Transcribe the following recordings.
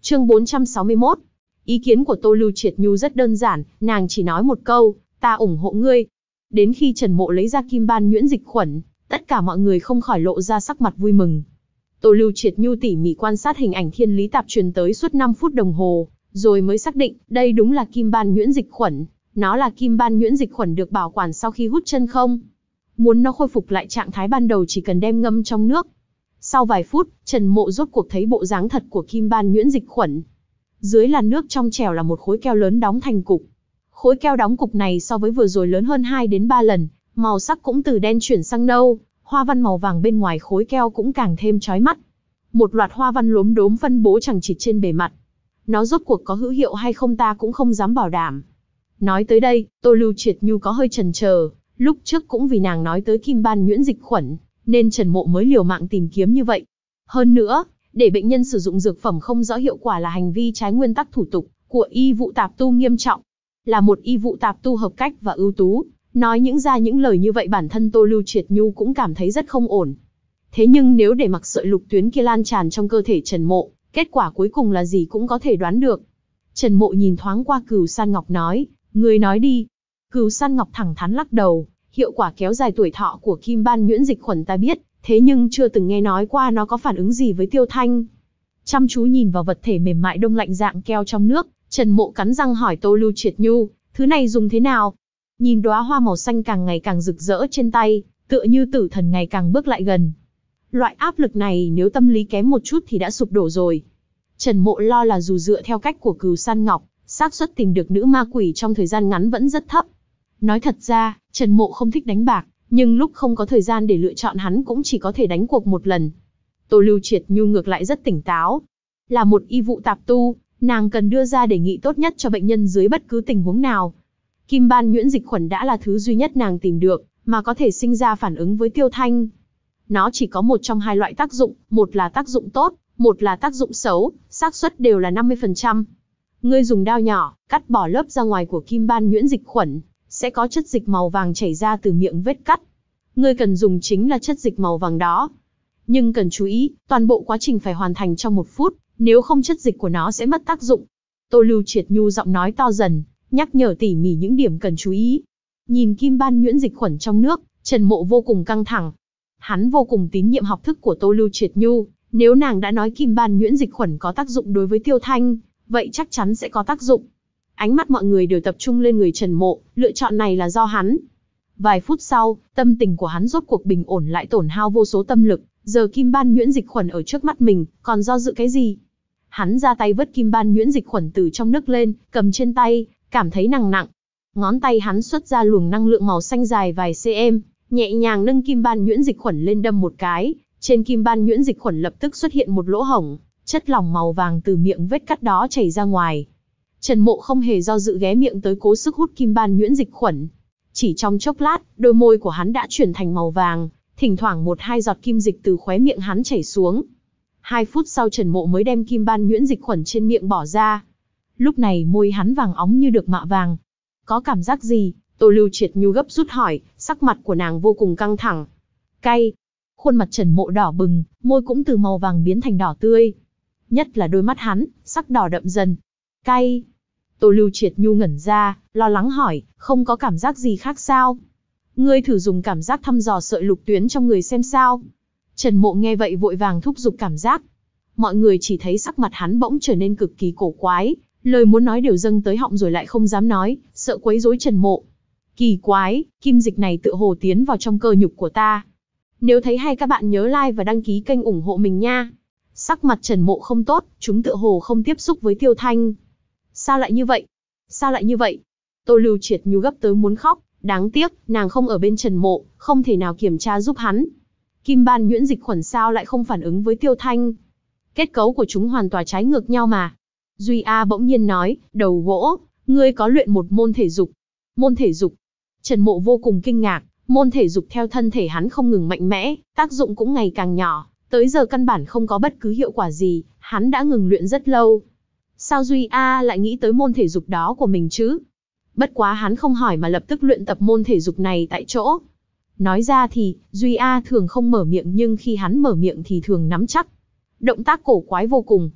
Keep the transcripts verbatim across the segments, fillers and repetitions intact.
Chương bốn trăm sáu mươi mốt. Ý kiến của Tô Lưu Triệt Nhu rất đơn giản, nàng chỉ nói một câu, ta ủng hộ ngươi. Đến khi Trần Mộ lấy ra kim ban nhuyễn dịch khuẩn, tất cả mọi người không khỏi lộ ra sắc mặt vui mừng. Tô Lưu Triệt Nhu tỉ mỉ quan sát hình ảnh thiên lý tạp truyền tới suốt năm phút đồng hồ, rồi mới xác định, đây đúng là kim ban nhuyễn dịch khuẩn, nó là kim ban nhuyễn dịch khuẩn được bảo quản sau khi hút chân không. Muốn nó khôi phục lại trạng thái ban đầu chỉ cần đem ngâm trong nước. Sau vài phút, Trần Mộ rốt cuộc thấy bộ dáng thật của kim ban nhuyễn dịch khuẩn. Dưới làn nước trong trẻo là một khối keo lớn đóng thành cục. Khối keo đóng cục này so với vừa rồi lớn hơn hai đến ba lần, màu sắc cũng từ đen chuyển sang nâu, hoa văn màu vàng bên ngoài khối keo cũng càng thêm chói mắt. Một loạt hoa văn lốm đốm phân bố chằng chịt trên bề mặt. Nó rốt cuộc có hữu hiệu hay không ta cũng không dám bảo đảm. Nói tới đây, Tô Lưu Triệt Nhu có hơi chần chờ, lúc trước cũng vì nàng nói tới kim ban nhuyễn dịch khuẩn, nên Trần Mộ mới liều mạng tìm kiếm như vậy. Hơn nữa, để bệnh nhân sử dụng dược phẩm không rõ hiệu quả là hành vi trái nguyên tắc thủ tục của y vụ tạp tu nghiêm trọng. Là một y vụ tạp tu hợp cách và ưu tú, nói những ra những lời như vậy bản thân Tô Lưu Triệt Nhu cũng cảm thấy rất không ổn. Thế nhưng nếu để mặc sợi lục tuyến kia lan tràn trong cơ thể Trần Mộ, kết quả cuối cùng là gì cũng có thể đoán được. Trần Mộ nhìn thoáng qua Cửu San Ngọc nói, ngươi nói đi. Cửu San Ngọc thẳng thắn lắc đầu, hiệu quả kéo dài tuổi thọ của kim ban nhuyễn dịch khuẩn ta biết, thế nhưng chưa từng nghe nói qua nó có phản ứng gì với Tiêu Thanh. Chăm chú nhìn vào vật thể mềm mại đông lạnh dạng keo trong nước, Trần Mộ cắn răng hỏi Tô Lưu Triệt Nhu, thứ này dùng thế nào? Nhìn đóa hoa màu xanh càng ngày càng rực rỡ trên tay, tựa như tử thần ngày càng bước lại gần. Loại áp lực này nếu tâm lý kém một chút thì đã sụp đổ rồi. Trần Mộ lo là dù dựa theo cách của Cửu San Ngọc, xác suất tìm được nữ ma quỷ trong thời gian ngắn vẫn rất thấp. Nói thật ra, Trần Mộ không thích đánh bạc, nhưng lúc không có thời gian để lựa chọn hắn cũng chỉ có thể đánh cuộc một lần. Tô Lưu Triệt Nhu ngược lại rất tỉnh táo. Là một y vụ tạp tu, nàng cần đưa ra đề nghị tốt nhất cho bệnh nhân dưới bất cứ tình huống nào. Kim ban nhuyễn dịch khuẩn đã là thứ duy nhất nàng tìm được, mà có thể sinh ra phản ứng với Tiêu Thanh. Nó chỉ có một trong hai loại tác dụng, một là tác dụng tốt, một là tác dụng xấu, xác suất đều là năm mươi phần trăm. Ngươi dùng dao nhỏ, cắt bỏ lớp ra ngoài của kim ban nhuyễn dịch khuẩn, sẽ có chất dịch màu vàng chảy ra từ miệng vết cắt. Ngươi cần dùng chính là chất dịch màu vàng đó. Nhưng cần chú ý, toàn bộ quá trình phải hoàn thành trong một phút, nếu không chất dịch của nó sẽ mất tác dụng. Tô Lưu Triệt Nhu giọng nói to dần, nhắc nhở tỉ mỉ những điểm cần chú ý. Nhìn kim ban nhuyễn dịch khuẩn trong nước, Trần Mộ vô cùng căng thẳng. Hắn vô cùng tín nhiệm học thức của Tô Lưu Triệt Nhu, nếu nàng đã nói kim ban nhuyễn dịch khuẩn có tác dụng đối với Tiêu Thanh, vậy chắc chắn sẽ có tác dụng. Ánh mắt mọi người đều tập trung lên người Trần Mộ, lựa chọn này là do hắn. Vài phút sau, tâm tình của hắn rốt cuộc bình ổn lại tổn hao vô số tâm lực, giờ kim ban nhuyễn dịch khuẩn ở trước mắt mình, còn do dự cái gì? Hắn ra tay vớt kim ban nhuyễn dịch khuẩn từ trong nước lên, cầm trên tay, cảm thấy nặng nặng. Ngón tay hắn xuất ra luồng năng lượng màu xanh dài vài cm, nhẹ nhàng nâng kim ban nhuyễn dịch khuẩn lên đâm một cái, trên kim ban nhuyễn dịch khuẩn lập tức xuất hiện một lỗ hổng, chất lỏng màu vàng từ miệng vết cắt đó chảy ra ngoài. Trần Mộ không hề do dự ghé miệng tới cố sức hút kim ban nhuyễn dịch khuẩn. Chỉ trong chốc lát, đôi môi của hắn đã chuyển thành màu vàng, thỉnh thoảng một hai giọt kim dịch từ khóe miệng hắn chảy xuống. Hai phút sau Trần Mộ mới đem kim ban nhuyễn dịch khuẩn trên miệng bỏ ra. Lúc này môi hắn vàng óng như được mạ vàng. Có cảm giác gì? Tô Lưu Triệt Nhu gấp rút hỏi, sắc mặt của nàng vô cùng căng thẳng. Cay. Khuôn mặt Trần Mộ đỏ bừng, môi cũng từ màu vàng biến thành đỏ tươi. Nhất là đôi mắt hắn, sắc đỏ đậm dần. Cay. Tô Lưu Triệt Nhu ngẩn ra, lo lắng hỏi, không có cảm giác gì khác sao? Ngươi thử dùng cảm giác thăm dò sợi lục tuyến trong người xem sao? Trần Mộ nghe vậy vội vàng thúc giục cảm giác. Mọi người chỉ thấy sắc mặt hắn bỗng trở nên cực kỳ cổ quái, lời muốn nói đều dâng tới họng rồi lại không dám nói, sợ quấy rối Trần Mộ. Kỳ quái, kim dịch này tựa hồ tiến vào trong cơ nhục của ta. Nếu thấy hay các bạn nhớ like và đăng ký kênh ủng hộ mình nha. Sắc mặt Trần Mộ không tốt, chúng tựa hồ không tiếp xúc với Tiêu Thanh. Sao lại như vậy? Sao lại như vậy? Tô Lưu Triệt Nhu gấp tới muốn khóc, đáng tiếc, nàng không ở bên Trần Mộ, không thể nào kiểm tra giúp hắn. Kim ban nhuyễn dịch khuẩn sao lại không phản ứng với Tiêu Thanh? Kết cấu của chúng hoàn toàn trái ngược nhau mà. Duy A bỗng nhiên nói, đầu gỗ, ngươi có luyện một môn thể dục. Môn thể dục? Trần Mộ vô cùng kinh ngạc, môn thể dục theo thân thể hắn không ngừng mạnh mẽ, tác dụng cũng ngày càng nhỏ, tới giờ căn bản không có bất cứ hiệu quả gì, hắn đã ngừng luyện rất lâu. Sao Duy A lại nghĩ tới môn thể dục đó của mình chứ? Bất quá hắn không hỏi mà lập tức luyện tập môn thể dục này tại chỗ. Nói ra thì, Duy A thường không mở miệng nhưng khi hắn mở miệng thì thường nắm chắc. Động tác cổ quái vô cùng.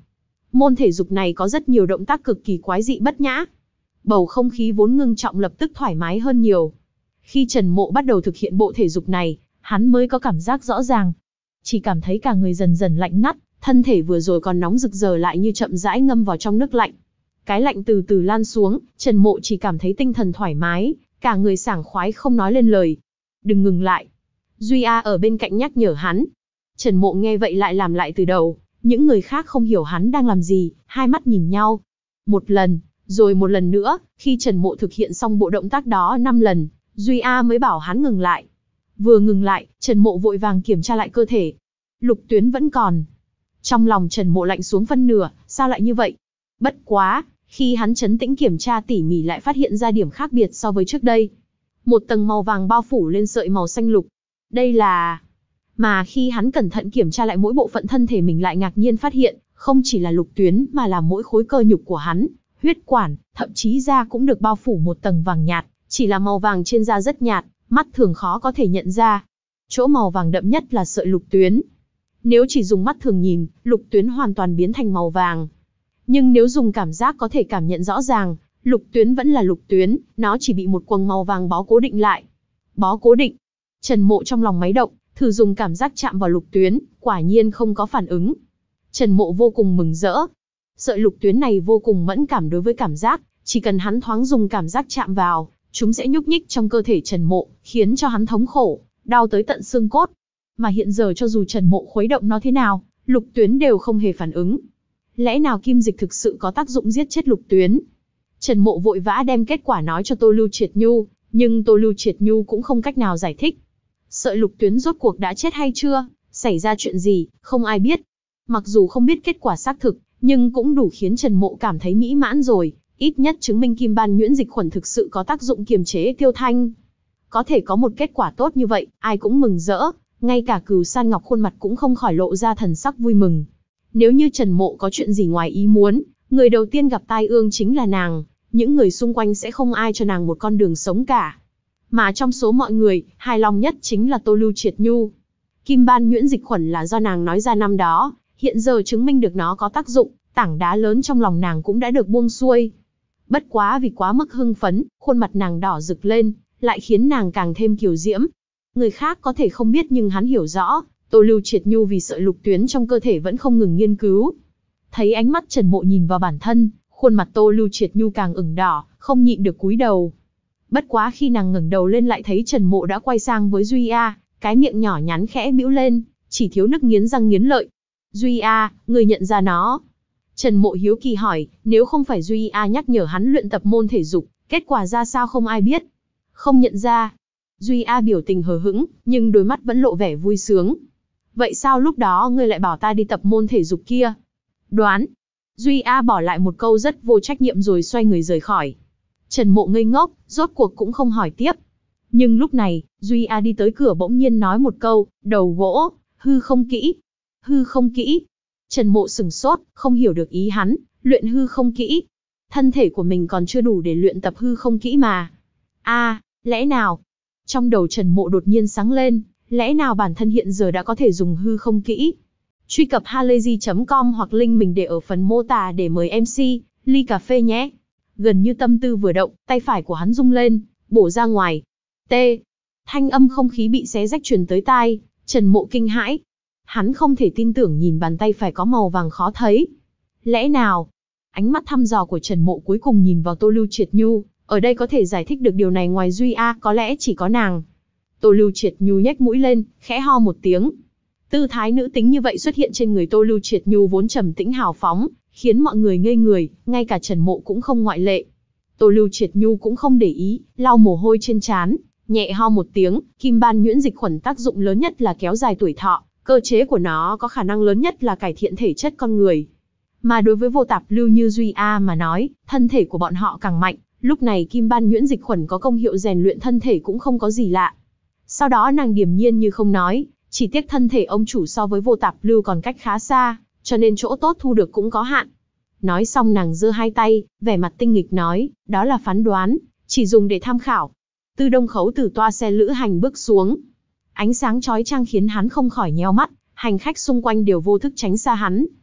Môn thể dục này có rất nhiều động tác cực kỳ quái dị bất nhã. Bầu không khí vốn ngưng trọng lập tức thoải mái hơn nhiều. Khi Trần Mộ bắt đầu thực hiện bộ thể dục này, hắn mới có cảm giác rõ ràng. Chỉ cảm thấy cả người dần dần lạnh ngắt, thân thể vừa rồi còn nóng rực giờ lại như chậm rãi ngâm vào trong nước lạnh. Cái lạnh từ từ lan xuống, Trần Mộ chỉ cảm thấy tinh thần thoải mái, cả người sảng khoái không nói lên lời. Đừng ngừng lại. Duy A ở bên cạnh nhắc nhở hắn. Trần Mộ nghe vậy lại làm lại từ đầu. Những người khác không hiểu hắn đang làm gì, hai mắt nhìn nhau. Một lần, rồi một lần nữa, khi Trần Mộ thực hiện xong bộ động tác đó năm lần, Duy A mới bảo hắn ngừng lại. Vừa ngừng lại, Trần Mộ vội vàng kiểm tra lại cơ thể. Lục tuyến vẫn còn. Trong lòng Trần Mộ lạnh xuống phân nửa, sao lại như vậy? Bất quá, khi hắn trấn tĩnh kiểm tra tỉ mỉ lại phát hiện ra điểm khác biệt so với trước đây. Một tầng màu vàng bao phủ lên sợi màu xanh lục. Đây là... Mà khi hắn cẩn thận kiểm tra lại mỗi bộ phận thân thể mình lại ngạc nhiên phát hiện, không chỉ là lục tuyến mà là mỗi khối cơ nhục của hắn, huyết quản, thậm chí da cũng được bao phủ một tầng vàng nhạt, chỉ là màu vàng trên da rất nhạt, mắt thường khó có thể nhận ra. Chỗ màu vàng đậm nhất là sợi lục tuyến. Nếu chỉ dùng mắt thường nhìn, lục tuyến hoàn toàn biến thành màu vàng. Nhưng nếu dùng cảm giác có thể cảm nhận rõ ràng, lục tuyến vẫn là lục tuyến, nó chỉ bị một quầng màu vàng bó cố định lại. Bó cố định. Trần Mộ trong lòng máy động, thử dùng cảm giác chạm vào lục tuyến, quả nhiên không có phản ứng. Trần Mộ vô cùng mừng rỡ. Sợi lục tuyến này vô cùng mẫn cảm đối với cảm giác, chỉ cần hắn thoáng dùng cảm giác chạm vào, chúng sẽ nhúc nhích trong cơ thể Trần Mộ, khiến cho hắn thống khổ, đau tới tận xương cốt. Mà hiện giờ cho dù Trần Mộ khuấy động nó thế nào, lục tuyến đều không hề phản ứng. Lẽ nào kim dịch thực sự có tác dụng giết chết lục tuyến? Trần Mộ vội vã đem kết quả nói cho Tô Lưu Triệt Nhu, nhưng Tô Lưu Triệt Nhu cũng không cách nào giải thích. Sợi lục tuyến rốt cuộc đã chết hay chưa, xảy ra chuyện gì, không ai biết. Mặc dù không biết kết quả xác thực, nhưng cũng đủ khiến Trần Mộ cảm thấy mỹ mãn rồi, ít nhất chứng minh kim ban nhuyễn dịch khuẩn thực sự có tác dụng kiềm chế tiêu thanh. Có thể có một kết quả tốt như vậy, ai cũng mừng rỡ, ngay cả Cửu San Ngọc khuôn mặt cũng không khỏi lộ ra thần sắc vui mừng. Nếu như Trần Mộ có chuyện gì ngoài ý muốn, người đầu tiên gặp tai ương chính là nàng, những người xung quanh sẽ không ai cho nàng một con đường sống cả. Mà trong số mọi người, hài lòng nhất chính là Tô Lưu Triệt Nhu. Kim ban nhuyễn dịch khuẩn là do nàng nói ra năm đó, hiện giờ chứng minh được nó có tác dụng, tảng đá lớn trong lòng nàng cũng đã được buông xuôi. Bất quá vì quá mức hưng phấn, khuôn mặt nàng đỏ rực lên, lại khiến nàng càng thêm kiều diễm. Người khác có thể không biết nhưng hắn hiểu rõ, Tô Lưu Triệt Nhu vì sợi lục tuyến trong cơ thể vẫn không ngừng nghiên cứu. Thấy ánh mắt Trần Mộ nhìn vào bản thân, khuôn mặt Tô Lưu Triệt Nhu càng ửng đỏ, không nhịn được cúi đầu. Bất quá khi nàng ngẩng đầu lên lại thấy Trần Mộ đã quay sang với Duy A, cái miệng nhỏ nhắn khẽ bĩu lên, chỉ thiếu nước nghiến răng nghiến lợi. Duy A, người nhận ra nó? Trần Mộ hiếu kỳ hỏi, nếu không phải Duy A nhắc nhở hắn luyện tập môn thể dục, kết quả ra sao không ai biết. Không nhận ra. Duy A biểu tình hờ hững, nhưng đôi mắt vẫn lộ vẻ vui sướng. Vậy sao lúc đó ngươi lại bảo ta đi tập môn thể dục kia? Đoán. Duy A bỏ lại một câu rất vô trách nhiệm rồi xoay người rời khỏi. Trần Mộ ngây ngốc, rốt cuộc cũng không hỏi tiếp. Nhưng lúc này, Duy A đi tới cửa bỗng nhiên nói một câu, đầu gỗ, hư không kỹ. Hư không kỹ. Trần Mộ sửng sốt, không hiểu được ý hắn, luyện hư không kỹ. Thân thể của mình còn chưa đủ để luyện tập hư không kỹ mà. A, lẽ nào? Trong đầu Trần Mộ đột nhiên sáng lên, lẽ nào bản thân hiện giờ đã có thể dùng hư không kỹ? Truy cập halayzi chấm com hoặc link mình để ở phần mô tả để mời em xê, ly cà phê nhé. Gần như tâm tư vừa động, tay phải của hắn rung lên, bổ ra ngoài. T. Thanh âm không khí bị xé rách truyền tới tai, Trần Mộ kinh hãi. Hắn không thể tin tưởng nhìn bàn tay phải có màu vàng khó thấy. Lẽ nào? Ánh mắt thăm dò của Trần Mộ cuối cùng nhìn vào Tô Lưu Triệt Nhu, ở đây có thể giải thích được điều này ngoài Duy A có lẽ chỉ có nàng. Tô Lưu Triệt Nhu nhếch mũi lên, khẽ ho một tiếng. Tư thái nữ tính như vậy xuất hiện trên người Tô Lưu Triệt Nhu vốn trầm tĩnh hào phóng, khiến mọi người ngây người, ngay cả Trần Mộ cũng không ngoại lệ. Tô Lưu Triệt Nhu cũng không để ý, lau mồ hôi trên trán, nhẹ ho một tiếng, kim ban nhuyễn dịch khuẩn tác dụng lớn nhất là kéo dài tuổi thọ, cơ chế của nó có khả năng lớn nhất là cải thiện thể chất con người. Mà đối với vô tạp lưu như Duy A mà nói, thân thể của bọn họ càng mạnh, lúc này kim ban nhuyễn dịch khuẩn có công hiệu rèn luyện thân thể cũng không có gì lạ. Sau đó nàng điềm nhiên như không nói, chỉ tiếc thân thể ông chủ so với vô tạp lưu còn cách khá xa, cho nên chỗ tốt thu được cũng có hạn. Nói xong nàng giơ hai tay, vẻ mặt tinh nghịch nói, đó là phán đoán, chỉ dùng để tham khảo. Tư Đông Khấu từ toa xe lữ hành bước xuống. Ánh sáng chói chang khiến hắn không khỏi nheo mắt, hành khách xung quanh đều vô thức tránh xa hắn.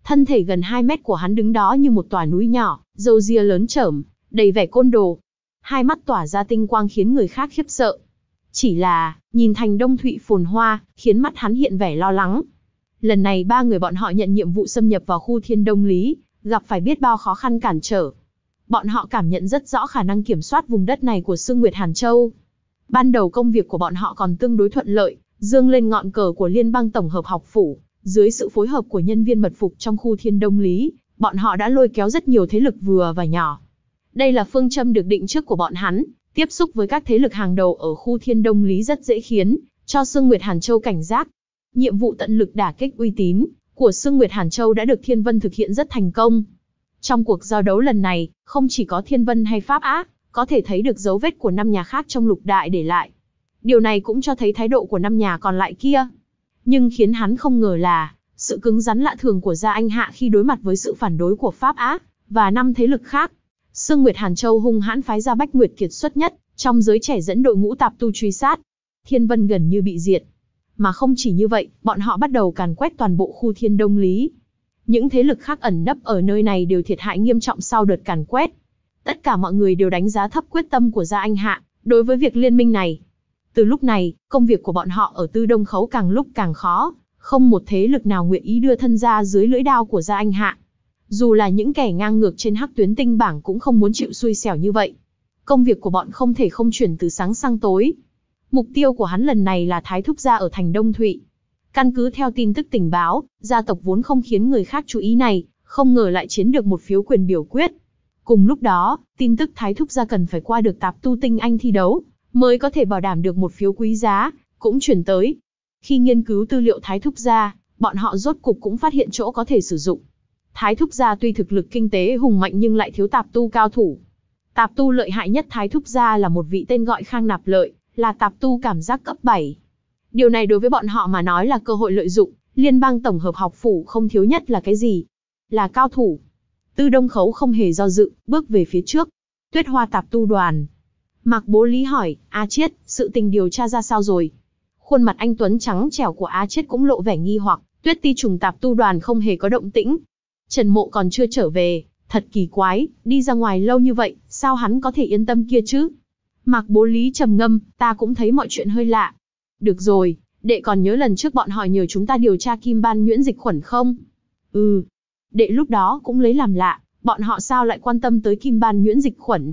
Thân thể gần hai mét của hắn đứng đó như một tòa núi nhỏ, râu ria lớn chởm, đầy vẻ côn đồ. Hai mắt tỏa ra tinh quang khiến người khác khiếp sợ. Chỉ là, nhìn thành Đông Thụy phồn hoa, khiến mắt hắn hiện vẻ lo lắng. Lần này ba người bọn họ nhận nhiệm vụ xâm nhập vào khu Thiên Đông Lý, gặp phải biết bao khó khăn cản trở. Bọn họ cảm nhận rất rõ khả năng kiểm soát vùng đất này của Sương Nguyệt Hàn Châu. Ban đầu công việc của bọn họ còn tương đối thuận lợi, dương lên ngọn cờ của Liên bang Tổng hợp học phủ. Dưới sự phối hợp của nhân viên mật phục trong khu Thiên Đông Lý, bọn họ đã lôi kéo rất nhiều thế lực vừa và nhỏ. Đây là phương châm được định trước của bọn hắn, tiếp xúc với các thế lực hàng đầu ở khu Thiên Đông Lý rất dễ khiến cho Sương Nguyệt Hàn Châu cảnh giác. Nhiệm vụ tận lực đả kích uy tín của Sương Nguyệt Hàn Châu đã được Thiên Vân thực hiện rất thành công. Trong cuộc giao đấu lần này, không chỉ có Thiên Vân hay Pháp Á, có thể thấy được dấu vết của năm nhà khác trong lục đại để lại. Điều này cũng cho thấy thái độ của năm nhà còn lại kia. Nhưng khiến hắn không ngờ là, sự cứng rắn lạ thường của Gia Anh Hạ khi đối mặt với sự phản đối của Pháp Á, và năm thế lực khác. Sương Nguyệt Hàn Châu hung hãn phái ra Bách Nguyệt kiệt xuất nhất, trong giới trẻ dẫn đội ngũ tạp tu truy sát. Thiên Vân gần như bị diệt. Mà không chỉ như vậy, bọn họ bắt đầu càn quét toàn bộ khu Thiên Đông Lý. Những thế lực khác ẩn nấp ở nơi này đều thiệt hại nghiêm trọng sau đợt càn quét. Tất cả mọi người đều đánh giá thấp quyết tâm của Gia Anh Hạ, đối với việc liên minh này. Từ lúc này, công việc của bọn họ ở Tư Đông Khấu càng lúc càng khó, không một thế lực nào nguyện ý đưa thân ra dưới lưỡi đao của Gia Anh Hạ. Dù là những kẻ ngang ngược trên Hắc Tuyến Tinh bảng cũng không muốn chịu xui xẻo như vậy. Công việc của bọn không thể không chuyển từ sáng sang tối. Mục tiêu của hắn lần này là Thái Thúc gia ở thành Đông Thụy. Căn cứ theo tin tức tình báo, gia tộc vốn không khiến người khác chú ý này, không ngờ lại chiếm được một phiếu quyền biểu quyết. Cùng lúc đó, tin tức Thái Thúc gia cần phải qua được tạp tu tinh anh thi đấu, mới có thể bảo đảm được một phiếu quý giá, cũng chuyển tới. Khi nghiên cứu tư liệu Thái Thúc gia, bọn họ rốt cục cũng phát hiện chỗ có thể sử dụng. Thái Thúc gia tuy thực lực kinh tế hùng mạnh nhưng lại thiếu tạp tu cao thủ. Tạp tu lợi hại nhất Thái Thúc gia là một vị tên gọi Khang Nạp Lợi, là tạp tu cảm giác cấp bảy. Điều này đối với bọn họ mà nói là cơ hội lợi dụng, Liên bang Tổng hợp học phủ không thiếu nhất là cái gì? Là cao thủ. Tư Đông Khấu không hề do dự, bước về phía trước. Tuyết Hoa tạp tu đoàn. Mạc Bố Lý hỏi, A Chiết, sự tình điều tra ra sao rồi? Khuôn mặt anh tuấn trắng trẻo của A Chiết cũng lộ vẻ nghi hoặc, Tuyết Ti trùng tạp tu đoàn không hề có động tĩnh. Trần Mộ còn chưa trở về, thật kỳ quái, đi ra ngoài lâu như vậy, sao hắn có thể yên tâm kia chứ? Mạc Bố Lý trầm ngâm, ta cũng thấy mọi chuyện hơi lạ. Được rồi, đệ còn nhớ lần trước bọn họ nhờ chúng ta điều tra Kim Ban nhuyễn dịch khuẩn không? Ừ. Đệ lúc đó cũng lấy làm lạ, bọn họ sao lại quan tâm tới Kim Ban nhuyễn dịch khuẩn?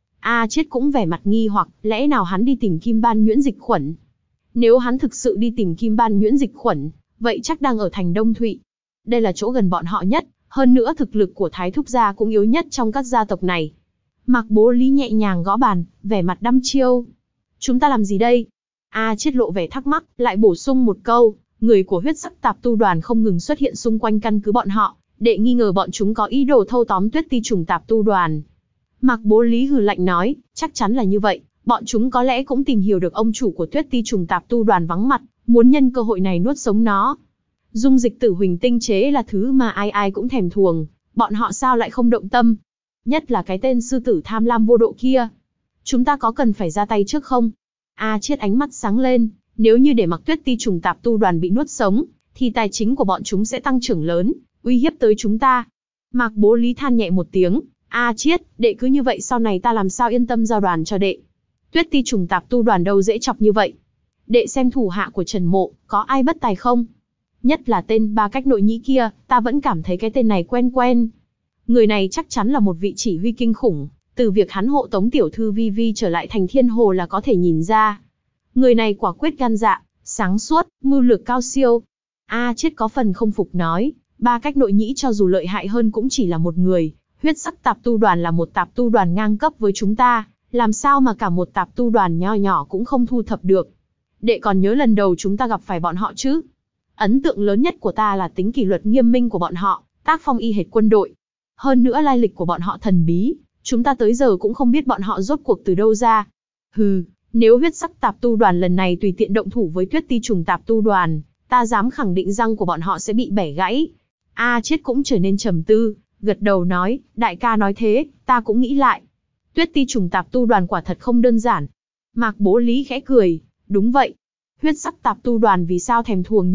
A Chiết cũng vẻ mặt nghi hoặc, lẽ nào hắn đi tìm Kim Ban nhuyễn dịch khuẩn? Nếu hắn thực sự đi tìm Kim Ban nhuyễn dịch khuẩn, vậy chắc đang ở thành Đông Thụy. Đây là chỗ gần bọn họ nhất, hơn nữa thực lực của Thái Thúc gia cũng yếu nhất trong các gia tộc này. Mạc Bố Lý nhẹ nhàng gõ bàn, vẻ mặt đăm chiêu. Chúng ta làm gì đây? A Chiết lộ vẻ thắc mắc, lại bổ sung một câu, người của huyết sắc tạp tu đoàn không ngừng xuất hiện xung quanh căn cứ bọn họ, đệ nghi ngờ bọn chúng có ý đồ thâu tóm Tuyết Ti trùng tạp tu đoàn. Mạc Bố Lý hừ lạnh nói, chắc chắn là như vậy, bọn chúng có lẽ cũng tìm hiểu được ông chủ của Tuyết Ti trùng tạp tu đoàn vắng mặt, muốn nhân cơ hội này nuốt sống nó. Dung dịch tử huỳnh tinh chế là thứ mà ai ai cũng thèm thuồng, bọn họ sao lại không động tâm? Nhất là cái tên sư tử tham lam vô độ kia. Chúng ta có cần phải ra tay trước không? A Chiết ánh mắt sáng lên, nếu như để mặc Tuyết Ti trùng tạp tu đoàn bị nuốt sống, thì tài chính của bọn chúng sẽ tăng trưởng lớn, uy hiếp tới chúng ta. Mạc Bố Lý than nhẹ một tiếng, A Chiết, đệ cứ như vậy sau này ta làm sao yên tâm giao đoàn cho đệ. Tuyết Ti trùng tạp tu đoàn đâu dễ chọc như vậy. Đệ xem thủ hạ của Trần Mộ, có ai bất tài không? Nhất là tên Ba Cách Nội Nhĩ kia, ta vẫn cảm thấy cái tên này quen quen. Người này chắc chắn là một vị chỉ huy kinh khủng, từ việc hắn hộ tống tiểu thư Vi Vi trở lại thành Thiên Hồ là có thể nhìn ra. Người này quả quyết gan dạ, sáng suốt, mưu lược cao siêu. A Chiết có phần không phục nói, Ba Cách Nội Nhĩ cho dù lợi hại hơn cũng chỉ là một người, huyết sắc tạp tu đoàn là một tạp tu đoàn ngang cấp với chúng ta, làm sao mà cả một tạp tu đoàn nho nhỏ cũng không thu thập được. Đệ còn nhớ lần đầu chúng ta gặp phải bọn họ chứ? Ấn tượng lớn nhất của ta là tính kỷ luật nghiêm minh của bọn họ, tác phong y hệt quân đội. Hơn nữa lai lịch của bọn họ thần bí, chúng ta tới giờ cũng không biết bọn họ rốt cuộc từ đâu ra. Hừ, nếu huyết sắc tạp tu đoàn lần này tùy tiện động thủ với Tuyết Ti trùng tạp tu đoàn, ta dám khẳng định răng của bọn họ sẽ bị bẻ gãy. A Chiết cũng trở nên trầm tư, gật đầu nói, đại ca nói thế, ta cũng nghĩ lại. Tuyết Ti trùng tạp tu đoàn quả thật không đơn giản. Mạc Bố Lý khẽ cười, đúng vậy. Huyết sắc tạp tu đoàn vì sao thèm thuồng như vậy,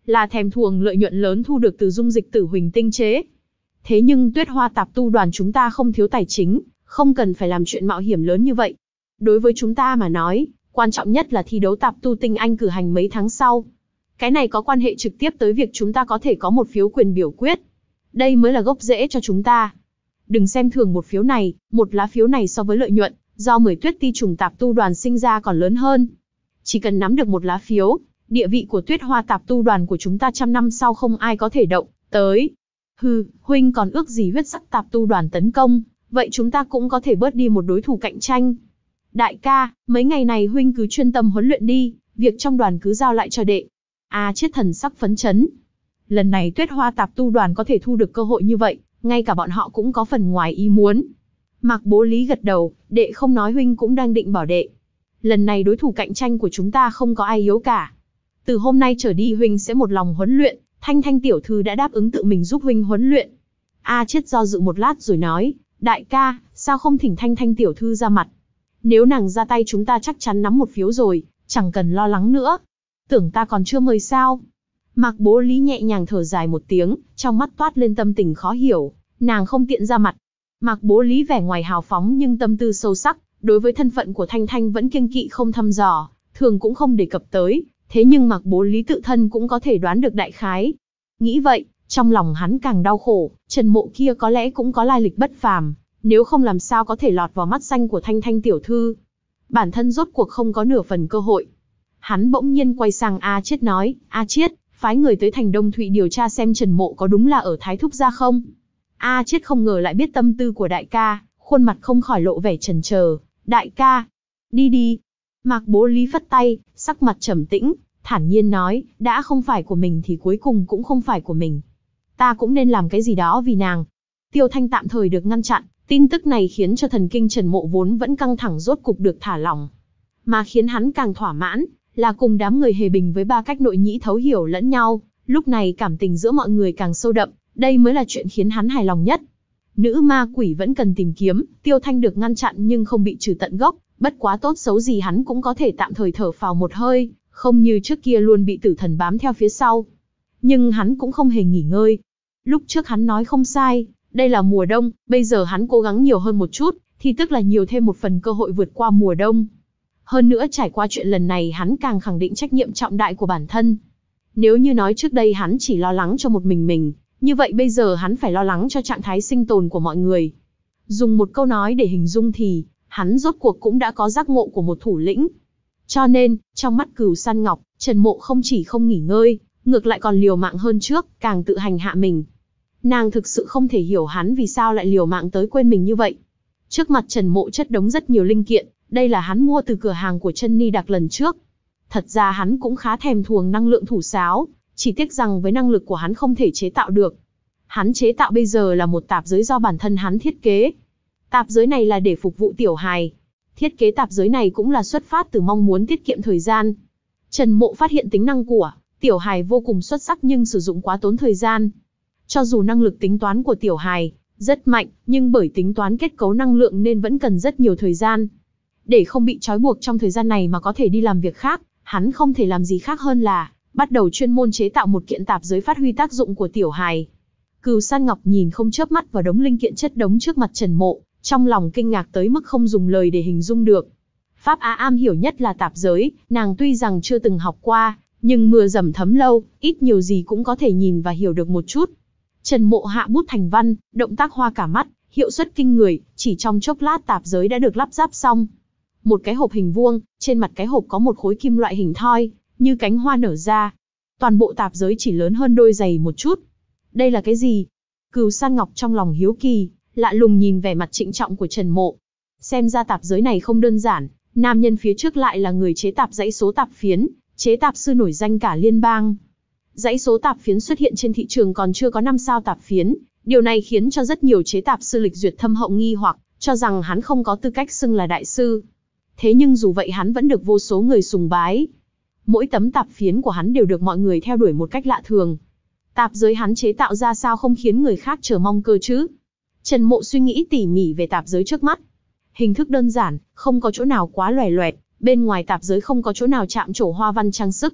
là thèm thuồng lợi nhuận lớn thu được từ dung dịch tử huỳnh tinh chế. Thế nhưng Tuyết Hoa Tạp Tu Đoàn chúng ta không thiếu tài chính, không cần phải làm chuyện mạo hiểm lớn như vậy. Đối với chúng ta mà nói, quan trọng nhất là thi đấu Tạp Tu Tinh Anh cử hành mấy tháng sau. Cái này có quan hệ trực tiếp tới việc chúng ta có thể có một phiếu quyền biểu quyết. Đây mới là gốc rễ cho chúng ta. Đừng xem thường một phiếu này, một lá phiếu này so với lợi nhuận do mười Tuyết Ti trùng Tạp Tu Đoàn sinh ra còn lớn hơn. Chỉ cần nắm được một lá phiếu, địa vị của Tuyết Hoa Tạp Tu Đoàn của chúng ta trăm năm sau không ai có thể động tới. Hừ, huynh còn ước gì huyết sắc Tạp Tu Đoàn tấn công, vậy chúng ta cũng có thể bớt đi một đối thủ cạnh tranh. Đại ca, mấy ngày này huynh cứ chuyên tâm huấn luyện đi, việc trong đoàn cứ giao lại cho đệ. A Chiết thần sắc phấn chấn. Lần này Tuyết Hoa Tạp Tu Đoàn có thể thu được cơ hội như vậy, ngay cả bọn họ cũng có phần ngoài ý muốn. Mạc Bố Lý gật đầu, đệ không nói huynh cũng đang định bảo đệ. Lần này đối thủ cạnh tranh của chúng ta không có ai yếu cả. Từ hôm nay trở đi huynh sẽ một lòng huấn luyện, Thanh Thanh tiểu thư đã đáp ứng tự mình giúp huynh huấn luyện. A Chiết do dự một lát rồi nói, đại ca, sao không thỉnh Thanh Thanh tiểu thư ra mặt? Nếu nàng ra tay chúng ta chắc chắn nắm một phiếu rồi, chẳng cần lo lắng nữa. Tưởng ta còn chưa mời sao? Mạc Bố Lý nhẹ nhàng thở dài một tiếng, trong mắt toát lên tâm tình khó hiểu, nàng không tiện ra mặt. Mạc Bố Lý vẻ ngoài hào phóng nhưng tâm tư sâu sắc, đối với thân phận của Thanh Thanh vẫn kiêng kỵ không thăm dò, thường cũng không đề cập tới, thế nhưng Mạc Bố Lý tự thân cũng có thể đoán được đại khái. Nghĩ vậy, trong lòng hắn càng đau khổ, Trần Mộ kia có lẽ cũng có lai lịch bất phàm, nếu không làm sao có thể lọt vào mắt xanh của Thanh Thanh tiểu thư. Bản thân rốt cuộc không có nửa phần cơ hội. Hắn bỗng nhiên quay sang A Chiết nói, A Chiết, phái người tới thành Đông Thụy điều tra xem Trần Mộ có đúng là ở Thái Thúc gia không? A Chiết không ngờ lại biết tâm tư của đại ca, khuôn mặt không khỏi lộ vẻ chần chờ. Đại ca, đi đi. Mạc Bố Lý phất tay, sắc mặt trầm tĩnh, thản nhiên nói, đã không phải của mình thì cuối cùng cũng không phải của mình. Ta cũng nên làm cái gì đó vì nàng. Tiêu Thanh tạm thời được ngăn chặn, tin tức này khiến cho thần kinh Trần Mộ vốn vẫn căng thẳng rốt cục được thả lỏng. Mà khiến hắn càng thỏa mãn, là cùng đám người Hề Bình với ba cách nội nhĩ thấu hiểu lẫn nhau, lúc này cảm tình giữa mọi người càng sâu đậm, đây mới là chuyện khiến hắn hài lòng nhất. Nữ ma quỷ vẫn cần tìm kiếm, Tiêu Thanh được ngăn chặn nhưng không bị trừ tận gốc, bất quá tốt xấu gì hắn cũng có thể tạm thời thở phào một hơi, không như trước kia luôn bị tử thần bám theo phía sau. Nhưng hắn cũng không hề nghỉ ngơi. Lúc trước hắn nói không sai, đây là mùa đông, bây giờ hắn cố gắng nhiều hơn một chút, thì tức là nhiều thêm một phần cơ hội vượt qua mùa đông. Hơn nữa trải qua chuyện lần này hắn càng khẳng định trách nhiệm trọng đại của bản thân. Nếu như nói trước đây hắn chỉ lo lắng cho một mình mình, như vậy bây giờ hắn phải lo lắng cho trạng thái sinh tồn của mọi người. Dùng một câu nói để hình dung thì, hắn rốt cuộc cũng đã có giác ngộ của một thủ lĩnh. Cho nên, trong mắt Cửu San Ngọc, Trần Mộ không chỉ không nghỉ ngơi, ngược lại còn liều mạng hơn trước, càng tự hành hạ mình. Nàng thực sự không thể hiểu hắn vì sao lại liều mạng tới quên mình như vậy. Trước mặt Trần Mộ chất đống rất nhiều linh kiện, đây là hắn mua từ cửa hàng của Chân Ni Đặc lần trước. Thật ra hắn cũng khá thèm thuồng năng lượng thủ sáo, chỉ tiếc rằng với năng lực của hắn không thể chế tạo được. Hắn chế tạo bây giờ là một tạp giới do bản thân hắn thiết kế. Tạp giới này là để phục vụ tiểu hài. Thiết kế tạp giới này cũng là xuất phát từ mong muốn tiết kiệm thời gian. Trần Mộ phát hiện tính năng của tiểu hài vô cùng xuất sắc nhưng sử dụng quá tốn thời gian. Cho dù năng lực tính toán của tiểu hài rất mạnh, nhưng bởi tính toán kết cấu năng lượng nên vẫn cần rất nhiều thời gian. Để không bị trói buộc trong thời gian này mà có thể đi làm việc khác, hắn không thể làm gì khác hơn là bắt đầu chuyên môn chế tạo một kiện tạp giới phát huy tác dụng của tiểu hài. Cửu San Ngọc nhìn không chớp mắt vào đống linh kiện chất đống trước mặt Trần Mộ, trong lòng kinh ngạc tới mức không dùng lời để hình dung được. Pháp Á am hiểu nhất là tạp giới, nàng tuy rằng chưa từng học qua, nhưng mưa dầm thấm lâu, ít nhiều gì cũng có thể nhìn và hiểu được một chút. Trần Mộ hạ bút thành văn, động tác hoa cả mắt, hiệu suất kinh người, chỉ trong chốc lát tạp giới đã được lắp ráp xong. Một cái hộp hình vuông, trên mặt cái hộp có một khối kim loại hình thoi, như cánh hoa nở ra. Toàn bộ tạp giới chỉ lớn hơn đôi giày một chút. Đây là cái gì? Cửu San Ngọc trong lòng hiếu kỳ, lạ lùng nhìn vẻ mặt trịnh trọng của Trần Mộ. Xem ra tạp giới này không đơn giản, nam nhân phía trước lại là người chế tạp dãy số tạp phiến, chế tạp sư nổi danh cả liên bang. Dãy số tạp phiến xuất hiện trên thị trường còn chưa có năm sao tạp phiến, điều này khiến cho rất nhiều chế tạp sư lịch duyệt thâm hậu nghi hoặc, cho rằng hắn không có tư cách xưng là đại sư. Thế nhưng dù vậy hắn vẫn được vô số người sùng bái. Mỗi tấm tạp phiến của hắn đều được mọi người theo đuổi một cách lạ thường. Tạp giới hắn chế tạo ra sao không khiến người khác chờ mong cơ chứ? Trần Mộ suy nghĩ tỉ mỉ về tạp giới trước mắt. Hình thức đơn giản, không có chỗ nào quá loẻ loẹt, bên ngoài tạp giới không có chỗ nào chạm trổ hoa văn trang sức.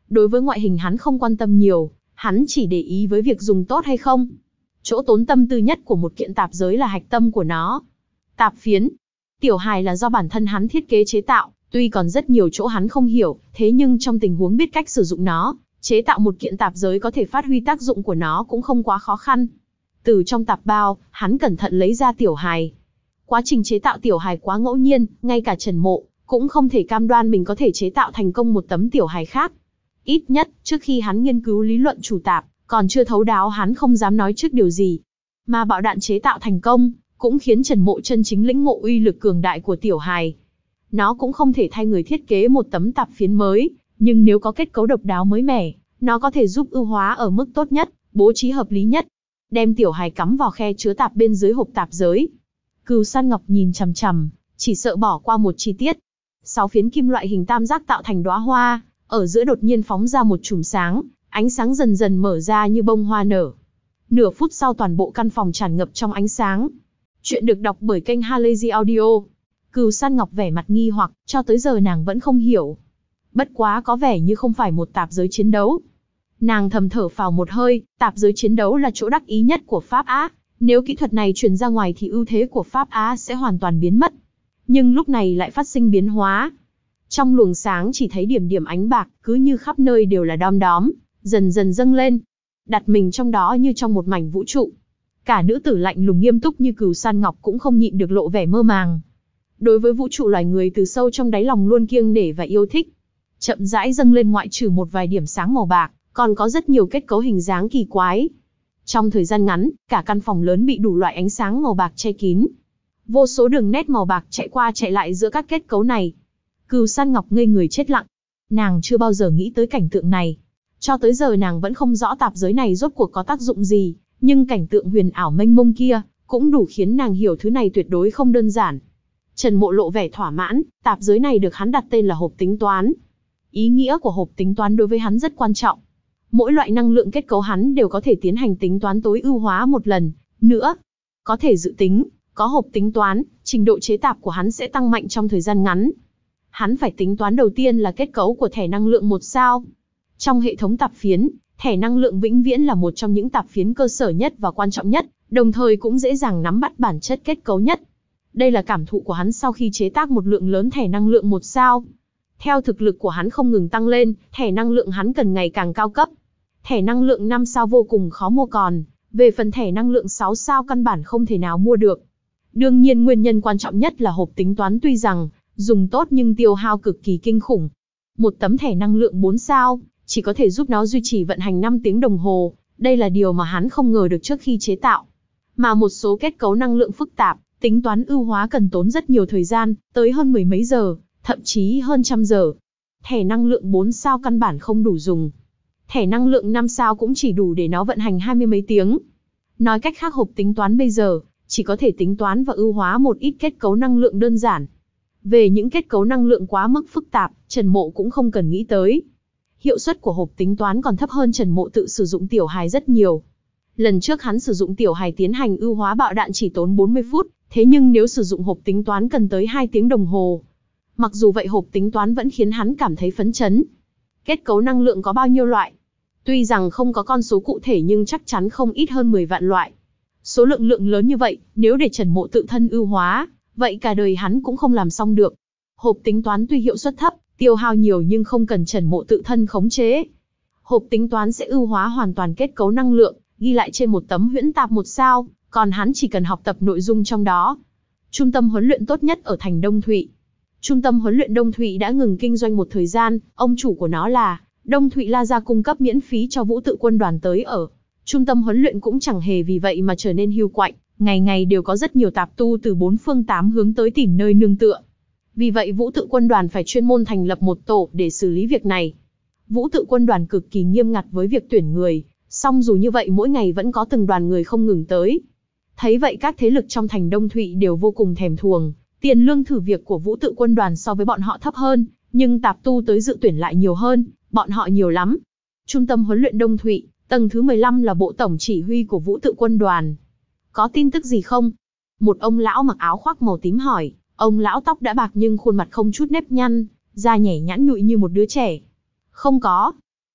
Đối với ngoại hình hắn không quan tâm nhiều, hắn chỉ để ý với việc dùng tốt hay không. Chỗ tốn tâm tư nhất của một kiện tạp giới là hạch tâm của nó. Tạp phiến. Tiểu hài là do bản thân hắn thiết kế chế tạo, tuy còn rất nhiều chỗ hắn không hiểu, thế nhưng trong tình huống biết cách sử dụng nó, chế tạo một kiện tạp giới có thể phát huy tác dụng của nó cũng không quá khó khăn. Từ trong tạp bao, hắn cẩn thận lấy ra tiểu hài. Quá trình chế tạo tiểu hài quá ngẫu nhiên, ngay cả Trần Mộ cũng không thể cam đoan mình có thể chế tạo thành công một tấm tiểu hài khác. Ít nhất, trước khi hắn nghiên cứu lý luận chủ tạp, còn chưa thấu đáo hắn không dám nói trước điều gì. Mà bạo đạn chế tạo thành công, cũng khiến Trần Mộ chân chính lĩnh ngộ uy lực cường đại của tiểu hài. Nó cũng không thể thay người thiết kế một tấm tạp phiến mới, nhưng nếu có kết cấu độc đáo mới mẻ, nó có thể giúp ưu hóa ở mức tốt nhất, bố trí hợp lý nhất. Đem tiểu hài cắm vào khe chứa tạp bên dưới hộp tạp giới. Cừu San Ngọc nhìn chằm chằm, chỉ sợ bỏ qua một chi tiết. Sáu phiến kim loại hình tam giác tạo thành đóa hoa, ở giữa đột nhiên phóng ra một chùm sáng, ánh sáng dần dần mở ra như bông hoa nở. Nửa phút sau toàn bộ căn phòng tràn ngập trong ánh sáng. Chuyện được đọc bởi kênh Halazy Audio. Cừu San Ngọc vẻ mặt nghi hoặc, cho tới giờ nàng vẫn không hiểu. Bất quá có vẻ như không phải một tạp giới chiến đấu. Nàng thầm thở phào một hơi, tạp giới chiến đấu là chỗ đắc ý nhất của Pháp Á. Nếu kỹ thuật này truyền ra ngoài thì ưu thế của Pháp Á sẽ hoàn toàn biến mất. Nhưng lúc này lại phát sinh biến hóa. Trong luồng sáng chỉ thấy điểm điểm ánh bạc, cứ như khắp nơi đều là đom đóm, dần dần dâng lên. Đặt mình trong đó như trong một mảnh vũ trụ. Cả nữ tử lạnh lùng nghiêm túc như Cừu San Ngọc cũng không nhịn được lộ vẻ mơ màng. Đối với vũ trụ loài người từ sâu trong đáy lòng luôn kiêng nể và yêu thích. Chậm rãi dâng lên ngoại trừ một vài điểm sáng màu bạc, còn có rất nhiều kết cấu hình dáng kỳ quái. Trong thời gian ngắn, cả căn phòng lớn bị đủ loại ánh sáng màu bạc che kín. Vô số đường nét màu bạc chạy qua chạy lại giữa các kết cấu này. Cừu San Ngọc ngây người chết lặng. Nàng chưa bao giờ nghĩ tới cảnh tượng này. Cho tới giờ nàng vẫn không rõ tạp giới này rốt cuộc có tác dụng gì, nhưng cảnh tượng huyền ảo mênh mông kia cũng đủ khiến nàng hiểu thứ này tuyệt đối không đơn giản. Trần Mộ lộ vẻ thỏa mãn, tạp giới này được hắn đặt tên là hộp tính toán. Ý nghĩa của hộp tính toán đối với hắn rất quan trọng. Mỗi loại năng lượng kết cấu hắn đều có thể tiến hành tính toán tối ưu hóa một lần nữa. Có thể dự tính, có hộp tính toán, trình độ chế tạp của hắn sẽ tăng mạnh trong thời gian ngắn. Hắn phải tính toán đầu tiên là kết cấu của thẻ năng lượng một sao. Trong hệ thống tạp phiến, thẻ năng lượng vĩnh viễn là một trong những tạp phiến cơ sở nhất và quan trọng nhất, đồng thời cũng dễ dàng nắm bắt bản chất kết cấu nhất. Đây là cảm thụ của hắn sau khi chế tác một lượng lớn thẻ năng lượng một sao. Theo thực lực của hắn không ngừng tăng lên, thẻ năng lượng hắn cần ngày càng cao cấp. Thẻ năng lượng năm sao vô cùng khó mua còn, về phần thẻ năng lượng sáu sao căn bản không thể nào mua được. Đương nhiên nguyên nhân quan trọng nhất là hộp tính toán tuy rằng dùng tốt nhưng tiêu hao cực kỳ kinh khủng. Một tấm thẻ năng lượng bốn sao, chỉ có thể giúp nó duy trì vận hành năm tiếng đồng hồ, đây là điều mà hắn không ngờ được trước khi chế tạo. Mà một số kết cấu năng lượng phức tạp, tính toán ưu hóa cần tốn rất nhiều thời gian, tới hơn mười mấy giờ, thậm chí hơn trăm giờ. Thẻ năng lượng bốn sao căn bản không đủ dùng. Thẻ năng lượng năm sao cũng chỉ đủ để nó vận hành hai mươi mấy tiếng. Nói cách khác hộp tính toán bây giờ, chỉ có thể tính toán và ưu hóa một ít kết cấu năng lượng đơn giản. Về những kết cấu năng lượng quá mức phức tạp, Trần Mộ cũng không cần nghĩ tới. Hiệu suất của hộp tính toán còn thấp hơn Trần Mộ tự sử dụng tiểu hài rất nhiều. Lần trước hắn sử dụng tiểu hài tiến hành ưu hóa bạo đạn chỉ tốn bốn mươi phút, thế nhưng nếu sử dụng hộp tính toán cần tới hai tiếng đồng hồ. Mặc dù vậy hộp tính toán vẫn khiến hắn cảm thấy phấn chấn. Kết cấu năng lượng có bao nhiêu loại? Tuy rằng không có con số cụ thể nhưng chắc chắn không ít hơn mười vạn loại. Số lượng lượng lớn như vậy, nếu để Trần Mộ tự thân ưu hóa, vậy cả đời hắn cũng không làm xong được. Hộp tính toán tuy hiệu suất thấp, tiêu hao nhiều nhưng không cần Trần Mộ tự thân khống chế. Hộp tính toán sẽ ưu hóa hoàn toàn kết cấu năng lượng, ghi lại trên một tấm huyễn tạp một sao, còn hắn chỉ cần học tập nội dung trong đó. Trung tâm huấn luyện tốt nhất ở thành Đông Thụy. Trung tâm huấn luyện Đông Thụy đã ngừng kinh doanh một thời gian, ông chủ của nó là Đông Thụy La Gia cung cấp miễn phí cho Vũ Tự Quân đoàn tới ở. Trung tâm huấn luyện cũng chẳng hề vì vậy mà trở nên hiu quạnh, ngày ngày đều có rất nhiều tạp tu từ bốn phương tám hướng tới tìm nơi nương tựa. Vì vậy Vũ Tự Quân đoàn phải chuyên môn thành lập một tổ để xử lý việc này. Vũ Tự Quân đoàn cực kỳ nghiêm ngặt với việc tuyển người, song dù như vậy mỗi ngày vẫn có từng đoàn người không ngừng tới. Thấy vậy các thế lực trong thành Đông Thụy đều vô cùng thèm thuồng, tiền lương thử việc của Vũ Tự Quân đoàn so với bọn họ thấp hơn, nhưng tạp tu tới dự tuyển lại nhiều hơn, bọn họ nhiều lắm. Trung tâm huấn luyện Đông Thụy, tầng thứ mười lăm là bộ tổng chỉ huy của Vũ Tự Quân đoàn. Có tin tức gì không? Một ông lão mặc áo khoác màu tím hỏi, ông lão tóc đã bạc nhưng khuôn mặt không chút nếp nhăn, da nhẻ nhẵn nhụi như một đứa trẻ. Không có.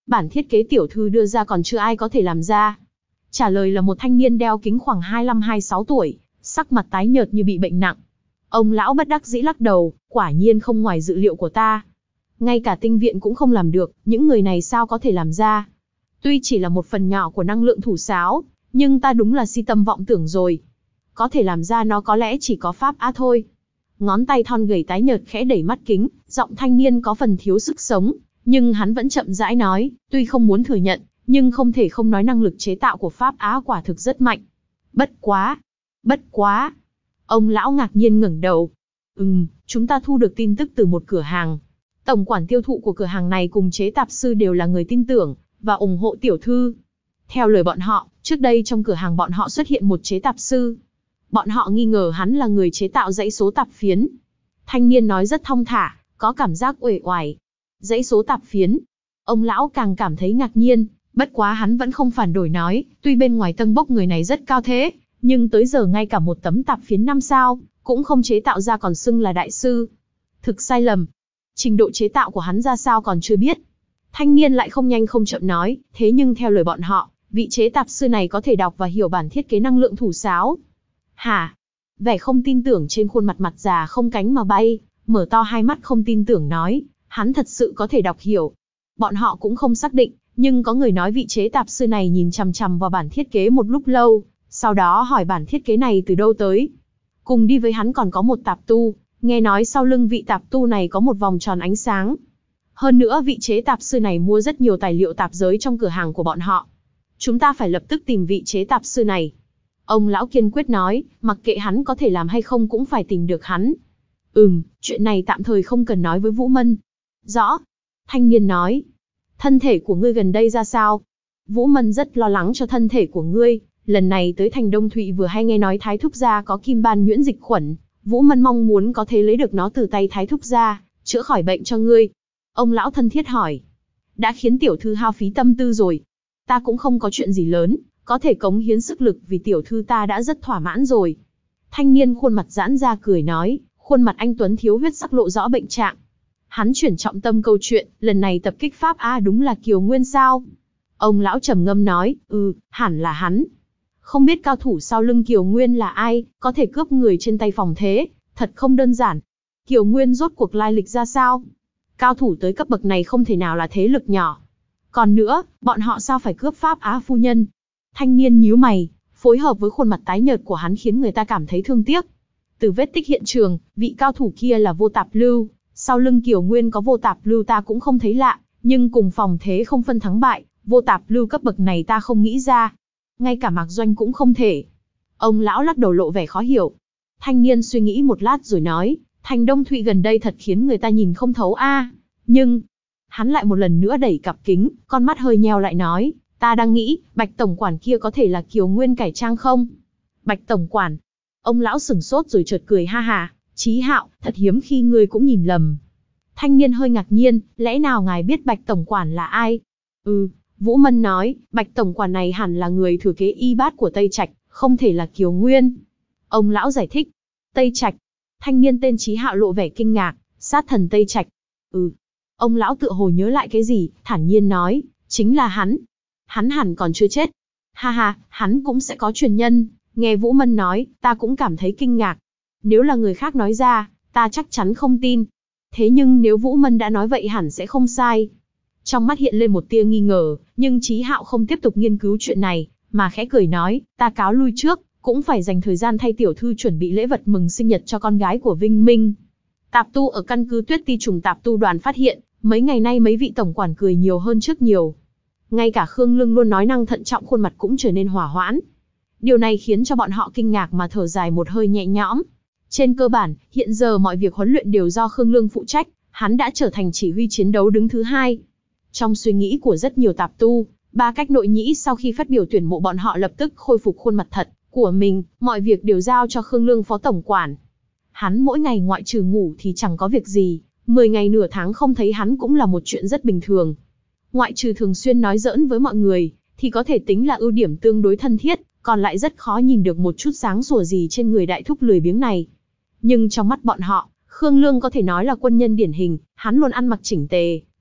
Bản thiết kế tiểu thư đưa ra còn chưa ai có thể làm ra. Trả lời là một thanh niên đeo kính khoảng hai mươi lăm hai mươi sáu tuổi, sắc mặt tái nhợt như bị bệnh nặng. Ông lão bất đắc dĩ lắc đầu, quả nhiên không ngoài dự liệu của ta. Ngay cả tinh viện cũng không làm được, những người này sao có thể làm ra. Tuy chỉ là một phần nhỏ của năng lượng thủ sáo, nhưng ta đúng là si tâm vọng tưởng rồi. Có thể làm ra nó có lẽ chỉ có Pháp Á thôi. Ngón tay thon gầy tái nhợt khẽ đẩy mắt kính, giọng thanh niên có phần thiếu sức sống, nhưng hắn vẫn chậm rãi nói, tuy không muốn thừa nhận, nhưng không thể không nói năng lực chế tạo của Pháp Á quả thực rất mạnh. Bất quá, bất quá. Ông lão ngạc nhiên ngẩng đầu. Ừm, chúng ta thu được tin tức từ một cửa hàng. Tổng quản tiêu thụ của cửa hàng này cùng chế tạp sư đều là người tin tưởng và ủng hộ tiểu thư. Theo lời bọn họ, trước đây trong cửa hàng bọn họ xuất hiện một chế tạp sư. Bọn họ nghi ngờ hắn là người chế tạo dãy số tạp phiến. Thanh niên nói rất thong thả, có cảm giác uể oải. Dãy số tạp phiến. Ông lão càng cảm thấy ngạc nhiên, bất quá hắn vẫn không phản đổi nói, tuy bên ngoài tâng bốc người này rất cao thế, nhưng tới giờ ngay cả một tấm tạp phiến năm sao, cũng không chế tạo ra còn xưng là đại sư. Thực sai lầm. Trình độ chế tạo của hắn ra sao còn chưa biết. Thanh niên lại không nhanh không chậm nói, thế nhưng theo lời bọn họ, vị chế tạp sư này có thể đọc và hiểu bản thiết kế năng lượng thủ sáo. Hả? Vẻ không tin tưởng trên khuôn mặt mặt già không cánh mà bay, mở to hai mắt không tin tưởng nói, hắn thật sự có thể đọc hiểu. Bọn họ cũng không xác định, nhưng có người nói vị chế tạp sư này nhìn chằm chằm vào bản thiết kế một lúc lâu, sau đó hỏi bản thiết kế này từ đâu tới. Cùng đi với hắn còn có một tạp tu, nghe nói sau lưng vị tạp tu này có một vòng tròn ánh sáng. Hơn nữa vị chế tạp sư này mua rất nhiều tài liệu tạp giới trong cửa hàng của bọn họ. Chúng ta phải lập tức tìm vị chế tạp sư này. Ông lão kiên quyết nói, mặc kệ hắn có thể làm hay không cũng phải tìm được hắn. Ừm, chuyện này tạm thời không cần nói với Vũ Mân. Rõ. Thanh niên nói. Thân thể của ngươi gần đây ra sao? Vũ Mân rất lo lắng cho thân thể của ngươi. Lần này tới thành Đông Thụy vừa hay nghe nói Thái Thúc Gia có kim ban nhuyễn dịch khuẩn. Vũ Mân mong muốn có thể lấy được nó từ tay Thái Thúc Gia, chữa khỏi bệnh cho ngươi. Ông lão thân thiết hỏi. Đã khiến tiểu thư hao phí tâm tư rồi. Ta cũng không có chuyện gì lớn, có thể cống hiến sức lực vì tiểu thư ta đã rất thỏa mãn rồi. Thanh niên khuôn mặt giãn ra cười nói, khuôn mặt anh tuấn thiếu huyết sắc lộ rõ bệnh trạng. Hắn chuyển trọng tâm câu chuyện, lần này tập kích Pháp A đúng là Kiều Nguyên sao? Ông lão trầm ngâm nói, ừ, hẳn là hắn. Không biết cao thủ sau lưng Kiều Nguyên là ai, có thể cướp người trên tay phòng thế, thật không đơn giản. Kiều Nguyên rốt cuộc lai lịch ra sao? Cao thủ tới cấp bậc này không thể nào là thế lực nhỏ. Còn nữa, bọn họ sao phải cướp Pháp Á phu nhân? Thanh niên nhíu mày, phối hợp với khuôn mặt tái nhợt của hắn khiến người ta cảm thấy thương tiếc. Từ vết tích hiện trường, vị cao thủ kia là Vô Tạp Lưu, sau lưng Kiều Nguyên có Vô Tạp Lưu ta cũng không thấy lạ, nhưng cùng phòng thế không phân thắng bại, Vô Tạp Lưu cấp bậc này ta không nghĩ ra. Ngay cả Mạc Doanh cũng không thể. Ông lão lắc đầu lộ vẻ khó hiểu. Thanh niên suy nghĩ một lát rồi nói, thành Đông Thụy gần đây thật khiến người ta nhìn không thấu a. Nhưng, hắn lại một lần nữa đẩy cặp kính, con mắt hơi nheo lại nói, ta đang nghĩ, Bạch tổng quản kia có thể là Kiều Nguyên cải trang không? Bạch tổng quản. Ông lão sửng sốt rồi chợt cười ha ha, Chí Hạo, thật hiếm khi ngươi cũng nhìn lầm. Thanh niên hơi ngạc nhiên, lẽ nào ngài biết Bạch tổng quản là ai? Ừ, Vũ Mân nói, Bạch tổng quản này hẳn là người thừa kế y bát của Tây Trạch, không thể là Kiều Nguyên. Ông lão giải thích, Tây Trạch. Thanh niên tên Chí Hạo lộ vẻ kinh ngạc, sát thần Tây Trạch. Ừ. Ông lão tựa hồ nhớ lại cái gì, thản nhiên nói, chính là hắn. Hắn hẳn còn chưa chết. Ha ha, hắn cũng sẽ có truyền nhân. Nghe Vũ Mân nói, ta cũng cảm thấy kinh ngạc. Nếu là người khác nói ra, ta chắc chắn không tin. Thế nhưng nếu Vũ Mân đã nói vậy hẳn sẽ không sai. Trong mắt hiện lên một tia nghi ngờ, nhưng Chí Hạo không tiếp tục nghiên cứu chuyện này, mà khẽ cười nói, ta cáo lui trước, cũng phải dành thời gian thay tiểu thư chuẩn bị lễ vật mừng sinh nhật cho con gái của Vinh Minh. Tạp tu ở căn cứ Tuyết Ti trùng tạp tu đoàn phát hiện, mấy ngày nay mấy vị tổng quản cười nhiều hơn trước nhiều. Ngay cả Khương Lương luôn nói năng thận trọng khuôn mặt cũng trở nên hòa hoãn. Điều này khiến cho bọn họ kinh ngạc mà thở dài một hơi nhẹ nhõm. Trên cơ bản, hiện giờ mọi việc huấn luyện đều do Khương Lương phụ trách, hắn đã trở thành chỉ huy chiến đấu đứng thứ hai. Trong suy nghĩ của rất nhiều tạp tu, ba cách nội nhĩ sau khi phát biểu tuyển mộ bọn họ lập tức khôi phục khuôn mặt thật của mình, mọi việc đều giao cho Khương Lương phó tổng quản. Hắn mỗi ngày ngoại trừ ngủ thì chẳng có việc gì, mười ngày nửa tháng không thấy hắn cũng là một chuyện rất bình thường. Ngoại trừ thường xuyên nói giỡn với mọi người, thì có thể tính là ưu điểm tương đối thân thiết, còn lại rất khó nhìn được một chút sáng sủa gì trên người đại thúc lười biếng này. Nhưng trong mắt bọn họ, Khương Lương có thể nói là quân nhân điển hình, hắn luôn ăn mặc chỉnh tề,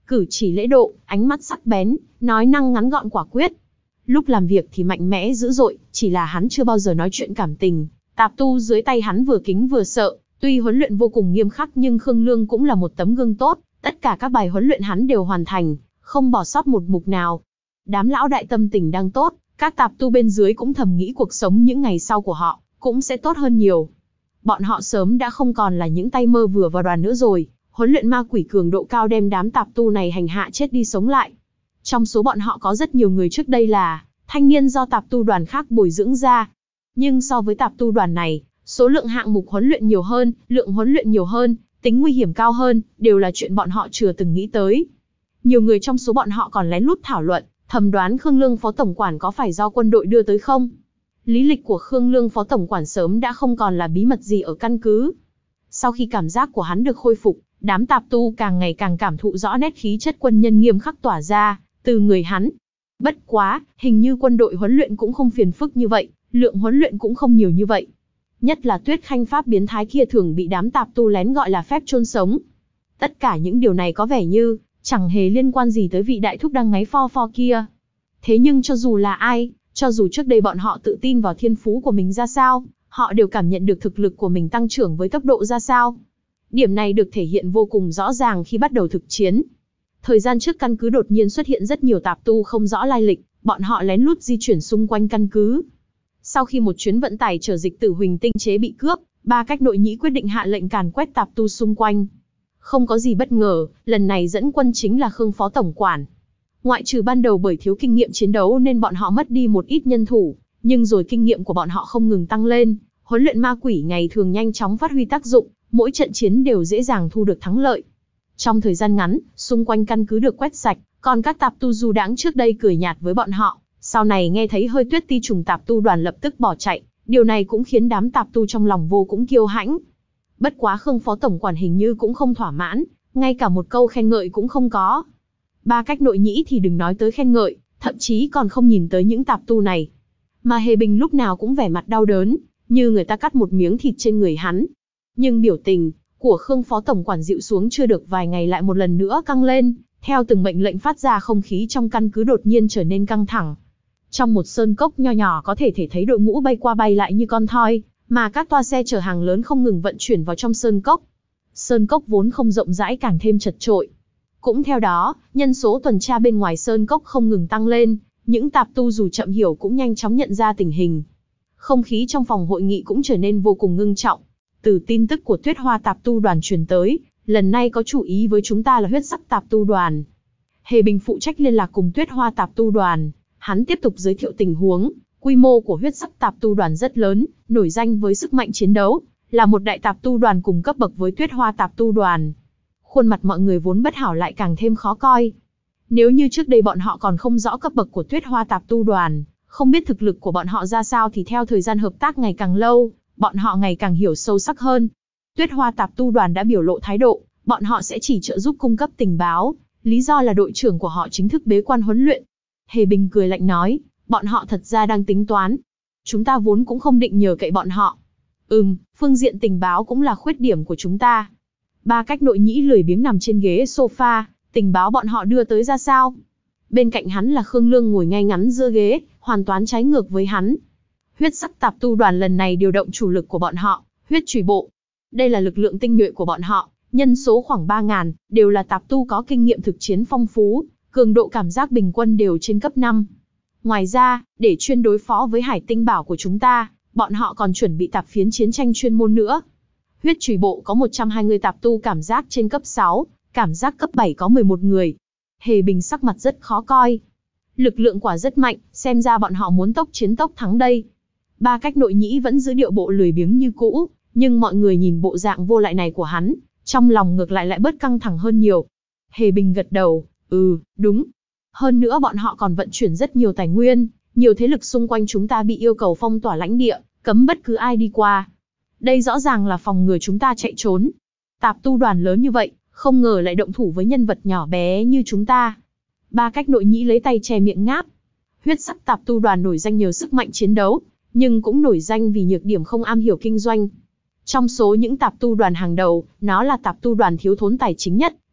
cử chỉ lễ độ, ánh mắt sắc bén, nói năng ngắn gọn quả quyết. Lúc làm việc thì mạnh mẽ dữ dội, chỉ là hắn chưa bao giờ nói chuyện cảm tình. Tạp tu dưới tay hắn vừa kính vừa sợ, tuy huấn luyện vô cùng nghiêm khắc nhưng Khương Lương cũng là một tấm gương tốt, tất cả các bài huấn luyện hắn đều hoàn thành, không bỏ sót một mục nào. Đám lão đại tâm tình đang tốt, các tạp tu bên dưới cũng thầm nghĩ cuộc sống những ngày sau của họ cũng sẽ tốt hơn nhiều. Bọn họ sớm đã không còn là những tay mơ vừa vào đoàn nữa rồi, huấn luyện ma quỷ cường độ cao đem đám tạp tu này hành hạ chết đi sống lại. Trong số bọn họ có rất nhiều người trước đây là thanh niên do tạp tu đoàn khác bồi dưỡng ra. Nhưng so với tạp tu đoàn này, số lượng hạng mục huấn luyện nhiều hơn, lượng huấn luyện nhiều hơn, tính nguy hiểm cao hơn, đều là chuyện bọn họ chưa từng nghĩ tới. Nhiều người trong số bọn họ còn lén lút thảo luận, thầm đoán Khương Lương phó tổng quản có phải do quân đội đưa tới không? Lý lịch của Khương Lương phó tổng quản sớm đã không còn là bí mật gì ở căn cứ. Sau khi cảm giác của hắn được khôi phục, đám tạp tu càng ngày càng cảm thụ rõ nét khí chất quân nhân nghiêm khắc tỏa ra từ người hắn. Bất quá, hình như quân đội huấn luyện cũng không phiền phức như vậy, lượng huấn luyện cũng không nhiều như vậy. Nhất là Tuyết Khanh pháp biến thái kia thường bị đám tạp tu lén gọi là phép chôn sống. Tất cả những điều này có vẻ như chẳng hề liên quan gì tới vị đại thúc đang ngáy pho pho kia. Thế nhưng cho dù là ai, cho dù trước đây bọn họ tự tin vào thiên phú của mình ra sao, họ đều cảm nhận được thực lực của mình tăng trưởng với tốc độ ra sao. Điểm này được thể hiện vô cùng rõ ràng khi bắt đầu thực chiến. Thời gian trước căn cứ đột nhiên xuất hiện rất nhiều tạp tu không rõ lai lịch, bọn họ lén lút di chuyển xung quanh căn cứ. Sau khi một chuyến vận tải chở dịch tử huỳnh tinh chế bị cướp, ba cách nội nhĩ quyết định hạ lệnh càn quét tạp tu xung quanh. Không có gì bất ngờ, lần này dẫn quân chính là Khương phó tổng quản. Ngoại trừ ban đầu bởi thiếu kinh nghiệm chiến đấu nên bọn họ mất đi một ít nhân thủ, nhưng rồi kinh nghiệm của bọn họ không ngừng tăng lên, huấn luyện ma quỷ ngày thường nhanh chóng phát huy tác dụng, mỗi trận chiến đều dễ dàng thu được thắng lợi. Trong thời gian ngắn, xung quanh căn cứ được quét sạch, còn các tạp tu du đãng trước đây cười nhạt với bọn họ, sau này nghe thấy hơi tuyết ti trùng tạp tu đoàn lập tức bỏ chạy, điều này cũng khiến đám tạp tu trong lòng vô cùng kiêu hãnh. Bất quá Khương phó tổng quản hình như cũng không thỏa mãn, ngay cả một câu khen ngợi cũng không có. Ba cách nội nhĩ thì đừng nói tới khen ngợi, thậm chí còn không nhìn tới những tạp tu này. Mà Hề Bình lúc nào cũng vẻ mặt đau đớn, như người ta cắt một miếng thịt trên người hắn. Nhưng biểu tình của Khương phó tổng quản dịu xuống chưa được vài ngày lại một lần nữa căng lên, theo từng mệnh lệnh phát ra không khí trong căn cứ đột nhiên trở nên căng thẳng. Trong một sơn cốc nho nhỏ có thể thể thấy đội ngũ bay qua bay lại như con thoi, mà các toa xe chở hàng lớn không ngừng vận chuyển vào trong sơn cốc. Sơn cốc vốn không rộng rãi càng thêm chật chội. Cũng theo đó, nhân số tuần tra bên ngoài sơn cốc không ngừng tăng lên, những tạp tu dù chậm hiểu cũng nhanh chóng nhận ra tình hình. Không khí trong phòng hội nghị cũng trở nên vô cùng ngưng trọng. Từ tin tức của Tuyết Hoa tạp tu đoàn truyền tới, lần này có chủ ý với chúng ta là huyết sắc tạp tu đoàn. Hề Bình phụ trách liên lạc cùng Tuyết Hoa tạp tu đoàn, hắn tiếp tục giới thiệu tình huống. Quy mô của huyết sắc tạp tu đoàn rất lớn, nổi danh với sức mạnh chiến đấu, là một đại tạp tu đoàn cùng cấp bậc với Tuyết Hoa tạp tu đoàn. Khuôn mặt mọi người vốn bất hảo lại càng thêm khó coi. Nếu như trước đây bọn họ còn không rõ cấp bậc của Tuyết Hoa tạp tu đoàn, không biết thực lực của bọn họ ra sao thì theo thời gian hợp tác ngày càng lâu, bọn họ ngày càng hiểu sâu sắc hơn. Tuyết Hoa tạp tu đoàn đã biểu lộ thái độ, bọn họ sẽ chỉ trợ giúp cung cấp tình báo, lý do là đội trưởng của họ chính thức bế quan huấn luyện. Hề Bình cười lạnh nói, bọn họ thật ra đang tính toán. Chúng ta vốn cũng không định nhờ cậy bọn họ. Ừm, phương diện tình báo cũng là khuyết điểm của chúng ta. Ba cách nội nhĩ lười biếng nằm trên ghế sofa, tình báo bọn họ đưa tới ra sao? Bên cạnh hắn là Khương Lương ngồi ngay ngắn giữa ghế, hoàn toàn trái ngược với hắn. Huyết sắc tạp tu đoàn lần này điều động chủ lực của bọn họ, huyết chủy bộ. Đây là lực lượng tinh nhuệ của bọn họ, nhân số khoảng ba nghìn, đều là tạp tu có kinh nghiệm thực chiến phong phú, cường độ cảm giác bình quân đều trên cấp năm. Ngoài ra, để chuyên đối phó với hải tinh bảo của chúng ta, bọn họ còn chuẩn bị tạp phiến chiến tranh chuyên môn nữa. Huyết chủy bộ có một trăm hai mươi tạp tu cảm giác trên cấp sáu, cảm giác cấp bảy có mười một người. Hề Bình sắc mặt rất khó coi. Lực lượng quả rất mạnh, xem ra bọn họ muốn tốc chiến tốc thắng đây. Ba cách nội nhĩ vẫn giữ điệu bộ lười biếng như cũ, nhưng mọi người nhìn bộ dạng vô lại này của hắn, trong lòng ngược lại lại bớt căng thẳng hơn nhiều. Hề Bình gật đầu, ừ, đúng. Hơn nữa bọn họ còn vận chuyển rất nhiều tài nguyên, nhiều thế lực xung quanh chúng ta bị yêu cầu phong tỏa lãnh địa, cấm bất cứ ai đi qua. Đây rõ ràng là phòng ngừa chúng ta chạy trốn. Tạp tu đoàn lớn như vậy, không ngờ lại động thủ với nhân vật nhỏ bé như chúng ta. Ba cách nội nhĩ lấy tay che miệng ngáp. Huyết sắc tạp tu đoàn nổi danh nhờ sức mạnh chiến đấu, nhưng cũng nổi danh vì nhược điểm không am hiểu kinh doanh. Trong số những tạp tu đoàn hàng đầu, nó là tạp tu đoàn thiếu thốn tài chính nhất,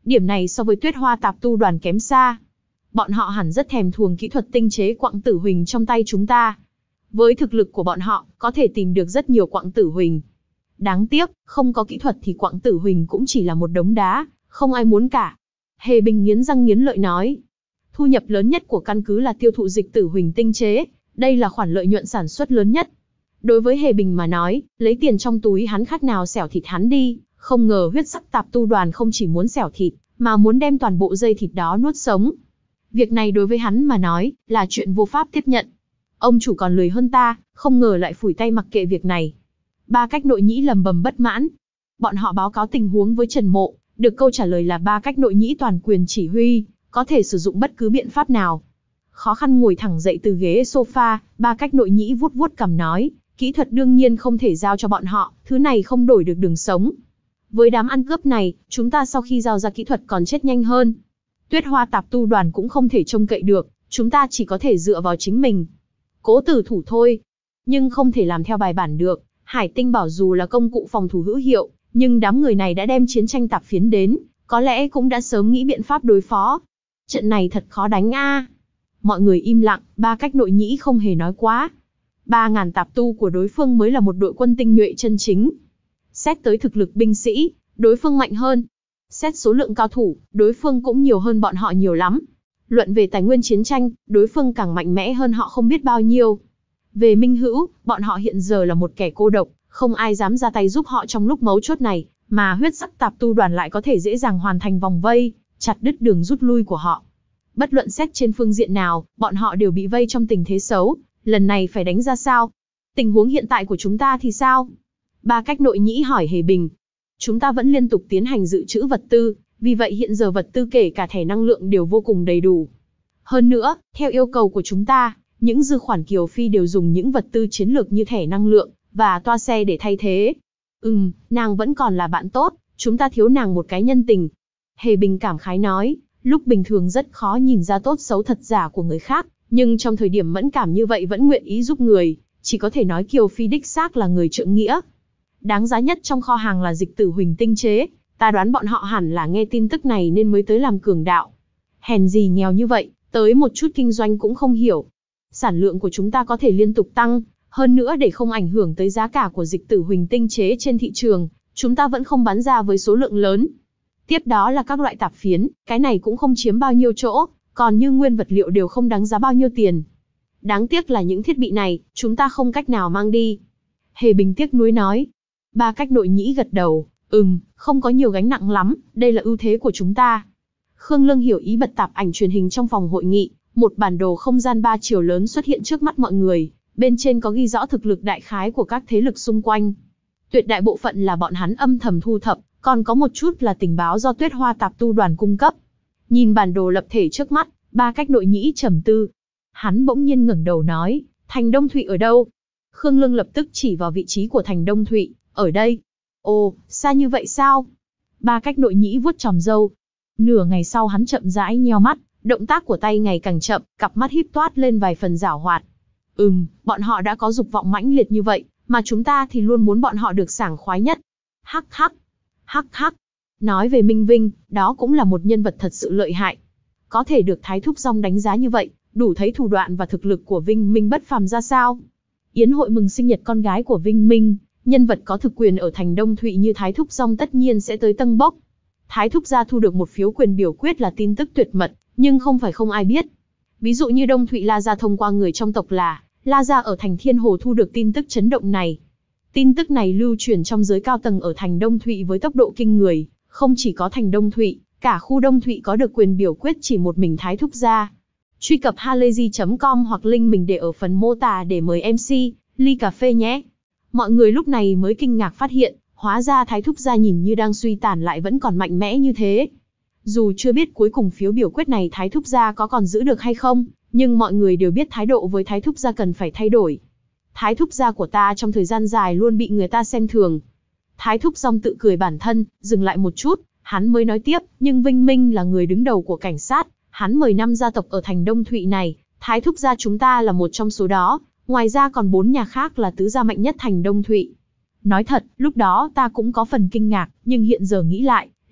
Điểm này so với Tuyết Hoa Tạp Tu đoàn kém xa. Bọn họ hẳn rất thèm thuồng kỹ thuật tinh chế quặng tử huỳnh trong tay chúng ta. Với thực lực của bọn họ, có thể tìm được rất nhiều quặng tử huỳnh. Đáng tiếc, không có kỹ thuật thì quặng tử huỳnh cũng chỉ là một đống đá, không ai muốn cả. Hề Bình nghiến răng nghiến lợi nói. Thu nhập lớn nhất của căn cứ là tiêu thụ dịch tử huỳnh tinh chế, đây là khoản lợi nhuận sản xuất lớn nhất. Đối với Hề Bình mà nói, lấy tiền trong túi hắn khác nào xẻo thịt hắn đi, không ngờ huyết sắc tạp tu đoàn không chỉ muốn xẻo thịt, mà muốn đem toàn bộ dây thịt đó nuốt sống. Việc này đối với hắn mà nói, là chuyện vô pháp tiếp nhận. Ông chủ còn lười hơn ta, không ngờ lại phủi tay mặc kệ việc này. Ba Cách Nội Nhĩ lầm bầm bất mãn. Bọn họ báo cáo tình huống với Trần Mộ, được câu trả lời là Ba Cách Nội Nhĩ toàn quyền chỉ huy, có thể sử dụng bất cứ biện pháp nào. Khó khăn ngồi thẳng dậy từ ghế sofa, Ba Cách Nội Nhĩ vuốt vuốt cằm nói, kỹ thuật đương nhiên không thể giao cho bọn họ, thứ này không đổi được đường sống. Với đám ăn cướp này, chúng ta sau khi giao ra kỹ thuật còn chết nhanh hơn. Tuyết Hoa Tạp Tu đoàn cũng không thể trông cậy được, chúng ta chỉ có thể dựa vào chính mình. Cố tử thủ thôi. Nhưng không thể làm theo bài bản được, Hải Tinh Bảo dù là công cụ phòng thủ hữu hiệu, nhưng đám người này đã đem chiến tranh tạp phiến đến, có lẽ cũng đã sớm nghĩ biện pháp đối phó. Trận này thật khó đánh a. Mọi người im lặng, Ba Cách Nội Nhĩ không hề nói quá. Ba ngàn tạp tu của đối phương mới là một đội quân tinh nhuệ chân chính. Xét tới thực lực binh sĩ, đối phương mạnh hơn. Xét số lượng cao thủ, đối phương cũng nhiều hơn bọn họ nhiều lắm. Luận về tài nguyên chiến tranh, đối phương càng mạnh mẽ hơn họ không biết bao nhiêu. Về minh hữu, bọn họ hiện giờ là một kẻ cô độc, không ai dám ra tay giúp họ trong lúc mấu chốt này, mà huyết sắc tạp tu đoàn lại có thể dễ dàng hoàn thành vòng vây, chặt đứt đường rút lui của họ. Bất luận xét trên phương diện nào, bọn họ đều bị vây trong tình thế xấu, lần này phải đánh ra sao? Tình huống hiện tại của chúng ta thì sao? Ba Cách Nội Nhĩ hỏi Hề Bình. Chúng ta vẫn liên tục tiến hành dự trữ vật tư, vì vậy hiện giờ vật tư kể cả thẻ năng lượng đều vô cùng đầy đủ. Hơn nữa, theo yêu cầu của chúng ta, những dư khoản Kiều Phi đều dùng những vật tư chiến lược như thẻ năng lượng và toa xe để thay thế. Ừm, nàng vẫn còn là bạn tốt, chúng ta thiếu nàng một cái nhân tình. Hề Bình cảm khái nói, lúc bình thường rất khó nhìn ra tốt xấu thật giả của người khác, nhưng trong thời điểm mẫn cảm như vậy vẫn nguyện ý giúp người, chỉ có thể nói Kiều Phi đích xác là người trượng nghĩa. Đáng giá nhất trong kho hàng là dịch tử huỳnh tinh chế, ta đoán bọn họ hẳn là nghe tin tức này nên mới tới làm cường đạo. Hèn gì nghèo như vậy, tới một chút kinh doanh cũng không hiểu. Sản lượng của chúng ta có thể liên tục tăng, hơn nữa để không ảnh hưởng tới giá cả của dịch tử huỳnh tinh chế trên thị trường, chúng ta vẫn không bán ra với số lượng lớn. Tiếp đó là các loại tạp phiến, cái này cũng không chiếm bao nhiêu chỗ, còn như nguyên vật liệu đều không đáng giá bao nhiêu tiền. Đáng tiếc là những thiết bị này, chúng ta không cách nào mang đi. Hề Bình tiếc nuối nói. Ba Cách Nội Nhĩ gật đầu, ừm, không có nhiều gánh nặng lắm, đây là ưu thế của chúng ta. Khương Lương hiểu ý bật tạp ảnh truyền hình trong phòng hội nghị, một bản đồ không gian ba chiều lớn xuất hiện trước mắt mọi người, bên trên có ghi rõ thực lực đại khái của các thế lực xung quanh. Tuyệt đại bộ phận là bọn hắn âm thầm thu thập, còn có một chút là tình báo do Tuyết Hoa Tạp Tu đoàn cung cấp. Nhìn bản đồ lập thể trước mắt, Ba Cách Nội Nhĩ trầm tư. Hắn bỗng nhiên ngẩng đầu nói, Thành Đông Thụy ở đâu? Khương Lương lập tức chỉ vào vị trí của Thành Đông Thụy, ở đây. Ồ, xa như vậy sao? Ba Cách Nội Nhĩ vuốt chòm râu. Nửa ngày sau hắn chậm rãi nheo mắt, động tác của tay ngày càng chậm, cặp mắt híp toát lên vài phần giảo hoạt. Ừm, bọn họ đã có dục vọng mãnh liệt như vậy, mà chúng ta thì luôn muốn bọn họ được sảng khoái nhất. Hắc hắc, hắc hắc. Nói về Minh Vinh, đó cũng là một nhân vật thật sự lợi hại. Có thể được Thái Thúc Dong đánh giá như vậy, đủ thấy thủ đoạn và thực lực của Vinh Minh bất phàm ra sao. Yến hội mừng sinh nhật con gái của Vinh Minh, nhân vật có thực quyền ở Thành Đông Thụy như Thái Thúc Dong tất nhiên sẽ tới tâng bốc. Thái Thúc gia thu được một phiếu quyền biểu quyết là tin tức tuyệt mật, nhưng không phải không ai biết. Ví dụ như Đông Thụy La Gia thông qua người trong tộc là La Gia ở thành Thiên Hồ thu được tin tức chấn động này. Tin tức này lưu truyền trong giới cao tầng ở thành Đông Thụy với tốc độ kinh người, không chỉ có thành Đông Thụy, cả khu Đông Thụy có được quyền biểu quyết chỉ một mình Thái Thúc gia. Truy cập halayzi chấm com hoặc link mình để ở phần mô tả để mời em xê, ly cà phê nhé. Mọi người lúc này mới kinh ngạc phát hiện, hóa ra Thái Thúc gia nhìn như đang suy tàn lại vẫn còn mạnh mẽ như thế. Dù chưa biết cuối cùng phiếu biểu quyết này Thái Thúc gia có còn giữ được hay không, nhưng mọi người đều biết thái độ với Thái Thúc gia cần phải thay đổi. Thái Thúc gia của ta trong thời gian dài luôn bị người ta xem thường. Thái Thúc Dong tự cười bản thân, dừng lại một chút, hắn mới nói tiếp, nhưng Vinh Minh là người đứng đầu của cảnh sát, hắn mười năm gia tộc ở thành Đông Thụy này, Thái Thúc gia chúng ta là một trong số đó, ngoài ra còn bốn nhà khác là tứ gia mạnh nhất thành Đông Thụy. Nói thật, lúc đó ta cũng có phần kinh ngạc, nhưng hiện giờ nghĩ lại,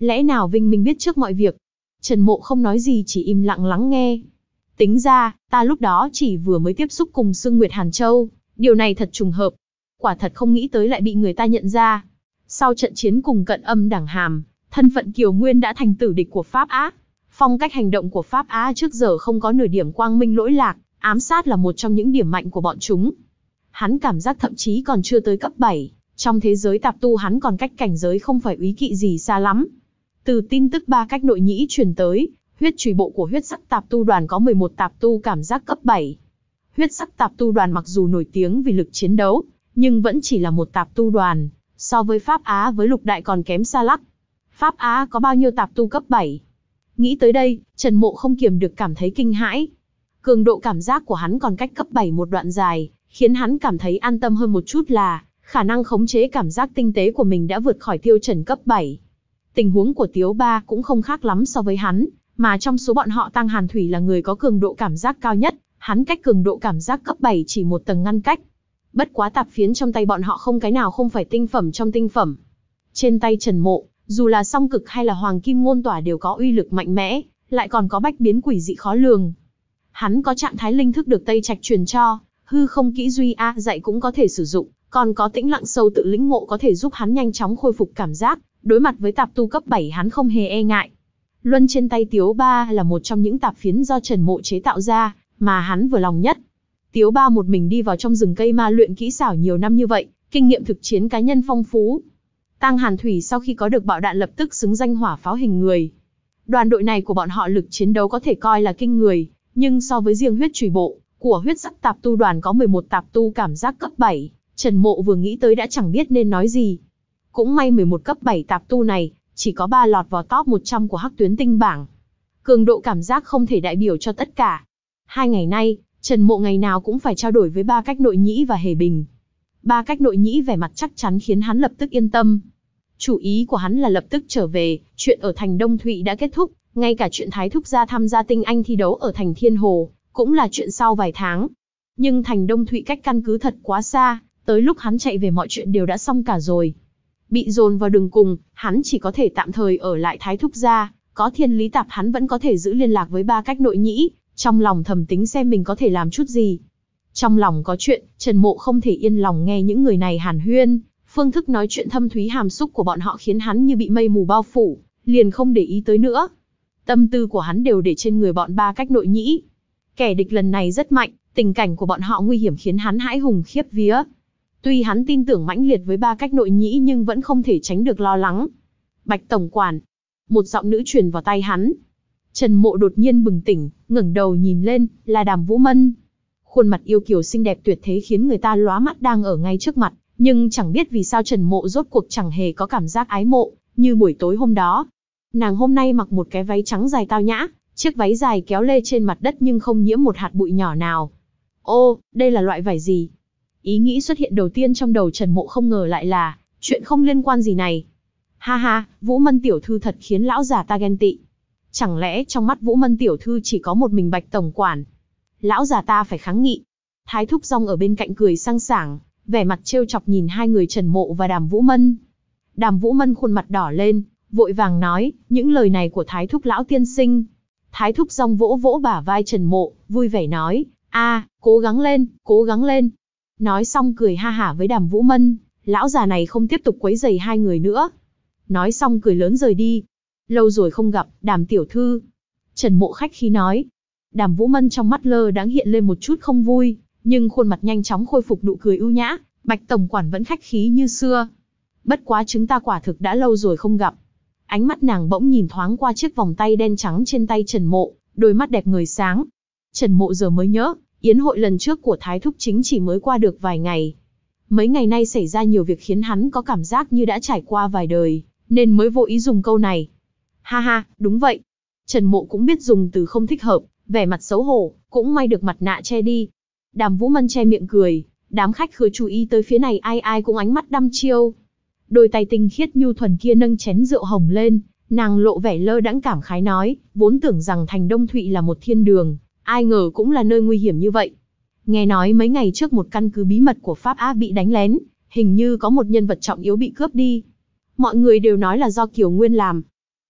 Lẽ nào Vinh Minh biết trước mọi việc? Trần Mộ không nói gì, chỉ im lặng lắng nghe. Tính ra, ta lúc đó chỉ vừa mới tiếp xúc cùng Sương Nguyệt Hàn Châu, điều này thật trùng hợp. Quả thật không nghĩ tới lại bị người ta nhận ra. Sau trận chiến cùng Cận Âm Đẳng Hàm, thân phận Kiều Nguyên đã thành tử địch của Pháp Á. Phong cách hành động của Pháp Á trước giờ không có nửa điểm quang minh lỗi lạc, ám sát là một trong những điểm mạnh của bọn chúng. Hắn cảm giác thậm chí còn chưa tới cấp bảy, trong thế giới tạp tu hắn còn cách cảnh giới không phải úy kỵ gì xa lắm. Từ tin tức ba cách nội nhĩ truyền tới, huyết chùy bộ của huyết sắc tạp tu đoàn có mười một tạp tu cảm giác cấp bảy. Huyết sắc tạp tu đoàn mặc dù nổi tiếng vì lực chiến đấu, nhưng vẫn chỉ là một tạp tu đoàn, so với Pháp Á với lục đại còn kém xa lắc. Pháp Á có bao nhiêu tạp tu cấp bảy? Nghĩ tới đây, Trần Mộ không kiềm được cảm thấy kinh hãi. Cường độ cảm giác của hắn còn cách cấp bảy một đoạn dài, khiến hắn cảm thấy an tâm hơn một chút là, khả năng khống chế cảm giác tinh tế của mình đã vượt khỏi tiêu chuẩn cấp bảy. Tình huống của Tiếu Ba cũng không khác lắm so với hắn, mà trong số bọn họ Tăng Hàn Thủy là người có cường độ cảm giác cao nhất, hắn cách cường độ cảm giác cấp bảy chỉ một tầng ngăn cách. Bất quá tạp phiến trong tay bọn họ không cái nào không phải tinh phẩm trong tinh phẩm. Trên tay Trần Mộ, dù là song cực hay là hoàng kim ngôn tỏa đều có uy lực mạnh mẽ, lại còn có bách biến quỷ dị khó lường. Hắn có trạng thái linh thức được Tây Trạch truyền cho, hư không kỹ duy a dạy cũng có thể sử dụng, còn có tĩnh lặng sâu tự lĩnh ngộ có thể giúp hắn nhanh chóng khôi phục cảm giác, đối mặt với tạp tu cấp bảy hắn không hề e ngại. Luân trên tay Tiếu Ba là một trong những tạp phiến do Trần Mộ chế tạo ra, mà hắn vừa lòng nhất. Tiếu Ba một mình đi vào trong rừng cây ma luyện kỹ xảo nhiều năm như vậy, kinh nghiệm thực chiến cá nhân phong phú. Tăng Hàn Thủy sau khi có được bạo đạn lập tức xứng danh hỏa pháo hình người. Đoàn đội này của bọn họ lực chiến đấu có thể coi là kinh người, nhưng so với riêng huyết chùy bộ của huyết sắc tạp tu đoàn có mười một tạp tu cảm giác cấp bảy, Trần Mộ vừa nghĩ tới đã chẳng biết nên nói gì. Cũng may mười một cấp bảy tạp tu này, chỉ có ba lọt vào top một trăm của Hắc Tuyến Tinh bảng. Cường độ cảm giác không thể đại biểu cho tất cả. Hai ngày nay, Trần Mộ ngày nào cũng phải trao đổi với ba cách nội nhĩ và Hề Bình. Ba cách nội nhĩ vẻ mặt chắc chắn khiến hắn lập tức yên tâm. Chủ ý của hắn là lập tức trở về, chuyện ở thành Đông Thụy đã kết thúc, ngay cả chuyện Thái Thúc gia tham gia tinh anh thi đấu ở thành Thiên Hồ, cũng là chuyện sau vài tháng. Nhưng thành Đông Thụy cách căn cứ thật quá xa, tới lúc hắn chạy về mọi chuyện đều đã xong cả rồi. Bị dồn vào đường cùng, hắn chỉ có thể tạm thời ở lại Thái Thúc gia, có Thiên Lý Tạp hắn vẫn có thể giữ liên lạc với ba cách nội nhĩ, trong lòng thầm tính xem mình có thể làm chút gì. Trong lòng có chuyện, Trần Mộ không thể yên lòng nghe những người này hàn huyên, phương thức nói chuyện thâm thúy hàm xúc của bọn họ khiến hắn như bị mây mù bao phủ, liền không để ý tới nữa. Tâm tư của hắn đều để trên người bọn ba cách nội nhĩ. Kẻ địch lần này rất mạnh, tình cảnh của bọn họ nguy hiểm khiến hắn hãi hùng khiếp vía. Tuy hắn tin tưởng mãnh liệt với ba cách nội nhĩ nhưng vẫn không thể tránh được lo lắng. Bạch tổng quản. Một giọng nữ truyền vào tai hắn. Trần Mộ đột nhiên bừng tỉnh, ngẩng đầu nhìn lên, là Đàm Vũ Mân. Khuôn mặt yêu kiều xinh đẹp tuyệt thế khiến người ta lóa mắt đang ở ngay trước mặt, nhưng chẳng biết vì sao Trần Mộ rốt cuộc chẳng hề có cảm giác ái mộ, như buổi tối hôm đó. Nàng hôm nay mặc một cái váy trắng dài tao nhã, chiếc váy dài kéo lê trên mặt đất nhưng không nhiễm một hạt bụi nhỏ nào. Ô, đây là loại vải gì? Ý nghĩ xuất hiện đầu tiên trong đầu Trần Mộ không ngờ lại là, chuyện không liên quan gì này. Ha ha, Vũ Mân tiểu thư thật khiến lão già ta ghen tị. Chẳng lẽ trong mắt Vũ Mân tiểu thư chỉ có một mình Bạch tổng quản? Lão già ta phải kháng nghị. Thái Thúc Dong ở bên cạnh cười sang sảng, vẻ mặt trêu chọc nhìn hai người Trần Mộ và Đàm Vũ Mân. Đàm Vũ Mân khuôn mặt đỏ lên, vội vàng nói, những lời này của Thái Thúc lão tiên sinh. Thái Thúc Dong vỗ vỗ bả vai Trần Mộ, vui vẻ nói, a, cố gắng lên, cố gắng lên. Nói xong cười ha hả với Đàm Vũ Mân, lão già này không tiếp tục quấy rầy hai người nữa. Nói xong cười lớn rời đi. Lâu rồi không gặp, Đàm tiểu thư. Trần Mộ khách khí nói. Đàm Vũ Mân trong mắt lơ đãng hiện lên một chút không vui, nhưng khuôn mặt nhanh chóng khôi phục nụ cười ưu nhã, Bạch tổng quản vẫn khách khí như xưa. Bất quá chúng ta quả thực đã lâu rồi không gặp. Ánh mắt nàng bỗng nhìn thoáng qua chiếc vòng tay đen trắng trên tay Trần Mộ, đôi mắt đẹp ngời sáng. Trần Mộ giờ mới nhớ, yến hội lần trước của Thái Thúc chính chỉ mới qua được vài ngày. Mấy ngày nay xảy ra nhiều việc khiến hắn có cảm giác như đã trải qua vài đời, nên mới vô ý dùng câu này. Ha ha, đúng vậy. Trần Mộ cũng biết dùng từ không thích hợp, vẻ mặt xấu hổ, cũng may được mặt nạ che đi. Đàm Vũ Mân che miệng cười, đám khách khứa chú ý tới phía này ai ai cũng ánh mắt đăm chiêu. Đôi tay tinh khiết nhu thuần kia nâng chén rượu hồng lên, nàng lộ vẻ lơ đãng cảm khái nói, vốn tưởng rằng thành Đông Thụy là một thiên đường, ai ngờ cũng là nơi nguy hiểm như vậy. Nghe nói mấy ngày trước một căn cứ bí mật của Pháp Á bị đánh lén, hình như có một nhân vật trọng yếu bị cướp đi. Mọi người đều nói là do Kiều Nguyên làm.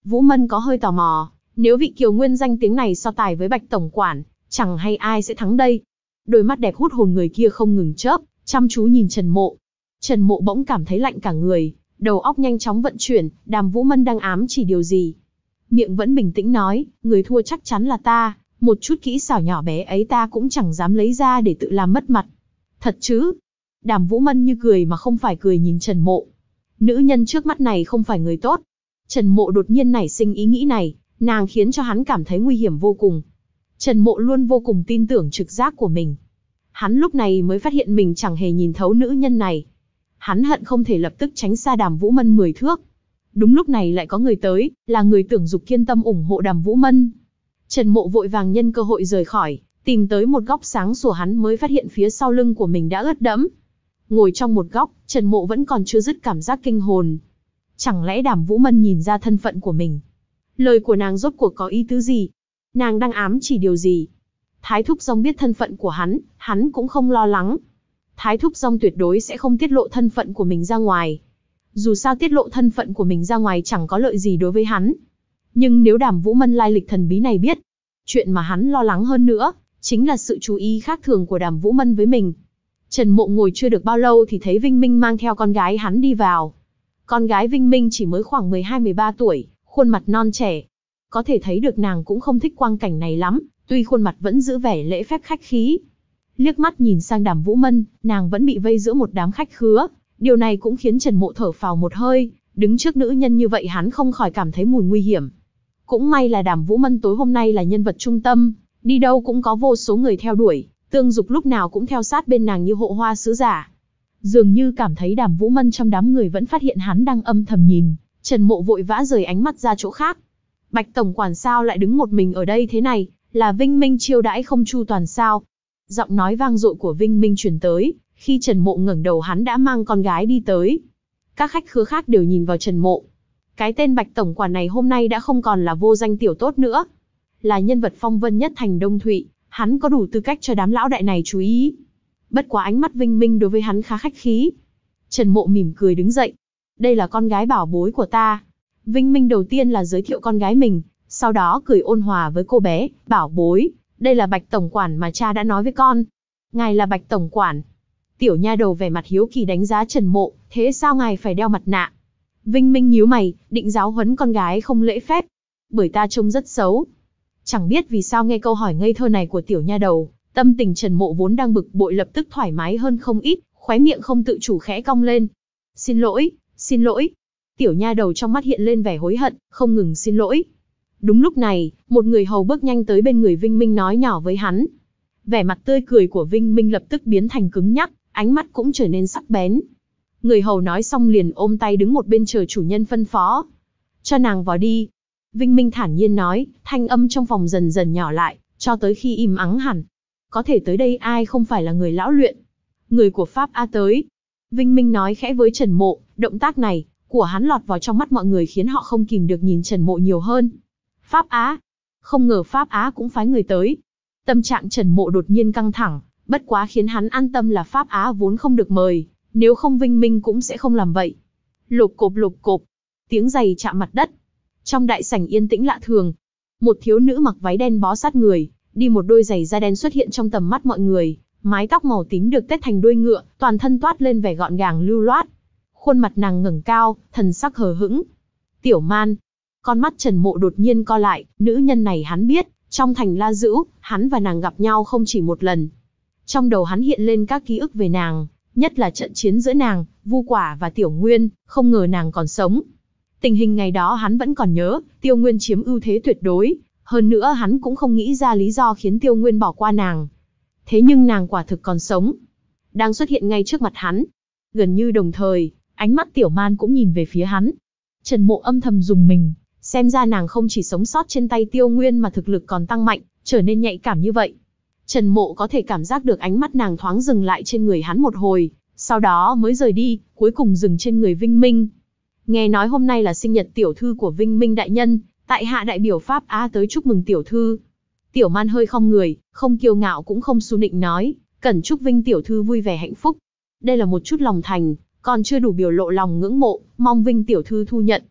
Vũ Mân có hơi tò mò, nếu vị kiều nguyên danh tiếng này so tài với Bạch tổng quản, chẳng hay ai sẽ thắng đây. Đôi mắt đẹp hút hồn người kia không ngừng chớp, chăm chú nhìn Trần Mộ. Trần Mộ bỗng cảm thấy lạnh cả người, đầu óc nhanh chóng vận chuyển, Đàm Vũ Mân đang ám chỉ điều gì. Miệng vẫn bình tĩnh nói, người thua chắc chắn là ta, một chút kỹ xảo nhỏ bé ấy ta cũng chẳng dám lấy ra để tự làm mất mặt. Thật chứ? Đàm Vũ Mân như cười mà không phải cười nhìn Trần Mộ. Nữ nhân trước mắt này không phải người tốt. Trần Mộ đột nhiên nảy sinh ý nghĩ này, nàng khiến cho hắn cảm thấy nguy hiểm vô cùng. Trần Mộ luôn vô cùng tin tưởng trực giác của mình. Hắn lúc này mới phát hiện mình chẳng hề nhìn thấu nữ nhân này. Hắn hận không thể lập tức tránh xa Đàm Vũ Mân mười thước. Đúng lúc này lại có người tới, là người Tưởng Dục kiên tâm ủng hộ Đàm Vũ Mân. Trần Mộ vội vàng nhân cơ hội rời khỏi, tìm tới một góc sáng sủa, hắn mới phát hiện phía sau lưng của mình đã ướt đẫm. Ngồi trong một góc, Trần Mộ vẫn còn chưa dứt cảm giác kinh hồn. Chẳng lẽ Đàm Vũ Mân nhìn ra thân phận của mình? Lời của nàng rốt cuộc có ý tứ gì? Nàng đang ám chỉ điều gì? Thái Thúc Dông biết thân phận của hắn, hắn cũng không lo lắng. Thái Thúc Dông tuyệt đối sẽ không tiết lộ thân phận của mình ra ngoài. Dù sao tiết lộ thân phận của mình ra ngoài chẳng có lợi gì đối với hắn. Nhưng nếu Đàm Vũ Mân lai lịch thần bí này biết, chuyện mà hắn lo lắng hơn nữa, chính là sự chú ý khác thường của Đàm Vũ Mân với mình. Trần Mộ ngồi chưa được bao lâu thì thấy Vinh Minh mang theo con gái hắn đi vào. Con gái Vinh Minh chỉ mới khoảng mười hai mười ba tuổi, khuôn mặt non trẻ. Có thể thấy được nàng cũng không thích quang cảnh này lắm, tuy khuôn mặt vẫn giữ vẻ lễ phép khách khí. Liếc mắt nhìn sang Đàm Vũ Mân, nàng vẫn bị vây giữa một đám khách khứa. Điều này cũng khiến Trần Mộ thở phào một hơi, đứng trước nữ nhân như vậy hắn không khỏi cảm thấy mùi nguy hiểm. Cũng may là Đàm Vũ Mân tối hôm nay là nhân vật trung tâm, đi đâu cũng có vô số người theo đuổi, Tương Dục lúc nào cũng theo sát bên nàng như hộ hoa sứ giả. Dường như cảm thấy Đàm Vũ Mân trong đám người vẫn phát hiện hắn đang âm thầm nhìn, Trần Mộ vội vã rời ánh mắt ra chỗ khác. Bạch tổng quản sao lại đứng một mình ở đây thế này, là Vinh Minh chiêu đãi không chu toàn sao? Giọng nói vang dội của Vinh Minh truyền tới, khi Trần Mộ ngẩng đầu hắn đã mang con gái đi tới. Các khách khứa khác đều nhìn vào Trần Mộ. Cái tên Bạch tổng quản này hôm nay đã không còn là vô danh tiểu tốt nữa, là nhân vật phong vân nhất thành Đông Thụy, hắn có đủ tư cách cho đám lão đại này chú ý. Bất quá ánh mắt Vinh Minh đối với hắn khá khách khí. Trần Mộ mỉm cười đứng dậy. Đây là con gái bảo bối của ta. Vinh Minh đầu tiên là giới thiệu con gái mình, sau đó cười ôn hòa với cô bé, bảo bối, đây là Bạch tổng quản mà cha đã nói với con. Ngài là Bạch tổng quản. Tiểu nha đầu vẻ mặt hiếu kỳ đánh giá Trần Mộ, thế sao ngài phải đeo mặt nạ? Vinh Minh nhíu mày, định giáo huấn con gái không lễ phép. Bởi ta trông rất xấu. Chẳng biết vì sao nghe câu hỏi ngây thơ này của tiểu nha đầu, tâm tình Trần Mộ vốn đang bực bội lập tức thoải mái hơn không ít, khóe miệng không tự chủ khẽ cong lên. Xin lỗi, xin lỗi. Tiểu nha đầu trong mắt hiện lên vẻ hối hận, không ngừng xin lỗi. Đúng lúc này, một người hầu bước nhanh tới bên người Vinh Minh nói nhỏ với hắn. Vẻ mặt tươi cười của Vinh Minh lập tức biến thành cứng nhắc, ánh mắt cũng trở nên sắc bén. Người hầu nói xong liền ôm tay đứng một bên chờ chủ nhân phân phó. Cho nàng vào đi. Vinh Minh thản nhiên nói, thanh âm trong phòng dần dần nhỏ lại, cho tới khi im ắng hẳn. Có thể tới đây ai không phải là người lão luyện. Người của Pháp Á tới. Vinh Minh nói khẽ với Trần Mộ, động tác này của hắn lọt vào trong mắt mọi người khiến họ không kìm được nhìn Trần Mộ nhiều hơn. Pháp Á. Không ngờ Pháp Á cũng phái người tới. Tâm trạng Trần Mộ đột nhiên căng thẳng, bất quá khiến hắn an tâm là Pháp Á vốn không được mời, nếu không Vinh Minh cũng sẽ không làm vậy. Lộp cộp lộp cộp, tiếng giày chạm mặt đất. Trong đại sảnh yên tĩnh lạ thường, một thiếu nữ mặc váy đen bó sát người, đi một đôi giày da đen xuất hiện trong tầm mắt mọi người, mái tóc màu tím được tết thành đuôi ngựa, toàn thân toát lên vẻ gọn gàng lưu loát. Khuôn mặt nàng ngẩng cao, thần sắc hờ hững. Tiểu Man. Con mắt Trần Mộ đột nhiên co lại, nữ nhân này hắn biết, trong thành La Dữu, hắn và nàng gặp nhau không chỉ một lần. Trong đầu hắn hiện lên các ký ức về nàng, nhất là trận chiến giữa nàng, Vu Quả và Tiểu Nguyên, không ngờ nàng còn sống. Tình hình ngày đó hắn vẫn còn nhớ, Tiêu Nguyên chiếm ưu thế tuyệt đối, hơn nữa hắn cũng không nghĩ ra lý do khiến Tiêu Nguyên bỏ qua nàng. Thế nhưng nàng quả thực còn sống, đang xuất hiện ngay trước mặt hắn. Gần như đồng thời, ánh mắt Tiểu Man cũng nhìn về phía hắn. Trần Mộ âm thầm rùng mình, xem ra nàng không chỉ sống sót trên tay Tiêu Nguyên mà thực lực còn tăng mạnh, trở nên nhạy cảm như vậy. Trần Mộ có thể cảm giác được ánh mắt nàng thoáng dừng lại trên người hắn một hồi, sau đó mới rời đi, cuối cùng dừng trên người Vinh Minh. Nghe nói hôm nay là sinh nhật tiểu thư của Vinh Minh đại nhân, tại hạ đại biểu Pháp Á tới chúc mừng tiểu thư. Tiểu Man hơi khom người, không kiêu ngạo cũng không xu nịnh nói, cần chúc Vinh tiểu thư vui vẻ hạnh phúc. Đây là một chút lòng thành, còn chưa đủ biểu lộ lòng ngưỡng mộ, mong Vinh tiểu thư thu nhận.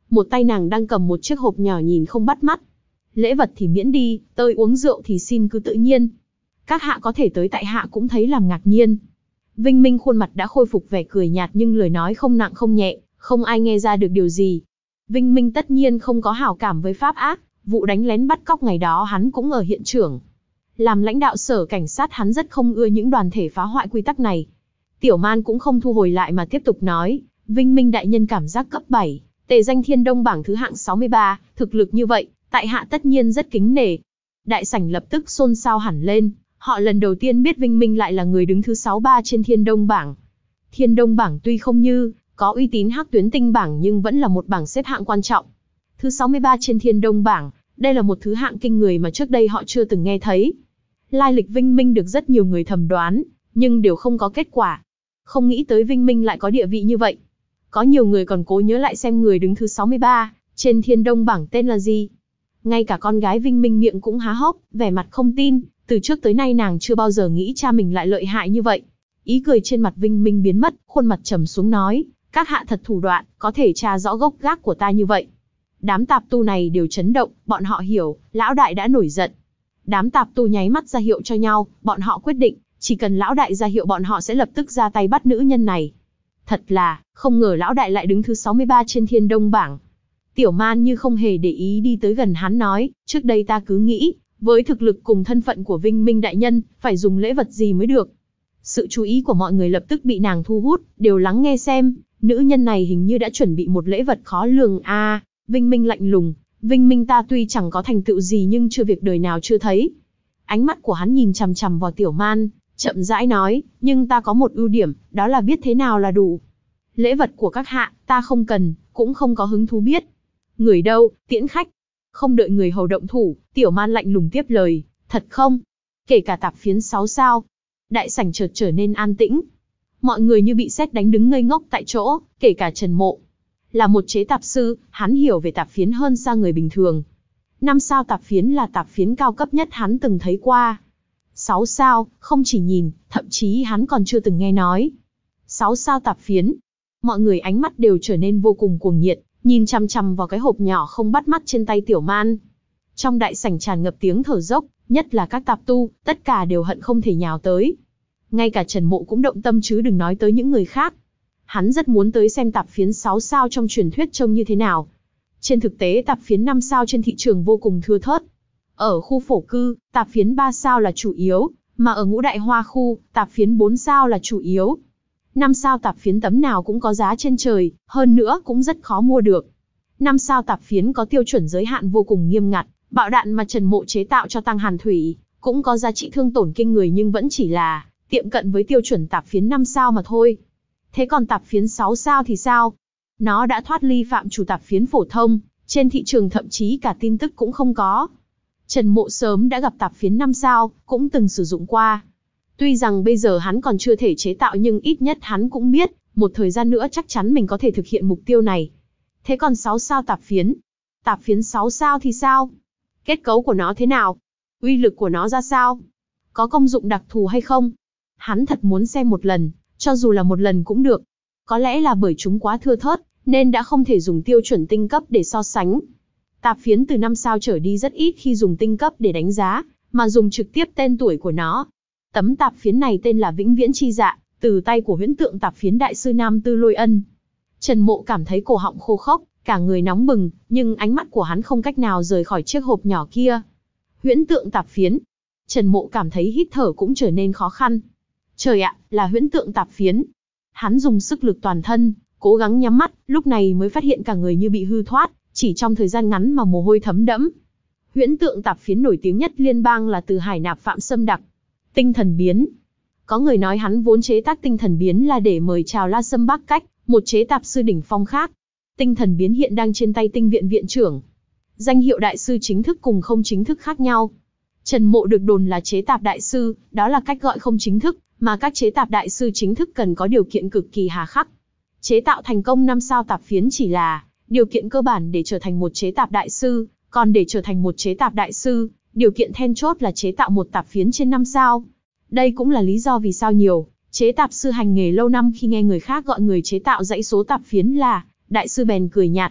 Một tay nàng đang cầm một chiếc hộp nhỏ nhìn không bắt mắt. Lễ vật thì miễn đi, tôi uống rượu thì xin cứ tự nhiên. Các hạ có thể tới tại hạ cũng thấy làm ngạc nhiên. Vinh Minh khuôn mặt đã khôi phục vẻ cười nhạt nhưng lời nói không nặng không nhẹ, không ai nghe ra được điều gì. Vinh Minh tất nhiên không có hảo cảm với pháp ác, vụ đánh lén bắt cóc ngày đó hắn cũng ở hiện trường. Làm lãnh đạo sở cảnh sát hắn rất không ưa những đoàn thể phá hoại quy tắc này. Tiểu Man cũng không thu hồi lại mà tiếp tục nói, Vinh Minh đại nhân cảm giác cấp bảy, tề danh Thiên Đông bảng thứ hạng sáu mươi ba, thực lực như vậy, tại hạ tất nhiên rất kính nể. Đại sảnh lập tức xôn xao hẳn lên, họ lần đầu tiên biết Vinh Minh lại là người đứng thứ sáu mươi ba trên Thiên Đông bảng. Thiên Đông bảng tuy không như có uy tín Hắc Tuyến Tinh bảng nhưng vẫn là một bảng xếp hạng quan trọng. Thứ sáu mươi ba trên Thiên Đông bảng, đây là một thứ hạng kinh người mà trước đây họ chưa từng nghe thấy. Lai lịch Vinh Minh được rất nhiều người thầm đoán, nhưng đều không có kết quả. Không nghĩ tới Vinh Minh lại có địa vị như vậy. Có nhiều người còn cố nhớ lại xem người đứng thứ sáu mươi ba, trên Thiên Đông bảng tên là gì. Ngay cả con gái Vinh Minh miệng cũng há hốc, vẻ mặt không tin, từ trước tới nay nàng chưa bao giờ nghĩ cha mình lại lợi hại như vậy. Ý cười trên mặt Vinh Minh biến mất, khuôn mặt trầm xuống nói, các hạ thật thủ đoạn, có thể tra rõ gốc gác của ta như vậy. Đám tạp tu này đều chấn động, bọn họ hiểu, lão đại đã nổi giận. Đám tạp tu nháy mắt ra hiệu cho nhau, bọn họ quyết định, chỉ cần lão đại ra hiệu bọn họ sẽ lập tức ra tay bắt nữ nhân này. Thật là, không ngờ lão đại lại đứng thứ sáu mươi ba trên Thiên Đông bảng. Tiểu Man như không hề để ý đi tới gần hắn nói, trước đây ta cứ nghĩ, với thực lực cùng thân phận của Vinh Minh đại nhân, phải dùng lễ vật gì mới được. Sự chú ý của mọi người lập tức bị nàng thu hút, đều lắng nghe xem, nữ nhân này hình như đã chuẩn bị một lễ vật khó lường a. À, Vinh Minh lạnh lùng, Vinh Minh ta tuy chẳng có thành tựu gì nhưng chưa việc đời nào chưa thấy. Ánh mắt của hắn nhìn chằm chằm vào Tiểu Man, chậm rãi nói, nhưng ta có một ưu điểm, đó là biết thế nào là đủ. Lễ vật của các hạ, ta không cần, cũng không có hứng thú biết. Người đâu, tiễn khách. Không đợi người hầu động thủ, Tiểu Man lạnh lùng tiếp lời, thật không? Kể cả tạp phiến sáu sao. Đại sảnh chợt trở nên an tĩnh. Mọi người như bị sét đánh đứng ngây ngốc tại chỗ, kể cả Trần Mộ. Là một chế tạp sư, hắn hiểu về tạp phiến hơn xa người bình thường. Năm sao tạp phiến là tạp phiến cao cấp nhất hắn từng thấy qua. Sáu sao, không chỉ nhìn, thậm chí hắn còn chưa từng nghe nói. Sáu sao tạp phiến. Mọi người ánh mắt đều trở nên vô cùng cuồng nhiệt, nhìn chằm chằm vào cái hộp nhỏ không bắt mắt trên tay Tiểu Man. Trong đại sảnh tràn ngập tiếng thở dốc, nhất là các tạp tu, tất cả đều hận không thể nhào tới. Ngay cả Trần Mộ cũng động tâm chứ đừng nói tới những người khác. Hắn rất muốn tới xem tạp phiến sáu sao trong truyền thuyết trông như thế nào. Trên thực tế tạp phiến năm sao trên thị trường vô cùng thưa thớt. Ở khu phổ cư, tạp phiến ba sao là chủ yếu, mà ở ngũ đại hoa khu, tạp phiến bốn sao là chủ yếu. năm sao tạp phiến tấm nào cũng có giá trên trời, hơn nữa cũng rất khó mua được. năm sao tạp phiến có tiêu chuẩn giới hạn vô cùng nghiêm ngặt, bạo đạn mà Trần Mộ chế tạo cho Tăng Hàn Thủy, cũng có giá trị thương tổn kinh người nhưng vẫn chỉ là tiệm cận với tiêu chuẩn tạp phiến năm sao mà thôi. Thế còn tạp phiến sáu sao thì sao? Nó đã thoát ly phạm chủ tạp phiến phổ thông, trên thị trường thậm chí cả tin tức cũng không có. Trần Mộ sớm đã gặp tạp phiến năm sao, cũng từng sử dụng qua. Tuy rằng bây giờ hắn còn chưa thể chế tạo nhưng ít nhất hắn cũng biết, một thời gian nữa chắc chắn mình có thể thực hiện mục tiêu này. Thế còn sáu sao tạp phiến? Tạp phiến sáu sao thì sao? Kết cấu của nó thế nào? Uy lực của nó ra sao? Có công dụng đặc thù hay không? Hắn thật muốn xem một lần, cho dù là một lần cũng được. Có lẽ là bởi chúng quá thưa thớt, nên đã không thể dùng tiêu chuẩn tinh cấp để so sánh. Tạp phiến từ năm sao trở đi rất ít khi dùng tinh cấp để đánh giá, mà dùng trực tiếp tên tuổi của nó. Tấm tạp phiến này tên là Vĩnh Viễn Chi Dạ, từ tay của huyễn tượng tạp phiến đại sư Nam Tư Lôi Ân. Trần Mộ cảm thấy cổ họng khô khốc, cả người nóng bừng, nhưng ánh mắt của hắn không cách nào rời khỏi chiếc hộp nhỏ kia. Huyễn tượng tạp phiến. Trần Mộ cảm thấy hít thở cũng trở nên khó khăn. Trời ạ, là huyễn tượng tạp phiến. Hắn dùng sức lực toàn thân, cố gắng nhắm mắt, lúc này mới phát hiện cả người như bị hư thoát, chỉ trong thời gian ngắn mà mồ hôi thấm đẫm. Huyễn tượng tạp phiến nổi tiếng nhất liên bang là từ Hải Nạp Phạm Sâm Đặc. Tinh thần biến. Có người nói hắn vốn chế tác tinh thần biến là để mời chào La Sâm Bắc Cách, một chế tạp sư đỉnh phong khác. Tinh thần biến hiện đang trên tay tinh viện viện trưởng. Danh hiệu đại sư chính thức cùng không chính thức khác nhau. Trần Mộ được đồn là chế tạp đại sư, đó là cách gọi không chính thức, mà các chế tạp đại sư chính thức cần có điều kiện cực kỳ hà khắc. Chế tạo thành công năm sao tạp phiến chỉ là điều kiện cơ bản để trở thành một chế tạp đại sư, còn để trở thành một chế tạp đại sư, điều kiện then chốt là chế tạo một tạp phiến trên năm sao. Đây cũng là lý do vì sao nhiều chế tạp sư hành nghề lâu năm khi nghe người khác gọi người chế tạo dãy số tạp phiến là đại sư bèn cười nhạt.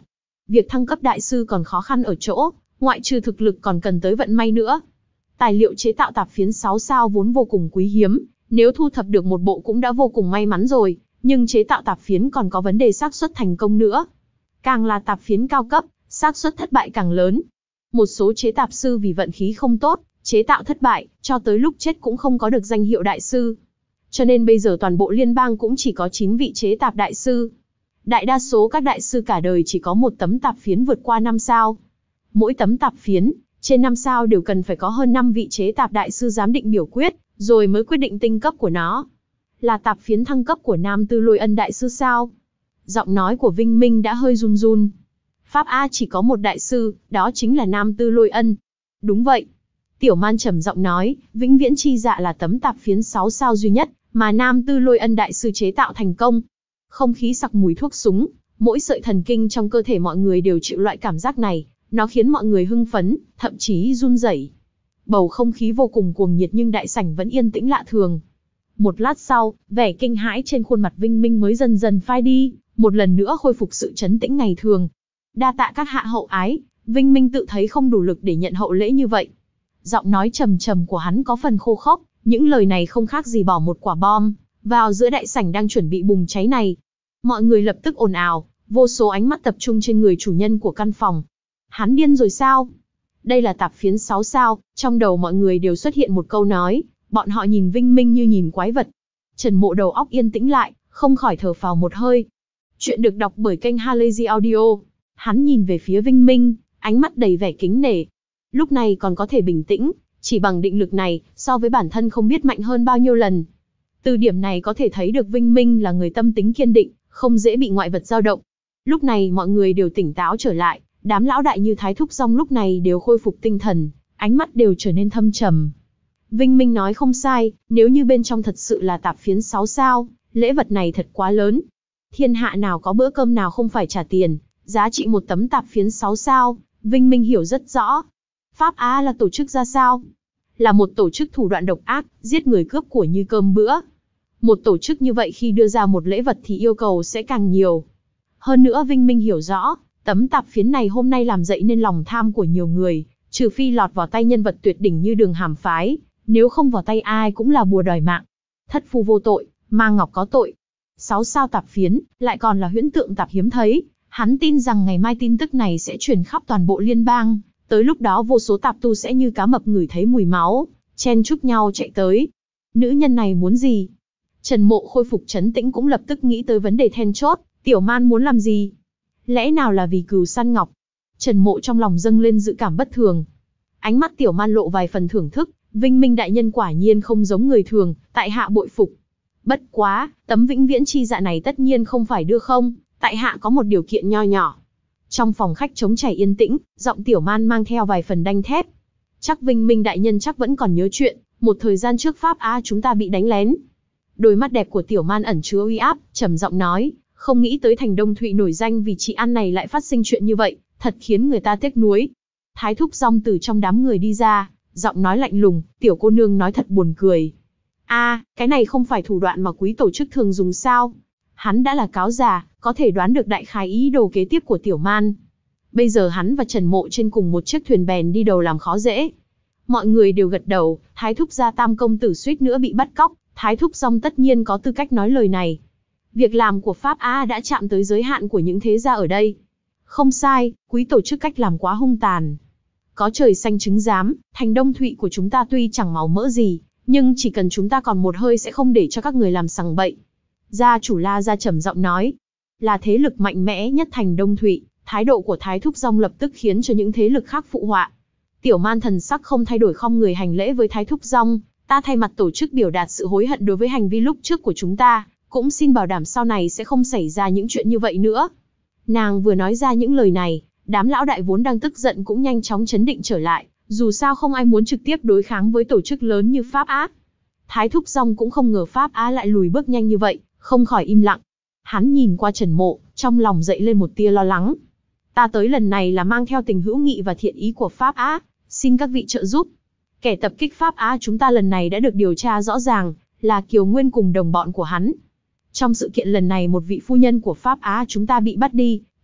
Việc thăng cấp đại sư còn khó khăn ở chỗ, ngoại trừ thực lực còn cần tới vận may nữa. Tài liệu chế tạo tạp phiến sáu sao vốn vô cùng quý hiếm, nếu thu thập được một bộ cũng đã vô cùng may mắn rồi, nhưng chế tạo tạp phiến còn có vấn đề xác suất thành công nữa. Càng là tạp phiến cao cấp, xác suất thất bại càng lớn. Một số chế tạp sư vì vận khí không tốt, chế tạo thất bại, cho tới lúc chết cũng không có được danh hiệu đại sư. Cho nên bây giờ toàn bộ liên bang cũng chỉ có chín vị chế tạp đại sư. Đại đa số các đại sư cả đời chỉ có một tấm tạp phiến vượt qua năm sao. Mỗi tấm tạp phiến, trên năm sao đều cần phải có hơn năm vị chế tạp đại sư giám định biểu quyết, rồi mới quyết định tinh cấp của nó. Là tạp phiến thăng cấp của Nam Tư Lôi Ân đại sư sao? Giọng nói của Vinh Minh đã hơi run run. Pháp A chỉ có một đại sư, đó chính là Nam Tư Lôi Ân. Đúng vậy. Tiểu Man trầm giọng nói, Vĩnh Viễn Chi Dạ là tấm tạp phiến sáu sao duy nhất mà Nam Tư Lôi Ân đại sư chế tạo thành công. Không khí sặc mùi thuốc súng, mỗi sợi thần kinh trong cơ thể mọi người đều chịu loại cảm giác này, nó khiến mọi người hưng phấn, thậm chí run rẩy. Bầu không khí vô cùng cuồng nhiệt nhưng đại sảnh vẫn yên tĩnh lạ thường. Một lát sau, vẻ kinh hãi trên khuôn mặt Vinh Minh mới dần dần phai đi, một lần nữa khôi phục sự trấn tĩnh ngày thường. Đa tạ các hạ hậu ái, Vinh Minh tự thấy không đủ lực để nhận hậu lễ như vậy. Giọng nói trầm trầm của hắn có phần khô khốc, những lời này không khác gì bỏ một quả bom vào giữa đại sảnh đang chuẩn bị bùng cháy này. Mọi người lập tức ồn ào, vô số ánh mắt tập trung trên người chủ nhân của căn phòng. Hắn điên rồi sao? Đây là tạp phiến sáu sao, trong đầu mọi người đều xuất hiện một câu nói, bọn họ nhìn Vinh Minh như nhìn quái vật. Trần Mộ đầu óc yên tĩnh lại, không khỏi thở phào một hơi. Chuyện được đọc bởi kênh Halazy Audio. Hắn nhìn về phía Vinh Minh, ánh mắt đầy vẻ kính nể. Lúc này còn có thể bình tĩnh, chỉ bằng định lực này, so với bản thân không biết mạnh hơn bao nhiêu lần. Từ điểm này có thể thấy được Vinh Minh là người tâm tính kiên định, không dễ bị ngoại vật dao động. Lúc này mọi người đều tỉnh táo trở lại, đám lão đại như Thái Thúc Dong lúc này đều khôi phục tinh thần, ánh mắt đều trở nên thâm trầm. Vinh Minh nói không sai, nếu như bên trong thật sự là tạp phiến sáu sao, lễ vật này thật quá lớn. Thiên hạ nào có bữa cơm nào không phải trả tiền, giá trị một tấm tạp phiến sáu sao, Vinh Minh hiểu rất rõ. Pháp Á là tổ chức ra sao? Là một tổ chức thủ đoạn độc ác, giết người cướp của như cơm bữa. Một tổ chức như vậy khi đưa ra một lễ vật thì yêu cầu sẽ càng nhiều. Hơn nữa Vinh Minh hiểu rõ, tấm tạp phiến này hôm nay làm dậy nên lòng tham của nhiều người, trừ phi lọt vào tay nhân vật tuyệt đỉnh như Đường Hàm Phái, nếu không vào tay ai cũng là bùa đòi mạng. Thất phu vô tội, ma ngọc có tội. Sáu sao tạp phiến, lại còn là huyễn tượng tạp hiếm thấy, hắn tin rằng ngày mai tin tức này sẽ truyền khắp toàn bộ liên bang, tới lúc đó vô số tạp tu sẽ như cá mập ngửi thấy mùi máu, chen chúc nhau chạy tới. Nữ nhân này muốn gì? Trần Mộ khôi phục trấn tĩnh cũng lập tức nghĩ tới vấn đề then chốt, Tiểu Man muốn làm gì? Lẽ nào là vì cừu săn ngọc? Trần Mộ trong lòng dâng lên dự cảm bất thường. Ánh mắt Tiểu Man lộ vài phần thưởng thức, Vinh Minh đại nhân quả nhiên không giống người thường, tại hạ bội phục. Bất quá, tấm Vĩnh Viễn Chi Dạ này tất nhiên không phải đưa không, tại hạ có một điều kiện nho nhỏ. Trong phòng khách trống trải yên tĩnh, giọng Tiểu Man mang theo vài phần đanh thép. Chắc Vinh Minh đại nhân chắc vẫn còn nhớ chuyện, một thời gian trước Pháp Á chúng ta bị đánh lén. Đôi mắt đẹp của Tiểu Man ẩn chứa uy áp, trầm giọng nói, không nghĩ tới thành Đông Thụy nổi danh vì chị ăn này lại phát sinh chuyện như vậy, thật khiến người ta tiếc nuối. Thái Thúc Dong từ trong đám người đi ra, giọng nói lạnh lùng, tiểu cô nương nói thật buồn cười. A, à, cái này không phải thủ đoạn mà quý tổ chức thường dùng sao? Hắn đã là cáo già, có thể đoán được đại khái ý đồ kế tiếp của Tiểu Man. Bây giờ hắn và Trần Mộ trên cùng một chiếc thuyền bèn đi đầu làm khó dễ. Mọi người đều gật đầu, Thái Thúc gia Tam công tử suýt nữa bị bắt cóc, Thái Thúc Dong tất nhiên có tư cách nói lời này. Việc làm của Pháp A đã chạm tới giới hạn của những thế gia ở đây. Không sai, quý tổ chức cách làm quá hung tàn. Có trời xanh chứng giám, thành Đông Thụy của chúng ta tuy chẳng màu mỡ gì, nhưng chỉ cần chúng ta còn một hơi sẽ không để cho các người làm sằng bậy. Gia chủ La Gia trầm giọng nói, là thế lực mạnh mẽ nhất thành Đông Thụy, thái độ của Thái Thúc Dong lập tức khiến cho những thế lực khác phụ họa. Tiểu Man thần sắc không thay đổi khom người hành lễ với Thái Thúc Dong, ta thay mặt tổ chức biểu đạt sự hối hận đối với hành vi lúc trước của chúng ta, cũng xin bảo đảm sau này sẽ không xảy ra những chuyện như vậy nữa. Nàng vừa nói ra những lời này, đám lão đại vốn đang tức giận cũng nhanh chóng chấn định trở lại, dù sao không ai muốn trực tiếp đối kháng với tổ chức lớn như Pháp Á. Thái Thúc Dong cũng không ngờ Pháp Á lại lùi bước nhanh như vậy, không khỏi im lặng. Hắn nhìn qua Trần Mộ, trong lòng dậy lên một tia lo lắng. Ta tới lần này là mang theo tình hữu nghị và thiện ý của Pháp Á, xin các vị trợ giúp. Kẻ tập kích Pháp Á chúng ta lần này đã được điều tra rõ ràng, là Kiều Nguyên cùng đồng bọn của hắn. Trong sự kiện lần này một vị phu nhân của Pháp Á chúng ta bị bắt đi,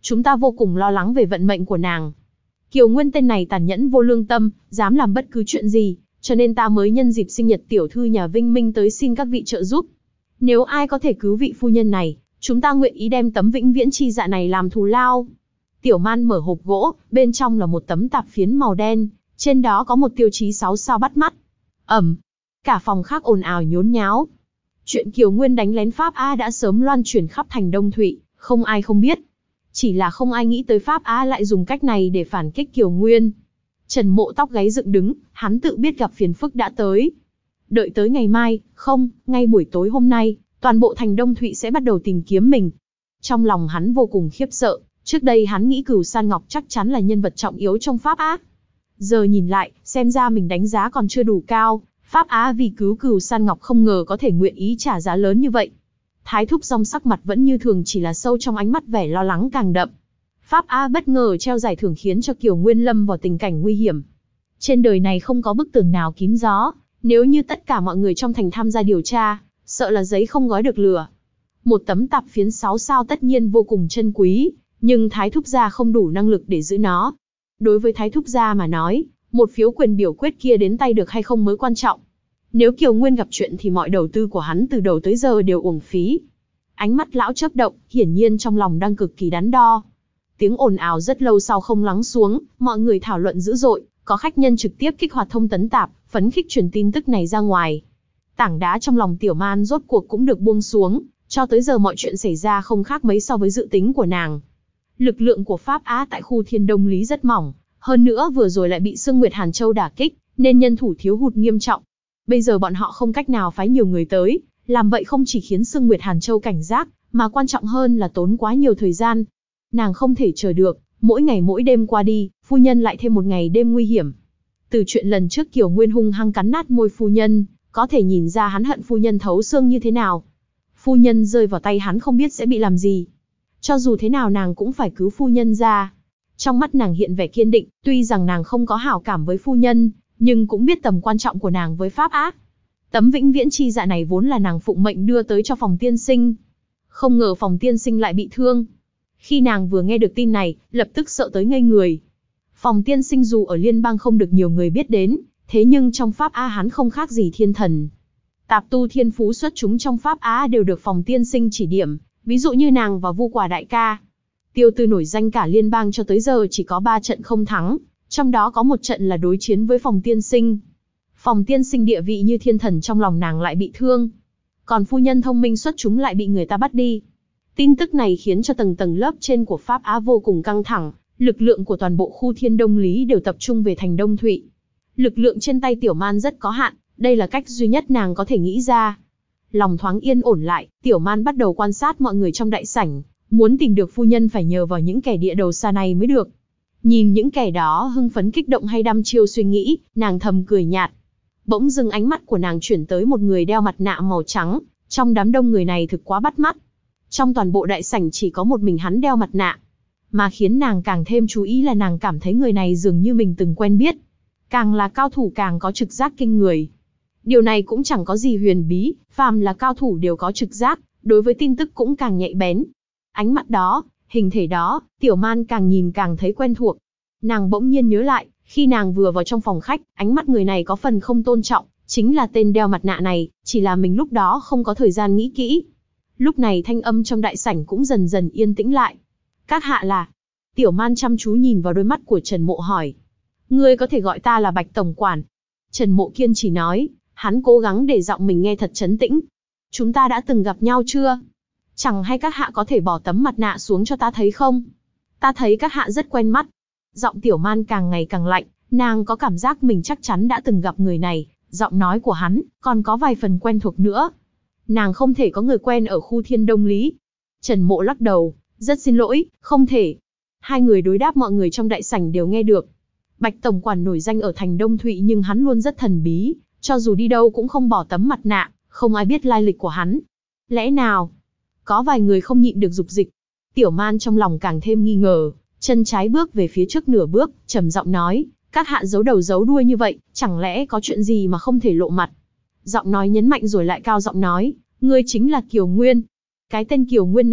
Chúng ta vô cùng lo lắng về vận mệnh của nàng. Kiều Nguyên tên này tàn nhẫn vô lương tâm, dám làm bất cứ chuyện gì, cho nên ta mới nhân dịp sinh nhật tiểu thư nhà Vinh Minh tới xin các vị trợ giúp. Nếu ai có thể cứu vị phu nhân này, chúng ta nguyện ý đem tấm vĩnh viễn chi dạ này làm thù lao. Tiểu Man mở hộp gỗ, bên trong là một tấm tạp phiến màu đen, trên đó có một tiêu chí sáu sao bắt mắt. Ầm, cả phòng khác ồn ào nhốn nháo. Chuyện Kiều Nguyên đánh lén Pháp Á đã sớm loan truyền khắp thành Đông Thụy, không ai không biết. Chỉ là không ai nghĩ tới Pháp Á lại dùng cách này để phản kích Kiều Nguyên. Trần Mộ tóc gáy dựng đứng, hắn tự biết gặp phiền phức đã tới. Đợi tới ngày mai, không, ngay buổi tối hôm nay, toàn bộ thành Đông Thụy sẽ bắt đầu tìm kiếm mình. Trong lòng hắn vô cùng khiếp sợ, trước đây hắn nghĩ Cửu San Ngọc chắc chắn là nhân vật trọng yếu trong Pháp Á. Giờ nhìn lại, xem ra mình đánh giá còn chưa đủ cao, Pháp Á vì cứu Cửu San Ngọc không ngờ có thể nguyện ý trả giá lớn như vậy. Thái Thúc Dong sắc mặt vẫn như thường, chỉ là sâu trong ánh mắt vẻ lo lắng càng đậm. Pháp Á bất ngờ treo giải thưởng khiến cho Kiều Nguyên lâm vào tình cảnh nguy hiểm. Trên đời này không có bức tường nào kín gió, nếu như tất cả mọi người trong thành tham gia điều tra, sợ là giấy không gói được lửa. Một tấm tạp phiến sáu sao tất nhiên vô cùng chân quý, nhưng Thái Thúc gia không đủ năng lực để giữ nó. Đối với Thái Thúc gia mà nói, một phiếu quyền biểu quyết kia đến tay được hay không mới quan trọng. Nếu Kiều Nguyên gặp chuyện thì mọi đầu tư của hắn từ đầu tới giờ đều uổng phí. Ánh mắt lão chớp động, hiển nhiên trong lòng đang cực kỳ đắn đo. Tiếng ồn ào rất lâu sau không lắng xuống, mọi người thảo luận dữ dội, có khách nhân trực tiếp kích hoạt thông tấn tạp, phấn khích truyền tin tức này ra ngoài. Tảng đá trong lòng Tiểu Man rốt cuộc cũng được buông xuống, cho tới giờ mọi chuyện xảy ra không khác mấy so với dự tính của nàng. Lực lượng của Pháp Á tại khu Thiên Đông Lý rất mỏng, hơn nữa vừa rồi lại bị Sương Nguyệt Hàn Châu đả kích, nên nhân thủ thiếu hụt nghiêm trọng. Bây giờ bọn họ không cách nào phái nhiều người tới, làm vậy không chỉ khiến Sương Nguyệt Hàn Châu cảnh giác, mà quan trọng hơn là tốn quá nhiều thời gian. Nàng không thể chờ được, mỗi ngày mỗi đêm qua đi, phu nhân lại thêm một ngày đêm nguy hiểm. Từ chuyện lần trước Kiều Nguyên hung hăng cắn nát môi phu nhân, có thể nhìn ra hắn hận phu nhân thấu xương như thế nào. Phu nhân rơi vào tay hắn không biết sẽ bị làm gì. Cho dù thế nào nàng cũng phải cứu phu nhân ra. Trong mắt nàng hiện vẻ kiên định, tuy rằng nàng không có hảo cảm với phu nhân, nhưng cũng biết tầm quan trọng của nàng với Pháp Á. Tấm vĩnh viễn chi dạ này vốn là nàng phụng mệnh đưa tới cho phòng tiên sinh. Không ngờ phòng tiên sinh lại bị thương. Khi nàng vừa nghe được tin này, lập tức sợ tới ngây người. Phòng tiên sinh dù ở liên bang không được nhiều người biết đến, thế nhưng trong Pháp Á hắn không khác gì thiên thần. Tạp tu thiên phú xuất chúng trong Pháp Á đều được phòng tiên sinh chỉ điểm, ví dụ như nàng và Vu Quả đại ca. Tiêu Tư nổi danh cả liên bang cho tới giờ chỉ có ba trận không thắng, trong đó có một trận là đối chiến với phòng tiên sinh. Phòng tiên sinh địa vị như thiên thần trong lòng nàng lại bị thương. Còn phu nhân thông minh xuất chúng lại bị người ta bắt đi. Tin tức này khiến cho tầng tầng lớp trên của Pháp Á vô cùng căng thẳng, lực lượng của toàn bộ khu Thiên Đông Lý đều tập trung về thành Đông Thụy. Lực lượng trên tay Tiểu Man rất có hạn, đây là cách duy nhất nàng có thể nghĩ ra. Lòng thoáng yên ổn lại, Tiểu Man bắt đầu quan sát mọi người trong đại sảnh, muốn tìm được phu nhân phải nhờ vào những kẻ địa đầu xa này mới được. Nhìn những kẻ đó hưng phấn kích động hay đăm chiêu suy nghĩ, nàng thầm cười nhạt. Bỗng dưng ánh mắt của nàng chuyển tới một người đeo mặt nạ màu trắng, trong đám đông người này thực quá bắt mắt. Trong toàn bộ đại sảnh chỉ có một mình hắn đeo mặt nạ. Mà khiến nàng càng thêm chú ý là nàng cảm thấy người này dường như mình từng quen biết. Càng là cao thủ càng có trực giác kinh người. Điều này cũng chẳng có gì huyền bí, phàm là cao thủ đều có trực giác, đối với tin tức cũng càng nhạy bén. Ánh mắt đó, hình thể đó, Tiểu Man càng nhìn càng thấy quen thuộc. Nàng bỗng nhiên nhớ lại, khi nàng vừa vào trong phòng khách, ánh mắt người này có phần không tôn trọng, chính là tên đeo mặt nạ này, chỉ là mình lúc đó không có thời gian nghĩ kỹ. Lúc này thanh âm trong đại sảnh cũng dần dần yên tĩnh lại. Các hạ là... Tiểu Man chăm chú nhìn vào đôi mắt của Trần Mộ hỏi. Ngươi có thể gọi ta là Bạch Tổng Quản. Trần Mộ kiên trì nói, hắn cố gắng để giọng mình nghe thật trấn tĩnh. Chúng ta đã từng gặp nhau chưa? Chẳng hay các hạ có thể bỏ tấm mặt nạ xuống cho ta thấy không? Ta thấy các hạ rất quen mắt. Giọng Tiểu Man càng ngày càng lạnh, nàng có cảm giác mình chắc chắn đã từng gặp người này, giọng nói của hắn còn có vài phần quen thuộc nữa. Nàng không thể có người quen ở khu Thiên Đông Lý. Trần Mộ lắc đầu, rất xin lỗi, không thể. Hai người đối đáp mọi người trong đại sảnh đều nghe được. Bạch Tổng Quản nổi danh ở thành Đông Thụy nhưng hắn luôn rất thần bí, cho dù đi đâu cũng không bỏ tấm mặt nạ, không ai biết lai lịch của hắn. Lẽ nào? Có vài người không nhịn được dục dịch. Tiểu Man trong lòng càng thêm nghi ngờ, chân trái bước về phía trước nửa bước, trầm giọng nói, các hạ giấu đầu giấu đuôi như vậy, chẳng lẽ có chuyện gì mà không thể lộ mặt? Giọng nói nhấn mạnh rồi lại cao giọng nói, ngươi chính là Kiều Nguyên. Cái tên Kiều Nguyên này,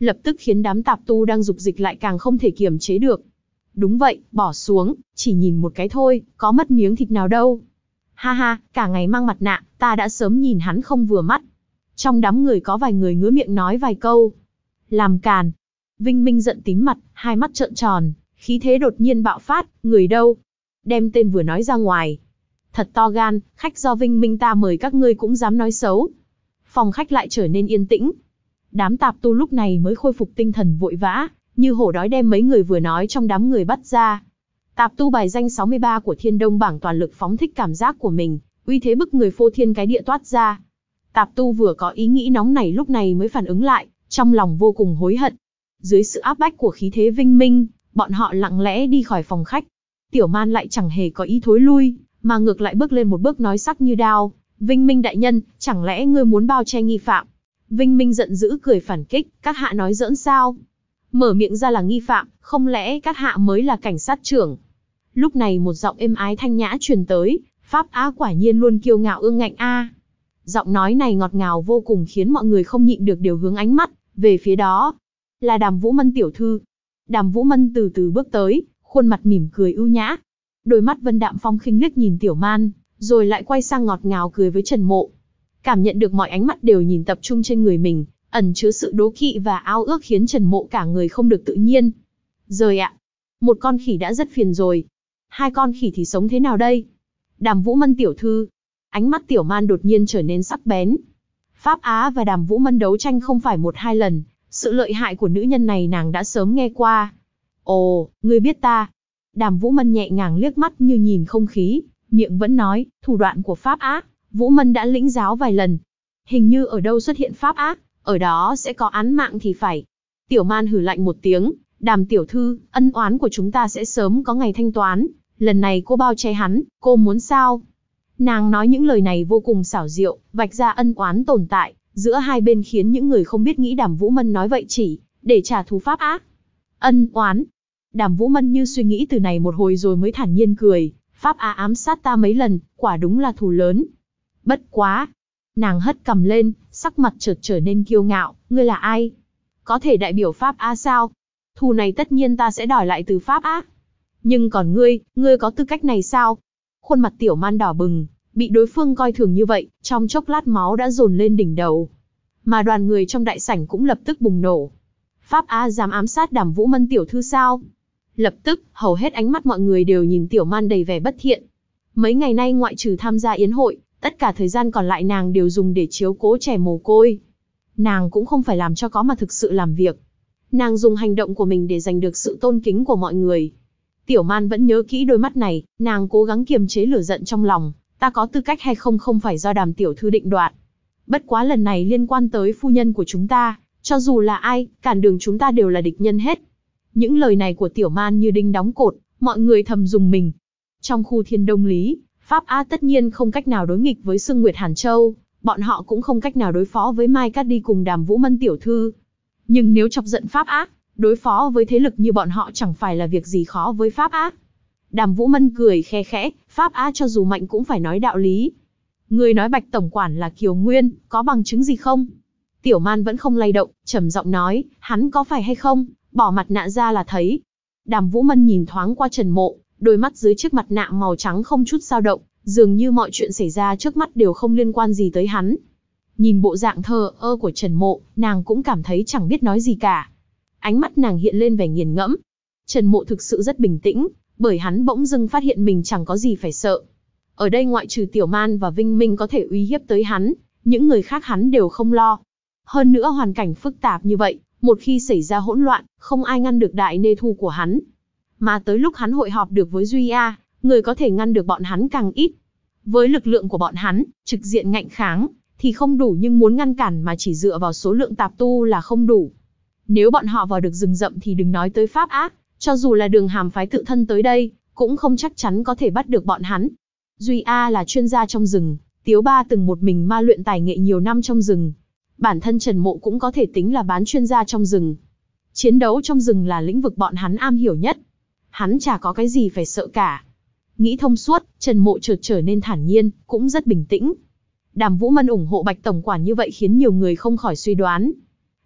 lập tức khiến đám tạp tu đang dục dịch lại càng không thể kiềm chế được. Đúng vậy, bỏ xuống, chỉ nhìn một cái thôi, có mất miếng thịt nào đâu. Ha ha, cả ngày mang mặt nạ, ta đã sớm nhìn hắn không vừa mắt. Trong đám người có vài người ngứa miệng nói vài câu. Làm càn. Vinh Minh giận tím mặt, hai mắt trợn tròn, khí thế đột nhiên bạo phát, người đâu? Đem tên vừa nói ra ngoài. Thật to gan, khách do Vinh Minh ta mời các ngươi cũng dám nói xấu. Phòng khách lại trở nên yên tĩnh. Đám tạp tu lúc này mới khôi phục tinh thần vội vã, như hổ đói đem mấy người vừa nói trong đám người bắt ra. Tạp tu bài danh sáu mươi ba của Thiên Đông bảng toàn lực phóng thích cảm giác của mình, uy thế bức người phô thiên cái địa toát ra. Tạp tu vừa có ý nghĩ nóng này lúc này mới phản ứng lại, trong lòng vô cùng hối hận. Dưới sự áp bách của khí thế Vinh Minh, bọn họ lặng lẽ đi khỏi phòng khách. Tiểu Man lại chẳng hề có ý thối lui, mà ngược lại bước lên một bước nói sắc như đao. Vinh Minh đại nhân, chẳng lẽ ngươi muốn bao che nghi phạm? Vinh Minh giận dữ cười phản kích, các hạ nói giỡn sao? Mở miệng ra là nghi phạm, không lẽ các hạ mới là cảnh sát trưởng? Lúc này một giọng êm ái thanh nhã truyền tới, Pháp Á quả nhiên luôn kiêu ngạo ương ngạnh a. Giọng nói này ngọt ngào vô cùng khiến mọi người không nhịn được đều hướng ánh mắt về phía đó. Là Đàm Vũ Mân tiểu thư. Đàm Vũ Mân từ từ bước tới, khuôn mặt mỉm cười ưu nhã. Đôi mắt vân đạm phong khinh liếc nhìn Tiểu Man, rồi lại quay sang ngọt ngào cười với Trần Mộ. Cảm nhận được mọi ánh mắt đều nhìn tập trung trên người mình, ẩn chứa sự đố kỵ và ao ước khiến Trần Mộ cả người không được tự nhiên. Rời ạ, một con khỉ đã rất phiền rồi. Hai con khỉ thì sống thế nào đây? Đàm Vũ Mân tiểu thư. Ánh mắt Tiểu Man đột nhiên trở nên sắc bén. Pháp Á và Đàm Vũ Mân đấu tranh không phải một hai lần, sự lợi hại của nữ nhân này nàng đã sớm nghe qua. Ồ, ngươi biết ta. Đàm Vũ Mân nhẹ nhàng liếc mắt như nhìn không khí, miệng vẫn nói, thủ đoạn của Pháp Á, Vũ Mân đã lĩnh giáo vài lần. Hình như ở đâu xuất hiện Pháp Á, ở đó sẽ có án mạng thì phải. Tiểu Man hừ lạnh một tiếng, Đàm tiểu thư, ân oán của chúng ta sẽ sớm có ngày thanh toán. Lần này cô bao che hắn, cô muốn sao? Nàng nói những lời này vô cùng xảo diệu, vạch ra ân oán tồn tại giữa hai bên khiến những người không biết nghĩ Đàm Vũ Mân nói vậy chỉ để trả thù Pháp Á. Ân oán. Đàm Vũ Mân như suy nghĩ từ này một hồi rồi mới thản nhiên cười, Pháp Á ám sát ta mấy lần, quả đúng là thù lớn. Bất quá. Nàng hất cằm lên, sắc mặt chợt trở nên kiêu ngạo, ngươi là ai? Có thể đại biểu Pháp Á sao? Thù này tất nhiên ta sẽ đòi lại từ Pháp Á. Nhưng còn ngươi, ngươi có tư cách này sao? Khuôn mặt Tiểu Man đỏ bừng, bị đối phương coi thường như vậy, trong chốc lát máu đã dồn lên đỉnh đầu. Mà đoàn người trong đại sảnh cũng lập tức bùng nổ. Pháp Á dám ám sát Đàm Vũ Mân tiểu thư sao? Lập tức, hầu hết ánh mắt mọi người đều nhìn Tiểu Man đầy vẻ bất thiện. Mấy ngày nay ngoại trừ tham gia yến hội, tất cả thời gian còn lại nàng đều dùng để chiếu cố trẻ mồ côi. Nàng cũng không phải làm cho có mà thực sự làm việc. Nàng dùng hành động của mình để giành được sự tôn kính của mọi người. Tiểu Man vẫn nhớ kỹ đôi mắt này, nàng cố gắng kiềm chế lửa giận trong lòng, ta có tư cách hay không không phải do Đàm tiểu thư định đoạt. Bất quá lần này liên quan tới phu nhân của chúng ta, cho dù là ai, cản đường chúng ta đều là địch nhân hết. Những lời này của Tiểu Man như đinh đóng cột, mọi người thầm dùng mình. Trong khu Thiên Đông Lý, Pháp Á tất nhiên không cách nào đối nghịch với Sương Nguyệt Hàn Châu, bọn họ cũng không cách nào đối phó với Mai Cát đi cùng Đàm Vũ Mân tiểu thư. Nhưng nếu chọc giận Pháp Á, đối phó với thế lực như bọn họ chẳng phải là việc gì khó với Pháp Á. Đàm Vũ Mân cười khe khẽ, Pháp Á cho dù mạnh cũng phải nói đạo lý. Người nói Bạch tổng quản là Kiều Nguyên, có bằng chứng gì không? Tiểu Man vẫn không lay động, trầm giọng nói, hắn có phải hay không, bỏ mặt nạ ra là thấy. Đàm Vũ Mân nhìn thoáng qua Trần Mộ, đôi mắt dưới chiếc mặt nạ màu trắng không chút dao động, dường như mọi chuyện xảy ra trước mắt đều không liên quan gì tới hắn. Nhìn bộ dạng thờ ơ của Trần Mộ, nàng cũng cảm thấy chẳng biết nói gì cả. Ánh mắt nàng hiện lên vẻ nghiền ngẫm. Trần Mộ thực sự rất bình tĩnh, bởi hắn bỗng dưng phát hiện mình chẳng có gì phải sợ. Ở đây ngoại trừ Tiểu Man và Vinh Minh có thể uy hiếp tới hắn, những người khác hắn đều không lo. Hơn nữa hoàn cảnh phức tạp như vậy, một khi xảy ra hỗn loạn, không ai ngăn được đại nê thu của hắn. Mà tới lúc hắn hội họp được với Duy A, người có thể ngăn được bọn hắn càng ít. Với lực lượng của bọn hắn, trực diện ngạnh kháng, thì không đủ nhưng muốn ngăn cản mà chỉ dựa vào số lượng tạp tu là không đủ. Nếu bọn họ vào được rừng rậm thì đừng nói tới Pháp Á, cho dù là Đường Hàm phái tự thân tới đây, cũng không chắc chắn có thể bắt được bọn hắn. Duy A là chuyên gia trong rừng, Tiếu Ba từng một mình ma luyện tài nghệ nhiều năm trong rừng. Bản thân Trần Mộ cũng có thể tính là bán chuyên gia trong rừng. Chiến đấu trong rừng là lĩnh vực bọn hắn am hiểu nhất. Hắn chả có cái gì phải sợ cả. Nghĩ thông suốt, Trần Mộ chợt trở nên thản nhiên, cũng rất bình tĩnh. Đàm Vũ Mân ủng hộ Bạch tổng quản như vậy khiến nhiều người không khỏi suy đoán.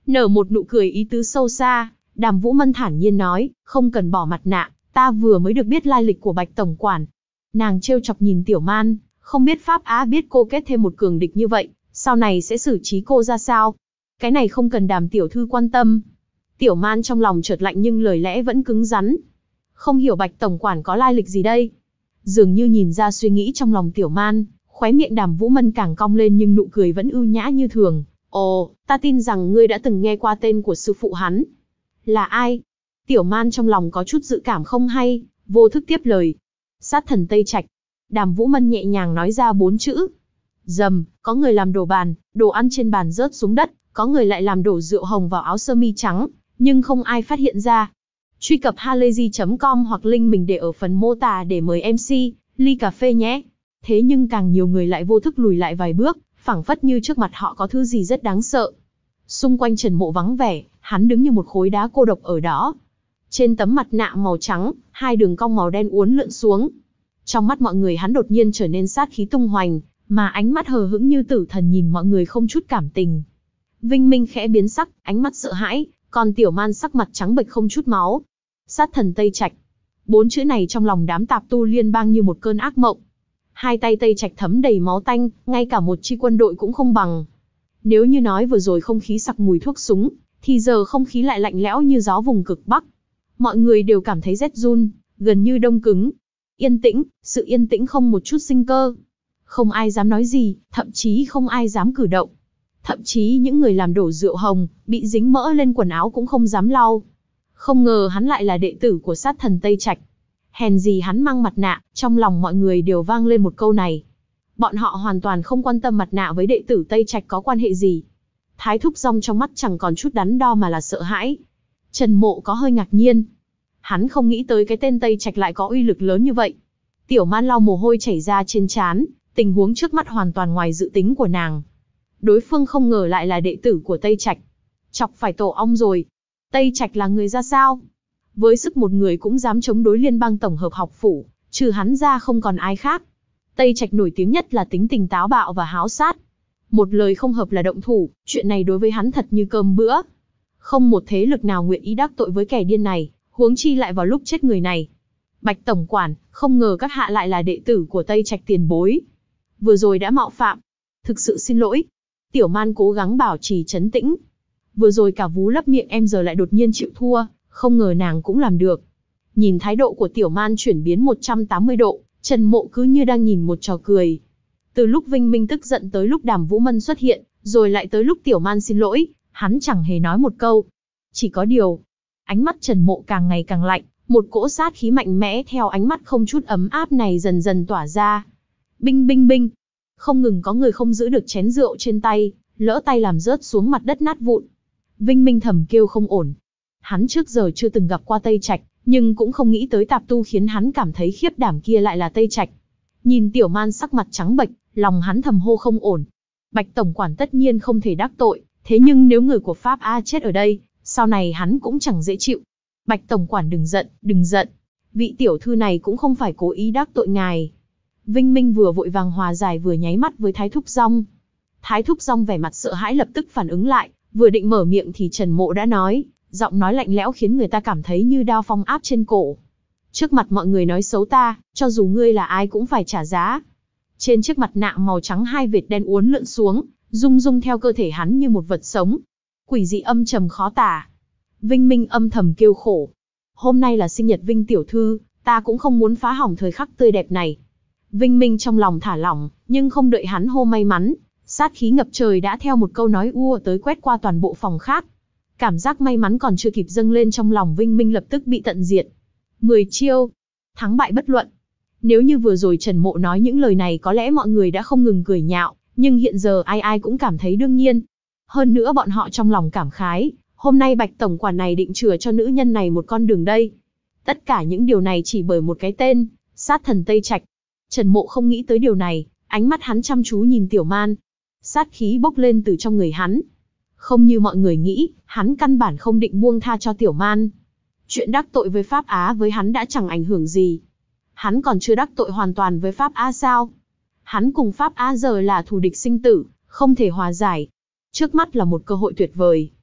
Nở một nụ cười ý tứ sâu xa, Đàm Vũ Mân thản nhiên nói, không cần bỏ mặt nạ, ta vừa mới được biết lai lịch của Bạch tổng quản. Nàng trêu chọc nhìn Tiểu Man, không biết Pháp Á biết cô kết thêm một cường địch như vậy, sau này sẽ xử trí cô ra sao? Cái này không cần Đàm tiểu thư quan tâm. Tiểu Man trong lòng chợt lạnh nhưng lời lẽ vẫn cứng rắn. Không hiểu Bạch tổng quản có lai lịch gì đây? Dường như nhìn ra suy nghĩ trong lòng Tiểu Man, khóe miệng Đàm Vũ Mân càng cong lên nhưng nụ cười vẫn ưu nhã như thường. Ồ, ta tin rằng ngươi đã từng nghe qua tên của sư phụ hắn. Là ai? Tiểu Man trong lòng có chút dự cảm không hay, vô thức tiếp lời. Sát thần Tây Trạch. Đàm Vũ Mân nhẹ nhàng nói ra bốn chữ. Dầm, có người làm đổ bàn, đồ ăn trên bàn rớt xuống đất, có người lại làm đổ rượu hồng vào áo sơ mi trắng, nhưng không ai phát hiện ra. Truy cập halayzi chấm com hoặc link mình để ở phần mô tả để mời em xê, ly cà phê nhé. Thế nhưng càng nhiều người lại vô thức lùi lại vài bước, phảng phất như trước mặt họ có thứ gì rất đáng sợ. Xung quanh Trần Mộ vắng vẻ, hắn đứng như một khối đá cô độc ở đó. Trên tấm mặt nạ màu trắng, hai đường cong màu đen uốn lượn xuống. Trong mắt mọi người hắn đột nhiên trở nên sát khí tung hoành, mà ánh mắt hờ hững như tử thần nhìn mọi người không chút cảm tình. Vinh Minh khẽ biến sắc, ánh mắt sợ hãi, còn Tiểu Man sắc mặt trắng bệch không chút máu. Sát thần Tây Trạch. Bốn chữ này trong lòng đám tạp tu liên bang như một cơn ác mộng. Hai tay Tây Trạch thấm đầy máu tanh, ngay cả một chi quân đội cũng không bằng. Nếu như nói vừa rồi không khí sặc mùi thuốc súng, thì giờ không khí lại lạnh lẽo như gió vùng cực Bắc. Mọi người đều cảm thấy rét run, gần như đông cứng. Yên tĩnh, sự yên tĩnh không một chút sinh cơ. Không ai dám nói gì, thậm chí không ai dám cử động. Thậm chí những người làm đổ rượu hồng, bị dính mỡ lên quần áo cũng không dám lau. Không ngờ hắn lại là đệ tử của sát thần Tây Trạch. Hèn gì hắn mang mặt nạ, trong lòng mọi người đều vang lên một câu này. Bọn họ hoàn toàn không quan tâm mặt nạ với đệ tử Tây Trạch có quan hệ gì. Thái Thúc Dong trong mắt chẳng còn chút đắn đo mà là sợ hãi. Trần Mộ có hơi ngạc nhiên. Hắn không nghĩ tới cái tên Tây Trạch lại có uy lực lớn như vậy. Tiểu Man lau mồ hôi chảy ra trên trán, tình huống trước mắt hoàn toàn ngoài dự tính của nàng. Đối phương không ngờ lại là đệ tử của Tây Trạch. Chọc phải tổ ong rồi. Tây Trạch là người ra sao? Với sức một người cũng dám chống đối liên bang tổng hợp học phủ, trừ hắn ra không còn ai khác. Tây Trạch nổi tiếng nhất là tính tình táo bạo và háo sát. Một lời không hợp là động thủ, chuyện này đối với hắn thật như cơm bữa. Không một thế lực nào nguyện ý đắc tội với kẻ điên này, huống chi lại vào lúc chết người này. Bạch tổng quản, không ngờ các hạ lại là đệ tử của Tây Trạch tiền bối. Vừa rồi đã mạo phạm. Thực sự xin lỗi. Tiểu Man cố gắng bảo trì trấn tĩnh. Vừa rồi cả vú lấp miệng em giờ lại đột nhiên chịu thua, không ngờ nàng cũng làm được. Nhìn thái độ của Tiểu Man chuyển biến một trăm tám mươi độ, Trần Mộ cứ như đang nhìn một trò cười. Từ lúc Vinh Minh tức giận tới lúc Đàm Vũ Mân xuất hiện, rồi lại tới lúc Tiểu Man xin lỗi, hắn chẳng hề nói một câu. Chỉ có điều, ánh mắt Trần Mộ càng ngày càng lạnh, một cỗ sát khí mạnh mẽ theo ánh mắt không chút ấm áp này dần dần tỏa ra. Binh binh binh, không ngừng có người không giữ được chén rượu trên tay, lỡ tay làm rớt xuống mặt đất nát vụn. Vinh Minh thầm kêu không ổn. Hắn trước giờ chưa từng gặp qua Tây Trạch, nhưng cũng không nghĩ tới tạp tu khiến hắn cảm thấy khiếp đảm kia lại là Tây Trạch. Nhìn Tiểu Man sắc mặt trắng bệch, lòng hắn thầm hô không ổn. Bạch tổng quản tất nhiên không thể đắc tội, thế nhưng nếu người của Pháp A chết ở đây, sau này hắn cũng chẳng dễ chịu. Bạch tổng quản đừng giận, đừng giận. Vị tiểu thư này cũng không phải cố ý đắc tội ngài. Vinh Minh vừa vội vàng hòa giải vừa nháy mắt với Thái Thúc Dong. Thái Thúc Dong vẻ mặt sợ hãi lập tức phản ứng lại, vừa định mở miệng thì Trần Mộ đã nói, giọng nói lạnh lẽo khiến người ta cảm thấy như đao phong áp trên cổ. Trước mặt mọi người nói xấu ta, cho dù ngươi là ai cũng phải trả giá. Trên chiếc mặt nạ màu trắng hai vệt đen uốn lượn xuống, rung rung theo cơ thể hắn như một vật sống. Quỷ dị âm trầm khó tả. Vinh Minh âm thầm kêu khổ. Hôm nay là sinh nhật Vinh tiểu thư, ta cũng không muốn phá hỏng thời khắc tươi đẹp này. Vinh Minh trong lòng thả lỏng, nhưng không đợi hắn hô may mắn, sát khí ngập trời đã theo một câu nói ua tới quét qua toàn bộ phòng khác. Cảm giác may mắn còn chưa kịp dâng lên trong lòng Vinh Minh lập tức bị tận diệt. Mười chiêu, thắng bại bất luận. Nếu như vừa rồi Trần Mộ nói những lời này có lẽ mọi người đã không ngừng cười nhạo, nhưng hiện giờ ai ai cũng cảm thấy đương nhiên. Hơn nữa bọn họ trong lòng cảm khái, hôm nay Bạch tổng quản này định chừa cho nữ nhân này một con đường đây. Tất cả những điều này chỉ bởi một cái tên, sát thần Tây Trạch. Trần Mộ không nghĩ tới điều này, ánh mắt hắn chăm chú nhìn Tiểu Man. Sát khí bốc lên từ trong người hắn. Không như mọi người nghĩ, hắn căn bản không định buông tha cho Tiểu Man. Chuyện đắc tội với Pháp Á với hắn đã chẳng ảnh hưởng gì. Hắn còn chưa đắc tội hoàn toàn với Pháp Á sao? Hắn cùng Pháp Á giờ là thù địch sinh tử, không thể hòa giải. Trước mắt là một cơ hội tuyệt vời.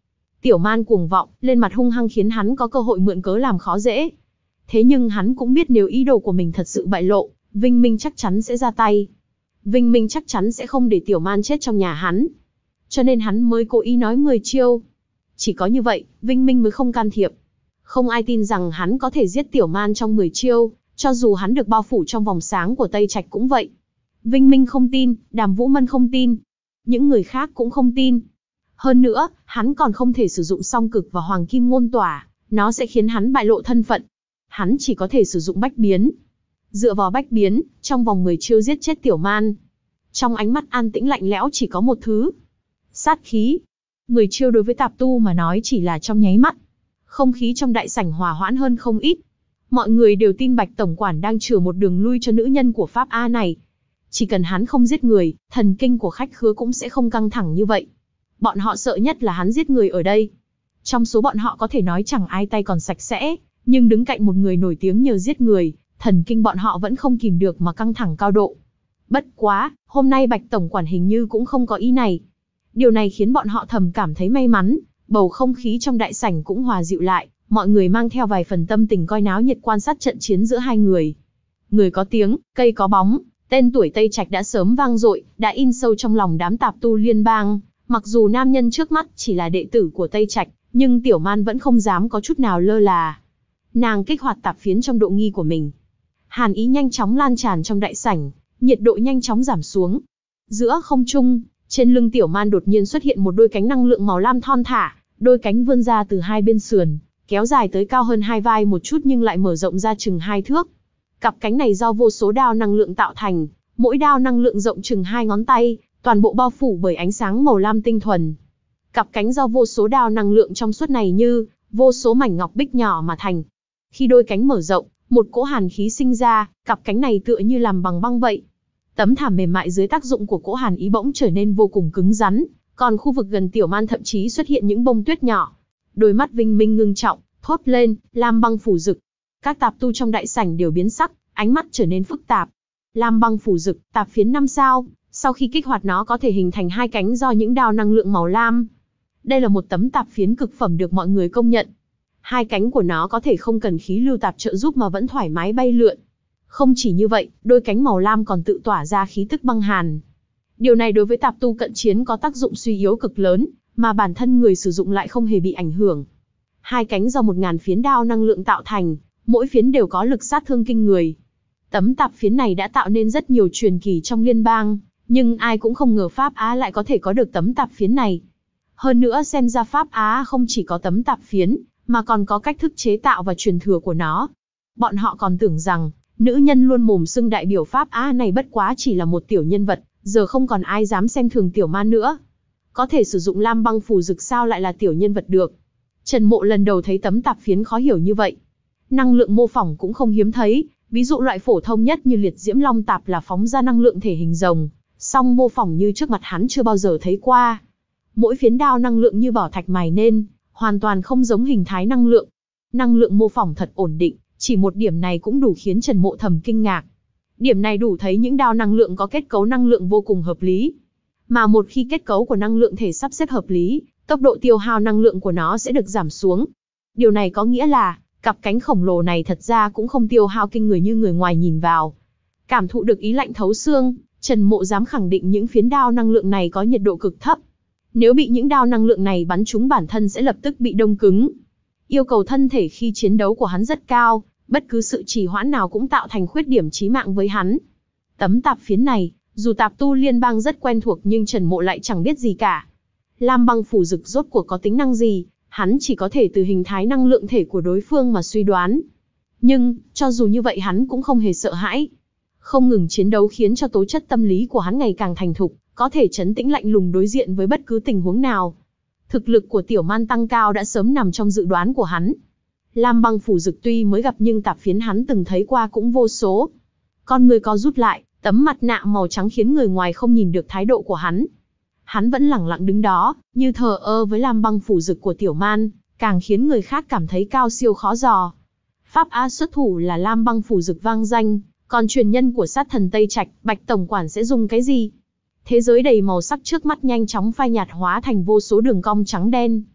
Tiểu Man cuồng vọng, lên mặt hung hăng khiến hắn có cơ hội mượn cớ làm khó dễ. Thế nhưng hắn cũng biết nếu ý đồ của mình thật sự bại lộ, Vinh Minh chắc chắn sẽ ra tay. Vinh Minh chắc chắn sẽ không để Tiểu Man chết trong nhà hắn. Cho nên hắn mới cố ý nói mười chiêu. Chỉ có như vậy, Vinh Minh mới không can thiệp. Không ai tin rằng hắn có thể giết Tiểu Man trong mười chiêu, cho dù hắn được bao phủ trong vòng sáng của Tây Trạch cũng vậy. Vinh Minh không tin, Đàm Vũ Mân không tin. Những người khác cũng không tin. Hơn nữa, hắn còn không thể sử dụng song cực và hoàng kim ngôn tỏa, nó sẽ khiến hắn bại lộ thân phận. Hắn chỉ có thể sử dụng bách biến. Dựa vào bách biến, trong vòng mười chiêu giết chết Tiểu Man. Trong ánh mắt an tĩnh lạnh lẽo chỉ có một thứ. Sát khí. mười chiêu đối với tạp tu mà nói chỉ là trong nháy mắt. Không khí trong đại sảnh hòa hoãn hơn không ít. Mọi người đều tin Bạch Tổng Quản đang chừa một đường lui cho nữ nhân của Pháp A này. Chỉ cần hắn không giết người, thần kinh của khách khứa cũng sẽ không căng thẳng như vậy. Bọn họ sợ nhất là hắn giết người ở đây. Trong số bọn họ có thể nói chẳng ai tay còn sạch sẽ, nhưng đứng cạnh một người nổi tiếng nhờ giết người, thần kinh bọn họ vẫn không kìm được mà căng thẳng cao độ. Bất quá, hôm nay Bạch Tổng Quản hình như cũng không có ý này. Điều này khiến bọn họ thầm cảm thấy may mắn, bầu không khí trong đại sảnh cũng hòa dịu lại, mọi người mang theo vài phần tâm tình coi náo nhiệt quan sát trận chiến giữa hai người. Người có tiếng, cây có bóng, tên tuổi Tây Trạch đã sớm vang dội, đã in sâu trong lòng đám tạp tu liên bang. Mặc dù nam nhân trước mắt chỉ là đệ tử của Tây Trạch, nhưng Tiểu Man vẫn không dám có chút nào lơ là. Nàng kích hoạt tạp phiến trong độ nghi của mình. Hàn ý nhanh chóng lan tràn trong đại sảnh, nhiệt độ nhanh chóng giảm xuống. Giữa không trung, trên lưng Tiểu Man đột nhiên xuất hiện một đôi cánh năng lượng màu lam thon thả, đôi cánh vươn ra từ hai bên sườn, kéo dài tới cao hơn hai vai một chút nhưng lại mở rộng ra chừng hai thước. Cặp cánh này do vô số đao năng lượng tạo thành, mỗi đao năng lượng rộng chừng hai ngón tay, toàn bộ bao phủ bởi ánh sáng màu lam tinh thuần. Cặp cánh do vô số đao năng lượng trong suốt này như vô số mảnh ngọc bích nhỏ mà thành. Khi đôi cánh mở rộng, một cỗ hàn khí sinh ra, cặp cánh này tựa như làm bằng băng vậy. Tấm thảm mềm mại dưới tác dụng của cỗ hàn ý bỗng trở nên vô cùng cứng rắn, còn khu vực gần Tiểu Man thậm chí xuất hiện những bông tuyết nhỏ. Đôi mắt Vinh Minh ngưng trọng, thốt lên, Lam băng phủ dực. Các tạp tu trong đại sảnh đều biến sắc, ánh mắt trở nên phức tạp. Lam băng phủ dực, tạp phiến năm sao, sau khi kích hoạt nó có thể hình thành hai cánh do những đao năng lượng màu lam. Đây là một tấm tạp phiến cực phẩm được mọi người công nhận. Hai cánh của nó có thể không cần khí lưu tạp trợ giúp mà vẫn thoải mái bay lượn. Không chỉ như vậy, đôi cánh màu lam còn tự tỏa ra khí tức băng hàn. Điều này đối với tạp tu cận chiến có tác dụng suy yếu cực lớn, mà bản thân người sử dụng lại không hề bị ảnh hưởng. Hai cánh do một ngàn phiến đao năng lượng tạo thành, mỗi phiến đều có lực sát thương kinh người. Tấm tạp phiến này đã tạo nên rất nhiều truyền kỳ trong liên bang, nhưng ai cũng không ngờ Pháp Á lại có thể có được tấm tạp phiến này. Hơn nữa xem ra Pháp Á không chỉ có tấm tạp phiến, mà còn có cách thức chế tạo và truyền thừa của nó. Bọn họ còn tưởng rằng, nữ nhân luôn mồm xưng đại biểu Pháp Á này bất quá chỉ là một tiểu nhân vật, giờ không còn ai dám xem thường Tiểu Man nữa. Có thể sử dụng lam băng phù dực sao lại là tiểu nhân vật được. Trần Mộ lần đầu thấy tấm tạp phiến khó hiểu như vậy. Năng lượng mô phỏng cũng không hiếm thấy, ví dụ loại phổ thông nhất như liệt diễm long tạp là phóng ra năng lượng thể hình rồng, song mô phỏng như trước mặt hắn chưa bao giờ thấy qua. Mỗi phiến đao năng lượng như bảo thạch mài nên, hoàn toàn không giống hình thái năng lượng. Năng lượng mô phỏng thật ổn định, chỉ một điểm này cũng đủ khiến Trần Mộ thầm kinh ngạc. Điểm này đủ thấy những đao năng lượng có kết cấu năng lượng vô cùng hợp lý. Mà một khi kết cấu của năng lượng thể sắp xếp hợp lý, tốc độ tiêu hao năng lượng của nó sẽ được giảm xuống. Điều này có nghĩa là, cặp cánh khổng lồ này thật ra cũng không tiêu hao kinh người như người ngoài nhìn vào. Cảm thụ được ý lạnh thấu xương, Trần Mộ dám khẳng định những phiến đao năng lượng này có nhiệt độ cực thấp. Nếu bị những đao năng lượng này bắn trúng bản thân sẽ lập tức bị đông cứng. Yêu cầu thân thể khi chiến đấu của hắn rất cao, bất cứ sự trì hoãn nào cũng tạo thành khuyết điểm chí mạng với hắn. Tấm tạp phiến này, dù tạp tu liên bang rất quen thuộc nhưng Trần Mộ lại chẳng biết gì cả. Lam băng phủ dực rốt cuộc có tính năng gì, hắn chỉ có thể từ hình thái năng lượng thể của đối phương mà suy đoán. Nhưng, cho dù như vậy hắn cũng không hề sợ hãi. Không ngừng chiến đấu khiến cho tố chất tâm lý của hắn ngày càng thành thục, có thể trấn tĩnh lạnh lùng đối diện với bất cứ tình huống nào. Thực lực của Tiểu Man tăng cao đã sớm nằm trong dự đoán của hắn. Lam băng phủ dực tuy mới gặp nhưng tạp phiến hắn từng thấy qua cũng vô số. Con người co rút lại, tấm mặt nạ màu trắng khiến người ngoài không nhìn được thái độ của hắn. Hắn vẫn lẳng lặng đứng đó, như thờ ơ với lam băng phủ dực của Tiểu Man, càng khiến người khác cảm thấy cao siêu khó dò. Pháp Á xuất thủ là lam băng phủ dực vang danh, còn truyền nhân của sát thần Tây Trạch, Bạch Tổng Quản sẽ dùng cái gì? Thế giới đầy màu sắc trước mắt nhanh chóng phai nhạt hóa thành vô số đường cong trắng đen.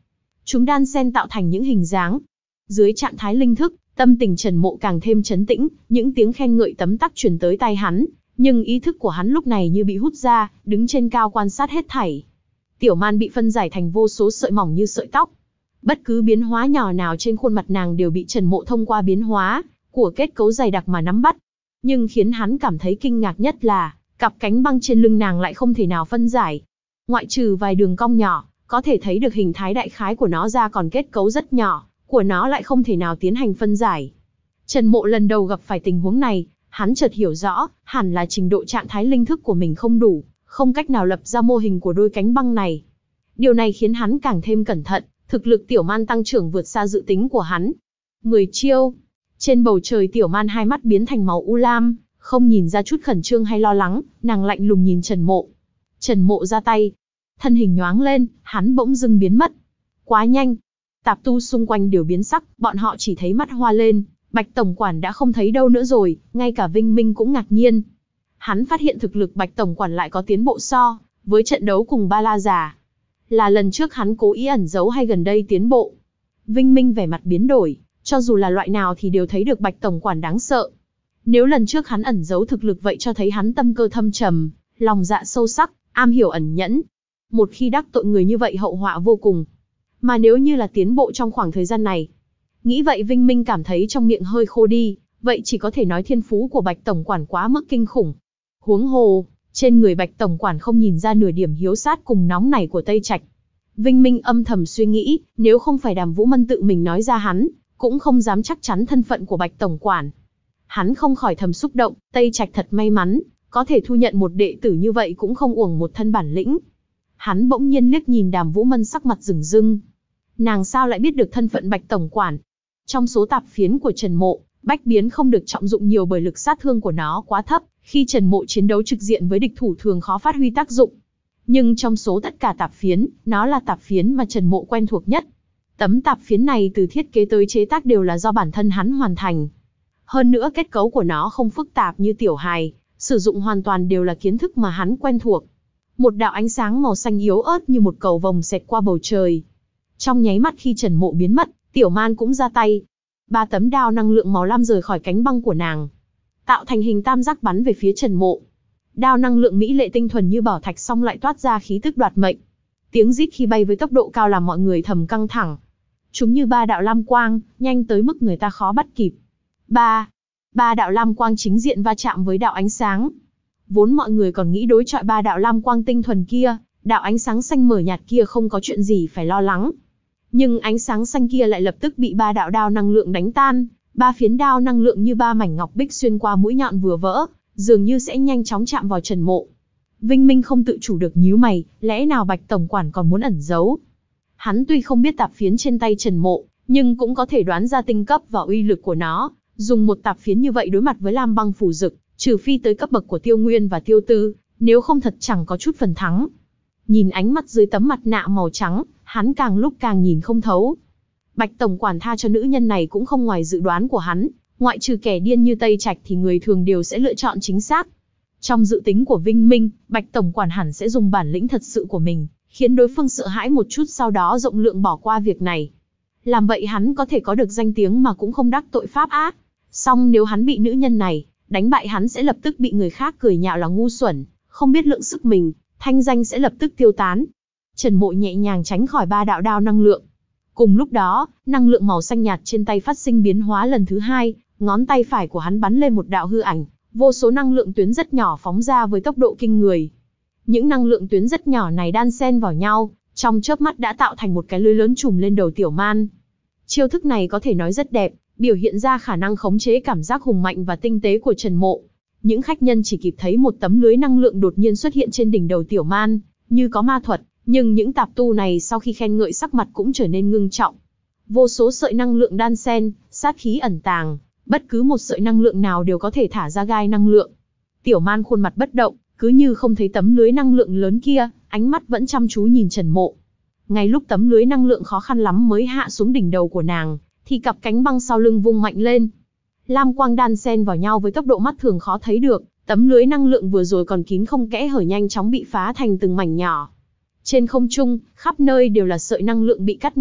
chúng đan xen tạo thành những hình dáng. Dưới trạng thái linh thức, tâm tình Trần Mộ càng thêm trấn tĩnh, những tiếng khen ngợi tấm tắc truyền tới tai hắn, nhưng ý thức của hắn lúc này như bị hút ra, đứng trên cao quan sát hết thảy. Tiểu Man bị phân giải thành vô số sợi mỏng như sợi tóc. Bất cứ biến hóa nhỏ nào trên khuôn mặt nàng đều bị Trần Mộ thông qua biến hóa của kết cấu dày đặc mà nắm bắt. Nhưng khiến hắn cảm thấy kinh ngạc nhất là, cặp cánh băng trên lưng nàng lại không thể nào phân giải. Ngoại trừ vài đường cong nhỏ, có thể thấy được hình thái đại khái của nó ra, còn kết cấu rất nhỏ của nó lại không thể nào tiến hành phân giải. Trần Mộ lần đầu gặp phải tình huống này, hắn chợt hiểu rõ, hẳn là trình độ trạng thái linh thức của mình không đủ, không cách nào lập ra mô hình của đôi cánh băng này. Điều này khiến hắn càng thêm cẩn thận, thực lực Tiểu Man tăng trưởng vượt xa dự tính của hắn. Mười chiêu. Trên bầu trời Tiểu Man hai mắt biến thành màu u lam, không nhìn ra chút khẩn trương hay lo lắng, nàng lạnh lùng nhìn Trần Mộ. Trần Mộ ra tay, thân hình nhoáng lên, hắn bỗng dưng biến mất. Quá nhanh. Tạp tu xung quanh đều biến sắc, bọn họ chỉ thấy mắt hoa lên, Bạch tổng quản đã không thấy đâu nữa rồi, ngay cả Vinh Minh cũng ngạc nhiên. Hắn phát hiện thực lực Bạch tổng quản lại có tiến bộ so với trận đấu cùng Ba La già. Là lần trước hắn cố ý ẩn giấu hay gần đây tiến bộ? Vinh Minh vẻ mặt biến đổi, cho dù là loại nào thì đều thấy được Bạch tổng quản đáng sợ. Nếu lần trước hắn ẩn giấu thực lực vậy cho thấy hắn tâm cơ thâm trầm, lòng dạ sâu sắc, am hiểu ẩn nhẫn. Một khi đắc tội người như vậy hậu họa vô cùng. Mà nếu như là tiến bộ trong khoảng thời gian này. Nghĩ vậy Vinh Minh cảm thấy trong miệng hơi khô đi, vậy chỉ có thể nói thiên phú của Bạch tổng quản quá mức kinh khủng. Huống hồ, trên người Bạch tổng quản không nhìn ra nửa điểm hiếu sát cùng nóng này của Tây Trạch. Vinh Minh âm thầm suy nghĩ, nếu không phải Đàm Vũ Mân tự mình nói ra hắn, cũng không dám chắc chắn thân phận của Bạch tổng quản. Hắn không khỏi thầm xúc động, Tây Trạch thật may mắn, có thể thu nhận một đệ tử như vậy cũng không uổng một thân bản lĩnh. Hắn bỗng nhiên liếc nhìn Đàm Vũ Mân sắc mặt rừng rưng. Nàng sao lại biết được thân phận Bạch tổng quản? Trong số tạp phiến của Trần Mộ, bách biến không được trọng dụng nhiều bởi lực sát thương của nó quá thấp, khi Trần Mộ chiến đấu trực diện với địch thủ thường khó phát huy tác dụng. Nhưng trong số tất cả tạp phiến, nó là tạp phiến mà Trần Mộ quen thuộc nhất. Tấm tạp phiến này từ thiết kế tới chế tác đều là do bản thân hắn hoàn thành. Hơn nữa kết cấu của nó không phức tạp như tiểu hài, sử dụng hoàn toàn đều là kiến thức mà hắn quen thuộc. Một đạo ánh sáng màu xanh yếu ớt như một cầu vồng xẹt qua bầu trời. Trong nháy mắt khi Trần Mộ biến mất, Tiểu Man cũng ra tay. Ba tấm đao năng lượng màu lam rời khỏi cánh băng của nàng, tạo thành hình tam giác bắn về phía Trần Mộ. Đao năng lượng mỹ lệ tinh thuần như bảo thạch song lại toát ra khí tức đoạt mệnh. Tiếng rít khi bay với tốc độ cao làm mọi người thầm căng thẳng. Chúng như ba đạo lam quang, nhanh tới mức người ta khó bắt kịp. Ba, ba đạo lam quang chính diện va chạm với đạo ánh sáng. Vốn mọi người còn nghĩ đối chọi ba đạo lam quang tinh thuần kia, đạo ánh sáng xanh mờ nhạt kia không có chuyện gì phải lo lắng. Nhưng ánh sáng xanh kia lại lập tức bị ba đạo đao năng lượng đánh tan, ba phiến đao năng lượng như ba mảnh ngọc bích xuyên qua mũi nhọn vừa vỡ, dường như sẽ nhanh chóng chạm vào Trần Mộ. Vinh Minh không tự chủ được nhíu mày, lẽ nào Bạch tổng quản còn muốn ẩn giấu? Hắn tuy không biết tạp phiến trên tay Trần Mộ, nhưng cũng có thể đoán ra tinh cấp và uy lực của nó. Dùng một tạp phiến như vậy đối mặt với Lam Băng Phủ Dực, trừ phi tới cấp bậc của Tiêu Nguyên và Tiêu Tư, nếu không thật chẳng có chút phần thắng. Nhìn ánh mắt dưới tấm mặt nạ màu trắng, hắn càng lúc càng nhìn không thấu. Bạch tổng quản tha cho nữ nhân này cũng không ngoài dự đoán của hắn, ngoại trừ kẻ điên như Tây Trạch thì người thường đều sẽ lựa chọn chính xác. Trong dự tính của Vinh Minh, Bạch tổng quản hẳn sẽ dùng bản lĩnh thật sự của mình, khiến đối phương sợ hãi một chút sau đó rộng lượng bỏ qua việc này. Làm vậy hắn có thể có được danh tiếng mà cũng không đắc tội pháp ác. Song nếu hắn bị nữ nhân này đánh bại, hắn sẽ lập tức bị người khác cười nhạo là ngu xuẩn, không biết lượng sức mình, thanh danh sẽ lập tức tiêu tán. Trần Mộ nhẹ nhàng tránh khỏi ba đạo đao năng lượng. Cùng lúc đó, năng lượng màu xanh nhạt trên tay phát sinh biến hóa lần thứ hai, ngón tay phải của hắn bắn lên một đạo hư ảnh, vô số năng lượng tuyến rất nhỏ phóng ra với tốc độ kinh người. Những năng lượng tuyến rất nhỏ này đan xen vào nhau, trong chớp mắt đã tạo thành một cái lưới lớn trùm lên đầu Tiểu Man. Chiêu thức này có thể nói rất đẹp, biểu hiện ra khả năng khống chế cảm giác hùng mạnh và tinh tế của Trần Mộ. Những khách nhân chỉ kịp thấy một tấm lưới năng lượng đột nhiên xuất hiện trên đỉnh đầu Tiểu Man, như có ma thuật, nhưng những tạp tu này sau khi khen ngợi sắc mặt cũng trở nên ngưng trọng. Vô số sợi năng lượng đan xen, sát khí ẩn tàng, bất cứ một sợi năng lượng nào đều có thể thả ra gai năng lượng. Tiểu Man khuôn mặt bất động, cứ như không thấy tấm lưới năng lượng lớn kia, ánh mắt vẫn chăm chú nhìn Trần Mộ. Ngay lúc tấm lưới năng lượng khó khăn lắm mới hạ xuống đỉnh đầu của nàng, thì cặp cánh băng sau lưng vung mạnh lên. Lam quang đan xen vào nhau với tốc độ mắt thường khó thấy được, tấm lưới năng lượng vừa rồi còn kín không kẽ hở nhanh chóng bị phá thành từng mảnh nhỏ. Trên không trung, khắp nơi đều là sợi năng lượng bị cắt nhỏ,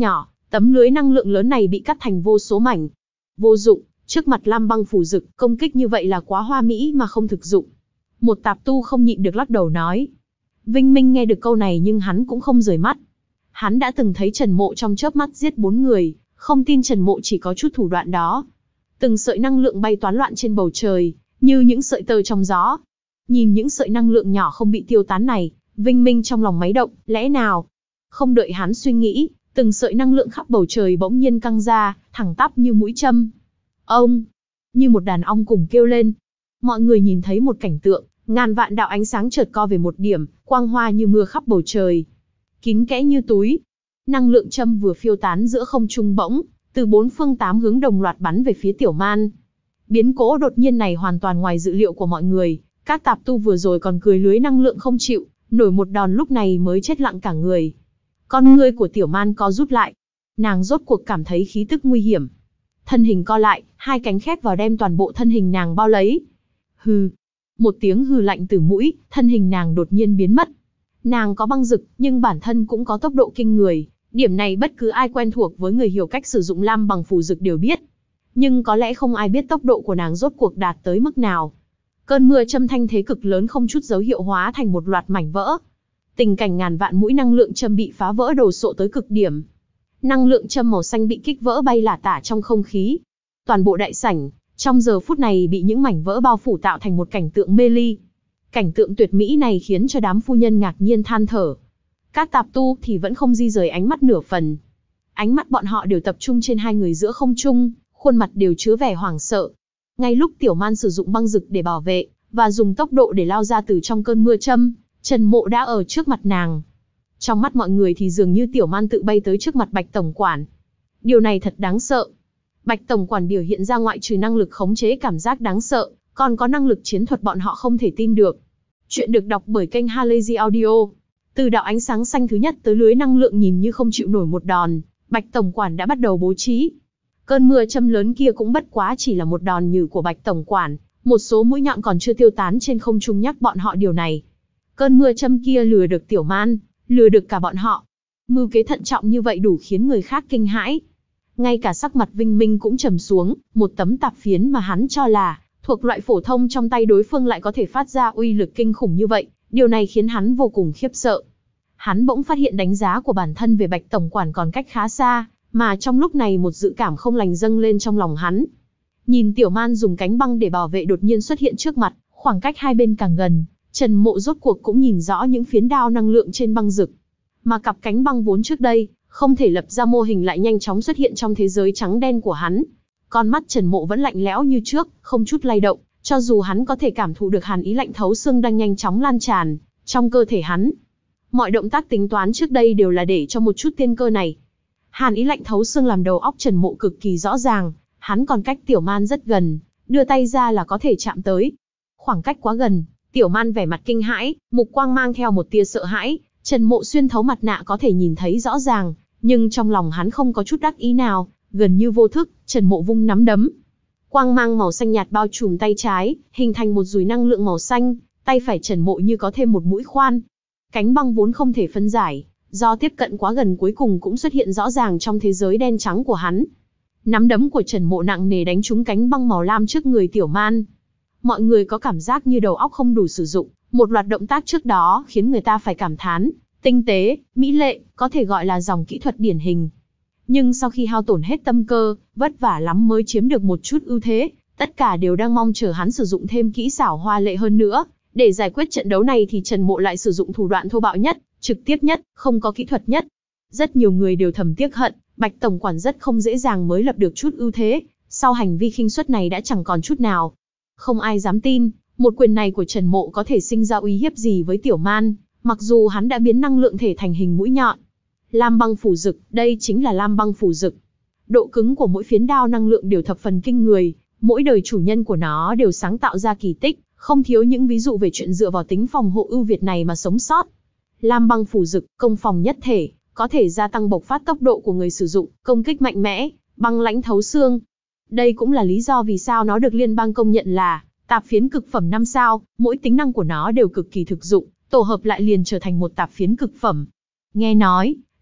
Tấm lưới năng lượng lớn này bị cắt thành vô số mảnh. Vô dụng, trước mặt lam băng phủ dực, công kích như vậy là quá hoa mỹ mà không thực dụng. Một tạp tu không nhịn được lắc đầu nói. Vinh Minh nghe được câu này nhưng hắn cũng không rời mắt. Hắn đã từng thấy Trần Mộ trong chớp mắt giết bốn người, không tin Trần Mộ chỉ có chút thủ đoạn đó. Từng sợi năng lượng bay toán loạn trên bầu trời, như những sợi tơ trong gió. Nhìn những sợi năng lượng nhỏ không bị tiêu tán này, Vinh Minh trong lòng máy động, lẽ nào? Không đợi hắn suy nghĩ, từng sợi năng lượng khắp bầu trời bỗng nhiên căng ra, thẳng tắp như mũi châm. Ông! Như một đàn ong cùng kêu lên. Mọi người nhìn thấy một cảnh tượng, ngàn vạn đạo ánh sáng chợt co về một điểm, quang hoa như mưa khắp bầu trời. Kín kẽ như túi. Năng lượng châm vừa phiêu tán giữa không trung bỗng, từ bốn phương tám hướng đồng loạt bắn về phía Tiểu Man. Biến cố đột nhiên này hoàn toàn ngoài dự liệu của mọi người, các tạp tu vừa rồi còn cười lưới năng lượng không chịu, nổi một đòn lúc này mới chết lặng cả người. Con ngươi của Tiểu Man co rút lại. Nàng rốt cuộc cảm thấy khí tức nguy hiểm. Thân hình co lại, hai cánh khép vào đem toàn bộ thân hình nàng bao lấy. Hừ. Một tiếng hừ lạnh từ mũi, thân hình nàng đột nhiên biến mất. Nàng có băng dực, nhưng bản thân cũng có tốc độ kinh người. Điểm này bất cứ ai quen thuộc với người hiểu cách sử dụng lam bằng phù dực đều biết. Nhưng có lẽ không ai biết tốc độ của nàng rốt cuộc đạt tới mức nào. Cơn mưa châm thanh thế cực lớn không chút dấu hiệu hóa thành một loạt mảnh vỡ. Tình cảnh ngàn vạn mũi năng lượng châm bị phá vỡ đồ sộ tới cực điểm. Năng lượng châm màu xanh bị kích vỡ bay lả tả trong không khí. Toàn bộ đại sảnh, trong giờ phút này bị những mảnh vỡ bao phủ tạo thành một cảnh tượng mê ly. Cảnh tượng tuyệt mỹ này khiến cho đám phu nhân ngạc nhiên than thở. Các tạp tu thì vẫn không di rời ánh mắt nửa phần. Ánh mắt bọn họ đều tập trung trên hai người giữa không trung, khuôn mặt đều chứa vẻ hoảng sợ. Ngay lúc Tiểu Man sử dụng băng dực để bảo vệ, và dùng tốc độ để lao ra từ trong cơn mưa châm, Trần Mộ đã ở trước mặt nàng. Trong mắt mọi người thì dường như Tiểu Man tự bay tới trước mặt Bạch Tổng Quản. Điều này thật đáng sợ. Bạch Tổng Quản biểu hiện ra ngoại trừ năng lực khống chế cảm giác đáng sợ, còn có năng lực chiến thuật bọn họ không thể tin được. Chuyện được đọc bởi kênh Halazy Audio. Từ đạo ánh sáng xanh thứ nhất tới lưới năng lượng nhìn như không chịu nổi một đòn, Bạch Tổng Quản đã bắt đầu bố trí. Cơn mưa châm lớn kia cũng bất quá chỉ là một đòn nhử của Bạch Tổng Quản, một số mũi nhọn còn chưa tiêu tán trên không trung nhắc bọn họ điều này. Cơn mưa châm kia lừa được Tiểu Man, lừa được cả bọn họ. Mưu kế thận trọng như vậy đủ khiến người khác kinh hãi. Ngay cả sắc mặt Vinh Minh cũng trầm xuống, một tấm tạp phiến mà hắn cho là thuộc loại phổ thông trong tay đối phương lại có thể phát ra uy lực kinh khủng như vậy, điều này khiến hắn vô cùng khiếp sợ. Hắn bỗng phát hiện đánh giá của bản thân về Bạch Tổng Quản còn cách khá xa, mà trong lúc này một dự cảm không lành dâng lên trong lòng hắn. Nhìn Tiểu Man dùng cánh băng để bảo vệ đột nhiên xuất hiện trước mặt, khoảng cách hai bên càng gần, Trần Mộ rốt cuộc cũng nhìn rõ những phiến đao năng lượng trên băng dực. Mà cặp cánh băng vốn trước đây không thể lập ra mô hình lại nhanh chóng xuất hiện trong thế giới trắng đen của hắn. Con mắt Trần Mộ vẫn lạnh lẽo như trước, không chút lay động, cho dù hắn có thể cảm thụ được hàn ý lạnh thấu xương đang nhanh chóng lan tràn trong cơ thể hắn. Mọi động tác tính toán trước đây đều là để cho một chút tiên cơ này. Hàn ý lạnh thấu xương làm đầu óc Trần Mộ cực kỳ rõ ràng, hắn còn cách Tiểu Man rất gần, đưa tay ra là có thể chạm tới. Khoảng cách quá gần, Tiểu Man vẻ mặt kinh hãi, mục quang mang theo một tia sợ hãi, Trần Mộ xuyên thấu mặt nạ có thể nhìn thấy rõ ràng, nhưng trong lòng hắn không có chút đắc ý nào, gần như vô thức, Trần Mộ vung nắm đấm. Quang mang màu xanh nhạt bao trùm tay trái, hình thành một dùi năng lượng màu xanh, tay phải Trần Mộ như có thêm một mũi khoan. Cánh băng vốn không thể phân giải, do tiếp cận quá gần cuối cùng cũng xuất hiện rõ ràng trong thế giới đen trắng của hắn. Nắm đấm của Trần Mộ nặng nề đánh trúng cánh băng màu lam trước người Tiểu Man. Mọi người có cảm giác như đầu óc không đủ sử dụng, một loạt động tác trước đó khiến người ta phải cảm thán, tinh tế, mỹ lệ, có thể gọi là dòng kỹ thuật điển hình. Nhưng sau khi hao tổn hết tâm cơ, vất vả lắm mới chiếm được một chút ưu thế, tất cả đều đang mong chờ hắn sử dụng thêm kỹ xảo hoa lệ hơn nữa. Để giải quyết trận đấu này thì Trần Mộ lại sử dụng thủ đoạn thô bạo nhất, trực tiếp nhất, không có kỹ thuật nhất. Rất nhiều người đều thầm tiếc hận, Bạch Tổng Quản rất không dễ dàng mới lập được chút ưu thế, sau hành vi khinh suất này đã chẳng còn chút nào. Không ai dám tin, một quyền này của Trần Mộ có thể sinh ra uy hiếp gì với Tiểu Man, mặc dù hắn đã biến năng lượng thể thành hình mũi nhọn. Lam băng phủ dực, đây chính là lam băng phủ dực. Độ cứng của mỗi phiến đao năng lượng đều thập phần kinh người, mỗi đời chủ nhân của nó đều sáng tạo ra kỳ tích, không thiếu những ví dụ về chuyện dựa vào tính phòng hộ ưu việt này mà sống sót. Lam băng phủ dực, công phòng nhất thể, có thể gia tăng bộc phát tốc độ của người sử dụng, công kích mạnh mẽ, băng lãnh thấu xương. Đây cũng là lý do vì sao nó được liên bang công nhận là tạp phiến cực phẩm năm sao, mỗi tính năng của nó đều cực kỳ thực dụng, tổ hợp lại liền trở thành một tạp phiến cực phẩm. Nghe nói,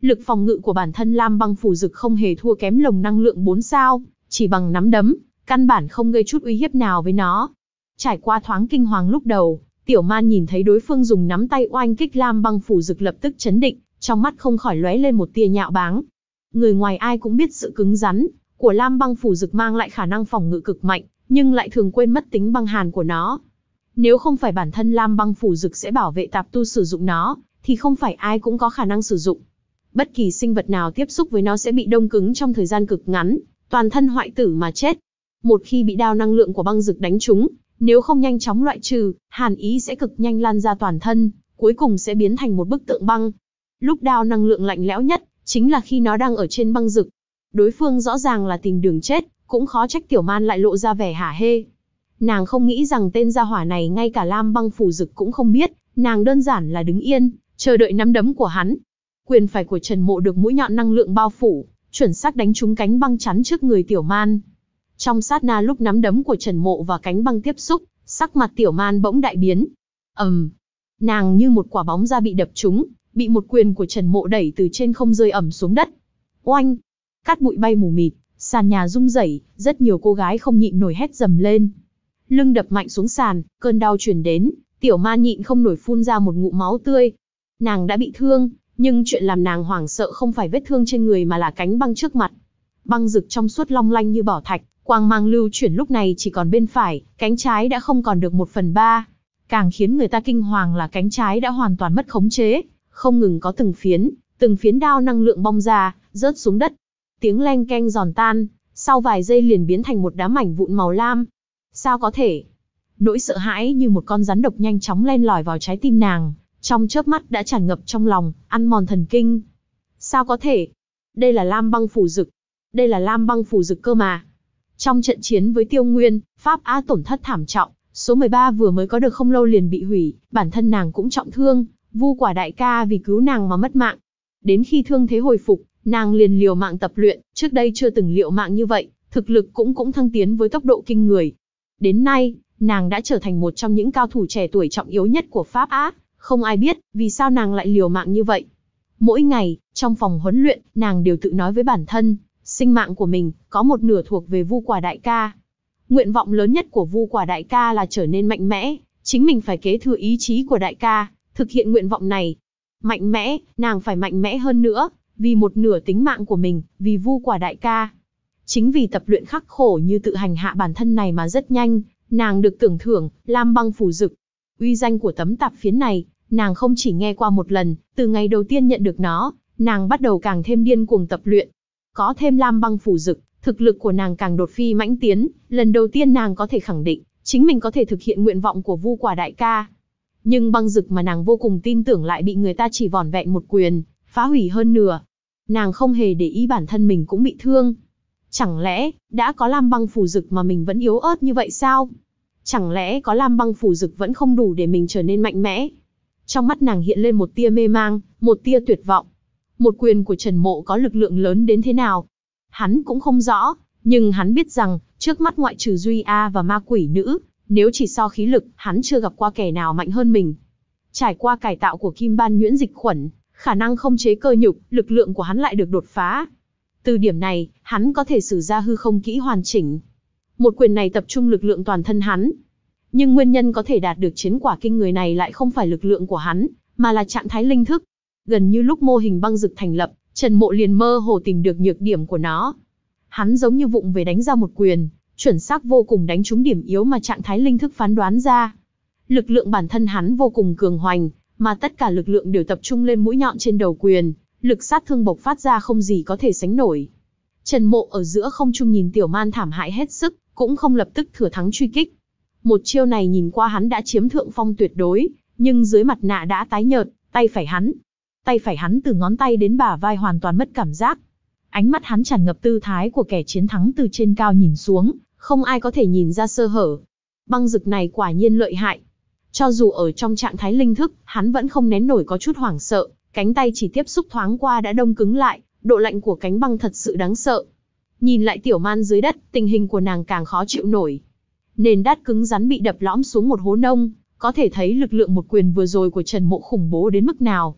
Lực phòng ngự của bản thân Lam Băng Phù Dực không hề thua kém lồng năng lượng bốn sao, chỉ bằng nắm đấm, căn bản không gây chút uy hiếp nào với nó. Trải qua thoáng kinh hoàng lúc đầu, Tiểu Man nhìn thấy đối phương dùng nắm tay oanh kích Lam Băng Phù Dực lập tức chấn định, trong mắt không khỏi lóe lên một tia nhạo báng. Người ngoài ai cũng biết sự cứng rắn của Lam Băng Phù Dực mang lại khả năng phòng ngự cực mạnh, nhưng lại thường quên mất tính băng hàn của nó. Nếu không phải bản thân Lam Băng Phù Dực sẽ bảo vệ tạp tu sử dụng nó, thì không phải ai cũng có khả năng sử dụng. Bất kỳ sinh vật nào tiếp xúc với nó sẽ bị đông cứng trong thời gian cực ngắn, toàn thân hoại tử mà chết. Một khi bị đao năng lượng của băng dực đánh trúng, nếu không nhanh chóng loại trừ, hàn ý sẽ cực nhanh lan ra toàn thân, cuối cùng sẽ biến thành một bức tượng băng. Lúc đao năng lượng lạnh lẽo nhất, chính là khi nó đang ở trên băng dực. Đối phương rõ ràng là tìm đường chết, cũng khó trách Tiểu Man lại lộ ra vẻ hả hê. Nàng không nghĩ rằng tên gia hỏa này ngay cả Lam Băng Phù Dực cũng không biết, nàng đơn giản là đứng yên, chờ đợi nắm đấm của hắn. Quyền phải của Trần Mộ được mũi nhọn năng lượng bao phủ, chuẩn xác đánh trúng cánh băng chắn trước người Tiểu Man. Trong sát na lúc nắm đấm của Trần Mộ và cánh băng tiếp xúc, sắc mặt Tiểu Man bỗng đại biến. ầm, um, nàng như một quả bóng ra bị đập trúng, bị một quyền của Trần Mộ đẩy từ trên không rơi ẩm xuống đất. Oanh! Cát bụi bay mù mịt, sàn nhà rung rẩy, rất nhiều cô gái không nhịn nổi hét dầm lên. Lưng đập mạnh xuống sàn, cơn đau truyền đến, Tiểu Man nhịn không nổi phun ra một ngụm máu tươi. Nàng đã bị thương, nhưng chuyện làm nàng hoảng sợ không phải vết thương trên người mà là cánh băng trước mặt. Băng rực trong suốt long lanh như bảo thạch, quang mang lưu chuyển lúc này chỉ còn bên phải, cánh trái đã không còn được một phần ba. Càng khiến người ta kinh hoàng là cánh trái đã hoàn toàn mất khống chế, không ngừng có từng phiến, từng phiến đao năng lượng bong ra, rớt xuống đất. Tiếng leng keng giòn tan, sau vài giây liền biến thành một đám mảnh vụn màu lam. Sao có thể? Nỗi sợ hãi như một con rắn độc nhanh chóng len lỏi vào trái tim nàng, trong chớp mắt đã tràn ngập trong lòng, ăn mòn thần kinh. Sao có thể? Đây là Lam Băng Phù Dực. Đây là Lam Băng Phù Dực cơ mà. Trong trận chiến với Tiêu Nguyên, Pháp Á tổn thất thảm trọng, số mười ba vừa mới có được không lâu liền bị hủy, bản thân nàng cũng trọng thương, Vu Quả đại ca vì cứu nàng mà mất mạng. Đến khi thương thế hồi phục, nàng liền liều mạng tập luyện, trước đây chưa từng liều mạng như vậy, thực lực cũng cũng thăng tiến với tốc độ kinh người. Đến nay, nàng đã trở thành một trong những cao thủ trẻ tuổi trọng yếu nhất của Pháp Á, không ai biết vì sao nàng lại liều mạng như vậy. Mỗi ngày, trong phòng huấn luyện, nàng đều tự nói với bản thân, sinh mạng của mình, có một nửa thuộc về Vu Quả đại ca. Nguyện vọng lớn nhất của Vu Quả đại ca là trở nên mạnh mẽ, chính mình phải kế thừa ý chí của đại ca, thực hiện nguyện vọng này. Mạnh mẽ, nàng phải mạnh mẽ hơn nữa, vì một nửa tính mạng của mình, vì Vu Quả đại ca. Chính vì tập luyện khắc khổ như tự hành hạ bản thân này mà rất nhanh, nàng được tưởng thưởng, Lam Băng Phù Dực. Uy danh của tấm tạp phiến này, nàng không chỉ nghe qua một lần, từ ngày đầu tiên nhận được nó, nàng bắt đầu càng thêm điên cuồng tập luyện. Có thêm Lam Băng Phù Dực, thực lực của nàng càng đột phi mãnh tiến, lần đầu tiên nàng có thể khẳng định, chính mình có thể thực hiện nguyện vọng của Vu Quả đại ca. Nhưng băng dực mà nàng vô cùng tin tưởng lại bị người ta chỉ vỏn vẹn một quyền, phá hủy hơn nửa. Nàng không hề để ý bản thân mình cũng bị thương. Chẳng lẽ, đã có Lam Băng Phù Dực mà mình vẫn yếu ớt như vậy sao? Chẳng lẽ có Lam Băng Phù Dực vẫn không đủ để mình trở nên mạnh mẽ? Trong mắt nàng hiện lên một tia mê mang, một tia tuyệt vọng. Một quyền của Trần Mộ có lực lượng lớn đến thế nào? Hắn cũng không rõ, nhưng hắn biết rằng, trước mắt ngoại trừ Duy A và ma quỷ nữ, nếu chỉ so khí lực, hắn chưa gặp qua kẻ nào mạnh hơn mình. Trải qua cải tạo của Kim Ban Nhuyễn Dịch Khuẩn, khả năng không chế cơ nhục, lực lượng của hắn lại được đột phá. Từ điểm này, hắn có thể sử ra hư không kỹ hoàn chỉnh. Một quyền này tập trung lực lượng toàn thân hắn. Nhưng nguyên nhân có thể đạt được chiến quả kinh người này lại không phải lực lượng của hắn, mà là trạng thái linh thức. Gần như lúc mô hình băng dực thành lập, Trần Mộ liền mơ hồ tìm được nhược điểm của nó. Hắn giống như vụng về đánh ra một quyền, chuẩn xác vô cùng đánh trúng điểm yếu mà trạng thái linh thức phán đoán ra. Lực lượng bản thân hắn vô cùng cường hoành, mà tất cả lực lượng đều tập trung lên mũi nhọn trên đầu quyền, lực sát thương bộc phát ra không gì có thể sánh nổi. Trần Mộ ở giữa không trung nhìn Tiểu Man thảm hại hết sức, cũng không lập tức thừa thắng truy kích. Một chiêu này nhìn qua hắn đã chiếm thượng phong tuyệt đối, nhưng dưới mặt nạ đã tái nhợt, tay phải hắn, tay phải hắn từ ngón tay đến bả vai hoàn toàn mất cảm giác. Ánh mắt hắn tràn ngập tư thái của kẻ chiến thắng từ trên cao nhìn xuống, không ai có thể nhìn ra sơ hở. Băng dực này quả nhiên lợi hại. Cho dù ở trong trạng thái linh thức, hắn vẫn không nén nổi có chút hoảng sợ, cánh tay chỉ tiếp xúc thoáng qua đã đông cứng lại, độ lạnh của cánh băng thật sự đáng sợ. Nhìn lại Tiểu Man dưới đất, tình hình của nàng càng khó chịu nổi. Nền đát cứng rắn bị đập lõm xuống một hố nông, có thể thấy lực lượng một quyền vừa rồi của Trần Mộ khủng bố đến mức nào.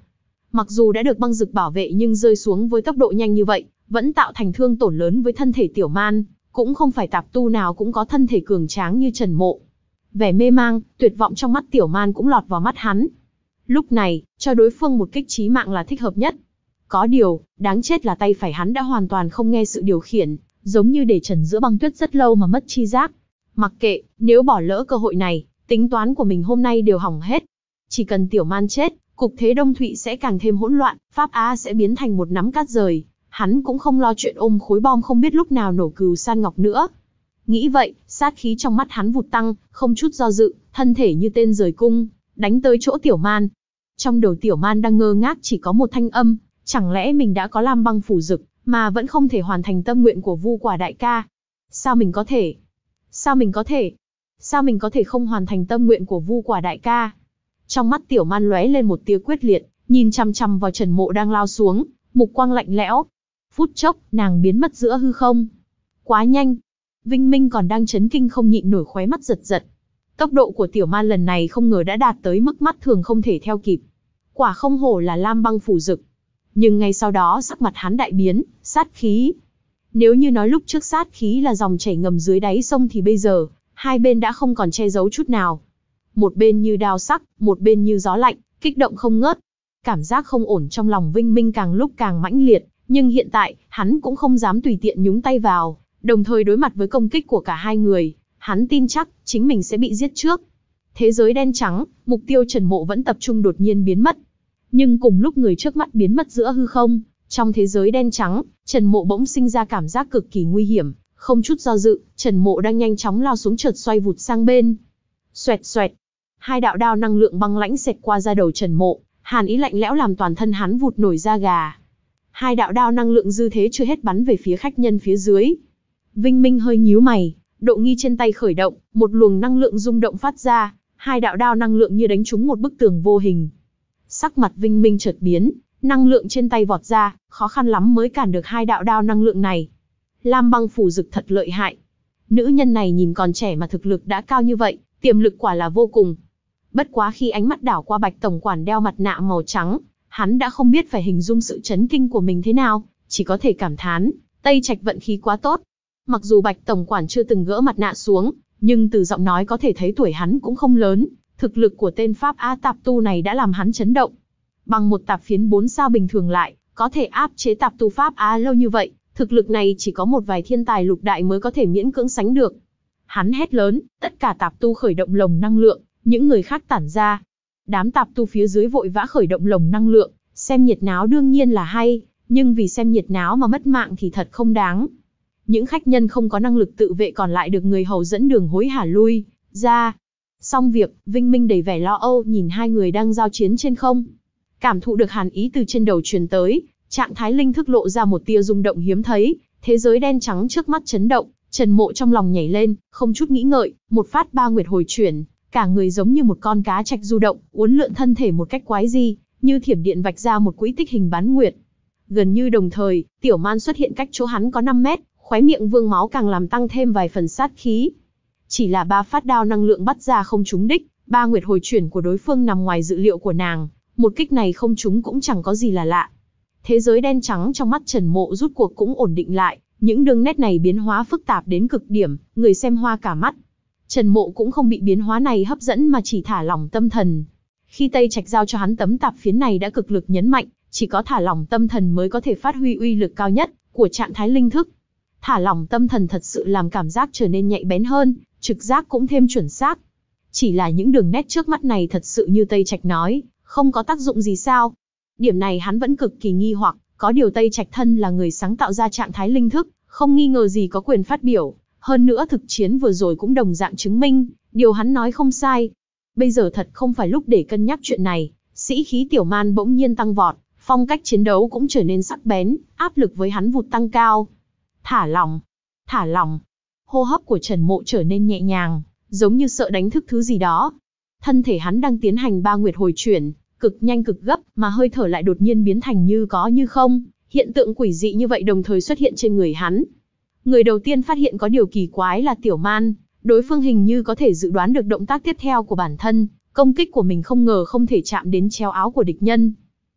Mặc dù đã được băng dực bảo vệ nhưng rơi xuống với tốc độ nhanh như vậy, vẫn tạo thành thương tổn lớn với thân thể Tiểu Man, cũng không phải tạp tu nào cũng có thân thể cường tráng như Trần Mộ. Vẻ mê mang, tuyệt vọng trong mắt Tiểu Man cũng lọt vào mắt hắn. Lúc này, cho đối phương một kích chí mạng là thích hợp nhất. Có điều, đáng chết là tay phải hắn đã hoàn toàn không nghe sự điều khiển, giống như để trần giữa băng tuyết rất lâu mà mất chi giác. Mặc kệ, nếu bỏ lỡ cơ hội này, tính toán của mình hôm nay đều hỏng hết. Chỉ cần Tiểu Man chết, cục thế Đông Thụy sẽ càng thêm hỗn loạn, Pháp Á sẽ biến thành một nắm cát rời. Hắn cũng không lo chuyện ôm khối bom không biết lúc nào nổ Cừu San Ngọc nữa. Nghĩ vậy, sát khí trong mắt hắn vụt tăng, không chút do dự, thân thể như tên rời cung, đánh tới chỗ Tiểu Man. Trong đầu Tiểu Man đang ngơ ngác chỉ có một thanh âm, chẳng lẽ mình đã có Lam Băng Phủ Dực, mà vẫn không thể hoàn thành tâm nguyện của Vu Quả đại ca? Sao mình có thể? Sao mình có thể? Sao mình có thể không hoàn thành tâm nguyện của Vu Quả đại ca? Trong mắt Tiểu Man lóe lên một tia quyết liệt, nhìn chằm chằm vào Trần Mộ đang lao xuống, mục quang lạnh lẽo. Phút chốc, nàng biến mất giữa hư không. Quá nhanh. Vinh Minh còn đang chấn kinh không nhịn nổi khóe mắt giật giật. Tốc độ của Tiểu Man lần này không ngờ đã đạt tới mức mắt thường không thể theo kịp. Quả không hổ là Lam Băng Phủ Dực. Nhưng ngay sau đó sắc mặt hắn đại biến, sát khí. Nếu như nói lúc trước sát khí là dòng chảy ngầm dưới đáy sông thì bây giờ, hai bên đã không còn che giấu chút nào. Một bên như đao sắc, một bên như gió lạnh, kích động không ngớt. Cảm giác không ổn trong lòng Vinh Minh càng lúc càng mãnh liệt, nhưng hiện tại, hắn cũng không dám tùy tiện nhúng tay vào, đồng thời đối mặt với công kích của cả hai người, hắn tin chắc chính mình sẽ bị giết trước. Thế giới đen trắng, mục tiêu Trần Mộ vẫn tập trung đột nhiên biến mất. Nhưng cùng lúc người trước mắt biến mất giữa hư không, trong thế giới đen trắng, Trần Mộ bỗng sinh ra cảm giác cực kỳ nguy hiểm, không chút do dự, Trần Mộ đang nhanh chóng lao xuống chợt xoay vụt sang bên. Xoẹt xoẹt, hai đạo đao năng lượng băng lãnh xẹt qua da đầu Trần Mộ, hàn ý lạnh lẽo làm toàn thân hắn vụt nổi da gà. Hai đạo đao năng lượng dư thế chưa hết bắn về phía khách nhân phía dưới. Vinh Minh hơi nhíu mày, độ nghi trên tay khởi động, một luồng năng lượng rung động phát ra, hai đạo đao năng lượng như đánh trúng một bức tường vô hình. Sắc mặt Vinh Minh chợt biến, năng lượng trên tay vọt ra, khó khăn lắm mới cản được hai đạo đao năng lượng này. Lam Băng Phủ Dực thật lợi hại. Nữ nhân này nhìn còn trẻ mà thực lực đã cao như vậy, tiềm lực quả là vô cùng. Bất quá khi ánh mắt đảo qua Bạch tổng quản đeo mặt nạ màu trắng, hắn đã không biết phải hình dung sự chấn kinh của mình thế nào, chỉ có thể cảm thán, Tây Trạch vận khí quá tốt. Mặc dù Bạch tổng quản chưa từng gỡ mặt nạ xuống, nhưng từ giọng nói có thể thấy tuổi hắn cũng không lớn, thực lực của tên Pháp Á tạp tu này đã làm hắn chấn động. Bằng một tạp phiến bốn sao bình thường lại, có thể áp chế tạp tu Pháp Á lâu như vậy, thực lực này chỉ có một vài thiên tài lục đại mới có thể miễn cưỡng sánh được. Hắn hét lớn, tất cả tạp tu khởi động lồng năng lượng, những người khác tản ra. Đám tạp tu phía dưới vội vã khởi động lồng năng lượng, xem nhiệt náo đương nhiên là hay, nhưng vì xem nhiệt náo mà mất mạng thì thật không đáng. Những khách nhân không có năng lực tự vệ còn lại được người hầu dẫn đường hối hả lui ra. Xong việc, Vinh Minh đầy vẻ lo âu nhìn hai người đang giao chiến trên không. Cảm thụ được hàn ý từ trên đầu truyền tới, trạng thái linh thức lộ ra một tia rung động hiếm thấy, thế giới đen trắng trước mắt chấn động, Trần Mộ trong lòng nhảy lên, không chút nghĩ ngợi, một phát ba nguyệt hồi chuyển, cả người giống như một con cá trạch du động, uốn lượn thân thể một cách quái dị, như thiểm điện vạch ra một quỹ tích hình bán nguyệt. Gần như đồng thời, Tiểu Man xuất hiện cách chỗ hắn có năm mét, khóe miệng vương máu càng làm tăng thêm vài phần sát khí. Chỉ là ba phát đao năng lượng bắt ra không trúng đích, ba nguyệt hồi chuyển của đối phương nằm ngoài dự liệu của nàng, một kích này không trúng cũng chẳng có gì là lạ. Thế giới đen trắng trong mắt Trần Mộ rút cuộc cũng ổn định lại, những đường nét này biến hóa phức tạp đến cực điểm, người xem hoa cả mắt. Trần Mộ cũng không bị biến hóa này hấp dẫn mà chỉ thả lỏng tâm thần. Khi Tây Trạch giao cho hắn tấm tạp phiến này đã cực lực nhấn mạnh, chỉ có thả lỏng tâm thần mới có thể phát huy uy lực cao nhất của trạng thái linh thức. Thả lỏng tâm thần thật sự làm cảm giác trở nên nhạy bén hơn, trực giác cũng thêm chuẩn xác. Chỉ là những đường nét trước mắt này thật sự như Tây Trạch nói, không có tác dụng gì sao? Điểm này hắn vẫn cực kỳ nghi hoặc, có điều Tây Trạch thân là người sáng tạo ra trạng thái linh thức, không nghi ngờ gì có quyền phát biểu. Hơn nữa thực chiến vừa rồi cũng đồng dạng chứng minh, điều hắn nói không sai. Bây giờ thật không phải lúc để cân nhắc chuyện này, sĩ khí Tiểu Man bỗng nhiên tăng vọt, phong cách chiến đấu cũng trở nên sắc bén, áp lực với hắn vụt tăng cao. Thả lỏng, thả lỏng. Hô hấp của Trần Mộ trở nên nhẹ nhàng, giống như sợ đánh thức thứ gì đó. Thân thể hắn đang tiến hành ba nguyệt hồi chuyển, cực nhanh cực gấp, mà hơi thở lại đột nhiên biến thành như có như không, hiện tượng quỷ dị như vậy đồng thời xuất hiện trên người hắn. Người đầu tiên phát hiện có điều kỳ quái là Tiểu Man, đối phương hình như có thể dự đoán được động tác tiếp theo của bản thân, công kích của mình không ngờ không thể chạm đến chéo áo của địch nhân.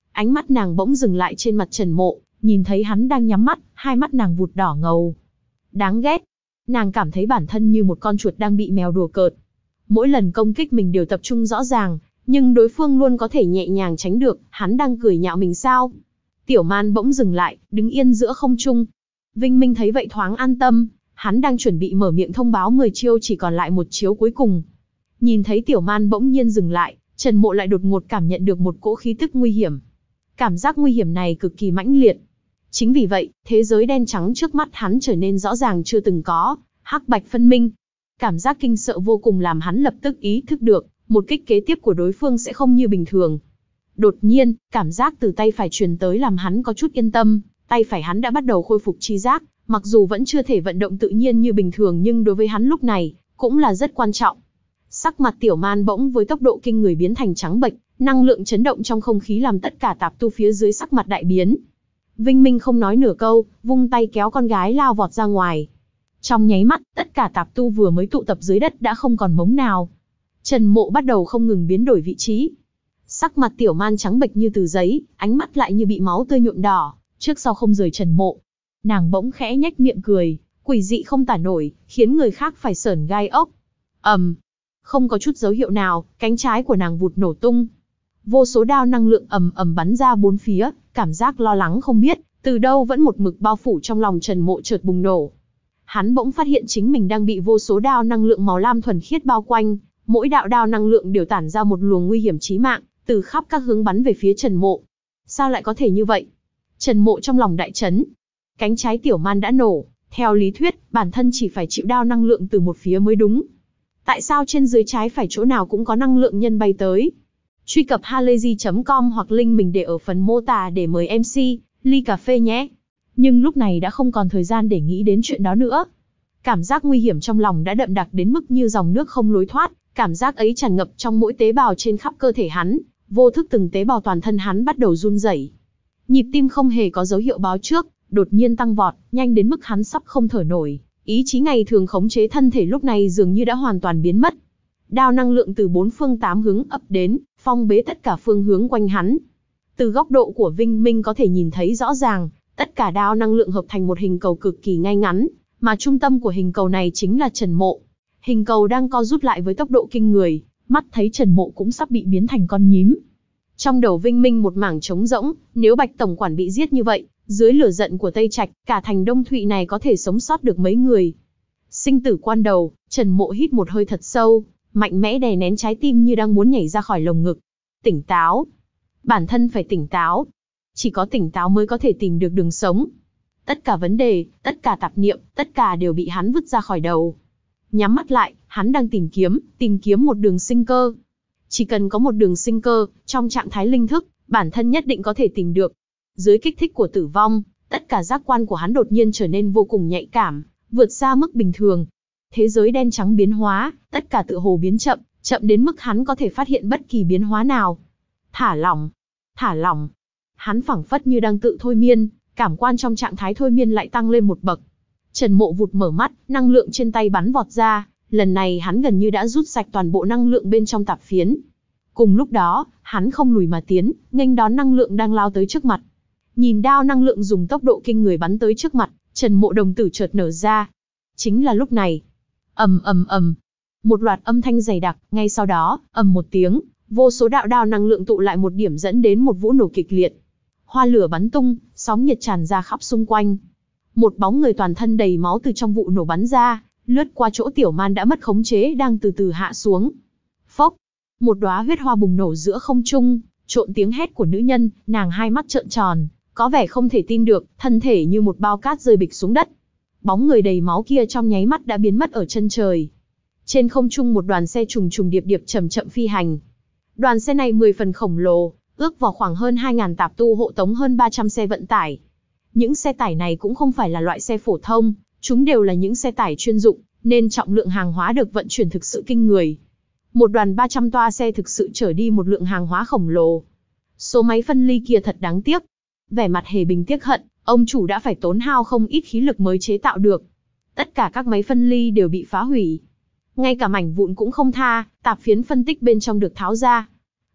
Ánh mắt nàng bỗng dừng lại trên mặt Trần Mộ, nhìn thấy hắn đang nhắm mắt, hai mắt nàng vụt đỏ ngầu. Đáng ghét. Nàng cảm thấy bản thân như một con chuột đang bị mèo đùa cợt. Mỗi lần công kích mình đều tập trung rõ ràng, nhưng đối phương luôn có thể nhẹ nhàng tránh được, hắn đang cười nhạo mình sao? Tiểu Man bỗng dừng lại, đứng yên giữa không trung. Vinh Minh thấy vậy thoáng an tâm, hắn đang chuẩn bị mở miệng thông báo mười chiêu chỉ còn lại một chiếu cuối cùng. Nhìn thấy Tiểu Man bỗng nhiên dừng lại, Trần Mộ lại đột ngột cảm nhận được một cỗ khí tức nguy hiểm. Cảm giác nguy hiểm này cực kỳ mãnh liệt. Chính vì vậy, thế giới đen trắng trước mắt hắn trở nên rõ ràng chưa từng có, hắc bạch phân minh. Cảm giác kinh sợ vô cùng làm hắn lập tức ý thức được, một kích kế tiếp của đối phương sẽ không như bình thường. Đột nhiên, cảm giác từ tay phải truyền tới làm hắn có chút yên tâm, tay phải hắn đã bắt đầu khôi phục chi giác, mặc dù vẫn chưa thể vận động tự nhiên như bình thường nhưng đối với hắn lúc này, cũng là rất quan trọng. Sắc mặt Tiểu Man bỗng với tốc độ kinh người biến thành trắng bệch, năng lượng chấn động trong không khí làm tất cả tạp tu phía dưới sắc mặt đại biến. Vinh Minh không nói nửa câu, vung tay kéo con gái lao vọt ra ngoài. Trong nháy mắt, tất cả tạp tu vừa mới tụ tập dưới đất đã không còn mống nào. Trần Mộ bắt đầu không ngừng biến đổi vị trí. Sắc mặt Tiểu Man trắng bệch như tờ giấy, ánh mắt lại như bị máu tươi nhuộm đỏ, trước sau không rời Trần Mộ. Nàng bỗng khẽ nhếch miệng cười, quỷ dị không tả nổi, khiến người khác phải sởn gai ốc. ầm, um, không có chút dấu hiệu nào, cánh trái của nàng vụt nổ tung. Vô số đao năng lượng ầm ầm bắn ra bốn phía, cảm giác lo lắng không biết từ đâu vẫn một mực bao phủ trong lòng Trần Mộ chợt bùng nổ. Hắn bỗng phát hiện chính mình đang bị vô số đao năng lượng màu lam thuần khiết bao quanh, mỗi đạo đao năng lượng đều tản ra một luồng nguy hiểm chí mạng, từ khắp các hướng bắn về phía Trần Mộ. Sao lại có thể như vậy? Trần Mộ trong lòng đại chấn. Cánh trái Tiểu Man đã nổ, theo lý thuyết, bản thân chỉ phải chịu đao năng lượng từ một phía mới đúng. Tại sao trên dưới trái phải chỗ nào cũng có năng lượng nhân bay tới? Truy cập halayzi chấm com hoặc link mình để ở phần mô tả để mời em xê, ly cà phê nhé. Nhưng lúc này đã không còn thời gian để nghĩ đến chuyện đó nữa. Cảm giác nguy hiểm trong lòng đã đậm đặc đến mức như dòng nước không lối thoát, cảm giác ấy tràn ngập trong mỗi tế bào trên khắp cơ thể hắn, vô thức từng tế bào toàn thân hắn bắt đầu run rẩy. Nhịp tim không hề có dấu hiệu báo trước, đột nhiên tăng vọt, nhanh đến mức hắn sắp không thở nổi. Ý chí ngày thường khống chế thân thể lúc này dường như đã hoàn toàn biến mất. Đao năng lượng từ bốn phương tám hướng ập đến, phong bế tất cả phương hướng quanh hắn. Từ góc độ của Vinh Minh có thể nhìn thấy rõ ràng, tất cả đao năng lượng hợp thành một hình cầu cực kỳ ngay ngắn, mà trung tâm của hình cầu này chính là Trần Mộ. Hình cầu đang co rút lại với tốc độ kinh người, mắt thấy Trần Mộ cũng sắp bị biến thành con nhím. Trong đầu Vinh Minh một mảng trống rỗng, nếu Bạch tổng quản bị giết như vậy, dưới lửa giận của Tây Trạch, cả thành Đông Thụy này có thể sống sót được mấy người. Sinh tử quan đầu, Trần Mộ hít một hơi thật sâu, mạnh mẽ đè nén trái tim như đang muốn nhảy ra khỏi lồng ngực. Tỉnh táo. Bản thân phải tỉnh táo. Chỉ có tỉnh táo mới có thể tìm được đường sống. Tất cả vấn đề, tất cả tạp niệm, tất cả đều bị hắn vứt ra khỏi đầu. Nhắm mắt lại, hắn đang tìm kiếm, tìm kiếm một đường sinh cơ. Chỉ cần có một đường sinh cơ, trong trạng thái linh thức, bản thân nhất định có thể tìm được. Dưới kích thích của tử vong, tất cả giác quan của hắn đột nhiên trở nên vô cùng nhạy cảm, vượt xa mức bình thường. Thế giới đen trắng biến hóa, tất cả tựa hồ biến chậm, chậm đến mức hắn có thể phát hiện bất kỳ biến hóa nào. Thả lỏng, thả lỏng. Hắn phảng phất như đang tự thôi miên, cảm quan trong trạng thái thôi miên lại tăng lên một bậc. Trần Mộ vụt mở mắt, năng lượng trên tay bắn vọt ra, lần này hắn gần như đã rút sạch toàn bộ năng lượng bên trong tạp phiến. Cùng lúc đó, hắn không lùi mà tiến, nghênh đón năng lượng đang lao tới trước mặt. Nhìn đao năng lượng dùng tốc độ kinh người bắn tới trước mặt, Trần Mộ đồng tử chợt nở ra. Chính là lúc này, ầm ầm ầm, một loạt âm thanh dày đặc, ngay sau đó, ầm một tiếng, vô số đạo đao năng lượng tụ lại một điểm dẫn đến một vũ nổ kịch liệt. Hoa lửa bắn tung, sóng nhiệt tràn ra khắp xung quanh. Một bóng người toàn thân đầy máu từ trong vụ nổ bắn ra, lướt qua chỗ Tiểu Man đã mất khống chế đang từ từ hạ xuống. Phốc, một đóa huyết hoa bùng nổ giữa không trung, trộn tiếng hét của nữ nhân, nàng hai mắt trợn tròn, có vẻ không thể tin được, thân thể như một bao cát rơi bịch xuống đất. Bóng người đầy máu kia trong nháy mắt đã biến mất ở chân trời. Trên không trung một đoàn xe trùng trùng điệp điệp chậm chậm phi hành. Đoàn xe này mười phần khổng lồ, ước vào khoảng hơn hai nghìn tạp tu hộ tống hơn ba trăm xe vận tải. Những xe tải này cũng không phải là loại xe phổ thông, chúng đều là những xe tải chuyên dụng, nên trọng lượng hàng hóa được vận chuyển thực sự kinh người. Một đoàn ba trăm toa xe thực sự chở đi một lượng hàng hóa khổng lồ. Số máy phân ly kia thật đáng tiếc. Vẻ mặt Hề Bình tiếc hận, ông chủ đã phải tốn hao không ít khí lực mới chế tạo được. Tất cả các máy phân ly đều bị phá hủy. Ngay cả mảnh vụn cũng không tha, tạp phiến phân tích bên trong được tháo ra.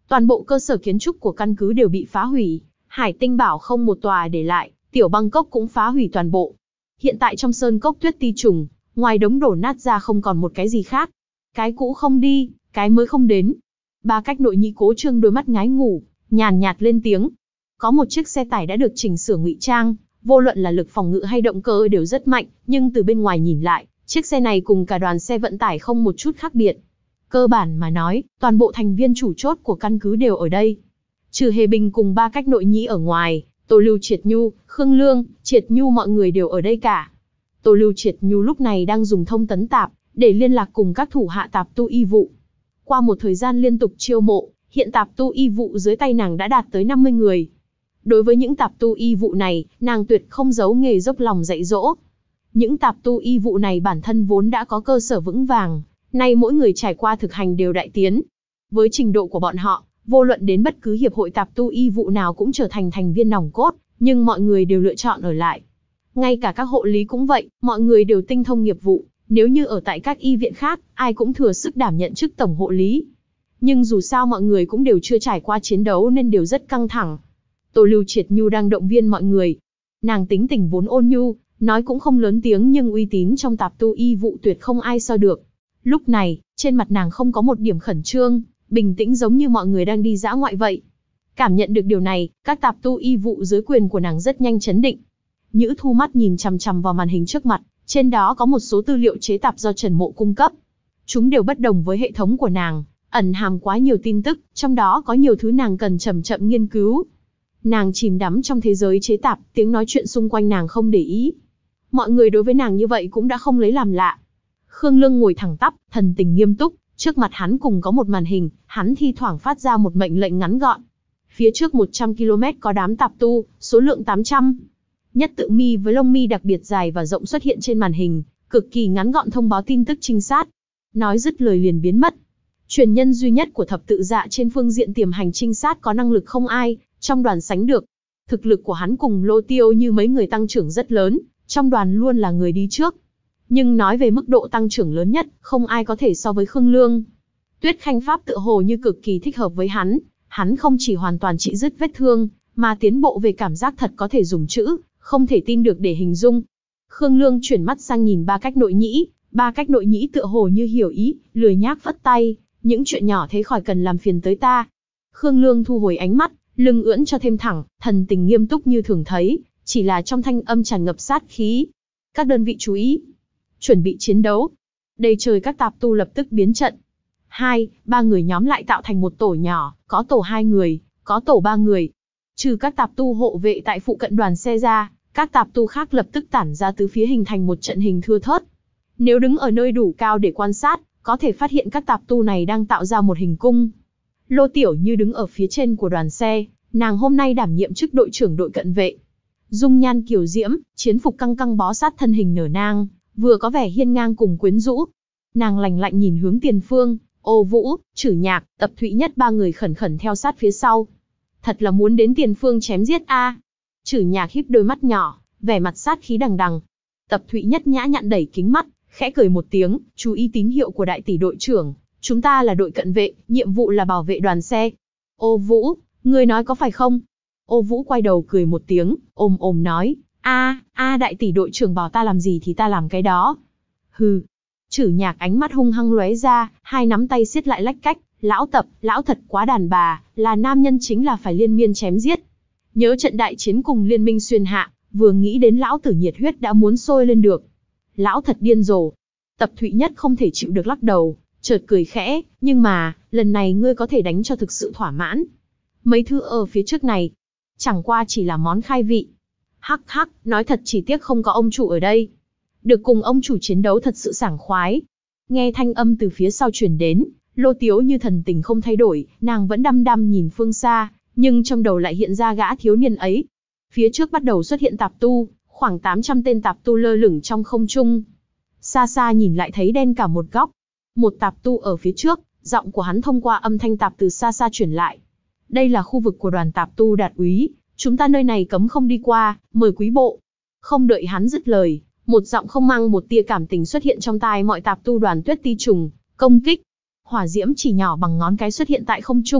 Toàn bộ cơ sở kiến trúc của căn cứ đều bị phá hủy, Hải Tinh Bảo không một tòa để lại, Tiểu Bangkok cũng phá hủy toàn bộ. Hiện tại trong sơn cốc Tuyết Ti Trùng, ngoài đống đổ nát ra không còn một cái gì khác. Cái cũ không đi, cái mới không đến. Ba Cách Nội Nhĩ Cố Trương đôi mắt ngái ngủ, nhàn nhạt lên tiếng. Có một chiếc xe tải đã được chỉnh sửa ngụy trang, vô luận là lực phòng ngự hay động cơ đều rất mạnh, nhưng từ bên ngoài nhìn lại, chiếc xe này cùng cả đoàn xe vận tải không một chút khác biệt. Cơ bản mà nói, toàn bộ thành viên chủ chốt của căn cứ đều ở đây. Trừ Hề Bình cùng Ba Cách Nội Nhĩ ở ngoài, Tô Lưu Triệt Nhu, Khương Lương, Triệt Nhu mọi người đều ở đây cả. Tô Lưu Triệt Nhu lúc này đang dùng thông tấn tạp, để liên lạc cùng các thủ hạ tạp tu y vụ. Qua một thời gian liên tục chiêu mộ, hiện tạp tu y vụ dưới tay nàng đã đạt tới năm mươi người. Đối với những tạp tu y vụ này, nàng tuyệt không giấu nghề, dốc lòng dạy dỗ. Những tạp tu y vụ này bản thân vốn đã có cơ sở vững vàng, nay mỗi người trải qua thực hành đều đại tiến. Với trình độ của bọn họ, vô luận đến bất cứ hiệp hội tạp tu y vụ nào cũng trở thành thành viên nòng cốt, nhưng mọi người đều lựa chọn ở lại. Ngay cả các hộ lý cũng vậy, mọi người đều tinh thông nghiệp vụ, nếu như ở tại các y viện khác, ai cũng thừa sức đảm nhận chức tổng hộ lý. Nhưng dù sao mọi người cũng đều chưa trải qua chiến đấu nên đều rất căng thẳng. Tô Lưu Triệt Nhu đang động viên mọi người. Nàng tính tình vốn ôn nhu, nói cũng không lớn tiếng nhưng uy tín trong tạp tu y vụ tuyệt không ai so được. Lúc này, trên mặt nàng không có một điểm khẩn trương, bình tĩnh giống như mọi người đang đi dã ngoại vậy. Cảm nhận được điều này, các tạp tu y vụ dưới quyền của nàng rất nhanh chấn định. Nhữ Thu mắt nhìn chằm chằm vào màn hình trước mặt, trên đó có một số tư liệu chế tạp do Trần Mộ cung cấp. Chúng đều bất đồng với hệ thống của nàng, ẩn hàm quá nhiều tin tức, trong đó có nhiều thứ nàng cần chậm chậm nghiên cứu. Nàng chìm đắm trong thế giới chế tạp, tiếng nói chuyện xung quanh nàng không để ý. Mọi người đối với nàng như vậy cũng đã không lấy làm lạ. Khương Lương ngồi thẳng tắp, thần tình nghiêm túc, trước mặt hắn cùng có một màn hình, hắn thi thoảng phát ra một mệnh lệnh ngắn gọn. Phía trước một trăm ki lô mét có đám tạp tu, số lượng tám trăm. Nhất tự mi với lông mi đặc biệt dài và rộng xuất hiện trên màn hình, cực kỳ ngắn gọn thông báo tin tức trinh sát. Nói dứt lời liền biến mất. Truyền nhân duy nhất của thập tự dạ trên phương diện tiềm hành trinh sát có năng lực không ai trong đoàn sánh được. Thực lực của hắn cùng Lô Tiêu như mấy người tăng trưởng rất lớn, trong đoàn luôn là người đi trước. Nhưng nói về mức độ tăng trưởng lớn nhất, không ai có thể so với Khương Lương. Tuyết Khanh Pháp tựa hồ như cực kỳ thích hợp với hắn, hắn không chỉ hoàn toàn trị dứt vết thương, mà tiến bộ về cảm giác thật có thể dùng chữ, không thể tin được để hình dung. Khương Lương chuyển mắt sang nhìn Ba Cách Nội Nhĩ, Ba Cách Nội Nhĩ tựa hồ như hiểu ý, lười nhác phất tay, những chuyện nhỏ thế khỏi cần làm phiền tới ta. Khương Lương thu hồi ánh mắt, lưng ưỡn cho thêm thẳng, thần tình nghiêm túc như thường thấy, chỉ là trong thanh âm tràn ngập sát khí. Các đơn vị chú ý, chuẩn bị chiến đấu. Đây trời các tạp tu lập tức biến trận. Hai, ba người nhóm lại tạo thành một tổ nhỏ, có tổ hai người, có tổ ba người. Trừ các tạp tu hộ vệ tại phụ cận đoàn xe ra, các tạp tu khác lập tức tản ra tứ phía hình thành một trận hình thưa thớt. Nếu đứng ở nơi đủ cao để quan sát, có thể phát hiện các tạp tu này đang tạo ra một hình cung. Lô Tiểu Như đứng ở phía trên của đoàn xe, nàng hôm nay đảm nhiệm chức đội trưởng đội cận vệ. Dung nhan kiều diễm, chiến phục căng căng bó sát thân hình nở nang, vừa có vẻ hiên ngang cùng quyến rũ. Nàng lạnh lạnh nhìn hướng tiền phương, Ô Vũ, Trử Nhạc, Tập Thụy Nhất ba người khẩn khẩn theo sát phía sau. Thật là muốn đến tiền phương chém giết a. À. Trử Nhạc híp đôi mắt nhỏ, vẻ mặt sát khí đằng đằng. Tập Thụy Nhất nhã nhặn đẩy kính mắt, khẽ cười một tiếng, chú ý tín hiệu của đại tỷ đội trưởng, chúng ta là đội cận vệ, nhiệm vụ là bảo vệ đoàn xe. Ô Vũ, ngươi nói có phải không? Ô Vũ quay đầu cười một tiếng, ồm ồm nói, a, a đại tỷ đội trưởng bảo ta làm gì thì ta làm cái đó. Hừ. Trử Nhạc ánh mắt hung hăng lóe ra, hai nắm tay siết lại lách cách, lão Tập, lão thật quá đàn bà, là nam nhân chính là phải liên miên chém giết. Nhớ trận đại chiến cùng liên minh xuyên hạ, vừa nghĩ đến lão tử nhiệt huyết đã muốn sôi lên được. Lão thật điên rồ. Tập Thụy Nhất không thể chịu được lắc đầu, chợt cười khẽ, nhưng mà, lần này ngươi có thể đánh cho thực sự thỏa mãn. Mấy thứ ở phía trước này, chẳng qua chỉ là món khai vị. Hắc hắc, nói thật chỉ tiếc không có ông chủ ở đây. Được cùng ông chủ chiến đấu thật sự sảng khoái. Nghe thanh âm từ phía sau truyền đến, Lô Tiếu như thần tình không thay đổi, nàng vẫn đăm đăm nhìn phương xa, nhưng trong đầu lại hiện ra gã thiếu niên ấy. Phía trước bắt đầu xuất hiện tạp tu, khoảng tám trăm tên tạp tu lơ lửng trong không trung. Xa xa nhìn lại thấy đen cả một góc. Một tạp tu ở phía trước, giọng của hắn thông qua âm thanh tạp từ xa xa truyền lại. Đây là khu vực của đoàn tạp tu Đạt úy, chúng ta nơi này cấm không đi qua, mời quý bộ. Không đợi hắn dứt lời, một giọng không mang một tia cảm tình xuất hiện trong tai mọi tạp tu đoàn Tuyết Ti Trùng, công kích. Hỏa diễm chỉ nhỏ bằng ngón cái xuất hiện tại không trung,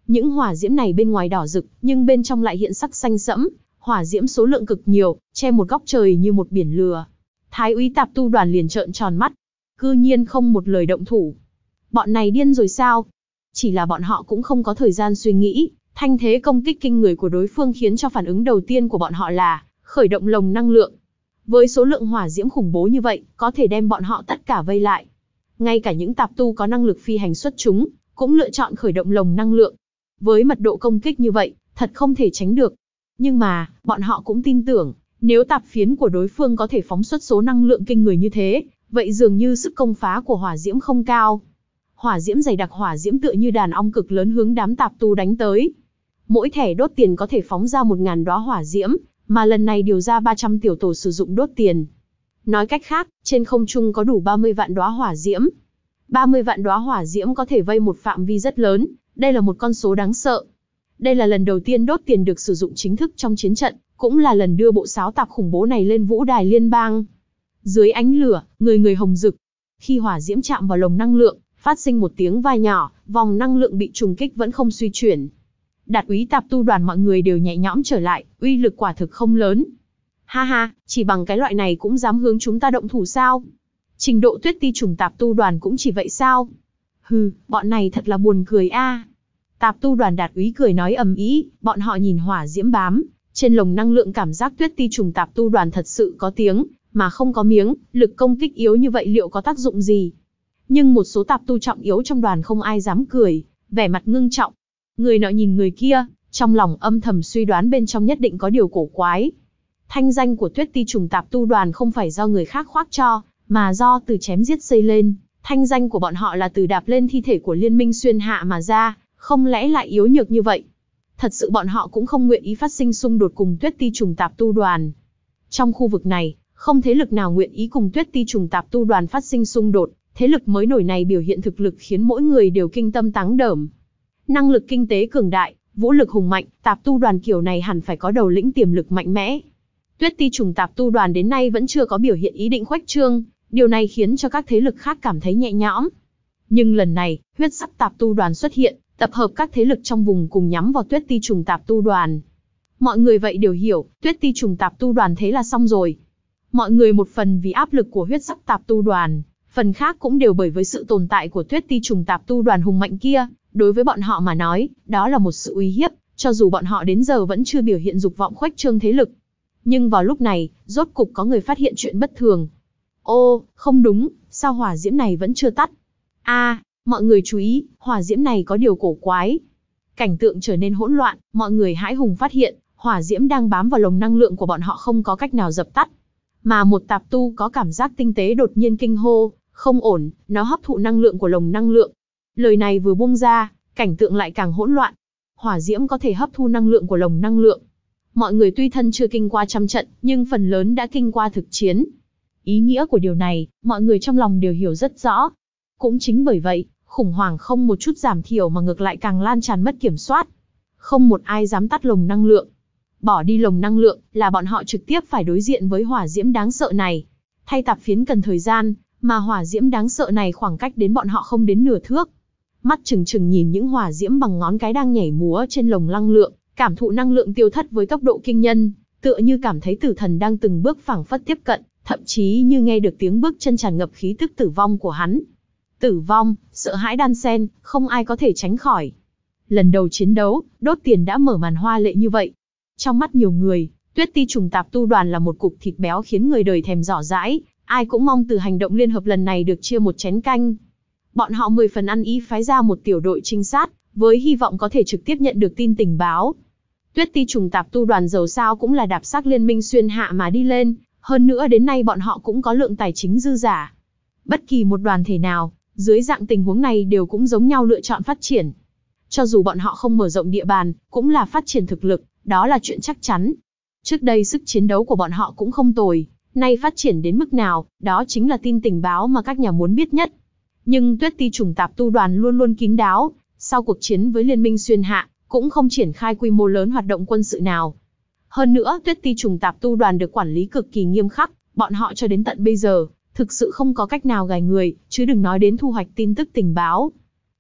Những hỏa diễm này bên ngoài đỏ rực, nhưng bên trong lại hiện sắc xanh sẫm, hỏa diễm số lượng cực nhiều, che một góc trời như một biển lửa. Thái úy tạp tu đoàn liền trợn tròn mắt, cư nhiên không một lời động thủ. Bọn này điên rồi sao? Chỉ là bọn họ cũng không có thời gian suy nghĩ, thanh thế công kích kinh người của đối phương khiến cho phản ứng đầu tiên của bọn họ là khởi động lồng năng lượng. Với số lượng hỏa diễm khủng bố như vậy, có thể đem bọn họ tất cả vây lại. Ngay cả những tạp tu có năng lực phi hành xuất chúng, cũng lựa chọn khởi động lồng năng lượng. Với mật độ công kích như vậy, thật không thể tránh được. Nhưng mà, bọn họ cũng tin tưởng, nếu tạp phiến của đối phương có thể phóng xuất số năng lượng kinh người như thế, vậy dường như sức công phá của hỏa diễm không cao. Hỏa diễm dày đặc, hỏa diễm tựa như đàn ong cực lớn hướng đám tạp tu đánh tới. Mỗi thẻ đốt tiền có thể phóng ra một ngàn đóa hỏa diễm, mà lần này điều ra ba trăm tiểu tổ sử dụng đốt tiền. Nói cách khác, trên không trung có đủ ba mươi vạn đóa hỏa diễm. ba mươi vạn đóa hỏa diễm có thể vây một phạm vi rất lớn, đây là một con số đáng sợ. Đây là lần đầu tiên đốt tiền được sử dụng chính thức trong chiến trận, cũng là lần đưa bộ sáo tạp khủng bố này lên vũ đài liên bang. Dưới ánh lửa, người người hồng rực. Khi hỏa diễm chạm vào lồng năng lượng, phát sinh một tiếng va nhỏ, vòng năng lượng bị trùng kích vẫn không suy chuyển. Đạt úy tạp tu đoàn mọi người đều nhẹ nhõm trở lại, uy lực quả thực không lớn. Ha ha, chỉ bằng cái loại này cũng dám hướng chúng ta động thủ sao? Trình độ Tuyết Ti Trùng tạp tu đoàn cũng chỉ vậy sao? Hừ, bọn này thật là buồn cười a. Tạp tu đoàn Đạt úy cười nói ầm ĩ, bọn họ nhìn hỏa diễm bám trên lồng năng lượng, cảm giác Tuyết Ti Trùng tạp tu đoàn thật sự có tiếng, mà không có miếng, lực công kích yếu như vậy liệu có tác dụng gì? Nhưng một số tạp tu trọng yếu trong đoàn không ai dám cười, vẻ mặt ngưng trọng. Người nọ nhìn người kia, trong lòng âm thầm suy đoán bên trong nhất định có điều cổ quái. Thanh danh của Tuyết Ti Trùng tạp tu đoàn không phải do người khác khoác cho, mà do từ chém giết xây lên. Thanh danh của bọn họ là từ đạp lên thi thể của Liên minh Xuyên Hạ mà ra, không lẽ lại yếu nhược như vậy? Thật sự bọn họ cũng không nguyện ý phát sinh xung đột cùng Tuyết Ti Trùng tạp tu đoàn. Trong khu vực này, không thế lực nào nguyện ý cùng Tuyết Ti Trùng tạp tu đoàn phát sinh xung đột. Thế lực mới nổi này biểu hiện thực lực khiến mỗi người đều kinh tâm táng đởm. Năng lực kinh tế cường đại, vũ lực hùng mạnh, tạp tu đoàn kiểu này hẳn phải có đầu lĩnh tiềm lực mạnh mẽ. Tuyết Ti Trùng tạp tu đoàn đến nay vẫn chưa có biểu hiện ý định khuếch trương, điều này khiến cho các thế lực khác cảm thấy nhẹ nhõm. Nhưng lần này, huyết sắc tạp tu đoàn xuất hiện, tập hợp các thế lực trong vùng cùng nhắm vào Tuyết Ti Trùng tạp tu đoàn. Mọi người vậy đều hiểu, Tuyết Ti Trùng tạp tu đoàn thế là xong rồi. Mọi người một phần vì áp lực của huyết sắc tạp tu đoàn, phần khác cũng đều bởi với sự tồn tại của Tuyết Ti Trùng tạp tu đoàn hùng mạnh kia. Đối với bọn họ mà nói, đó là một sự uy hiếp, cho dù bọn họ đến giờ vẫn chưa biểu hiện dục vọng khuếch trương thế lực. Nhưng vào lúc này, rốt cục có người phát hiện chuyện bất thường. Ô, không đúng, sao hỏa diễm này vẫn chưa tắt? A, à, mọi người chú ý, hỏa diễm này có điều cổ quái. Cảnh tượng trở nên hỗn loạn, mọi người hãi hùng phát hiện, hỏa diễm đang bám vào lồng năng lượng của bọn họ không có cách nào dập tắt. Mà một tạp tu có cảm giác tinh tế đột nhiên kinh hô, không ổn, nó hấp thụ năng lượng của lồng năng lượng. Lời này vừa buông ra, cảnh tượng lại càng hỗn loạn. Hỏa diễm có thể hấp thu năng lượng của lồng năng lượng. Mọi người tuy thân chưa kinh qua trăm trận, nhưng phần lớn đã kinh qua thực chiến. Ý nghĩa của điều này, mọi người trong lòng đều hiểu rất rõ. Cũng chính bởi vậy, khủng hoảng không một chút giảm thiểu mà ngược lại càng lan tràn mất kiểm soát. Không một ai dám tắt lồng năng lượng. Bỏ đi lồng năng lượng, là bọn họ trực tiếp phải đối diện với hỏa diễm đáng sợ này. Thay tạp phiến cần thời gian, mà hỏa diễm đáng sợ này khoảng cách đến bọn họ không đến nửa thước. Mắt trừng trừng nhìn những hỏa diễm bằng ngón cái đang nhảy múa trên lồng năng lượng, cảm thụ năng lượng tiêu thất với tốc độ kinh nhân, tựa như cảm thấy tử thần đang từng bước phảng phất tiếp cận, thậm chí như nghe được tiếng bước chân tràn ngập khí tức tử vong của hắn. Tử vong, sợ hãi đan xen, không ai có thể tránh khỏi. Lần đầu chiến đấu, đốt tiền đã mở màn hoa lệ như vậy. Trong mắt nhiều người, Tuyết Ti Trùng tạp tu đoàn là một cục thịt béo khiến người đời thèm rõ dãi, ai cũng mong từ hành động liên hợp lần này được chia một chén canh. Bọn họ mười phần ăn ý phái ra một tiểu đội trinh sát, với hy vọng có thể trực tiếp nhận được tin tình báo. Tuyết Ti Trùng tạp tu đoàn dầu sao cũng là đạp xác Liên minh Xuyên Hạ mà đi lên, hơn nữa đến nay bọn họ cũng có lượng tài chính dư giả. Bất kỳ một đoàn thể nào, dưới dạng tình huống này đều cũng giống nhau lựa chọn phát triển. Cho dù bọn họ không mở rộng địa bàn, cũng là phát triển thực lực, đó là chuyện chắc chắn. Trước đây sức chiến đấu của bọn họ cũng không tồi, nay phát triển đến mức nào, đó chính là tin tình báo mà các nhà muốn biết nhất. Nhưng Tuyết Ti Trùng tạp tu đoàn luôn luôn kín đáo, sau cuộc chiến với Liên minh Xuyên Hạ, cũng không triển khai quy mô lớn hoạt động quân sự nào. Hơn nữa, Tuyết Ti Trùng tạp tu đoàn được quản lý cực kỳ nghiêm khắc, bọn họ cho đến tận bây giờ, thực sự không có cách nào gài người, chứ đừng nói đến thu hoạch tin tức tình báo.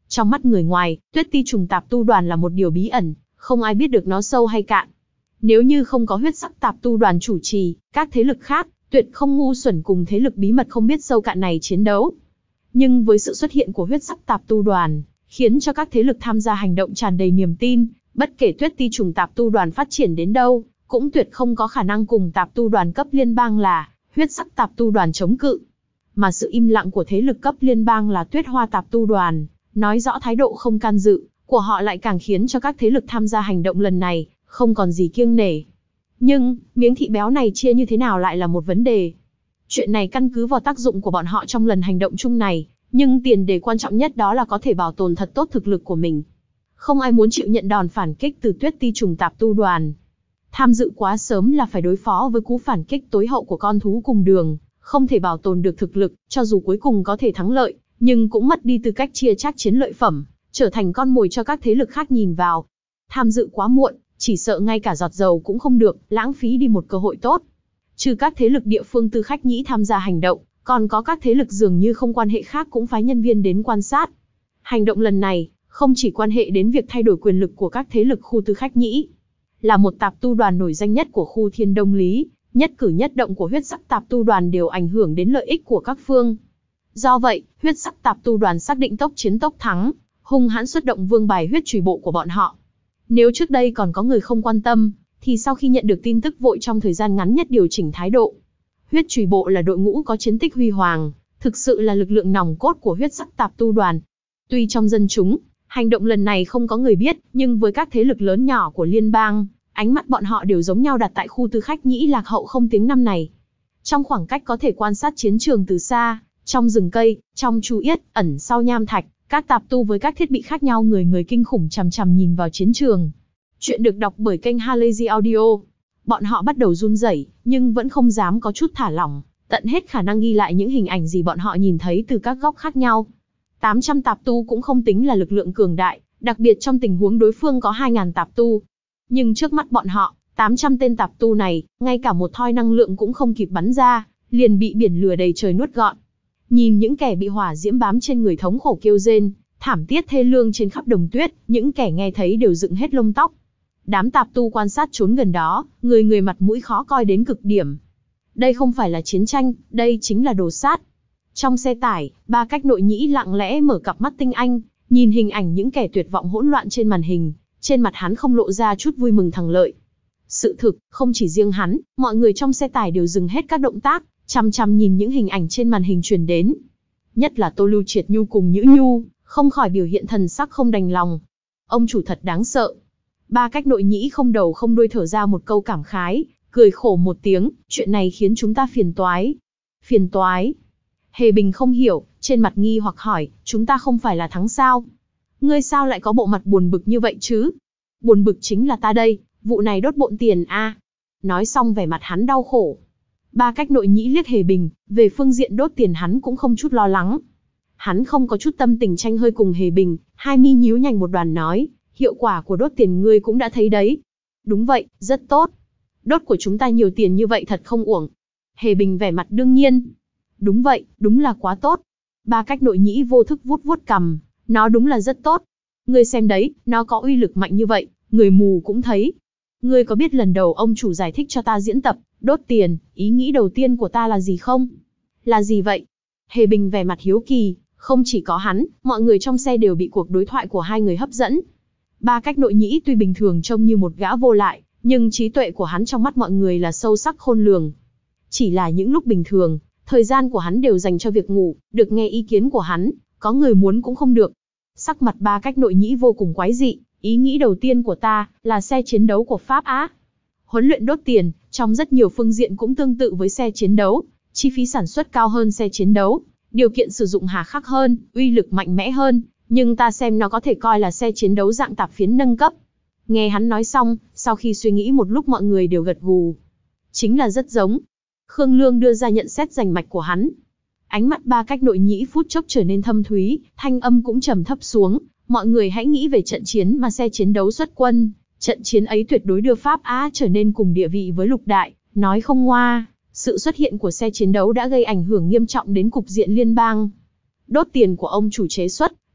Trong mắt người ngoài, Tuyết Ti trùng tạp tu đoàn là một điều bí ẩn, không ai biết được nó sâu hay cạn. Nếu như không có huyết sắc tạp tu đoàn chủ trì, các thế lực khác tuyệt không ngu xuẩn cùng thế lực bí mật không biết sâu cạn này chiến đấu. Nhưng với sự xuất hiện của huyết sắc tạp tu đoàn, khiến cho các thế lực tham gia hành động tràn đầy niềm tin, bất kể Tuyết Ti trùng tạp tu đoàn phát triển đến đâu, cũng tuyệt không có khả năng cùng tạp tu đoàn cấp liên bang là huyết sắc tạp tu đoàn chống cự. Mà sự im lặng của thế lực cấp liên bang là Tuyết Hoa tạp tu đoàn, nói rõ thái độ không can dự của họ lại càng khiến cho các thế lực tham gia hành động lần này không còn gì kiêng nể. Nhưng, miếng thịt béo này chia như thế nào lại là một vấn đề. Chuyện này căn cứ vào tác dụng của bọn họ trong lần hành động chung này, nhưng tiền đề quan trọng nhất đó là có thể bảo tồn thật tốt thực lực của mình. Không ai muốn chịu nhận đòn phản kích từ Tuyết Ti trùng tạp tu đoàn. Tham dự quá sớm là phải đối phó với cú phản kích tối hậu của con thú cùng đường, không thể bảo tồn được thực lực, cho dù cuối cùng có thể thắng lợi, nhưng cũng mất đi tư cách chia chác chiến lợi phẩm, trở thành con mồi cho các thế lực khác nhìn vào. Tham dự quá muộn, chỉ sợ ngay cả giọt dầu cũng không được, lãng phí đi một cơ hội tốt. Trừ các thế lực địa phương tư khách nhĩ tham gia hành động, còn có các thế lực dường như không quan hệ khác cũng phái nhân viên đến quan sát. Hành động lần này, không chỉ quan hệ đến việc thay đổi quyền lực của các thế lực khu tư khách nhĩ. Là một tạp tu đoàn nổi danh nhất của khu Thiên Đông Lý, nhất cử nhất động của huyết sắc tạp tu đoàn đều ảnh hưởng đến lợi ích của các phương. Do vậy, huyết sắc tạp tu đoàn xác định tốc chiến tốc thắng, hung hãn xuất động vương bài huyết chùy bộ của bọn họ. Nếu trước đây còn có người không quan tâm, thì sau khi nhận được tin tức vội trong thời gian ngắn nhất điều chỉnh thái độ. Huyết chùy bộ là đội ngũ có chiến tích huy hoàng, thực sự là lực lượng nòng cốt của huyết sắc tạp tu đoàn. Tuy trong dân chúng, hành động lần này không có người biết, nhưng với các thế lực lớn nhỏ của liên bang, ánh mắt bọn họ đều giống nhau đặt tại khu tư khách nhĩ lạc hậu không tiếng năm này. Trong khoảng cách có thể quan sát chiến trường từ xa, trong rừng cây, trong chu yết, ẩn sau nham thạch, các tạp tu với các thiết bị khác nhau người người kinh khủng chằm chằm nhìn vào chiến trường. Chuyện được đọc bởi kênh Halazy Audio. Bọn họ bắt đầu run rẩy, nhưng vẫn không dám có chút thả lỏng, tận hết khả năng ghi lại những hình ảnh gì bọn họ nhìn thấy từ các góc khác nhau. tám trăm tạp tu cũng không tính là lực lượng cường đại, đặc biệt trong tình huống đối phương có hai nghìn tạp tu. Nhưng trước mắt bọn họ, tám trăm tên tạp tu này, ngay cả một thoi năng lượng cũng không kịp bắn ra, liền bị biển lửa đầy trời nuốt gọn. Nhìn những kẻ bị hỏa diễm bám trên người thống khổ kêu rên, thảm tiết thê lương trên khắp đồng tuyết, những kẻ nghe thấy đều dựng hết lông tóc. Đám tạp tu quan sát trốn gần đó, người người mặt mũi khó coi đến cực điểm. Đây không phải là chiến tranh, đây chính là đồ sát. Trong xe tải, Ba Cách Nội Nhĩ lặng lẽ mở cặp mắt tinh anh, nhìn hình ảnh những kẻ tuyệt vọng hỗn loạn trên màn hình, trên mặt hắn không lộ ra chút vui mừng thắng lợi. Sự thực, không chỉ riêng hắn, mọi người trong xe tải đều dừng hết các động tác, chăm chăm nhìn những hình ảnh trên màn hình truyền đến. Nhất là Tô Lưu Triệt Nhu cùng Nhữ Nhu, không khỏi biểu hiện thần sắc không đành lòng. Ông chủ thật đáng sợ. Ba Cách Nội Nhĩ không đầu không đuôi thở ra một câu cảm khái, cười khổ một tiếng, chuyện này khiến chúng ta phiền toái. Phiền toái. Hề Bình không hiểu, trên mặt nghi hoặc hỏi, chúng ta không phải là thắng sao? Ngươi sao lại có bộ mặt buồn bực như vậy chứ? Buồn bực chính là ta đây, vụ này đốt bộn tiền a. À. Nói xong vẻ mặt hắn đau khổ. Ba Cách Nội Nhĩ liếc Hề Bình, về phương diện đốt tiền hắn cũng không chút lo lắng. Hắn không có chút tâm tình tranh hơi cùng Hề Bình, hai mi nhíu nhanh một đoàn nói, hiệu quả của đốt tiền ngươi cũng đã thấy đấy. Đúng vậy, rất tốt. Đốt của chúng ta nhiều tiền như vậy thật không uổng. Hề Bình vẻ mặt đương nhiên. Đúng vậy, đúng là quá tốt. Ba Cách Nội Nhĩ vô thức vuốt vuốt cằm, nó đúng là rất tốt. Ngươi xem đấy, nó có uy lực mạnh như vậy, người mù cũng thấy. Ngươi có biết lần đầu ông chủ giải thích cho ta diễn tập, đốt tiền, ý nghĩ đầu tiên của ta là gì không? Là gì vậy? Hề Bình vẻ mặt hiếu kỳ, không chỉ có hắn, mọi người trong xe đều bị cuộc đối thoại của hai người hấp dẫn. Ba Cách Nội Nhĩ tuy bình thường trông như một gã vô lại, nhưng trí tuệ của hắn trong mắt mọi người là sâu sắc khôn lường. Chỉ là những lúc bình thường, thời gian của hắn đều dành cho việc ngủ, được nghe ý kiến của hắn, có người muốn cũng không được. Sắc mặt Ba Cách Nội Nhĩ vô cùng quái dị, ý nghĩ đầu tiên của ta là xe chiến đấu của Pháp Á. Huấn luyện đốt tiền, trong rất nhiều phương diện cũng tương tự với xe chiến đấu, chi phí sản xuất cao hơn xe chiến đấu, điều kiện sử dụng hà khắc hơn, uy lực mạnh mẽ hơn, nhưng ta xem nó có thể coi là xe chiến đấu dạng tạp phiến nâng cấp. Nghe hắn nói xong, sau khi suy nghĩ một lúc mọi người đều gật gù. Chính là rất giống. Khương Lương đưa ra nhận xét rành mạch của hắn. Ánh mắt Ba Cách Nội Nhĩ phút chốc trở nên thâm thúy, thanh âm cũng trầm thấp xuống. Mọi người hãy nghĩ về trận chiến mà xe chiến đấu xuất quân. Trận chiến ấy tuyệt đối đưa Pháp Á trở nên cùng địa vị với lục đại, nói không ngoa. Sự xuất hiện của xe chiến đấu đã gây ảnh hưởng nghiêm trọng đến cục diện liên bang. Đốt tiền của ông chủ chế xuất,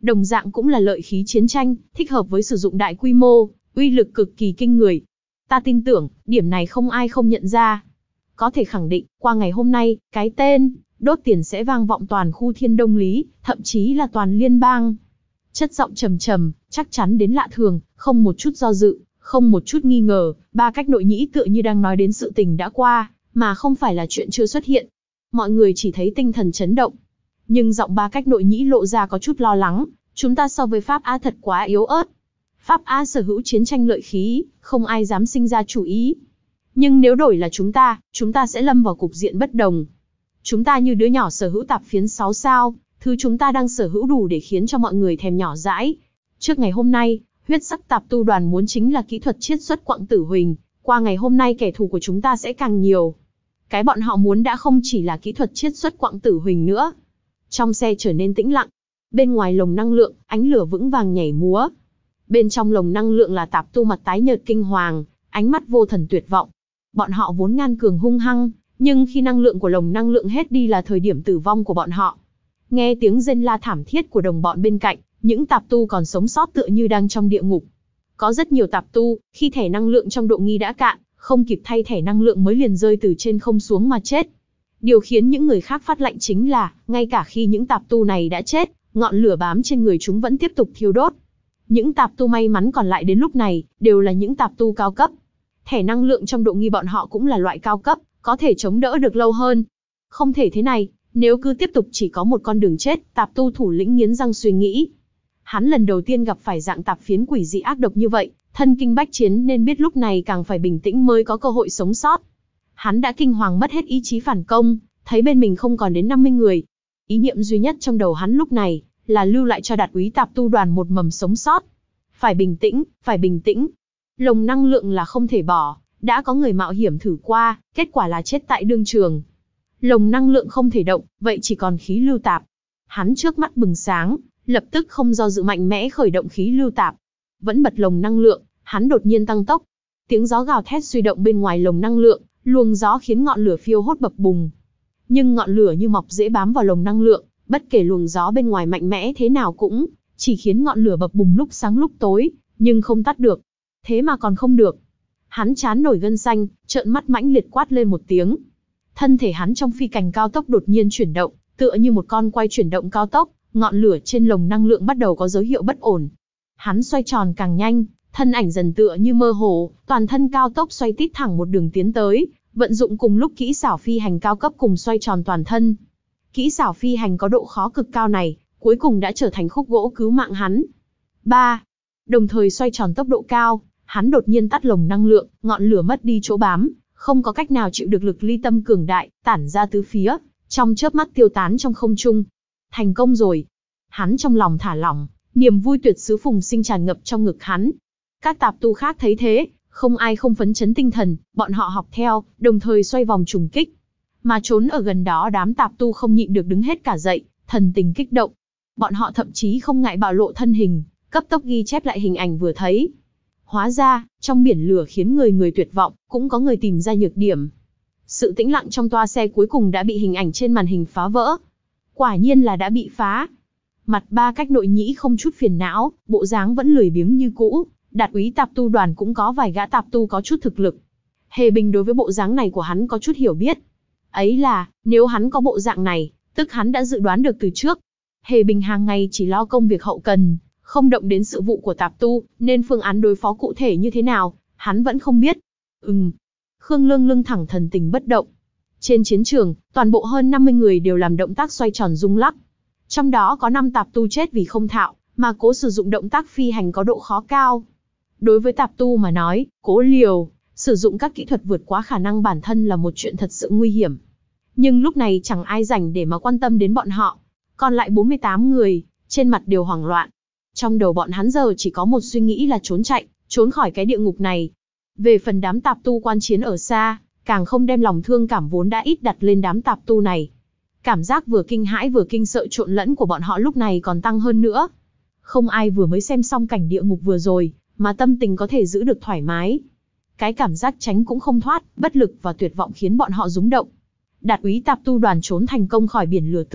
Đồng dạng cũng là lợi khí chiến tranh, thích hợp với sử dụng đại quy mô, uy lực cực kỳ kinh người. Ta tin tưởng, điểm này không ai không nhận ra. Có thể khẳng định, qua ngày hôm nay, cái tên đốt tiền sẽ vang vọng toàn khu Thiên Đông Lý, thậm chí là toàn liên bang. Chất giọng trầm trầm, chắc chắn đến lạ thường, không một chút do dự, không một chút nghi ngờ, ba cách nội nhĩ tựa như đang nói đến sự tình đã qua, mà không phải là chuyện chưa xuất hiện. Mọi người chỉ thấy tinh thần chấn động. Nhưng giọng ba cách nội nhĩ lộ ra có chút lo lắng, chúng ta so với Pháp Á thật quá yếu ớt. Pháp Á sở hữu chiến tranh lợi khí, không ai dám sinh ra chủ ý. Nhưng nếu đổi là chúng ta, chúng ta sẽ lâm vào cục diện bất đồng. Chúng ta như đứa nhỏ sở hữu tạp phiến sáu sao, thứ chúng ta đang sở hữu đủ để khiến cho mọi người thèm nhỏ dãi. Trước ngày hôm nay, huyết sắc tạp tu đoàn muốn chính là kỹ thuật chiết xuất quặng tử huỳnh, qua ngày hôm nay kẻ thù của chúng ta sẽ càng nhiều. Cái bọn họ muốn đã không chỉ là kỹ thuật chiết xuất quặng tử huỳnh nữa. Trong xe trở nên tĩnh lặng. Bên ngoài lồng năng lượng, ánh lửa vững vàng nhảy múa. Bên trong lồng năng lượng là tạp tu mặt tái nhợt kinh hoàng, ánh mắt vô thần tuyệt vọng. Bọn họ vốn ngan cường hung hăng, nhưng khi năng lượng của lồng năng lượng hết đi là thời điểm tử vong của bọn họ. Nghe tiếng rên la thảm thiết của đồng bọn bên cạnh, những tạp tu còn sống sót tựa như đang trong địa ngục. Có rất nhiều tạp tu, khi thẻ năng lượng trong độ nghi đã cạn, không kịp thay thẻ năng lượng mới liền rơi từ trên không xuống mà chết. Điều khiến những người khác phát lạnh chính là, ngay cả khi những tạp tu này đã chết, ngọn lửa bám trên người chúng vẫn tiếp tục thiêu đốt. Những tạp tu may mắn còn lại đến lúc này, đều là những tạp tu cao cấp. Thẻ năng lượng trong độ nghi bọn họ cũng là loại cao cấp, có thể chống đỡ được lâu hơn. Không thể thế này, nếu cứ tiếp tục chỉ có một con đường chết, tạp tu thủ lĩnh nghiến răng suy nghĩ. Hắn lần đầu tiên gặp phải dạng tạp phiến quỷ dị ác độc như vậy, thân kinh bách chiến nên biết lúc này càng phải bình tĩnh mới có cơ hội sống sót. Hắn đã kinh hoàng mất hết ý chí phản công, thấy bên mình không còn đến năm mươi người. Ý niệm duy nhất trong đầu hắn lúc này, là lưu lại cho Đạt úy tạp tu đoàn một mầm sống sót. Phải bình tĩnh, phải bình tĩnh. Lồng năng lượng là không thể bỏ, đã có người mạo hiểm thử qua, kết quả là chết tại đương trường. Lồng năng lượng không thể động, vậy chỉ còn khí lưu tạp. Hắn trước mắt bừng sáng, lập tức không do dự mạnh mẽ khởi động khí lưu tạp. Vẫn bật lồng năng lượng, hắn đột nhiên tăng tốc. Tiếng gió gào thét suy động bên ngoài lồng năng lượng, luồng gió khiến ngọn lửa phiêu hốt bập bùng. Nhưng ngọn lửa như mọc dễ bám vào lồng năng lượng, bất kể luồng gió bên ngoài mạnh mẽ thế nào cũng chỉ khiến ngọn lửa bập bùng lúc sáng lúc tối, nhưng không tắt được. Thế mà còn không được. Hắn chán nổi gân xanh, trợn mắt mãnh liệt quát lên một tiếng. Thân thể hắn trong phi cảnh cao tốc đột nhiên chuyển động, tựa như một con quay chuyển động cao tốc, ngọn lửa trên lồng năng lượng bắt đầu có dấu hiệu bất ổn. Hắn xoay tròn càng nhanh, thân ảnh dần tựa như mơ hồ, toàn thân cao tốc xoay tít thẳng một đường tiến tới, vận dụng cùng lúc kỹ xảo phi hành cao cấp cùng xoay tròn toàn thân. Kỹ xảo phi hành có độ khó cực cao này, cuối cùng đã trở thành khúc gỗ cứu mạng hắn. ba. Đồng thời xoay tròn tốc độ cao, hắn đột nhiên tắt lồng năng lượng, ngọn lửa mất đi chỗ bám, không có cách nào chịu được lực ly tâm cường đại, tản ra tứ phía, trong chớp mắt tiêu tán trong không trung. Thành công rồi. Hắn trong lòng thả lỏng, niềm vui tuyệt xứ phùng sinh tràn ngập trong ngực hắn. Các tạp tu khác thấy thế, không ai không phấn chấn tinh thần, bọn họ học theo, đồng thời xoay vòng trùng kích. Mà trốn ở gần đó đám tạp tu không nhịn được đứng hết cả dậy, thần tình kích động. Bọn họ thậm chí không ngại bạo lộ thân hình, cấp tốc ghi chép lại hình ảnh vừa thấy. Hóa ra, trong biển lửa khiến người người tuyệt vọng, cũng có người tìm ra nhược điểm. Sự tĩnh lặng trong toa xe cuối cùng đã bị hình ảnh trên màn hình phá vỡ. Quả nhiên là đã bị phá. Mặt ba cách nội nhĩ không chút phiền não, bộ dáng vẫn lười biếng như cũ. Đạt úy tạp tu đoàn cũng có vài gã tạp tu có chút thực lực. Hề Bình đối với bộ dáng này của hắn có chút hiểu biết. Ấy là, nếu hắn có bộ dạng này, tức hắn đã dự đoán được từ trước. Hề Bình hàng ngày chỉ lo công việc hậu cần, không động đến sự vụ của tạp tu, nên phương án đối phó cụ thể như thế nào, hắn vẫn không biết. Ừm. Khương Lương lưng thẳng thần tình bất động. Trên chiến trường, toàn bộ hơn năm mươi người đều làm động tác xoay tròn rung lắc. Trong đó có năm tạp tu chết vì không thạo, mà cố sử dụng động tác phi hành có độ khó cao. Đối với tạp tu mà nói, cố liều, sử dụng các kỹ thuật vượt quá khả năng bản thân là một chuyện thật sự nguy hiểm. Nhưng lúc này chẳng ai rảnh để mà quan tâm đến bọn họ. Còn lại bốn mươi tám người, trên mặt đều hoảng loạn. Trong đầu bọn hắn giờ chỉ có một suy nghĩ là trốn chạy, trốn khỏi cái địa ngục này. Về phần đám tạp tu quan chiến ở xa, càng không đem lòng thương cảm vốn đã ít đặt lên đám tạp tu này. Cảm giác vừa kinh hãi vừa kinh sợ trộn lẫn của bọn họ lúc này còn tăng hơn nữa. Không ai vừa mới xem xong cảnh địa ngục vừa rồi, mà tâm tình có thể giữ được thoải mái. Cái cảm giác tránh cũng không thoát, bất lực và tuyệt vọng khiến bọn họ rúng động. Đạt úy tạp tu đoàn trốn thành công khỏi biển lửa tựa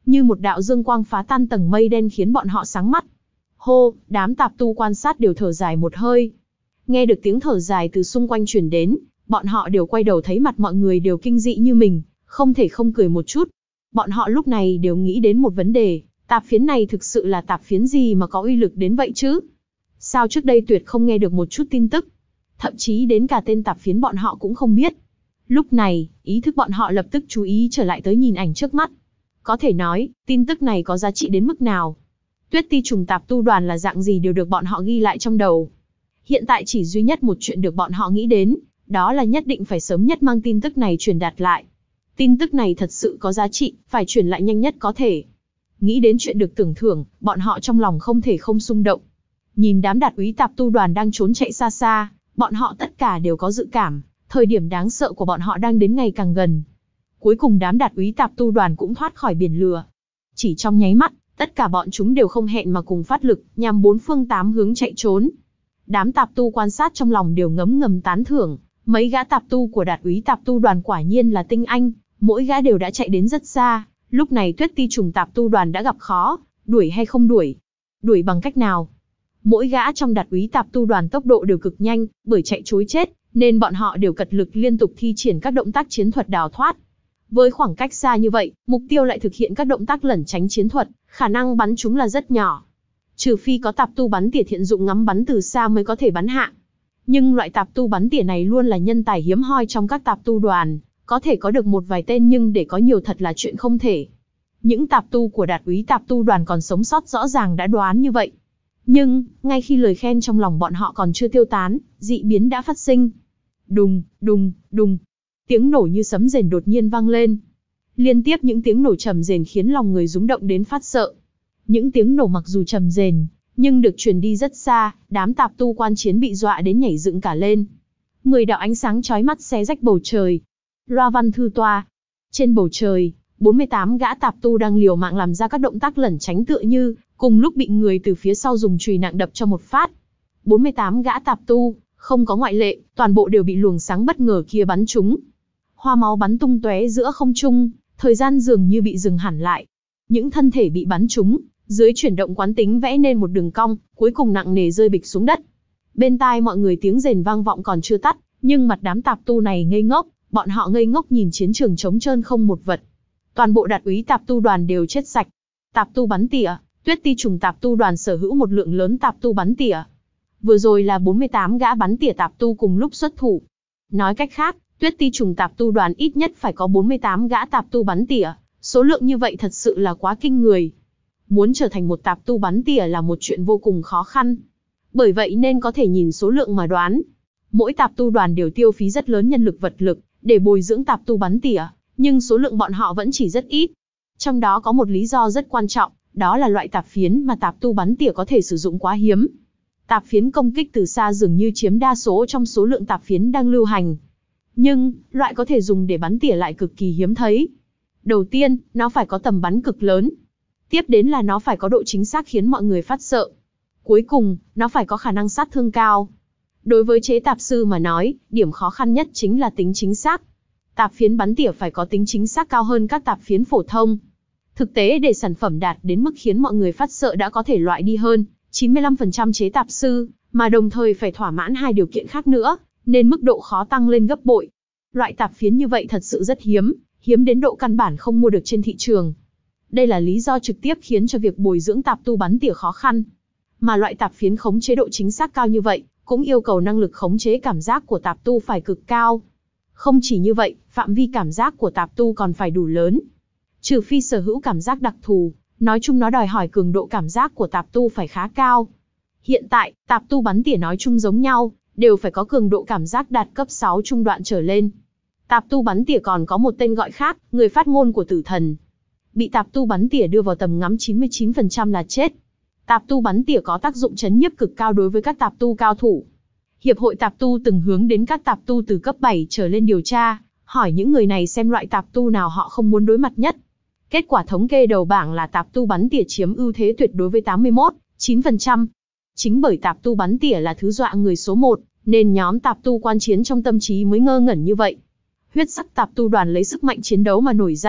như một đạo dương quang phá tan tầng mây đen khiến bọn họ sáng mắt. Hô, đám tạp tu quan sát đều thở dài một hơi. Nghe được tiếng thở dài từ xung quanh truyền đến, bọn họ đều quay đầu thấy mặt mọi người đều kinh dị như mình, không thể không cười một chút. Bọn họ lúc này đều nghĩ đến một vấn đề, tạp phiến này thực sự là tạp phiến gì mà có uy lực đến vậy chứ? Sao trước đây tuyệt không nghe được một chút tin tức? Thậm chí đến cả tên tạp phiến bọn họ cũng không biết. Lúc này, ý thức bọn họ lập tức chú ý trở lại tới nhìn ảnh trước mắt. Có thể nói, tin tức này có giá trị đến mức nào? Tuyết ti trùng tạp tu đoàn là dạng gì đều được bọn họ ghi lại trong đầu. Hiện tại chỉ duy nhất một chuyện được bọn họ nghĩ đến, đó là nhất định phải sớm nhất mang tin tức này truyền đạt lại. Tin tức này thật sự có giá trị, phải truyền lại nhanh nhất có thể. Nghĩ đến chuyện được tưởng thưởng, bọn họ trong lòng không thể không xung động. Nhìn đám đạt úy tạp tu đoàn đang trốn chạy xa xa, bọn họ tất cả đều có dự cảm, thời điểm đáng sợ của bọn họ đang đến ngày càng gần. Cuối cùng đám đạt úy tạp tu đoàn cũng thoát khỏi biển lửa. Chỉ trong nháy mắt, tất cả bọn chúng đều không hẹn mà cùng phát lực, nhằm bốn phương tám hướng chạy trốn. Đám tạp tu quan sát trong lòng đều ngấm ngầm tán thưởng, mấy gã tạp tu của đạt úy tạp tu đoàn quả nhiên là tinh anh, mỗi gã đều đã chạy đến rất xa. Lúc này Tuyết ti trùng tạp tu đoàn đã gặp khó, đuổi hay không đuổi? Đuổi bằng cách nào? Mỗi gã trong đạt úy tạp tu đoàn tốc độ đều cực nhanh, bởi chạy trối chết, nên bọn họ đều cật lực liên tục thi triển các động tác chiến thuật đào thoát. Với khoảng cách xa như vậy, mục tiêu lại thực hiện các động tác lẩn tránh chiến thuật, khả năng bắn chúng là rất nhỏ. Trừ phi có tạp tu bắn tỉa thiện dụng ngắm bắn từ xa mới có thể bắn hạ. Nhưng loại tạp tu bắn tỉa này luôn là nhân tài hiếm hoi trong các tạp tu đoàn, có thể có được một vài tên nhưng để có nhiều thật là chuyện không thể. Những tạp tu của đạt úy tạp tu đoàn còn sống sót rõ ràng đã đoán như vậy. Nhưng, ngay khi lời khen trong lòng bọn họ còn chưa tiêu tán, dị biến đã phát sinh. Đùng, đùng, đùng. Tiếng nổ như sấm rền đột nhiên vang lên. Liên tiếp những tiếng nổ trầm rền khiến lòng người rúng động đến phát sợ. Những tiếng nổ mặc dù trầm rền, nhưng được truyền đi rất xa, đám tạp tu quan chiến bị dọa đến nhảy dựng cả lên. Mười đạo ánh sáng chói mắt xé rách bầu trời. Loa văn thư toa. Trên bầu trời, bốn mươi tám gã tạp tu đang liều mạng làm ra các động tác lẩn tránh tựa như, cùng lúc bị người từ phía sau dùng chùy nặng đập cho một phát. bốn mươi tám gã tạp tu, không có ngoại lệ, toàn bộ đều bị luồng sáng bất ngờ kia bắn trúng. Hoa máu bắn tung tóe giữa không trung, thời gian dường như bị dừng hẳn lại. Những thân thể bị bắn trúng, dưới chuyển động quán tính vẽ nên một đường cong, cuối cùng nặng nề rơi bịch xuống đất. Bên tai mọi người tiếng rền vang vọng còn chưa tắt, nhưng mặt đám tạp tu này ngây ngốc, bọn họ ngây ngốc nhìn chiến trường trống trơn không một vật. Toàn bộ đạt úy tạp tu đoàn đều chết sạch. Tạp tu bắn tỉa, Tuyết ti trùng tạp tu đoàn sở hữu một lượng lớn tạp tu bắn tỉa. Vừa rồi là bốn mươi tám gã bắn tỉa tạp tu cùng lúc xuất thủ. Nói cách khác, Tuyết ti trùng tạp tu đoàn ít nhất phải có bốn mươi tám gã tạp tu bắn tỉa, số lượng như vậy thật sự là quá kinh người. Muốn trở thành một tạp tu bắn tỉa là một chuyện vô cùng khó khăn. Bởi vậy nên có thể nhìn số lượng mà đoán. Mỗi tạp tu đoàn đều tiêu phí rất lớn nhân lực vật lực để bồi dưỡng tạp tu bắn tỉa, nhưng số lượng bọn họ vẫn chỉ rất ít. Trong đó có một lý do rất quan trọng, đó là loại tạp phiến mà tạp tu bắn tỉa có thể sử dụng quá hiếm. Tạp phiến công kích từ xa dường như chiếm đa số trong số lượng tạp phiến đang lưu hành. Nhưng, loại có thể dùng để bắn tỉa lại cực kỳ hiếm thấy. Đầu tiên, nó phải có tầm bắn cực lớn. Tiếp đến là nó phải có độ chính xác khiến mọi người phát sợ. Cuối cùng, nó phải có khả năng sát thương cao. Đối với chế tạp sư mà nói, điểm khó khăn nhất chính là tính chính xác. Tạp phiến bắn tỉa phải có tính chính xác cao hơn các tạp phiến phổ thông. Thực tế để sản phẩm đạt đến mức khiến mọi người phát sợ đã có thể loại đi hơn chín mươi lăm phần trăm chế tạp sư, mà đồng thời phải thỏa mãn hai điều kiện khác nữa, nên mức độ khó tăng lên gấp bội. Loại tạp phiến như vậy thật sự rất hiếm, hiếm đến độ căn bản không mua được trên thị trường. Đây là lý do trực tiếp khiến cho việc bồi dưỡng tạp tu bắn tỉa khó khăn. Mà loại tạp phiến khống chế độ chính xác cao như vậy, cũng yêu cầu năng lực khống chế cảm giác của tạp tu phải cực cao. Không chỉ như vậy, phạm vi cảm giác của tạp tu còn phải đủ lớn. Trừ phi sở hữu cảm giác đặc thù, nói chung nó đòi hỏi cường độ cảm giác của tạp tu phải khá cao. Hiện tại, tạp tu bắn tỉa nói chung giống nhau, đều phải có cường độ cảm giác đạt cấp sáu trung đoạn trở lên. Tạp tu bắn tỉa còn có một tên gọi khác, người phát ngôn của tử thần. Bị tạp tu bắn tỉa đưa vào tầm ngắm chín mươi chín phần trăm là chết. Tạp tu bắn tỉa có tác dụng chấn nhiếp cực cao đối với các tạp tu cao thủ. Hiệp hội tạp tu từng hướng đến các tạp tu từ cấp bảy trở lên điều tra, hỏi những người này xem loại tạp tu nào họ không muốn đối mặt nhất. Kết quả thống kê đầu bảng là tạp tu bắn tỉa chiếm ưu thế tuyệt đối với tám mươi mốt phẩy chín phần trăm. Chính bởi tạp tu bắn tỉa là thứ dọa người số một, nên nhóm tạp tu quan chiến trong tâm trí mới ngơ ngẩn như vậy. Huyết sắc tạp tu đoàn lấy sức mạnh chiến đấu mà nổi danh,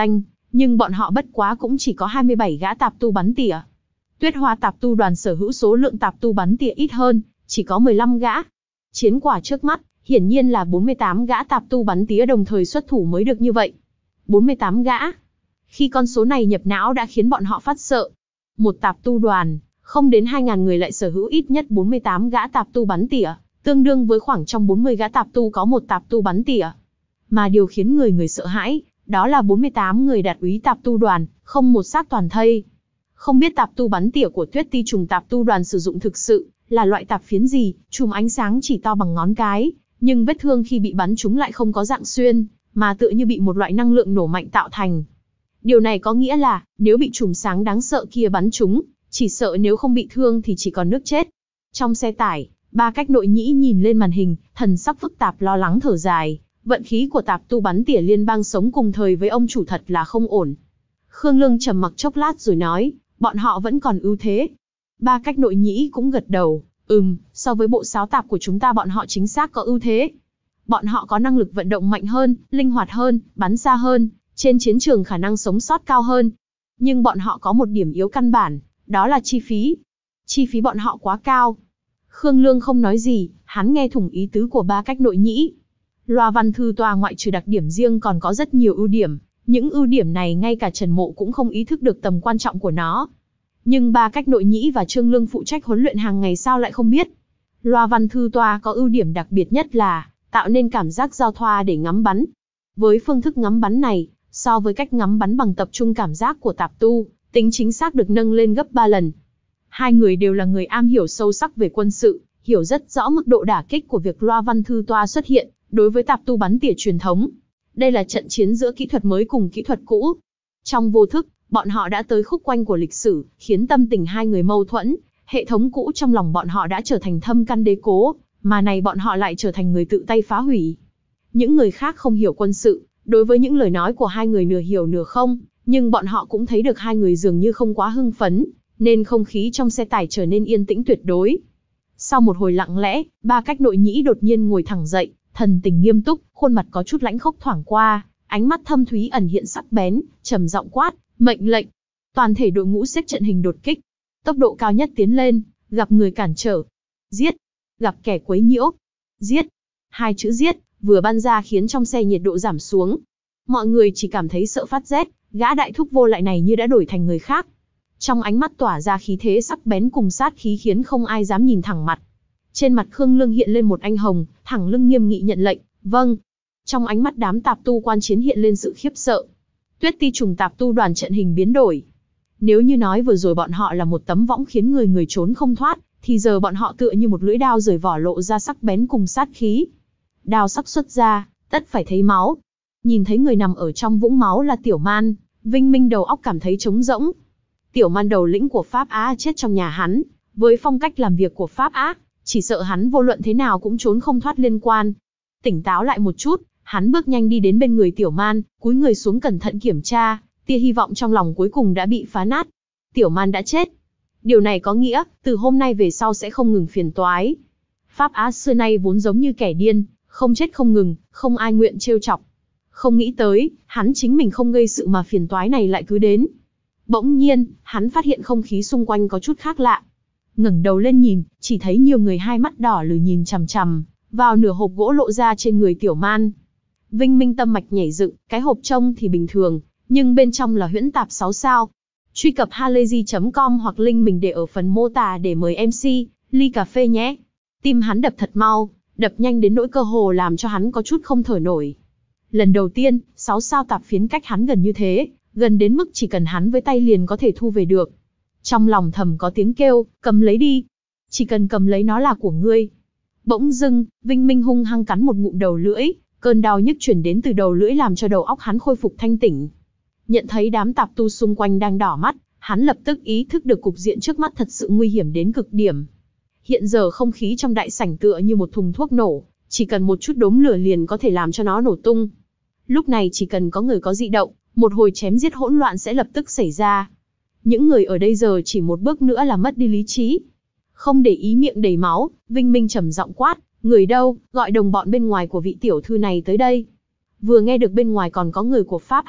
Nhưng bọn họ bất quá cũng chỉ có hai mươi bảy gã tạp tu bắn tỉa. Tuyết Hoa tạp tu đoàn sở hữu số lượng tạp tu bắn tỉa ít hơn, chỉ có mười lăm gã. Chiến quả trước mắt, hiển nhiên là bốn mươi tám gã tạp tu bắn tỉa đồng thời xuất thủ mới được như vậy. bốn mươi tám gã. Khi con số này nhập não đã khiến bọn họ phát sợ. Một tạp tu đoàn, không đến hai nghìn người lại sở hữu ít nhất bốn mươi tám gã tạp tu bắn tỉa, tương đương với khoảng trong bốn mươi gã tạp tu có một tạp tu bắn tỉa. Mà điều khiến người người sợ hãi, đó là bốn mươi tám người đạt úy tạp tu đoàn, không một xác toàn thây. Không biết tạp tu bắn tỉa của Tuyết Ti trùng tạp tu đoàn sử dụng thực sự là loại tạp phiến gì, chùm ánh sáng chỉ to bằng ngón cái, nhưng vết thương khi bị bắn trúng lại không có dạng xuyên, mà tựa như bị một loại năng lượng nổ mạnh tạo thành. Điều này có nghĩa là, nếu bị chùm sáng đáng sợ kia bắn trúng, chỉ sợ nếu không bị thương thì chỉ còn nước chết. Trong xe tải, Ba Cách Nội Nhĩ nhìn lên màn hình, thần sắc phức tạp lo lắng thở dài. Vận khí của tạp tu bắn tỉa liên bang sống cùng thời với ông chủ thật là không ổn. Khương Lương trầm mặc chốc lát rồi nói, bọn họ vẫn còn ưu thế. Ba Cách Nội Nhĩ cũng gật đầu, ừm, so với bộ sáo tạp của chúng ta bọn họ chính xác có ưu thế. Bọn họ có năng lực vận động mạnh hơn, linh hoạt hơn, bắn xa hơn, trên chiến trường khả năng sống sót cao hơn. Nhưng bọn họ có một điểm yếu căn bản, đó là chi phí. Chi phí bọn họ quá cao. Khương Lương không nói gì, hắn nghe thủng ý tứ của Ba Cách Nội Nhĩ. Loa văn thư toa ngoại trừ đặc điểm riêng còn có rất nhiều ưu điểm, những ưu điểm này ngay cả Trần Mộ cũng không ý thức được tầm quan trọng của nó. Nhưng Ba Cách Nội Nhĩ và Trương Lương phụ trách huấn luyện hàng ngày sao lại không biết. Loa văn thư toa có ưu điểm đặc biệt nhất là tạo nên cảm giác giao thoa để ngắm bắn. Với phương thức ngắm bắn này, so với cách ngắm bắn bằng tập trung cảm giác của tạp tu, tính chính xác được nâng lên gấp ba lần. Hai người đều là người am hiểu sâu sắc về quân sự, hiểu rất rõ mức độ đả kích của việc loa văn thư toa xuất hiện đối với tạp tu bắn tỉa truyền thống. Đây là trận chiến giữa kỹ thuật mới cùng kỹ thuật cũ. Trong vô thức, bọn họ đã tới khúc quanh của lịch sử, khiến tâm tình hai người mâu thuẫn. Hệ thống cũ trong lòng bọn họ đã trở thành thâm căn đế cố, mà này bọn họ lại trở thành người tự tay phá hủy. Những người khác không hiểu quân sự, đối với những lời nói của hai người nửa hiểu nửa không, nhưng bọn họ cũng thấy được hai người dường như không quá hưng phấn, nên không khí trong xe tải trở nên yên tĩnh tuyệt đối. Sau một hồi lặng lẽ, Ba Cách Nội Nhĩ đột nhiên ngồi thẳng dậy, thần tình nghiêm túc, khuôn mặt có chút lãnh khốc thoảng qua, ánh mắt thâm thúy ẩn hiện sắc bén, trầm giọng quát, mệnh lệnh. Toàn thể đội ngũ xếp trận hình đột kích. Tốc độ cao nhất tiến lên, gặp người cản trở. Giết. Gặp kẻ quấy nhiễu. Giết. Hai chữ giết, vừa ban ra khiến trong xe nhiệt độ giảm xuống. Mọi người chỉ cảm thấy sợ phát rét, gã đại thúc vô lại này như đã đổi thành người khác. Trong ánh mắt tỏa ra khí thế sắc bén cùng sát khí khiến không ai dám nhìn thẳng mặt. Trên mặt Khương Lương hiện lên một anh hồng, thẳng lưng nghiêm nghị nhận lệnh, vâng. Trong ánh mắt đám tạp tu quan chiến hiện lên sự khiếp sợ. Tuyết Ti trùng tạp tu đoàn trận hình biến đổi. Nếu như nói vừa rồi bọn họ là một tấm võng khiến người người trốn không thoát, thì giờ bọn họ tựa như một lưỡi đao rời vỏ lộ ra sắc bén cùng sát khí. Đao sắc xuất ra, tất phải thấy máu. Nhìn thấy người nằm ở trong vũng máu là Tiểu Man, Vinh Minh đầu óc cảm thấy trống rỗng. Tiểu Man đầu lĩnh của Pháp Á chết trong nhà hắn, với phong cách làm việc của Pháp Á, chỉ sợ hắn vô luận thế nào cũng trốn không thoát liên quan. Tỉnh táo lại một chút, hắn bước nhanh đi đến bên người Tiểu Man, cúi người xuống cẩn thận kiểm tra, tia hy vọng trong lòng cuối cùng đã bị phá nát. Tiểu Man đã chết. Điều này có nghĩa, từ hôm nay về sau sẽ không ngừng phiền toái. Pháp Á xưa nay vốn giống như kẻ điên, không chết không ngừng, không ai nguyện trêu chọc. Không nghĩ tới, hắn chính mình không gây sự mà phiền toái này lại cứ đến. Bỗng nhiên, hắn phát hiện không khí xung quanh có chút khác lạ. Ngẩng đầu lên nhìn, chỉ thấy nhiều người hai mắt đỏ lừ nhìn chằm chằm vào nửa hộp gỗ lộ ra trên người Tiểu Man. Vinh Minh tâm mạch nhảy dựng, cái hộp trông thì bình thường, nhưng bên trong là huyễn tạp sáu sao. Truy cập halayzi chấm com hoặc link mình để ở phần mô tả để mời em xê, ly cà phê nhé. Tim hắn đập thật mau, đập nhanh đến nỗi cơ hồ làm cho hắn có chút không thở nổi. Lần đầu tiên, sáu sao tạp phiến cách hắn gần như thế, gần đến mức chỉ cần hắn với tay liền có thể thu về được. Trong lòng thầm có tiếng kêu, cầm lấy đi. Chỉ cần cầm lấy nó là của ngươi. Bỗng dưng, Vinh Minh hung hăng cắn một ngụm đầu lưỡi, cơn đau nhức chuyển đến từ đầu lưỡi làm cho đầu óc hắn khôi phục thanh tỉnh. Nhận thấy đám tạp tu xung quanh đang đỏ mắt, hắn lập tức ý thức được cục diện trước mắt thật sự nguy hiểm đến cực điểm. Hiện giờ không khí trong đại sảnh tựa như một thùng thuốc nổ, chỉ cần một chút đốm lửa liền có thể làm cho nó nổ tung. Lúc này chỉ cần có người có dị động, một hồi chém giết hỗn loạn sẽ lập tức xảy ra. Những người ở đây giờ chỉ một bước nữa là mất đi lý trí. Không để ý miệng đầy máu, Vinh Minh trầm giọng quát, người đâu, gọi đồng bọn bên ngoài của vị tiểu thư này tới đây. Vừa nghe được bên ngoài còn có người của Pháp Á,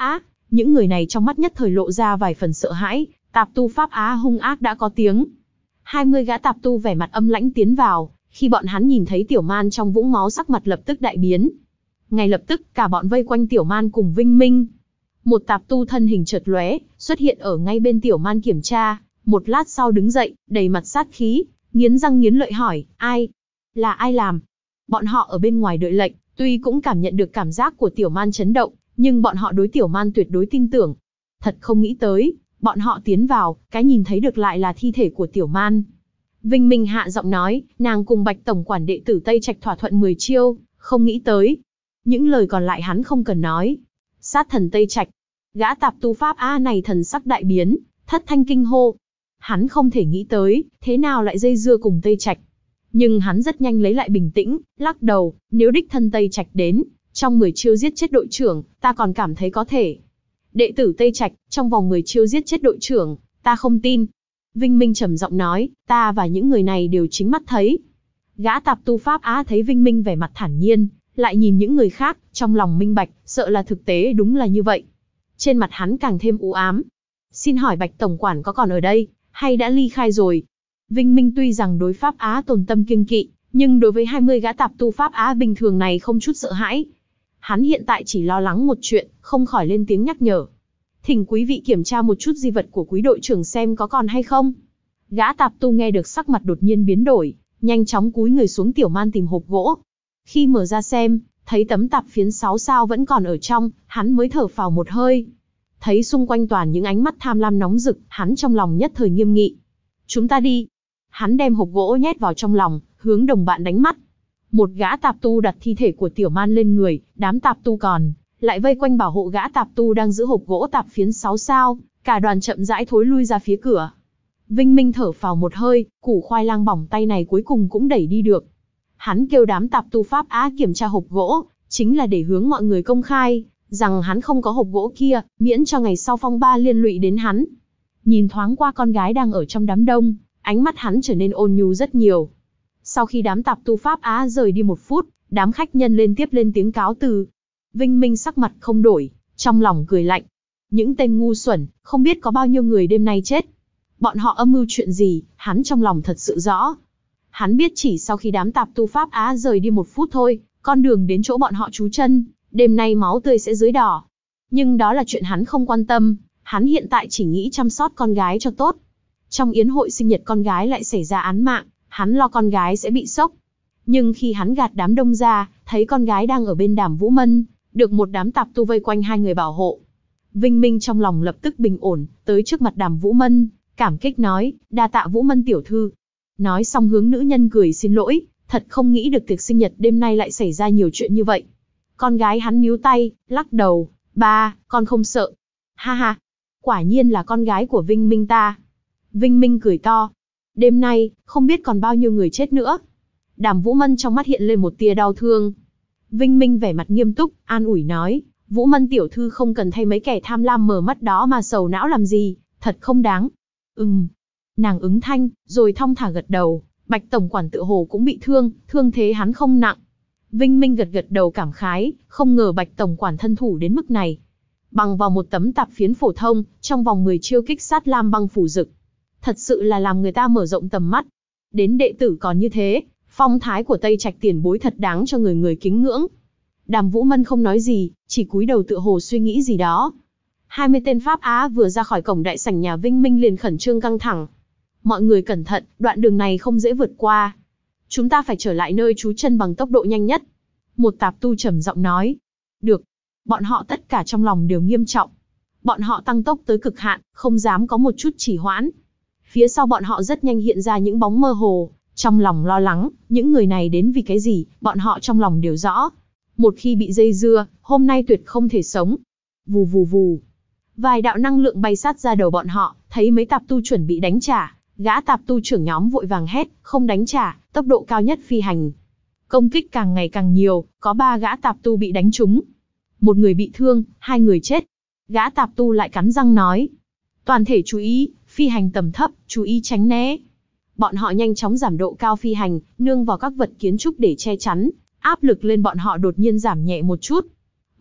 Những người này trong mắt nhất thời lộ ra vài phần sợ hãi, tạp tu Pháp Á hung ác đã có tiếng. hai mươi gã tạp tu vẻ mặt âm lãnh tiến vào, khi bọn hắn nhìn thấy Tiểu Man trong vũng máu sắc mặt lập tức đại biến. Ngay lập tức cả bọn vây quanh Tiểu Man cùng Vinh Minh. Một tạp tu thân hình chợt lóe, xuất hiện ở ngay bên Tiểu Man kiểm tra, một lát sau đứng dậy, đầy mặt sát khí, nghiến răng nghiến lợi hỏi, ai? Là ai làm? Bọn họ ở bên ngoài đợi lệnh, tuy cũng cảm nhận được cảm giác của Tiểu Man chấn động, nhưng bọn họ đối Tiểu Man tuyệt đối tin tưởng. Thật không nghĩ tới, bọn họ tiến vào, cái nhìn thấy được lại là thi thể của Tiểu Man. Vinh Minh hạ giọng nói, nàng cùng Bạch tổng quản đệ tử Tây Trạch thỏa thuận mười chiêu, không nghĩ tới. Những lời còn lại hắn không cần nói. Sát thần Tây Trạch. Gã tạp tu Pháp Á này thần sắc đại biến, thất thanh kinh hô. Hắn không thể nghĩ tới, thế nào lại dây dưa cùng Tây Trạch. Nhưng hắn rất nhanh lấy lại bình tĩnh, lắc đầu, nếu đích thân Tây Trạch đến, trong mười chiêu giết chết đội trưởng, ta còn cảm thấy có thể. Đệ tử Tây Trạch, trong vòng mười chiêu giết chết đội trưởng, ta không tin. Vinh Minh trầm giọng nói, ta và những người này đều chính mắt thấy. Gã tạp tu Pháp Á thấy Vinh Minh vẻ mặt thản nhiên, lại nhìn những người khác, trong lòng minh bạch, sợ là thực tế đúng là như vậy. Trên mặt hắn càng thêm u ám. Xin hỏi Bạch tổng quản có còn ở đây, hay đã ly khai rồi? Vinh Minh tuy rằng đối Pháp Á tồn tâm kiêng kỵ, nhưng đối với hai mươi gã tạp tu Pháp Á bình thường này không chút sợ hãi. Hắn hiện tại chỉ lo lắng một chuyện, không khỏi lên tiếng nhắc nhở. Thỉnh quý vị kiểm tra một chút di vật của quý đội trưởng xem có còn hay không. Gã tạp tu nghe được sắc mặt đột nhiên biến đổi, nhanh chóng cúi người xuống Tiểu Man tìm hộp gỗ. Khi mở ra xem, thấy tấm tạp phiến sáu sao vẫn còn ở trong, hắn mới thở phào một hơi. Thấy xung quanh toàn những ánh mắt tham lam nóng rực, hắn trong lòng nhất thời nghiêm nghị. Chúng ta đi. Hắn đem hộp gỗ nhét vào trong lòng, hướng đồng bạn đánh mắt. Một gã tạp tu đặt thi thể của Tiểu Man lên người, đám tạp tu còn lại vây quanh bảo hộ gã tạp tu đang giữ hộp gỗ tạp phiến sáu sao, cả đoàn chậm rãi thối lui ra phía cửa. Vinh Minh thở phào một hơi, củ khoai lang bỏng tay này cuối cùng cũng đẩy đi được. Hắn kêu đám tạp tu Pháp Á kiểm tra hộp gỗ, chính là để hướng mọi người công khai, rằng hắn không có hộp gỗ kia, miễn cho ngày sau phong ba liên lụy đến hắn. Nhìn thoáng qua con gái đang ở trong đám đông, ánh mắt hắn trở nên ôn nhu rất nhiều. Sau khi đám tạp tu Pháp Á rời đi một phút, đám khách nhân lên tiếp lên tiếng cáo từ. Vinh Minh sắc mặt không đổi, trong lòng cười lạnh. Những tên ngu xuẩn, không biết có bao nhiêu người đêm nay chết. Bọn họ âm mưu chuyện gì, hắn trong lòng thật sự rõ. Hắn biết chỉ sau khi đám tạp tu Pháp Á rời đi một phút thôi, con đường đến chỗ bọn họ trú chân, đêm nay máu tươi sẽ dưới đỏ. Nhưng đó là chuyện hắn không quan tâm, hắn hiện tại chỉ nghĩ chăm sóc con gái cho tốt. Trong yến hội sinh nhật con gái lại xảy ra án mạng, hắn lo con gái sẽ bị sốc. Nhưng khi hắn gạt đám đông ra, thấy con gái đang ở bên Đàm Vũ Mân, được một đám tạp tu vây quanh hai người bảo hộ. Vinh Minh trong lòng lập tức bình ổn, tới trước mặt Đàm Vũ Mân, cảm kích nói, đa tạ Vũ Mân tiểu thư. Nói xong hướng nữ nhân cười xin lỗi, thật không nghĩ được tiệc sinh nhật đêm nay lại xảy ra nhiều chuyện như vậy. Con gái hắn níu tay, lắc đầu, ba, con không sợ. Ha ha, quả nhiên là con gái của Vinh Minh ta. Vinh Minh cười to. Đêm nay, không biết còn bao nhiêu người chết nữa. Đàm Vũ Mân trong mắt hiện lên một tia đau thương. Vinh Minh vẻ mặt nghiêm túc, an ủi nói, Vũ Mân tiểu thư không cần thay mấy kẻ tham lam mờ mắt đó mà sầu não làm gì, thật không đáng. Ừm. Nàng ứng thanh, rồi thong thả gật đầu, Bạch tổng quản tự hồ cũng bị thương, thương thế hắn không nặng. Vinh Minh gật gật đầu cảm khái, không ngờ Bạch tổng quản thân thủ đến mức này. Bằng vào một tấm tạp phiến phổ thông, trong vòng mười chiêu kích sát Lam Băng phủ dực. Thật sự là làm người ta mở rộng tầm mắt. Đến đệ tử còn như thế, phong thái của Tây Trạch tiền bối thật đáng cho người người kính ngưỡng. Đàm Vũ Mân không nói gì, chỉ cúi đầu tựa hồ suy nghĩ gì đó. hai mươi tên Pháp Á vừa ra khỏi cổng đại sảnh nhà Vinh Minh liền khẩn trương căng thẳng. Mọi người cẩn thận, đoạn đường này không dễ vượt qua. Chúng ta phải trở lại nơi trú chân bằng tốc độ nhanh nhất. Một tạp tu trầm giọng nói. Được. Bọn họ tất cả trong lòng đều nghiêm trọng. Bọn họ tăng tốc tới cực hạn, không dám có một chút trì hoãn. Phía sau bọn họ rất nhanh hiện ra những bóng mơ hồ, trong lòng lo lắng, những người này đến vì cái gì, bọn họ trong lòng đều rõ. Một khi bị dây dưa, hôm nay tuyệt không thể sống. Vù vù vù. Vài đạo năng lượng bay sát ra đầu bọn họ, thấy mấy tạp tu chuẩn bị đánh trả. Gã tạp tu trưởng nhóm vội vàng hét, không đánh trả, tốc độ cao nhất phi hành. Công kích càng ngày càng nhiều, có ba gã tạp tu bị đánh trúng. Một người bị thương, hai người chết. Gã tạp tu lại cắn răng nói. Toàn thể chú ý, phi hành tầm thấp, chú ý tránh né. Bọn họ nhanh chóng giảm độ cao phi hành, nương vào các vật kiến trúc để che chắn, áp lực lên bọn họ đột nhiên giảm nhẹ một chút.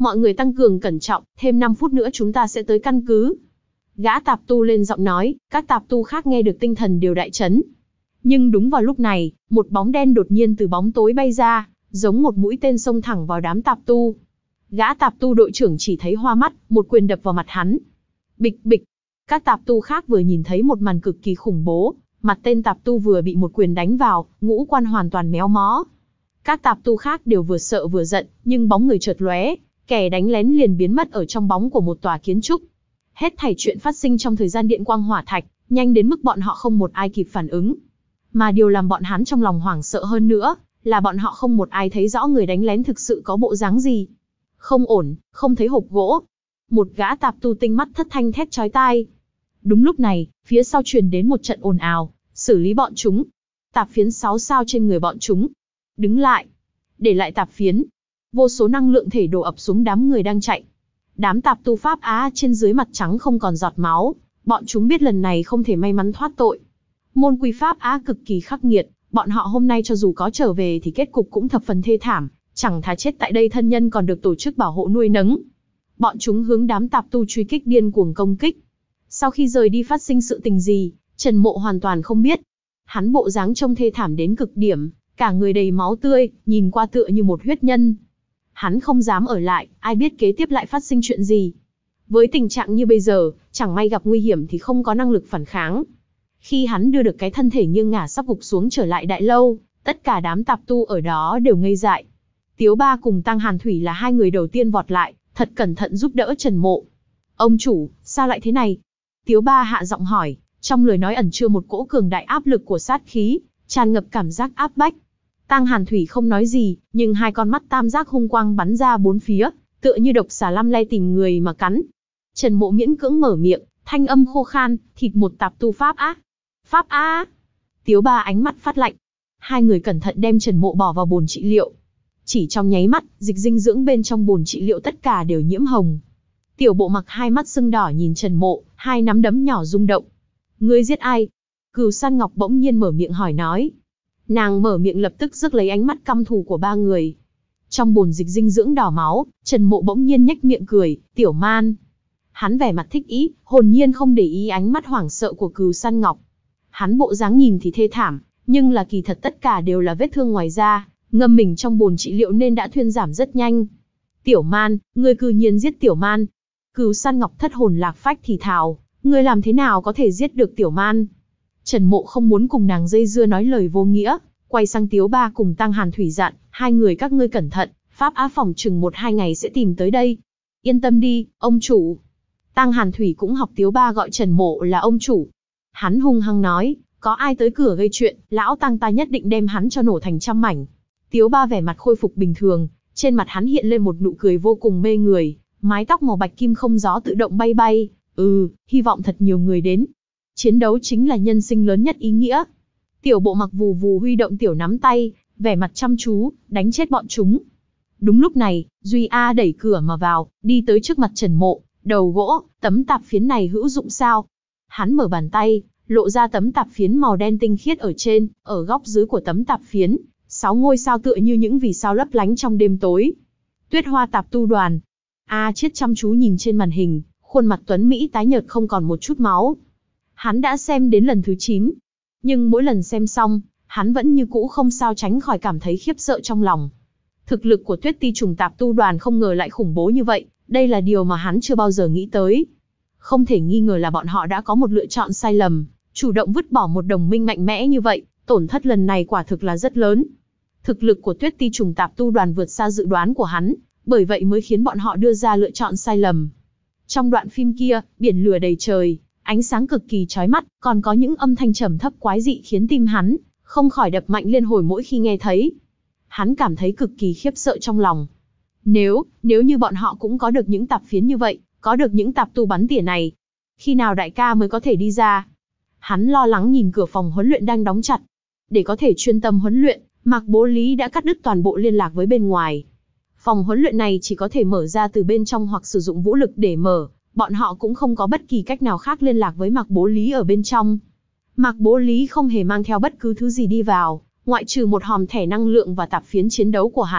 Mọi người tăng cường cẩn trọng, thêm năm phút nữa chúng ta sẽ tới căn cứ. Gã tạp tu lên giọng nói, các tạp tu khác nghe được tinh thần đều đại chấn. Nhưng đúng vào lúc này, một bóng đen đột nhiên từ bóng tối bay ra, giống một mũi tên xông thẳng vào đám tạp tu. Gã tạp tu đội trưởng chỉ thấy hoa mắt, một quyền đập vào mặt hắn. Bịch bịch. Các tạp tu khác vừa nhìn thấy một màn cực kỳ khủng bố, mặt tên tạp tu vừa bị một quyền đánh vào, ngũ quan hoàn toàn méo mó. Các tạp tu khác đều vừa sợ vừa giận, nhưng bóng người chợt lóe, kẻ đánh lén liền biến mất ở trong bóng của một tòa kiến trúc. Hết thảy chuyện phát sinh trong thời gian điện quang hỏa thạch, nhanh đến mức bọn họ không một ai kịp phản ứng. Mà điều làm bọn hắn trong lòng hoảng sợ hơn nữa, là bọn họ không một ai thấy rõ người đánh lén thực sự có bộ dáng gì. Không ổn, không thấy hộp gỗ. Một gã tạp tu tinh mắt thất thanh thét chói tai. Đúng lúc này, phía sau truyền đến một trận ồn ào, xử lý bọn chúng. Tạp phiến sáu sao trên người bọn chúng. Đứng lại. Để lại tạp phiến. Vô số năng lượng thể đổ ập xuống đám người đang chạy. Đám tạp tu Pháp Á trên dưới mặt trắng không còn giọt máu. Bọn chúng biết lần này không thể may mắn thoát tội. Môn quy Pháp Á cực kỳ khắc nghiệt. Bọn họ hôm nay cho dù có trở về thì kết cục cũng thập phần thê thảm. Chẳng thà chết tại đây thân nhân còn được tổ chức bảo hộ nuôi nấng. Bọn chúng hướng đám tạp tu truy kích điên cuồng công kích. Sau khi rời đi phát sinh sự tình gì, Trần Mộ hoàn toàn không biết. Hắn bộ dáng trông thê thảm đến cực điểm, cả người đầy máu tươi, nhìn qua tựa như một huyết nhân. Hắn không dám ở lại, ai biết kế tiếp lại phát sinh chuyện gì. Với tình trạng như bây giờ, chẳng may gặp nguy hiểm thì không có năng lực phản kháng. Khi hắn đưa được cái thân thể nghiêng ngả sắp gục xuống trở lại đại lâu, tất cả đám tạp tu ở đó đều ngây dại. Tiếu Ba cùng Tăng Hàn Thủy là hai người đầu tiên vọt lại, thật cẩn thận giúp đỡ Trần Mộ. Ông chủ, sao lại thế này? Tiếu Ba hạ giọng hỏi, trong lời nói ẩn chứa một cỗ cường đại áp lực của sát khí, tràn ngập cảm giác áp bách. Tăng Hàn Thủy không nói gì, nhưng hai con mắt tam giác hung quang bắn ra bốn phía, tựa như độc xà lăm le tìm người mà cắn. Trần Mộ miễn cưỡng mở miệng, thanh âm khô khan, thịt một tạp tu Pháp Á. Pháp Á. Tiếu Ba ánh mắt phát lạnh. Hai người cẩn thận đem Trần Mộ bỏ vào bồn trị liệu. Chỉ trong nháy mắt, dịch dinh dưỡng bên trong bồn trị liệu tất cả đều nhiễm hồng. Tiểu Bộ Mặc hai mắt sưng đỏ nhìn Trần Mộ, hai nắm đấm nhỏ rung động. Ngươi giết ai? Cửu San Ngọc bỗng nhiên mở miệng hỏi nói. Nàng mở miệng lập tức rước lấy ánh mắt căm thù của ba người. Trong bồn dịch dinh dưỡng đỏ máu, Trần Mộ bỗng nhiên nhếch miệng cười, Tiểu Man. Hắn vẻ mặt thích ý, hồn nhiên không để ý ánh mắt hoảng sợ của Cửu San Ngọc. Hắn bộ dáng nhìn thì thê thảm, nhưng là kỳ thật tất cả đều là vết thương ngoài da, ngâm mình trong bồn trị liệu nên đã thuyên giảm rất nhanh. Tiểu Man, ngươi cư nhiên giết Tiểu Man. Cửu San Ngọc thất hồn lạc phách thì thào, ngươi làm thế nào có thể giết được Tiểu Man? Trần Mộ không muốn cùng nàng dây dưa nói lời vô nghĩa, quay sang Tiếu Ba cùng Tăng Hàn Thủy dặn, hai người các ngươi cẩn thận, Pháp Á phòng chừng một hai ngày sẽ tìm tới đây. Yên tâm đi, ông chủ. Tăng Hàn Thủy cũng học Tiếu Ba gọi Trần Mộ là ông chủ. Hắn hung hăng nói, có ai tới cửa gây chuyện, lão Tăng ta nhất định đem hắn cho nổ thành trăm mảnh. Tiếu Ba vẻ mặt khôi phục bình thường, trên mặt hắn hiện lên một nụ cười vô cùng mê người, mái tóc màu bạch kim không gió tự động bay bay, ừ, hy vọng thật nhiều người đến. Chiến đấu chính là nhân sinh lớn nhất ý nghĩa. Tiểu Bộ Mặc vù vù huy động tiểu nắm tay, vẻ mặt chăm chú, đánh chết bọn chúng. Đúng lúc này, Duy A đẩy cửa mà vào, đi tới trước mặt Trần Mộ, đầu gỗ, tấm tạp phiến này hữu dụng sao? Hắn mở bàn tay, lộ ra tấm tạp phiến màu đen tinh khiết ở trên, ở góc dưới của tấm tạp phiến, sáu ngôi sao tựa như những vì sao lấp lánh trong đêm tối. Tuyết Hoa Tạp Tu Đoàn. A Chiết chăm chú nhìn trên màn hình, khuôn mặt tuấn mỹ tái nhợt không còn một chút máu. Hắn đã xem đến lần thứ chín, nhưng mỗi lần xem xong, hắn vẫn như cũ không sao tránh khỏi cảm thấy khiếp sợ trong lòng. Thực lực của Tuyết Ti Trùng Tạp Tu Đoàn không ngờ lại khủng bố như vậy, đây là điều mà hắn chưa bao giờ nghĩ tới. Không thể nghi ngờ là bọn họ đã có một lựa chọn sai lầm, chủ động vứt bỏ một đồng minh mạnh mẽ như vậy, tổn thất lần này quả thực là rất lớn. Thực lực của Tuyết Ti Trùng Tạp Tu Đoàn vượt xa dự đoán của hắn, bởi vậy mới khiến bọn họ đưa ra lựa chọn sai lầm. Trong đoạn phim kia, biển lửa đầy trời, ánh sáng cực kỳ chói mắt, còn có những âm thanh trầm thấp quái dị khiến tim hắn không khỏi đập mạnh liên hồi mỗi khi nghe thấy. Hắn cảm thấy cực kỳ khiếp sợ trong lòng. Nếu, nếu như bọn họ cũng có được những tạp phiến như vậy, có được những tạp tu bắn tỉa này, khi nào đại ca mới có thể đi ra? Hắn lo lắng nhìn cửa phòng huấn luyện đang đóng chặt. Để có thể chuyên tâm huấn luyện, Mạc Bố Lý đã cắt đứt toàn bộ liên lạc với bên ngoài. Phòng huấn luyện này chỉ có thể mở ra từ bên trong hoặc sử dụng vũ lực để mở, bọn họ cũng không có bất kỳ cách nào khác liên lạc với Mạc Bố Lý ở bên trong. Mạc Bố Lý không hề mang theo bất cứ thứ gì đi vào, ngoại trừ một hòm thẻ năng lượng và tạp phiến chiến đấu của hắn,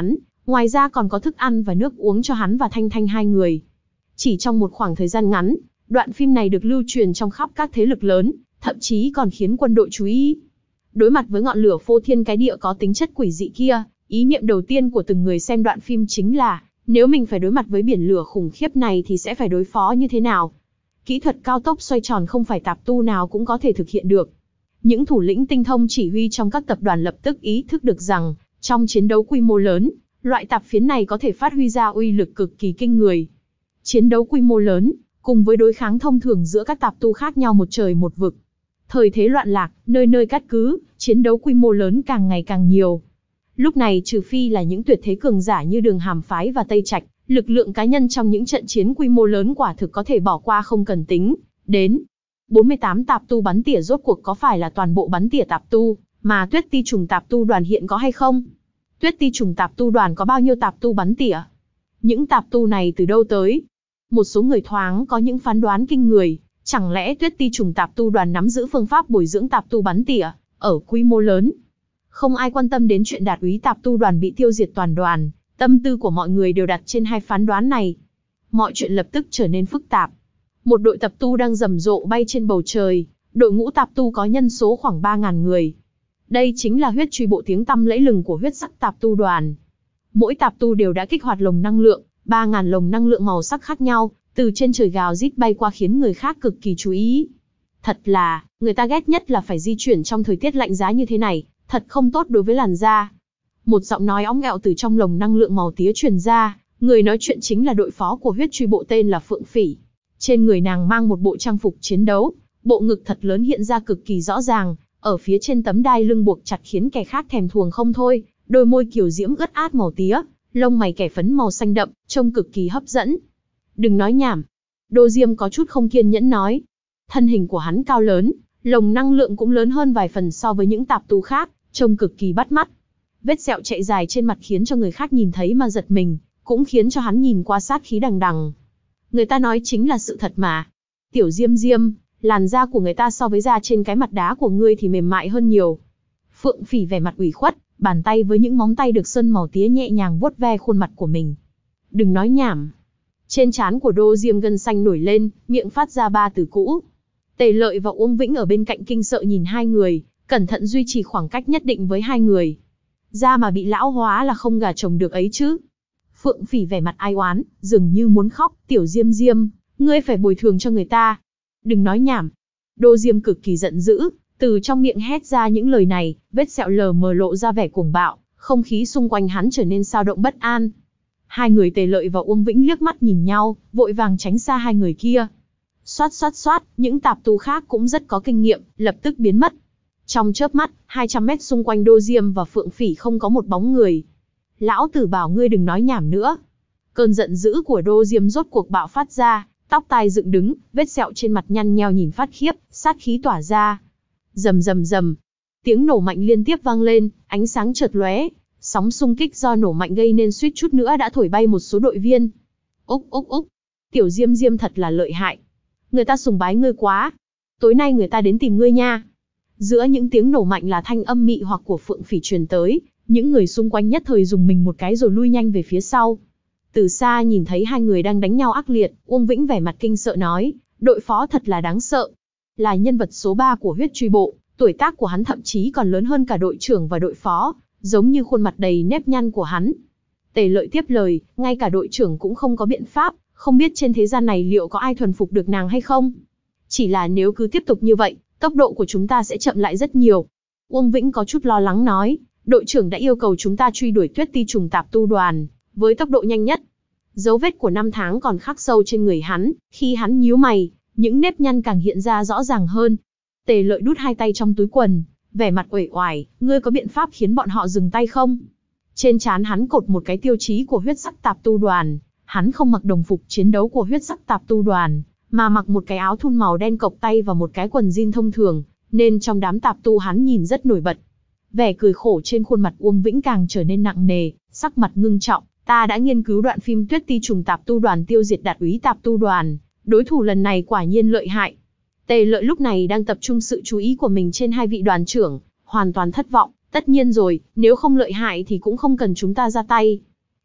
Ngoài ra còn có thức ăn và nước uống cho hắn và Thanh Thanh hai người. Chỉ trong một khoảng thời gian ngắn, đoạn phim này được lưu truyền trong khắp các thế lực lớn, thậm chí còn khiến quân đội chú ý. Đối mặt với ngọn lửa phô thiên cái địa có tính chất quỷ dị kia, ý niệm đầu tiên của từng người xem đoạn phim chính là, nếu mình phải đối mặt với biển lửa khủng khiếp này thì sẽ phải đối phó như thế nào? Kỹ thuật cao tốc xoay tròn không phải tạp tu nào cũng có thể thực hiện được. Những thủ lĩnh tinh thông chỉ huy trong các tập đoàn lập tức ý thức được rằng, trong chiến đấu quy mô lớn, loại tạp phiến này có thể phát huy ra uy lực cực kỳ kinh người. Chiến đấu quy mô lớn, cùng với đối kháng thông thường giữa các tạp tu khác nhau một trời một vực. Thời thế loạn lạc, nơi nơi cát cứ, chiến đấu quy mô lớn càng ngày càng nhiều. Lúc này trừ phi là những tuyệt thế cường giả như Đường Hàm Phái và Tây Trạch, lực lượng cá nhân trong những trận chiến quy mô lớn quả thực có thể bỏ qua không cần tính đến. bốn mươi tám tạp tu bắn tỉa rốt cuộc có phải là toàn bộ bắn tỉa tạp tu mà Tuyết Ti Trùng tạp tu đoàn hiện có hay không? Tuyết Ti Trùng tạp tu đoàn có bao nhiêu tạp tu bắn tỉa? Những tạp tu này từ đâu tới? Một số người thoáng có những phán đoán kinh người, chẳng lẽ Tuyết Ti Trùng tạp tu đoàn nắm giữ phương pháp bồi dưỡng tạp tu bắn tỉa ở quy mô lớn? Không ai quan tâm đến chuyện Đạt úy tạp tu đoàn bị tiêu diệt toàn đoàn, tâm tư của mọi người đều đặt trên hai phán đoán này. Mọi chuyện lập tức trở nên phức tạp. Một đội tạp tu đang rầm rộ bay trên bầu trời, đội ngũ tạp tu có nhân số khoảng ba nghìn người. Đây chính là huyết truy bộ tiếng tăm lẫy lừng của huyết sắc tạp tu đoàn. Mỗi tạp tu đều đã kích hoạt lồng năng lượng, ba nghìn lồng năng lượng màu sắc khác nhau, từ trên trời gào rít bay qua khiến người khác cực kỳ chú ý. Thật là, người ta ghét nhất là phải di chuyển trong thời tiết lạnh giá như thế này, thật không tốt đối với làn da. Một giọng nói óng ẹo từ trong lồng năng lượng màu tía truyền ra, người nói chuyện chính là đội phó của huyết truy bộ tên là Phượng Phỉ. Trên người nàng mang một bộ trang phục chiến đấu, bộ ngực thật lớn hiện ra cực kỳ rõ ràng, ở phía trên tấm đai lưng buộc chặt khiến kẻ khác thèm thuồng không thôi, đôi môi kiều diễm ướt át màu tía, lông mày kẻ phấn màu xanh đậm, trông cực kỳ hấp dẫn. Đừng nói nhảm. Đô Diêm có chút không kiên nhẫn nói. Thân hình của hắn cao lớn, lồng năng lượng cũng lớn hơn vài phần so với những tạp tu khác, trông cực kỳ bắt mắt. Vết sẹo chạy dài trên mặt khiến cho người khác nhìn thấy mà giật mình, cũng khiến cho hắn nhìn qua sát khí đằng đằng. Người ta nói chính là sự thật mà. Tiểu Diêm Diêm, làn da của người ta so với da trên cái mặt đá của ngươi thì mềm mại hơn nhiều. Phượng Phỉ vẻ mặt ủy khuất, bàn tay với những móng tay được sơn màu tía nhẹ nhàng vuốt ve khuôn mặt của mình. Đừng nói nhảm. Trên trán của Đô Diêm gân xanh nổi lên, miệng phát ra ba từ cũ. Tề Lợi và Uông Vĩnh ở bên cạnh kinh sợ nhìn hai người, cẩn thận duy trì khoảng cách nhất định với hai người. Da mà bị lão hóa là không gà trồng được ấy chứ. Phượng Phỉ vẻ mặt ai oán, dường như muốn khóc. Tiểu Diêm Diêm, ngươi phải bồi thường cho người ta. Đừng nói nhảm. Đô Diêm cực kỳ giận dữ, từ trong miệng hét ra những lời này, vết sẹo lờ mờ lộ ra vẻ cuồng bạo, không khí xung quanh hắn trở nên xao động bất an. Hai người Tề Lợi và Uông Vĩnh liếc mắt nhìn nhau, vội vàng tránh xa hai người kia. Xoát xoát xoát, những tạp tu khác cũng rất có kinh nghiệm, lập tức biến mất. Trong chớp mắt, hai trăm mét xung quanh Đô Diêm và Phượng Phỉ không có một bóng người. Lão tử bảo ngươi đừng nói nhảm nữa. Cơn giận dữ của Đô Diêm rốt cuộc bạo phát ra, tóc tai dựng đứng, vết sẹo trên mặt nhăn nheo nhìn phát khiếp, sát khí tỏa ra. Rầm rầm rầm, tiếng nổ mạnh liên tiếp vang lên, ánh sáng chợt lóe, sóng xung kích do nổ mạnh gây nên suýt chút nữa đã thổi bay một số đội viên. Úc úc úc, Tiểu Diêm Diêm thật là lợi hại. Người ta sùng bái ngươi quá. Tối nay người ta đến tìm ngươi nha. Giữa những tiếng nổ mạnh là thanh âm mị hoặc của Phượng Phỉ truyền tới, những người xung quanh nhất thời dùng mình một cái rồi lui nhanh về phía sau. Từ xa nhìn thấy hai người đang đánh nhau ác liệt, Uông Vĩnh vẻ mặt kinh sợ nói, đội phó thật là đáng sợ. Là nhân vật số ba của huyết truy bộ, tuổi tác của hắn thậm chí còn lớn hơn cả đội trưởng và đội phó, giống như khuôn mặt đầy nếp nhăn của hắn. Tề Lợi tiếp lời, ngay cả đội trưởng cũng không có biện pháp, không biết trên thế gian này liệu có ai thuần phục được nàng hay không. Chỉ là nếu cứ tiếp tục như vậy, tốc độ của chúng ta sẽ chậm lại rất nhiều. Uông Vĩnh có chút lo lắng nói, đội trưởng đã yêu cầu chúng ta truy đuổi Tuyết Ti Trùng tạp tu đoàn, với tốc độ nhanh nhất. Dấu vết của năm tháng còn khắc sâu trên người hắn, khi hắn nhíu mày, những nếp nhăn càng hiện ra rõ ràng hơn. Tề Lợi đút hai tay trong túi quần, vẻ mặt uể oải, ngươi có biện pháp khiến bọn họ dừng tay không? Trên trán hắn cột một cái tiêu chí của huyết sắc tạp tu đoàn, hắn không mặc đồng phục chiến đấu của huyết sắc tạp tu đoàn, mà mặc một cái áo thun màu đen cộc tay và một cái quần jean thông thường, nên trong đám tạp tu hắn nhìn rất nổi bật. Vẻ cười khổ trên khuôn mặt Uông Vĩnh càng trở nên nặng nề, sắc mặt ngưng trọng. Ta đã nghiên cứu đoạn phim Tuyết Ti Trùng tạp tu đoàn tiêu diệt Đạt úy tạp tu đoàn, đối thủ lần này quả nhiên lợi hại. Tề Lợi lúc này đang tập trung sự chú ý của mình trên hai vị đoàn trưởng, hoàn toàn thất vọng. Tất nhiên rồi, nếu không lợi hại thì cũng không cần chúng ta ra tay.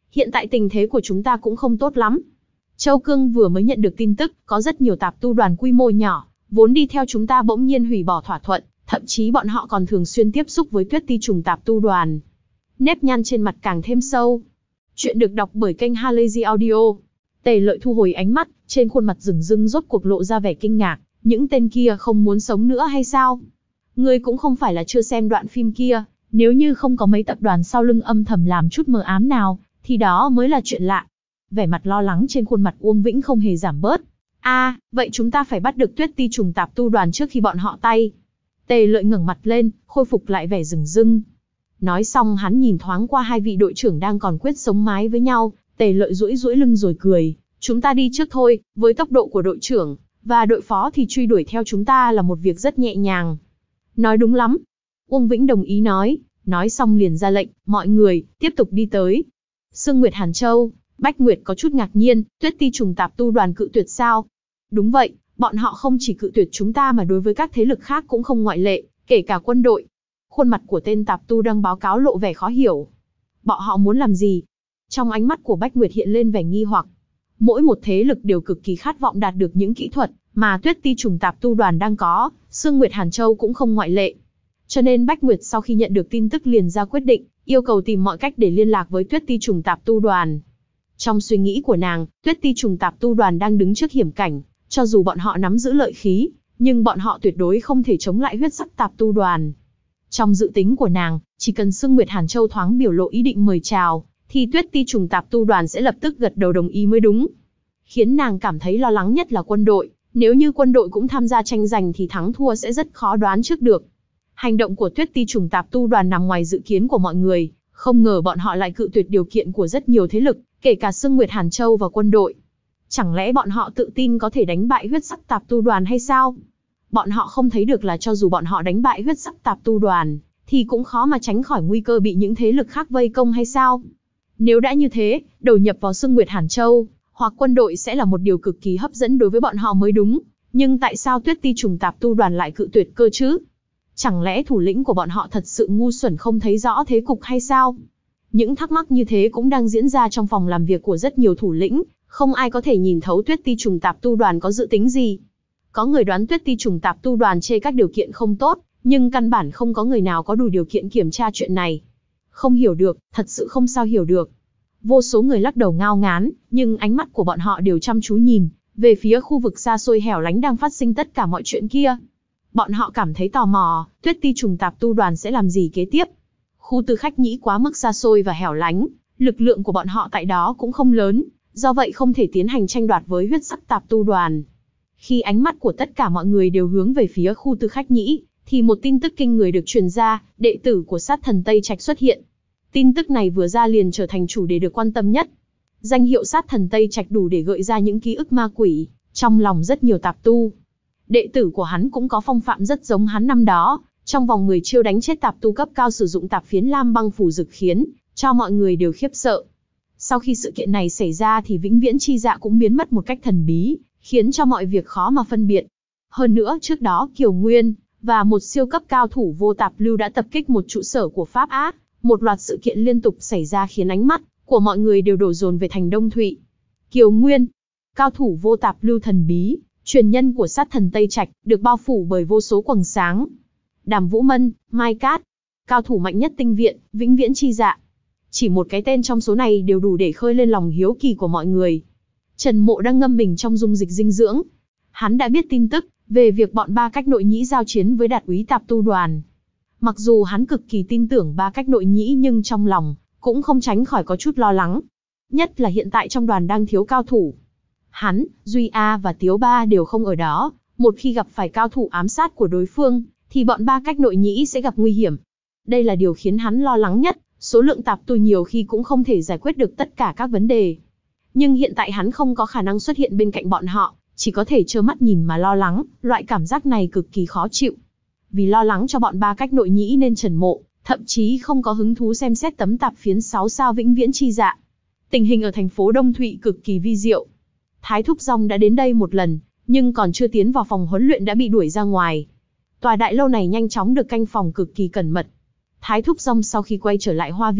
hiện tại tình thế của chúng ta cũng không tốt lắm. Châu Cương vừa mới nhận được tin tức, có rất nhiều tạp tu đoàn quy mô nhỏ, vốn đi theo chúng ta bỗng nhiên hủy bỏ thỏa thuận, thậm chí bọn họ còn thường xuyên tiếp xúc với Tuyết Ti trùng tạp tu đoàn. Nếp nhăn trên mặt càng thêm sâu. Chuyện được đọc bởi kênh Halazy Audio. Tề Lợi thu hồi ánh mắt, trên khuôn mặt rừng rưng rốt cuộc lộ ra vẻ kinh ngạc. Những tên kia không muốn sống nữa hay sao? Ngươi cũng không phải là chưa xem đoạn phim kia, nếu như không có mấy tập đoàn sau lưng âm thầm làm chút mờ ám nào, thì đó mới là chuyện lạ. Vẻ mặt lo lắng trên khuôn mặt Uông Vĩnh không hề giảm bớt. A, à, vậy chúng ta phải bắt được Tuyết Ti trùng tạp tu đoàn trước khi bọn họ tay. Tề Lợi ngẩng mặt lên, khôi phục lại vẻ rừng rưng. Nói xong hắn nhìn thoáng qua hai vị đội trưởng đang còn quyết sống mái với nhau, Tề Lợi duỗi duỗi lưng rồi cười. Chúng ta đi trước thôi, với tốc độ của đội trưởng và đội phó thì truy đuổi theo chúng ta là một việc rất nhẹ nhàng. Nói đúng lắm. Uông Vĩnh đồng ý nói, nói xong liền ra lệnh, mọi người, tiếp tục đi tới. Sương Nguyệt Hàn Châu, Bách Nguyệt có chút ngạc nhiên, Tuyết Ti trùng tạp tu đoàn cự tuyệt sao? Đúng vậy, bọn họ không chỉ cự tuyệt chúng ta mà đối với các thế lực khác cũng không ngoại lệ, kể cả quân đội. Khuôn mặt của tên tạp tu đang báo cáo lộ vẻ khó hiểu. Bọn họ muốn làm gì? Trong ánh mắt của Bách Nguyệt hiện lên vẻ nghi hoặc. Mỗi một thế lực đều cực kỳ khát vọng đạt được những kỹ thuật mà Tuyết Ti trùng tạp tu đoàn đang có, Sương Nguyệt Hàn Châu cũng không ngoại lệ. Cho nên Bách Nguyệt sau khi nhận được tin tức liền ra quyết định, yêu cầu tìm mọi cách để liên lạc với Tuyết Ti trùng tạp tu đoàn. Trong suy nghĩ của nàng, Tuyết Ti trùng tạp tu đoàn đang đứng trước hiểm cảnh, cho dù bọn họ nắm giữ lợi khí, nhưng bọn họ tuyệt đối không thể chống lại huyết sắc tạp tu đoàn. Trong dự tính của nàng, chỉ cần Sương Nguyệt Hàn Châu thoáng biểu lộ ý định mời chào, thì Tuyết Ti trùng tạp tu đoàn sẽ lập tức gật đầu đồng ý mới đúng. Khiến nàng cảm thấy lo lắng nhất là quân đội, nếu như quân đội cũng tham gia tranh giành thì thắng thua sẽ rất khó đoán trước được. Hành động của Tuyết Ti trùng tạp tu đoàn nằm ngoài dự kiến của mọi người, không ngờ bọn họ lại cự tuyệt điều kiện của rất nhiều thế lực, kể cả Sương Nguyệt Hàn Châu và quân đội. Chẳng lẽ bọn họ tự tin có thể đánh bại huyết sắc tạp tu đoàn hay sao? Bọn họ không thấy được là cho dù bọn họ đánh bại huyết sắc tạp tu đoàn, thì cũng khó mà tránh khỏi nguy cơ bị những thế lực khác vây công hay sao? Nếu đã như thế, đầu nhập vào Sương Nguyệt Hàn Châu, hoặc quân đội sẽ là một điều cực kỳ hấp dẫn đối với bọn họ mới đúng. Nhưng tại sao Tuyết Ti trùng tạp tu đoàn lại cự tuyệt cơ chứ? Chẳng lẽ thủ lĩnh của bọn họ thật sự ngu xuẩn không thấy rõ thế cục hay sao? Những thắc mắc như thế cũng đang diễn ra trong phòng làm việc của rất nhiều thủ lĩnh, không ai có thể nhìn thấu Tuyết Ti trùng tạp tu đoàn có dự tính gì. Có người đoán Tuyết Ti trùng tạp tu đoàn chê các điều kiện không tốt, nhưng căn bản không có người nào có đủ điều kiện kiểm tra chuyện này. Không hiểu được, thật sự không sao hiểu được. Vô số người lắc đầu ngao ngán, nhưng ánh mắt của bọn họ đều chăm chú nhìn về phía khu vực xa xôi hẻo lánh đang phát sinh tất cả mọi chuyện kia. Bọn họ cảm thấy tò mò, Tuyết Ti trùng tạp tu đoàn sẽ làm gì kế tiếp. Khu Tư Khách Nhĩ quá mức xa xôi và hẻo lánh, lực lượng của bọn họ tại đó cũng không lớn, do vậy không thể tiến hành tranh đoạt với huyết sắc tạp tu đoàn. Khi ánh mắt của tất cả mọi người đều hướng về phía khu Tư Khách Nhĩ, thì một tin tức kinh người được truyền ra, đệ tử của sát thần Tây Trạch xuất hiện. Tin tức này vừa ra liền trở thành chủ đề được quan tâm nhất. Danh hiệu sát thần Tây Trạch đủ để gợi ra những ký ức ma quỷ trong lòng rất nhiều tạp tu. Đệ tử của hắn cũng có phong phạm rất giống hắn năm đó, trong vòng mười chiêu đánh chết tạp tu cấp cao sử dụng tạp phiến lam băng phủ dực khiến cho mọi người đều khiếp sợ. Sau khi sự kiện này xảy ra thì vĩnh viễn chi dạ cũng biến mất một cách thần bí, khiến cho mọi việc khó mà phân biệt. Hơn nữa trước đó Kiều Nguyên và một siêu cấp cao thủ vô tạp lưu đã tập kích một trụ sở của Pháp Á. Một loạt sự kiện liên tục xảy ra khiến ánh mắt của mọi người đều đổ dồn về thành Đông Thụy. Kiều Nguyên, cao thủ vô tạp lưu thần bí, truyền nhân của sát thần Tây Trạch, được bao phủ bởi vô số quầng sáng. Đàm Vũ Mân, Mai Cát, cao thủ mạnh nhất tinh viện, vĩnh viễn chi dạ. Chỉ một cái tên trong số này đều đủ để khơi lên lòng hiếu kỳ của mọi người. Trần Mộ đang ngâm mình trong dung dịch dinh dưỡng. Hắn đã biết tin tức về việc bọn Ba Cách Nội Nhĩ giao chiến với Đạt úy tạp tu đoàn. Mặc dù hắn cực kỳ tin tưởng Ba Cách Nội Nhĩ nhưng trong lòng cũng không tránh khỏi có chút lo lắng. Nhất là hiện tại trong đoàn đang thiếu cao thủ. Hắn, Duy A và Tiếu Ba đều không ở đó. Một khi gặp phải cao thủ ám sát của đối phương, thì bọn Ba Cách Nội Nhĩ sẽ gặp nguy hiểm. Đây là điều khiến hắn lo lắng nhất. Số lượng tạp tu nhiều khi cũng không thể giải quyết được tất cả các vấn đề. Nhưng hiện tại hắn không có khả năng xuất hiện bên cạnh bọn họ, chỉ có thể trơ mắt nhìn mà lo lắng, loại cảm giác này cực kỳ khó chịu. Vì lo lắng cho bọn Ba Cách Nội Nhĩ nên Trần Mộ thậm chí không có hứng thú xem xét tấm tạp phiến sáu sao vĩnh viễn chi dạ. Tình hình ở thành phố Đông Thụy cực kỳ vi diệu. Thái Thúc Dòng đã đến đây một lần, nhưng còn chưa tiến vào phòng huấn luyện đã bị đuổi ra ngoài. Tòa đại lâu này nhanh chóng được canh phòng cực kỳ cẩn mật. Thái Thúc Dòng sau khi quay trở lại hoa viên,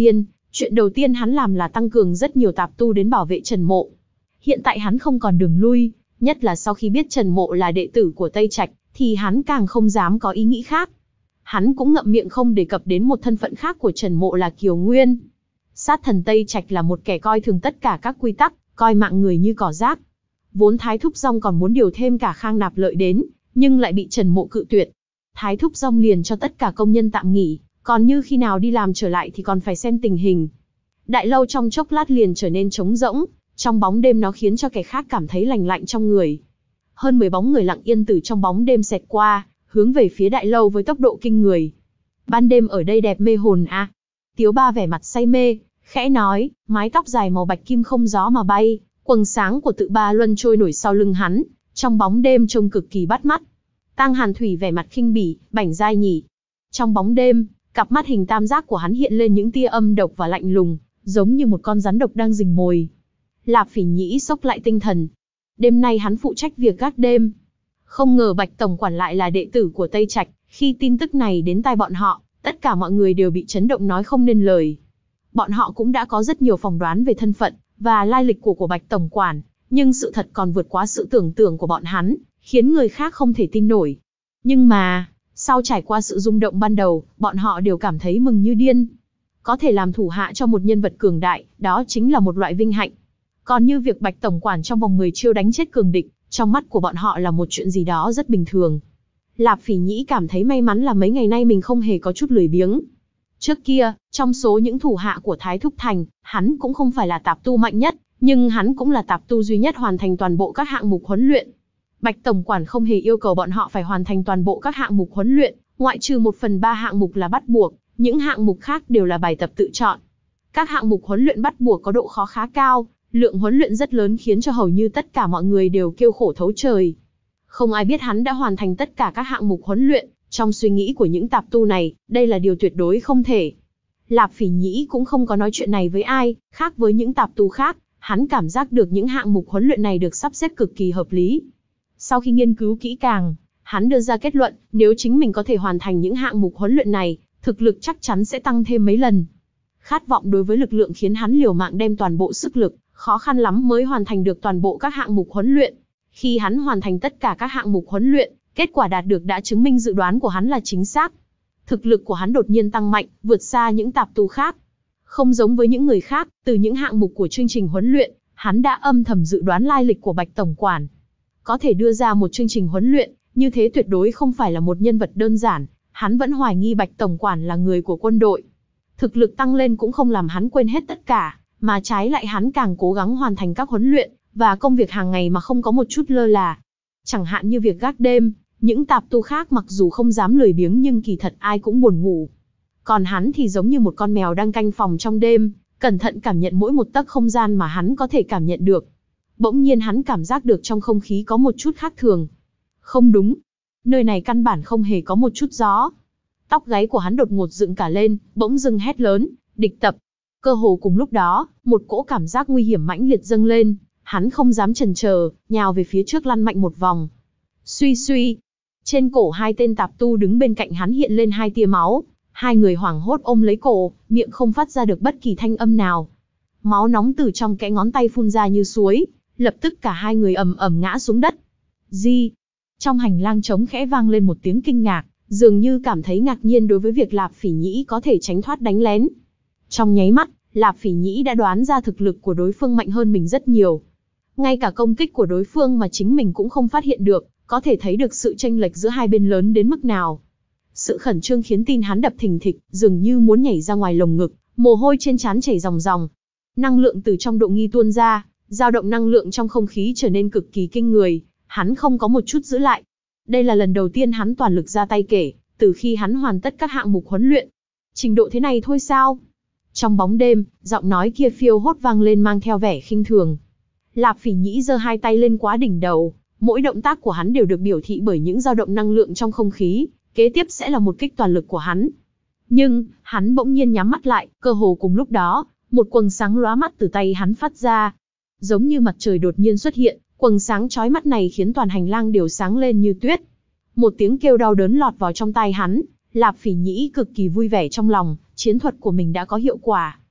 Chuyện đầu tiên hắn làm là tăng cường rất nhiều tạp tu đến bảo vệ Trần Mộ. Hiện tại hắn không còn đường lui, nhất là sau khi biết Trần Mộ là đệ tử của Tây Trạch, thì hắn càng không dám có ý nghĩ khác. Hắn cũng ngậm miệng không đề cập đến một thân phận khác của Trần Mộ là Kiều Nguyên. Sát thần Tây Trạch là một kẻ coi thường tất cả các quy tắc, coi mạng người như cỏ rác. Vốn Thái Thúc Dong còn muốn điều thêm cả Khang Nạp Lợi đến, nhưng lại bị Trần Mộ cự tuyệt. Thái Thúc Dong liền cho tất cả công nhân tạm nghỉ, còn như khi nào đi làm trở lại thì còn phải xem tình hình. Đại lâu trong chốc lát liền trở nên trống rỗng, trong bóng đêm nó khiến cho kẻ khác cảm thấy lành lạnh trong người. Hơn mười bóng người lặng yên từ trong bóng đêm xẹt qua, hướng về phía đại lâu với tốc độ kinh người. Ban đêm ở đây đẹp mê hồn à? Tiếu Ba vẻ mặt say mê, khẽ nói, mái tóc dài màu bạch kim không gió mà bay, quầng sáng của Tự Ba Luân trôi nổi sau lưng hắn, trong bóng đêm trông cực kỳ bắt mắt. Tang Hàn Thủy vẻ mặt khinh bỉ, bảnh giai nhỉ. Trong bóng đêm, cặp mắt hình tam giác của hắn hiện lên những tia âm độc và lạnh lùng, giống như một con rắn độc đang rình mồi. Lạp Phỉ Nhĩ sốc lại tinh thần. Đêm nay hắn phụ trách việc gác đêm. Không ngờ Bạch tổng quản lại là đệ tử của Tây Trạch, khi tin tức này đến tai bọn họ, tất cả mọi người đều bị chấn động nói không nên lời. Bọn họ cũng đã có rất nhiều phỏng đoán về thân phận và lai lịch của của Bạch tổng quản, nhưng sự thật còn vượt quá sự tưởng tượng của bọn hắn, khiến người khác không thể tin nổi. Nhưng mà, sau trải qua sự rung động ban đầu, bọn họ đều cảm thấy mừng như điên. Có thể làm thủ hạ cho một nhân vật cường đại, đó chính là một loại vinh hạnh. Còn như việc Bạch tổng quản trong vòng mười chiêu đánh chết cường địch, trong mắt của bọn họ là một chuyện gì đó rất bình thường. Lạp Phỉ Nhĩ cảm thấy may mắn là mấy ngày nay mình không hề có chút lười biếng. Trước kia, trong số những thủ hạ của Thái Thúc Thành, hắn cũng không phải là tạp tu mạnh nhất, nhưng hắn cũng là tạp tu duy nhất hoàn thành toàn bộ các hạng mục huấn luyện. Bạch tổng quản không hề yêu cầu bọn họ phải hoàn thành toàn bộ các hạng mục huấn luyện, ngoại trừ một phần ba hạng mục là bắt buộc, những hạng mục khác đều là bài tập tự chọn. Các hạng mục huấn luyện bắt buộc có độ khó khá cao, lượng huấn luyện rất lớn khiến cho hầu như tất cả mọi người đều kêu khổ thấu trời. Không ai biết hắn đã hoàn thành tất cả các hạng mục huấn luyện, trong suy nghĩ của những tạp tu này, đây là điều tuyệt đối không thể. Lạp Phỉ Nhĩ cũng không có nói chuyện này với ai, khác với những tạp tu khác, hắn cảm giác được những hạng mục huấn luyện này được sắp xếp cực kỳ hợp lý. Sau khi nghiên cứu kỹ càng, hắn đưa ra kết luận, nếu chính mình có thể hoàn thành những hạng mục huấn luyện này, thực lực chắc chắn sẽ tăng thêm mấy lần. Khát vọng đối với lực lượng khiến hắn liều mạng đem toàn bộ sức lực, khó khăn lắm mới hoàn thành được toàn bộ các hạng mục huấn luyện. Khi hắn hoàn thành tất cả các hạng mục huấn luyện, kết quả đạt được đã chứng minh dự đoán của hắn là chính xác. Thực lực của hắn đột nhiên tăng mạnh, vượt xa những tạp tu khác. Không giống với những người khác, từ những hạng mục của chương trình huấn luyện, hắn đã âm thầm dự đoán lai lịch của Bạch tổng quản. Có thể đưa ra một chương trình huấn luyện, như thế tuyệt đối không phải là một nhân vật đơn giản, hắn vẫn hoài nghi Bạch tổng quản là người của quân đội. Thực lực tăng lên cũng không làm hắn quên hết tất cả, mà trái lại hắn càng cố gắng hoàn thành các huấn luyện và công việc hàng ngày mà không có một chút lơ là. Chẳng hạn như việc gác đêm, những tạp tu khác mặc dù không dám lười biếng nhưng kỳ thật ai cũng buồn ngủ. Còn hắn thì giống như một con mèo đang canh phòng trong đêm, cẩn thận cảm nhận mỗi một tấc không gian mà hắn có thể cảm nhận được. Bỗng nhiên hắn cảm giác được trong không khí có một chút khác thường. Không đúng, nơi này căn bản không hề có một chút gió. Tóc gáy của hắn đột ngột dựng cả lên, bỗng dưng hét lớn, địch tập. Cơ hồ cùng lúc đó, một cỗ cảm giác nguy hiểm mãnh liệt dâng lên, hắn không dám chần chờ, nhào về phía trước lăn mạnh một vòng. Suy suy, trên cổ hai tên tạp tu đứng bên cạnh hắn hiện lên hai tia máu, hai người hoảng hốt ôm lấy cổ, miệng không phát ra được bất kỳ thanh âm nào. Máu nóng từ trong kẽ ngón tay phun ra như suối, lập tức cả hai người ầm ầm ngã xuống đất. Di, trong hành lang trống khẽ vang lên một tiếng kinh ngạc, dường như cảm thấy ngạc nhiên đối với việc Lạp Phỉ Nhĩ có thể tránh thoát đánh lén. Trong nháy mắt, Lạp Phỉ Nhĩ đã đoán ra thực lực của đối phương mạnh hơn mình rất nhiều. Ngay cả công kích của đối phương mà chính mình cũng không phát hiện được, có thể thấy được sự chênh lệch giữa hai bên lớn đến mức nào. Sự khẩn trương khiến tim hắn đập thình thịch, dường như muốn nhảy ra ngoài lồng ngực, mồ hôi trên trán chảy ròng ròng. Năng lượng từ trong độ nghi tuôn ra, dao động năng lượng trong không khí trở nên cực kỳ kinh người, hắn không có một chút giữ lại. Đây là lần đầu tiên hắn toàn lực ra tay kể, từ khi hắn hoàn tất các hạng mục huấn luyện. Trình độ thế này thôi sao? Trong bóng đêm, giọng nói kia phiêu hốt vang lên mang theo vẻ khinh thường. Lạp Phỉ Nhĩ giơ hai tay lên quá đỉnh đầu, mỗi động tác của hắn đều được biểu thị bởi những dao động năng lượng trong không khí, kế tiếp sẽ là một kích toàn lực của hắn. Nhưng, hắn bỗng nhiên nhắm mắt lại, cơ hồ cùng lúc đó, một quầng sáng lóa mắt từ tay hắn phát ra. Giống như mặt trời đột nhiên xuất hiện, quầng sáng chói mắt này khiến toàn hành lang đều sáng lên như tuyết. Một tiếng kêu đau đớn lọt vào trong tai hắn, Lạp Phỉ Nhĩ cực kỳ vui vẻ trong lòng, chiến thuật của mình đã có hiệu quả.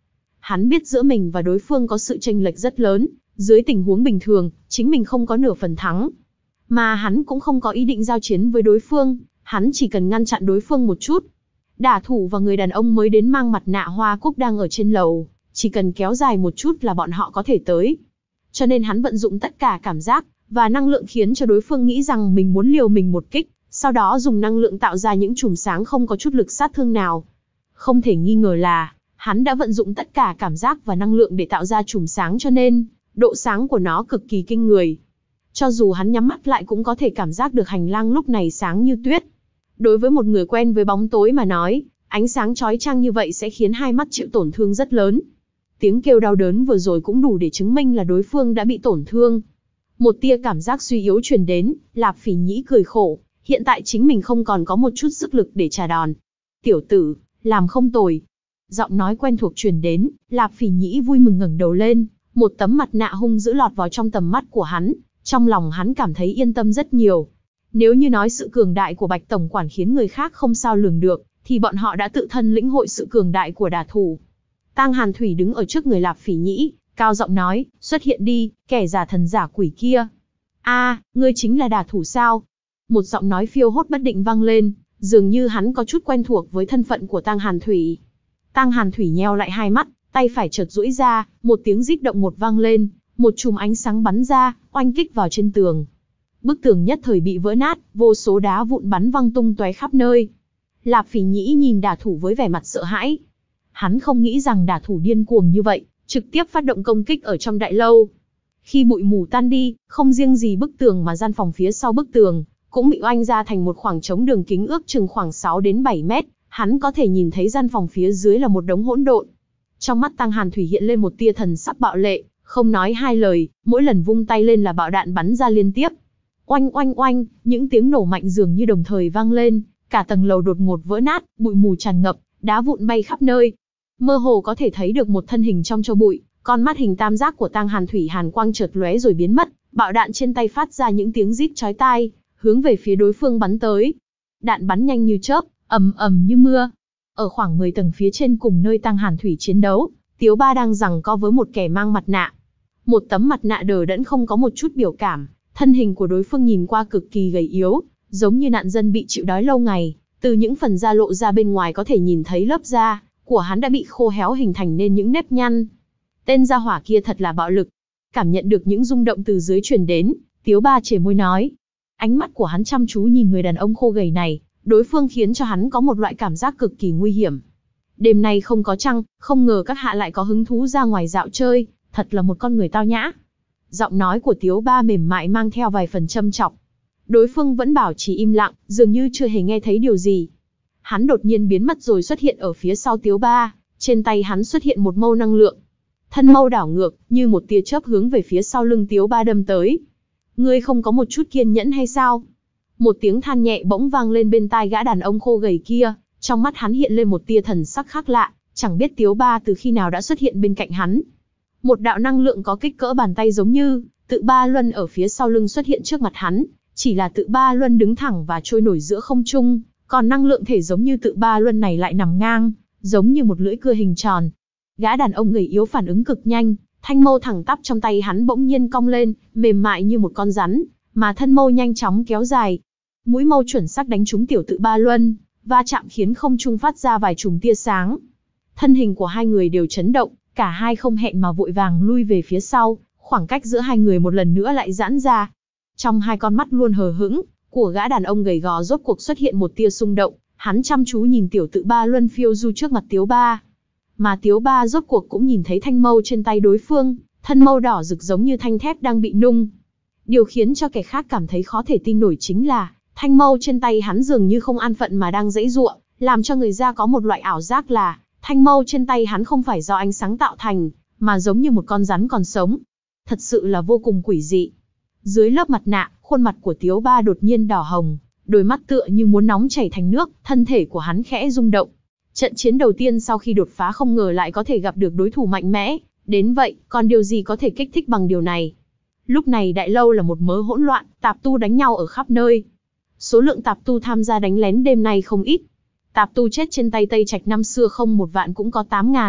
Hắn biết giữa mình và đối phương có sự chênh lệch rất lớn, dưới tình huống bình thường, chính mình không có nửa phần thắng. Mà hắn cũng không có ý định giao chiến với đối phương, hắn chỉ cần ngăn chặn đối phương một chút. Đả thủ và người đàn ông mới đến mang mặt nạ hoa cúc đang ở trên lầu, chỉ cần kéo dài một chút là bọn họ có thể tới. Cho nên hắn vận dụng tất cả cảm giác và năng lượng khiến cho đối phương nghĩ rằng mình muốn liều mình một kích, sau đó dùng năng lượng tạo ra những chùm sáng không có chút lực sát thương nào. Không thể nghi ngờ là, hắn đã vận dụng tất cả cảm giác và năng lượng để tạo ra chùm sáng cho nên, độ sáng của nó cực kỳ kinh người. Cho dù hắn nhắm mắt lại cũng có thể cảm giác được hành lang lúc này sáng như tuyết. Đối với một người quen với bóng tối mà nói, ánh sáng chói chang như vậy sẽ khiến hai mắt chịu tổn thương rất lớn. Tiếng kêu đau đớn vừa rồi cũng đủ để chứng minh là đối phương đã bị tổn thương. Một tia cảm giác suy yếu truyền đến, Lạp Phỉ Nhĩ cười khổ, hiện tại chính mình không còn có một chút sức lực để trả đòn. Tiểu tử, làm không tồi. Giọng nói quen thuộc truyền đến, Lạp Phỉ Nhĩ vui mừng ngẩng đầu lên, một tấm mặt nạ hung dữ lọt vào trong tầm mắt của hắn, trong lòng hắn cảm thấy yên tâm rất nhiều. Nếu như nói sự cường đại của Bạch Tổng Quản khiến người khác không sao lường được, thì bọn họ đã tự thân lĩnh hội sự cường đại của đả thủ. Tang Hàn Thủy đứng ở trước người Lạp Phỉ Nhĩ, cao giọng nói, xuất hiện đi, kẻ giả thần giả quỷ kia. A, ngươi chính là đả thủ sao? Một giọng nói phiêu hốt bất định vang lên, dường như hắn có chút quen thuộc với thân phận của Tang Hàn Thủy. Tang Hàn Thủy nheo lại hai mắt, tay phải chợt duỗi ra, một tiếng rít động một vang lên, một chùm ánh sáng bắn ra, oanh kích vào trên tường. Bức tường nhất thời bị vỡ nát, vô số đá vụn bắn văng tung tóe khắp nơi. Lạp Phỉ Nhĩ nhìn đả thủ với vẻ mặt sợ hãi. Hắn không nghĩ rằng đả thủ điên cuồng như vậy, trực tiếp phát động công kích ở trong đại lâu. Khi bụi mù tan đi, không riêng gì bức tường mà gian phòng phía sau bức tường cũng bị oanh ra thành một khoảng trống đường kính ước chừng khoảng sáu đến bảy mét, hắn có thể nhìn thấy gian phòng phía dưới là một đống hỗn độn. Trong mắt Tang Hàn Thủy hiện lên một tia thần sắc bạo lệ, không nói hai lời, mỗi lần vung tay lên là bạo đạn bắn ra liên tiếp. Oanh oanh oanh, những tiếng nổ mạnh dường như đồng thời vang lên, cả tầng lầu đột ngột vỡ nát, bụi mù tràn ngập, đá vụn bay khắp nơi. Mơ hồ có thể thấy được một thân hình trong tro bụi, con mắt hình tam giác của Tang Hàn Thủy hàn quang chợt lóe rồi biến mất, bạo đạn trên tay phát ra những tiếng rít chói tai, hướng về phía đối phương bắn tới. Đạn bắn nhanh như chớp, ầm ầm như mưa. Ở khoảng mười tầng phía trên cùng nơi Tang Hàn Thủy chiến đấu, Tiếu Ba đang giằng co với một kẻ mang mặt nạ. Một tấm mặt nạ đờ đẫn không có một chút biểu cảm, thân hình của đối phương nhìn qua cực kỳ gầy yếu, giống như nạn dân bị chịu đói lâu ngày, từ những phần da lộ ra bên ngoài có thể nhìn thấy lớp da của hắn đã bị khô héo hình thành nên những nếp nhăn. Tên gia hỏa kia thật là bạo lực. Cảm nhận được những rung động từ dưới truyền đến, Tiếu Ba chề môi nói. Ánh mắt của hắn chăm chú nhìn người đàn ông khô gầy này, đối phương khiến cho hắn có một loại cảm giác cực kỳ nguy hiểm. Đêm nay không có trăng, không ngờ các hạ lại có hứng thú ra ngoài dạo chơi, thật là một con người tao nhã. Giọng nói của Tiếu Ba mềm mại mang theo vài phần châm chọc. Đối phương vẫn bảo trì im lặng, dường như chưa hề nghe thấy điều gì. Hắn đột nhiên biến mất rồi xuất hiện ở phía sau Tiếu Ba, trên tay hắn xuất hiện một mâu năng lượng. Thân mâu đảo ngược, như một tia chớp hướng về phía sau lưng Tiếu Ba đâm tới. Ngươi không có một chút kiên nhẫn hay sao? Một tiếng than nhẹ bỗng vang lên bên tai gã đàn ông khô gầy kia, trong mắt hắn hiện lên một tia thần sắc khác lạ, chẳng biết Tiếu Ba từ khi nào đã xuất hiện bên cạnh hắn. Một đạo năng lượng có kích cỡ bàn tay giống như Tự Ba Luân ở phía sau lưng xuất hiện trước mặt hắn, chỉ là Tự Ba Luân đứng thẳng và trôi nổi giữa không trung, còn năng lượng thể giống như Tự Ba Luân này lại nằm ngang, giống như một lưỡi cưa hình tròn. Gã đàn ông gầy yếu phản ứng cực nhanh, thanh mâu thẳng tắp trong tay hắn bỗng nhiên cong lên, mềm mại như một con rắn, mà thân mâu nhanh chóng kéo dài. Mũi mâu chuẩn xác đánh trúng tiểu Tự Ba Luân, va chạm khiến không trung phát ra vài chùm tia sáng. Thân hình của hai người đều chấn động, cả hai không hẹn mà vội vàng lui về phía sau, khoảng cách giữa hai người một lần nữa lại giãn ra. Trong hai con mắt luôn hờ hững của gã đàn ông gầy gò rốt cuộc xuất hiện một tia xung động, hắn chăm chú nhìn tiểu Tự Ba Luân phiêu du trước mặt Tiếu Ba. Mà Tiếu Ba rốt cuộc cũng nhìn thấy thanh mâu trên tay đối phương, thân mâu đỏ rực giống như thanh thép đang bị nung. Điều khiến cho kẻ khác cảm thấy khó thể tin nổi chính là, thanh mâu trên tay hắn dường như không an phận mà đang giãy giụa, làm cho người ta có một loại ảo giác là, thanh mâu trên tay hắn không phải do ánh sáng tạo thành, mà giống như một con rắn còn sống. Thật sự là vô cùng quỷ dị. Dưới lớp mặt nạ, khuôn mặt của Tiếu Ba đột nhiên đỏ hồng, đôi mắt tựa như muốn nóng chảy thành nước, thân thể của hắn khẽ rung động. Trận chiến đầu tiên sau khi đột phá không ngờ lại có thể gặp được đối thủ mạnh mẽ, đến vậy, còn điều gì có thể kích thích bằng điều này. Lúc này đại lâu là một mớ hỗn loạn, tạp tu đánh nhau ở khắp nơi. Số lượng tạp tu tham gia đánh lén đêm nay không ít. Tạp tu chết trên tay Tây Trạch năm xưa không một vạn cũng có tám ngàn,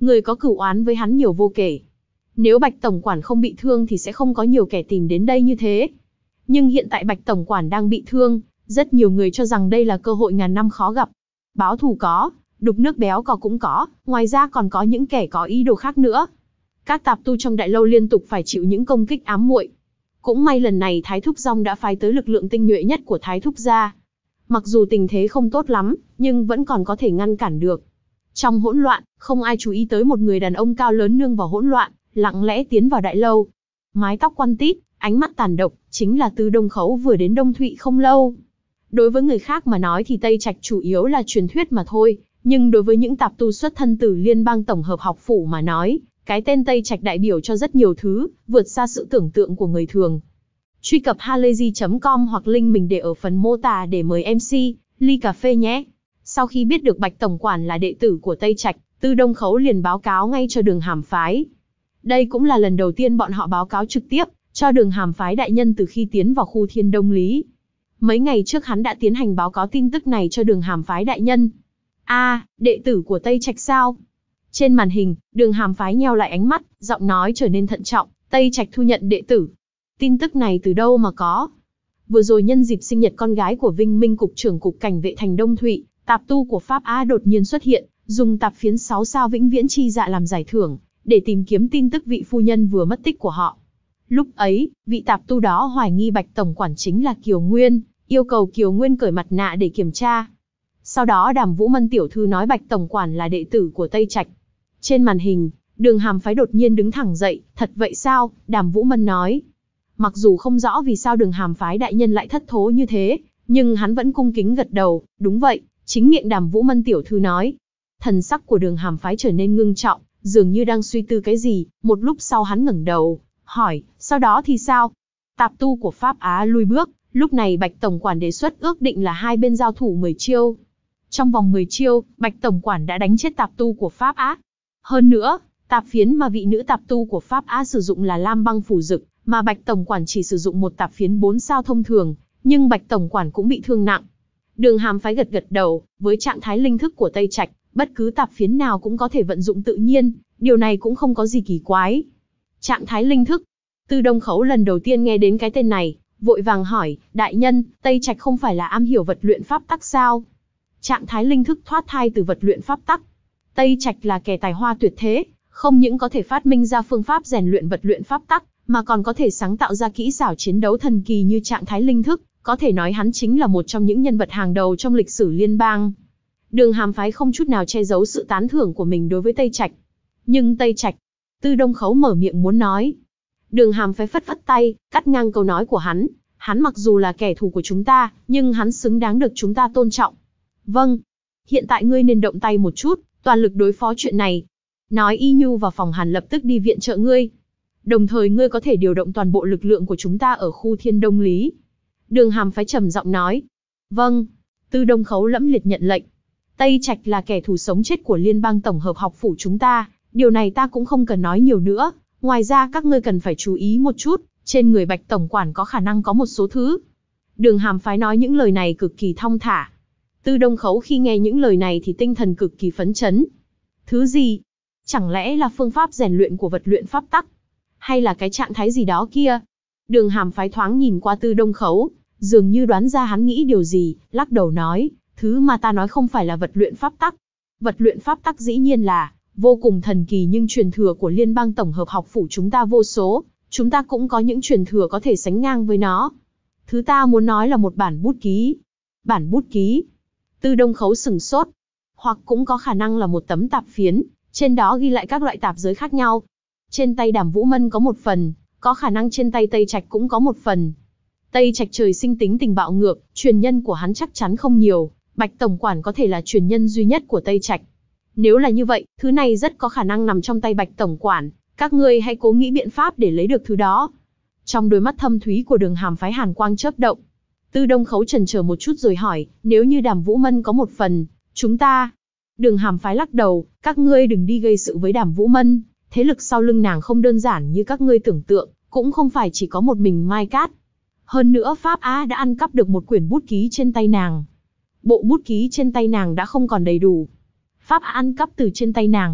Người có cửu oán với hắn nhiều vô kể. Nếu Bạch tổng quản không bị thương thì sẽ không có nhiều kẻ tìm đến đây như thế. Nhưng hiện tại Bạch tổng quản đang bị thương, rất nhiều người cho rằng đây là cơ hội ngàn năm khó gặp. Báo thù có, đục nước béo cò cũng có, ngoài ra còn có những kẻ có ý đồ khác nữa. Các tạp tu trong đại lâu liên tục phải chịu những công kích ám muội. Cũng may lần này Thái Thúc Dong đã phái tới lực lượng tinh nhuệ nhất của Thái Thúc gia. Mặc dù tình thế không tốt lắm, nhưng vẫn còn có thể ngăn cản được. Trong hỗn loạn, không ai chú ý tới một người đàn ông cao lớn nương vào hỗn loạn, lặng lẽ tiến vào đại lâu. Mái tóc quăn tít, ánh mắt tàn độc, chính là Tư Đông Khấu vừa đến Đông Thụy không lâu. Đối với người khác mà nói thì Tây Trạch chủ yếu là truyền thuyết mà thôi, nhưng đối với những tạp tu xuất thân từ Liên bang tổng hợp học phủ mà nói, cái tên Tây Trạch đại biểu cho rất nhiều thứ, vượt xa sự tưởng tượng của người thường. Truy cập halayzi chấm com hoặc link mình để ở phần mô tả để mời em xê, ly cà phê nhé. Sau khi biết được Bạch tổng quản là đệ tử của Tây Trạch, Tư Đông Khấu liền báo cáo ngay cho Đường Hàm phái. Đây cũng là lần đầu tiên bọn họ báo cáo trực tiếp cho Đường Hàm phái đại nhân từ khi tiến vào khu Thiên Đông Lý. Mấy ngày trước hắn đã tiến hành báo cáo tin tức này cho Đường Hàm phái đại nhân. A, à, đệ tử của Tây Trạch sao? Trên màn hình, Đường Hàm phái nheo lại ánh mắt, giọng nói trở nên thận trọng, Tây Trạch thu nhận đệ tử. Tin tức này từ đâu mà có? Vừa rồi nhân dịp sinh nhật con gái của Vinh Minh cục trưởng cục cảnh vệ thành Đông Thụy, tạp tu của Pháp Á đột nhiên xuất hiện, dùng tạp phiến sáu sao vĩnh viễn chi dạ làm giải thưởng, để tìm kiếm tin tức vị phu nhân vừa mất tích của họ. Lúc ấy, vị tạp tu đó hoài nghi Bạch tổng quản chính là Kiều Nguyên, yêu cầu Kiều Nguyên cởi mặt nạ để kiểm tra. Sau đó Đàm Vũ Mân tiểu thư nói Bạch tổng quản là đệ tử của Tây Trạch. Trên màn hình, Đường Hàm phái đột nhiên đứng thẳng dậy, thật vậy sao? Đàm Vũ Mân nói. Mặc dù không rõ vì sao Đường Hàm phái đại nhân lại thất thố như thế, nhưng hắn vẫn cung kính gật đầu, đúng vậy, chính miệng Đàm Vũ Mân tiểu thư nói. Thần sắc của Đường Hàm phái trở nên ngưng trọng, dường như đang suy tư cái gì, một lúc sau hắn ngẩng đầu, hỏi, sau đó thì sao? Tạp tu của Pháp Á lui bước, lúc này Bạch tổng quản đề xuất ước định là hai bên giao thủ mười chiêu. Trong vòng mười chiêu, Bạch tổng quản đã đánh chết tạp tu của Pháp Á. Hơn nữa, tạp phiến mà vị nữ tạp tu của Pháp Á sử dụng là lam băng phủ dực, mà Bạch tổng quản chỉ sử dụng một tạp phiến bốn sao thông thường, nhưng Bạch tổng quản cũng bị thương nặng. Đường Hàm phái gật gật đầu, với trạng thái linh thức của Tây Trạch, bất cứ tạp phiến nào cũng có thể vận dụng tự nhiên, điều này cũng không có gì kỳ quái. Trạng thái linh thức. Tư Đông Khấu lần đầu tiên nghe đến cái tên này, vội vàng hỏi, đại nhân, Tây Trạch không phải là am hiểu vật luyện pháp tắc sao? Trạng thái linh thức thoát thai từ vật luyện pháp tắc. Tây Trạch là kẻ tài hoa tuyệt thế, không những có thể phát minh ra phương pháp rèn luyện vật luyện pháp tắc, mà còn có thể sáng tạo ra kỹ xảo chiến đấu thần kỳ như trạng thái linh thức, có thể nói hắn chính là một trong những nhân vật hàng đầu trong lịch sử liên bang. Đường Hàm phái không chút nào che giấu sự tán thưởng của mình đối với Tây Trạch. Nhưng Tây Trạch, Tư Đông Khấu mở miệng muốn nói. Đường Hàm phái phất phất tay, cắt ngang câu nói của hắn. Hắn mặc dù là kẻ thù của chúng ta, nhưng hắn xứng đáng được chúng ta tôn trọng. Vâng, hiện tại ngươi nên động tay một chút, toàn lực đối phó chuyện này. Nói Y Nhu vào phòng Hàn lập tức đi viện trợ ngươi. Đồng thời ngươi có thể điều động toàn bộ lực lượng của chúng ta ở khu Thiên Đông Lý. Đường Hàm phái trầm giọng nói. Vâng. Tư Đông Khấu lẫm liệt nhận lệnh. Tây Trạch là kẻ thù sống chết của Liên bang tổng hợp học phủ chúng ta, điều này ta cũng không cần nói nhiều nữa. Ngoài ra các ngươi cần phải chú ý một chút, trên người Bạch tổng quản có khả năng có một số thứ. Đường Hàm phái nói những lời này cực kỳ thong thả. Tư Đông Khấu khi nghe những lời này thì tinh thần cực kỳ phấn chấn. Thứ gì? Chẳng lẽ là phương pháp rèn luyện của vật luyện pháp tắc? Hay là cái trạng thái gì đó kia? Đường Hàm phái thoáng nhìn qua Tư Đông Khấu, dường như đoán ra hắn nghĩ điều gì, lắc đầu nói, thứ mà ta nói không phải là vật luyện pháp tắc. Vật luyện pháp tắc dĩ nhiên là vô cùng thần kỳ, nhưng truyền thừa của Liên bang tổng hợp học phủ chúng ta vô số, chúng ta cũng có những truyền thừa có thể sánh ngang với nó. Thứ ta muốn nói là một bản bút ký. Bản bút ký? Tư Đông Khấu sừng sốt. Hoặc cũng có khả năng là một tấm tạp phiến, trên đó ghi lại các loại tạp giới khác nhau. Trên tay Đàm Vũ Mân có một phần, có khả năng trên tay Tây Trạch cũng có một phần. Tây Trạch trời sinh tính tình bạo ngược, truyền nhân của hắn chắc chắn không nhiều, Bạch tổng quản có thể là truyền nhân duy nhất của Tây Trạch. Nếu là như vậy, thứ này rất có khả năng nằm trong tay Bạch tổng quản, các ngươi hãy cố nghĩ biện pháp để lấy được thứ đó. Trong đôi mắt thâm thúy của Đường Hàm phái hàn quang chớp động. Tư Đông Khấu chần chờ một chút rồi hỏi, nếu như Đàm Vũ Mân có một phần, chúng ta... Đường Hàm phái lắc đầu, các ngươi đừng đi gây sự với Đàm Vũ Mân, thế lực sau lưng nàng không đơn giản như các ngươi tưởng tượng, cũng không phải chỉ có một mình Mai Cát. Hơn nữa Pháp Á đã ăn cắp được một quyển bút ký trên tay nàng. Bộ bút ký trên tay nàng đã không còn đầy đủ. Pháp Á ăn cắp từ trên tay nàng.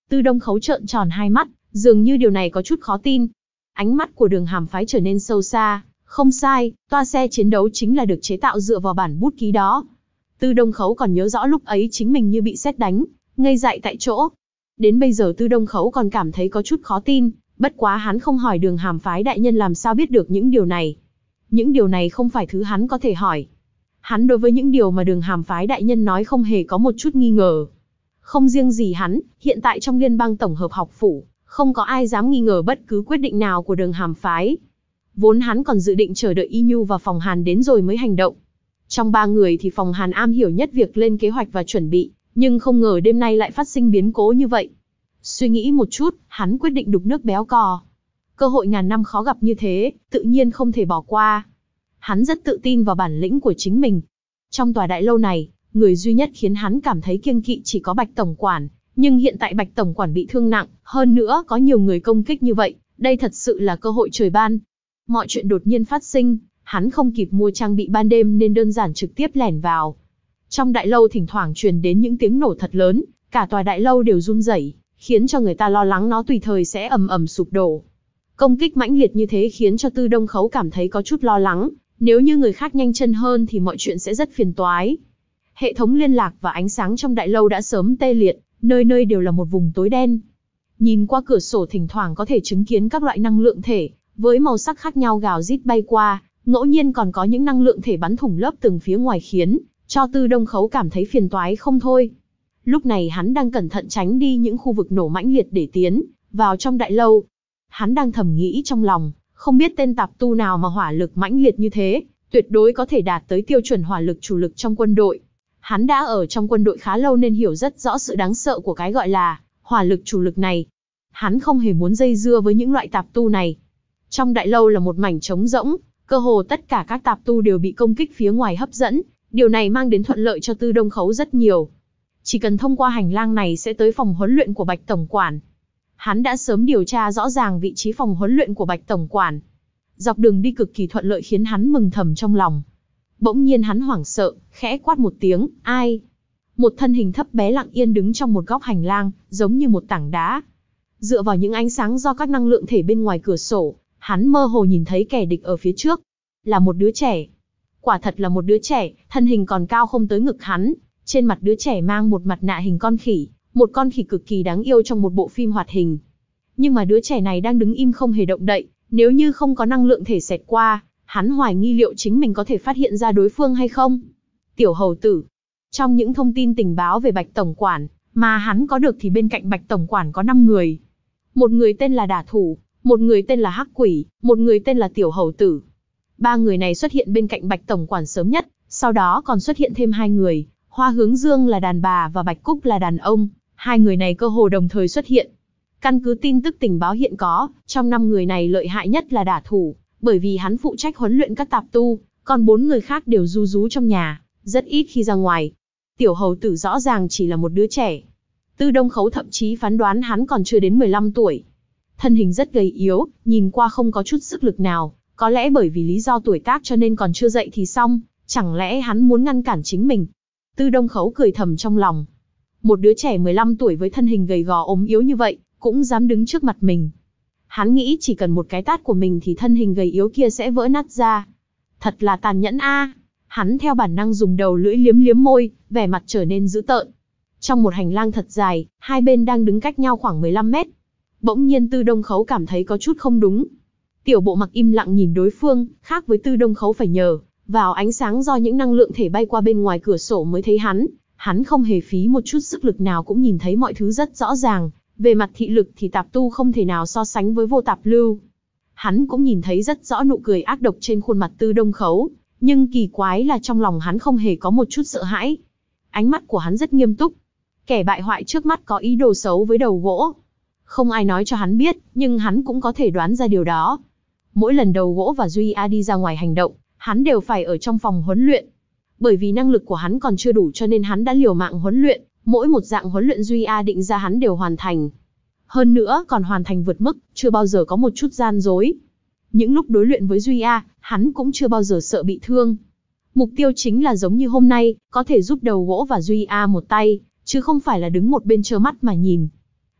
Tư Đông Khấu trợn tròn hai mắt, dường như điều này có chút khó tin. Ánh mắt của Đường Hàm Phái trở nên sâu xa, không sai, toa xe chiến đấu chính là được chế tạo dựa vào bản bút ký đó. Tư Đông Khấu còn nhớ rõ lúc ấy chính mình như bị sét đánh, ngây dại tại chỗ. Đến bây giờ Tư Đông Khấu còn cảm thấy có chút khó tin, bất quá hắn không hỏi Đường Hàm Phái đại nhân làm sao biết được những điều này. Những điều này không phải thứ hắn có thể hỏi. Hắn đối với những điều mà Đường Hàm Phái đại nhân nói không hề có một chút nghi ngờ. Không riêng gì hắn, hiện tại trong Liên bang tổng hợp học phủ, không có ai dám nghi ngờ bất cứ quyết định nào của Đường Hàm Phái. Vốn hắn còn dự định chờ đợi Y Nhu và Phòng Hàn đến rồi mới hành động. Trong ba người thì Phòng Hàn am hiểu nhất việc lên kế hoạch và chuẩn bị, nhưng không ngờ đêm nay lại phát sinh biến cố như vậy. Suy nghĩ một chút, hắn quyết định đục nước béo cò. Cơ hội ngàn năm khó gặp như thế, tự nhiên không thể bỏ qua. Hắn rất tự tin vào bản lĩnh của chính mình. Trong tòa đại lâu này, người duy nhất khiến hắn cảm thấy kiêng kỵ chỉ có Bạch Tổng Quản, nhưng hiện tại Bạch Tổng Quản bị thương nặng, hơn nữa có nhiều người công kích như vậy, đây thật sự là cơ hội trời ban. Mọi chuyện đột nhiên phát sinh, hắn không kịp mua trang bị ban đêm nên đơn giản trực tiếp lẻn vào. Trong đại lâu thỉnh thoảng truyền đến những tiếng nổ thật lớn, cả tòa đại lâu đều run rẩy, khiến cho người ta lo lắng nó tùy thời sẽ ầm ầm sụp đổ. Công kích mãnh liệt như thế khiến cho Tư Đông Khấu cảm thấy có chút lo lắng, nếu như người khác nhanh chân hơn thì mọi chuyện sẽ rất phiền toái. Hệ thống liên lạc và ánh sáng trong đại lâu đã sớm tê liệt, nơi nơi đều là một vùng tối đen. Nhìn qua cửa sổ thỉnh thoảng có thể chứng kiến các loại năng lượng thể, với màu sắc khác nhau gào rít bay qua, ngẫu nhiên còn có những năng lượng thể bắn thủng lớp tường phía ngoài khiến cho Tư Đông Khấu cảm thấy phiền toái không thôi. Lúc này hắn đang cẩn thận tránh đi những khu vực nổ mãnh liệt để tiến vào trong đại lâu. Hắn đang thầm nghĩ trong lòng, không biết tên tạp tu nào mà hỏa lực mãnh liệt như thế, tuyệt đối có thể đạt tới tiêu chuẩn hỏa lực chủ lực trong quân đội. Hắn đã ở trong quân đội khá lâu nên hiểu rất rõ sự đáng sợ của cái gọi là hỏa lực chủ lực này. Hắn không hề muốn dây dưa với những loại tạp tu này. Trong đại lâu là một mảnh trống rỗng, cơ hồ tất cả các tạp tu đều bị công kích phía ngoài hấp dẫn, điều này mang đến thuận lợi cho Tư Đông Khấu rất nhiều. Chỉ cần thông qua hành lang này sẽ tới phòng huấn luyện của Bạch Tổng Quản. Hắn đã sớm điều tra rõ ràng vị trí phòng huấn luyện của Bạch Tổng Quản. Dọc đường đi cực kỳ thuận lợi khiến hắn mừng thầm trong lòng. Bỗng nhiên hắn hoảng sợ, khẽ quát một tiếng, ai? Một thân hình thấp bé lặng yên đứng trong một góc hành lang, giống như một tảng đá. Dựa vào những ánh sáng do các năng lượng thể bên ngoài cửa sổ, hắn mơ hồ nhìn thấy kẻ địch ở phía trước. Là một đứa trẻ. Quả thật là một đứa trẻ, thân hình còn cao không tới ngực hắn. Trên mặt đứa trẻ mang một mặt nạ hình con khỉ, một con khỉ cực kỳ đáng yêu trong một bộ phim hoạt hình. Nhưng mà đứa trẻ này đang đứng im không hề động đậy, nếu như không có năng lượng thể xẹt qua, hắn hoài nghi liệu chính mình có thể phát hiện ra đối phương hay không. Tiểu hầu tử. Trong những thông tin tình báo về Bạch Tổng Quản, mà hắn có được thì bên cạnh Bạch Tổng Quản có năm người. Một người tên là Đả Thủ, một người tên là Hắc Quỷ, một người tên là Tiểu hầu tử. Ba người này xuất hiện bên cạnh Bạch Tổng Quản sớm nhất, sau đó còn xuất hiện thêm hai người, Hoa Hướng Dương là đàn bà và Bạch Cúc là đàn ông, hai người này cơ hồ đồng thời xuất hiện. Căn cứ tin tức tình báo hiện có, trong năm người này lợi hại nhất là Đả Thủ, bởi vì hắn phụ trách huấn luyện các tạp tu, còn bốn người khác đều ru rú trong nhà, rất ít khi ra ngoài. Tiểu hầu tử rõ ràng chỉ là một đứa trẻ. Tư Đông Khấu thậm chí phán đoán hắn còn chưa đến mười lăm tuổi. Thân hình rất gầy yếu, nhìn qua không có chút sức lực nào, có lẽ bởi vì lý do tuổi tác cho nên còn chưa dậy thì xong, chẳng lẽ hắn muốn ngăn cản chính mình. Tư Đông Khấu cười thầm trong lòng. Một đứa trẻ mười lăm tuổi với thân hình gầy gò ốm yếu như vậy, cũng dám đứng trước mặt mình. Hắn nghĩ chỉ cần một cái tát của mình thì thân hình gầy yếu kia sẽ vỡ nát ra. Thật là tàn nhẫn a. Hắn theo bản năng dùng đầu lưỡi liếm liếm môi, vẻ mặt trở nên dữ tợn. Trong một hành lang thật dài, hai bên đang đứng cách nhau khoảng mười lăm mét. Bỗng nhiên Tư Đông Khấu cảm thấy có chút không đúng. Tiểu Bộ Mặc im lặng nhìn đối phương, khác với Tư Đông Khấu phải nhờ vào ánh sáng do những năng lượng thể bay qua bên ngoài cửa sổ mới thấy hắn. Hắn không hề phí một chút sức lực nào cũng nhìn thấy mọi thứ rất rõ ràng. Về mặt thị lực thì tạp tu không thể nào so sánh với vô tạp lưu. Hắn cũng nhìn thấy rất rõ nụ cười ác độc trên khuôn mặt Tư Đông Khấu, nhưng kỳ quái là trong lòng hắn không hề có một chút sợ hãi. Ánh mắt của hắn rất nghiêm túc. Kẻ bại hoại trước mắt có ý đồ xấu với đầu gỗ. Không ai nói cho hắn biết, nhưng hắn cũng có thể đoán ra điều đó. Mỗi lần đầu gỗ và Duy A đi ra ngoài hành động, hắn đều phải ở trong phòng huấn luyện. Bởi vì năng lực của hắn còn chưa đủ cho nên hắn đã liều mạng huấn luyện, mỗi một dạng huấn luyện Duy A định ra hắn đều hoàn thành. Hơn nữa còn hoàn thành vượt mức, chưa bao giờ có một chút gian dối. Những lúc đối luyện với Duy A, hắn cũng chưa bao giờ sợ bị thương. Mục tiêu chính là giống như hôm nay, có thể giúp đầu gỗ và Duy A một tay, chứ không phải là đứng một bên trơ mắt mà nhìn.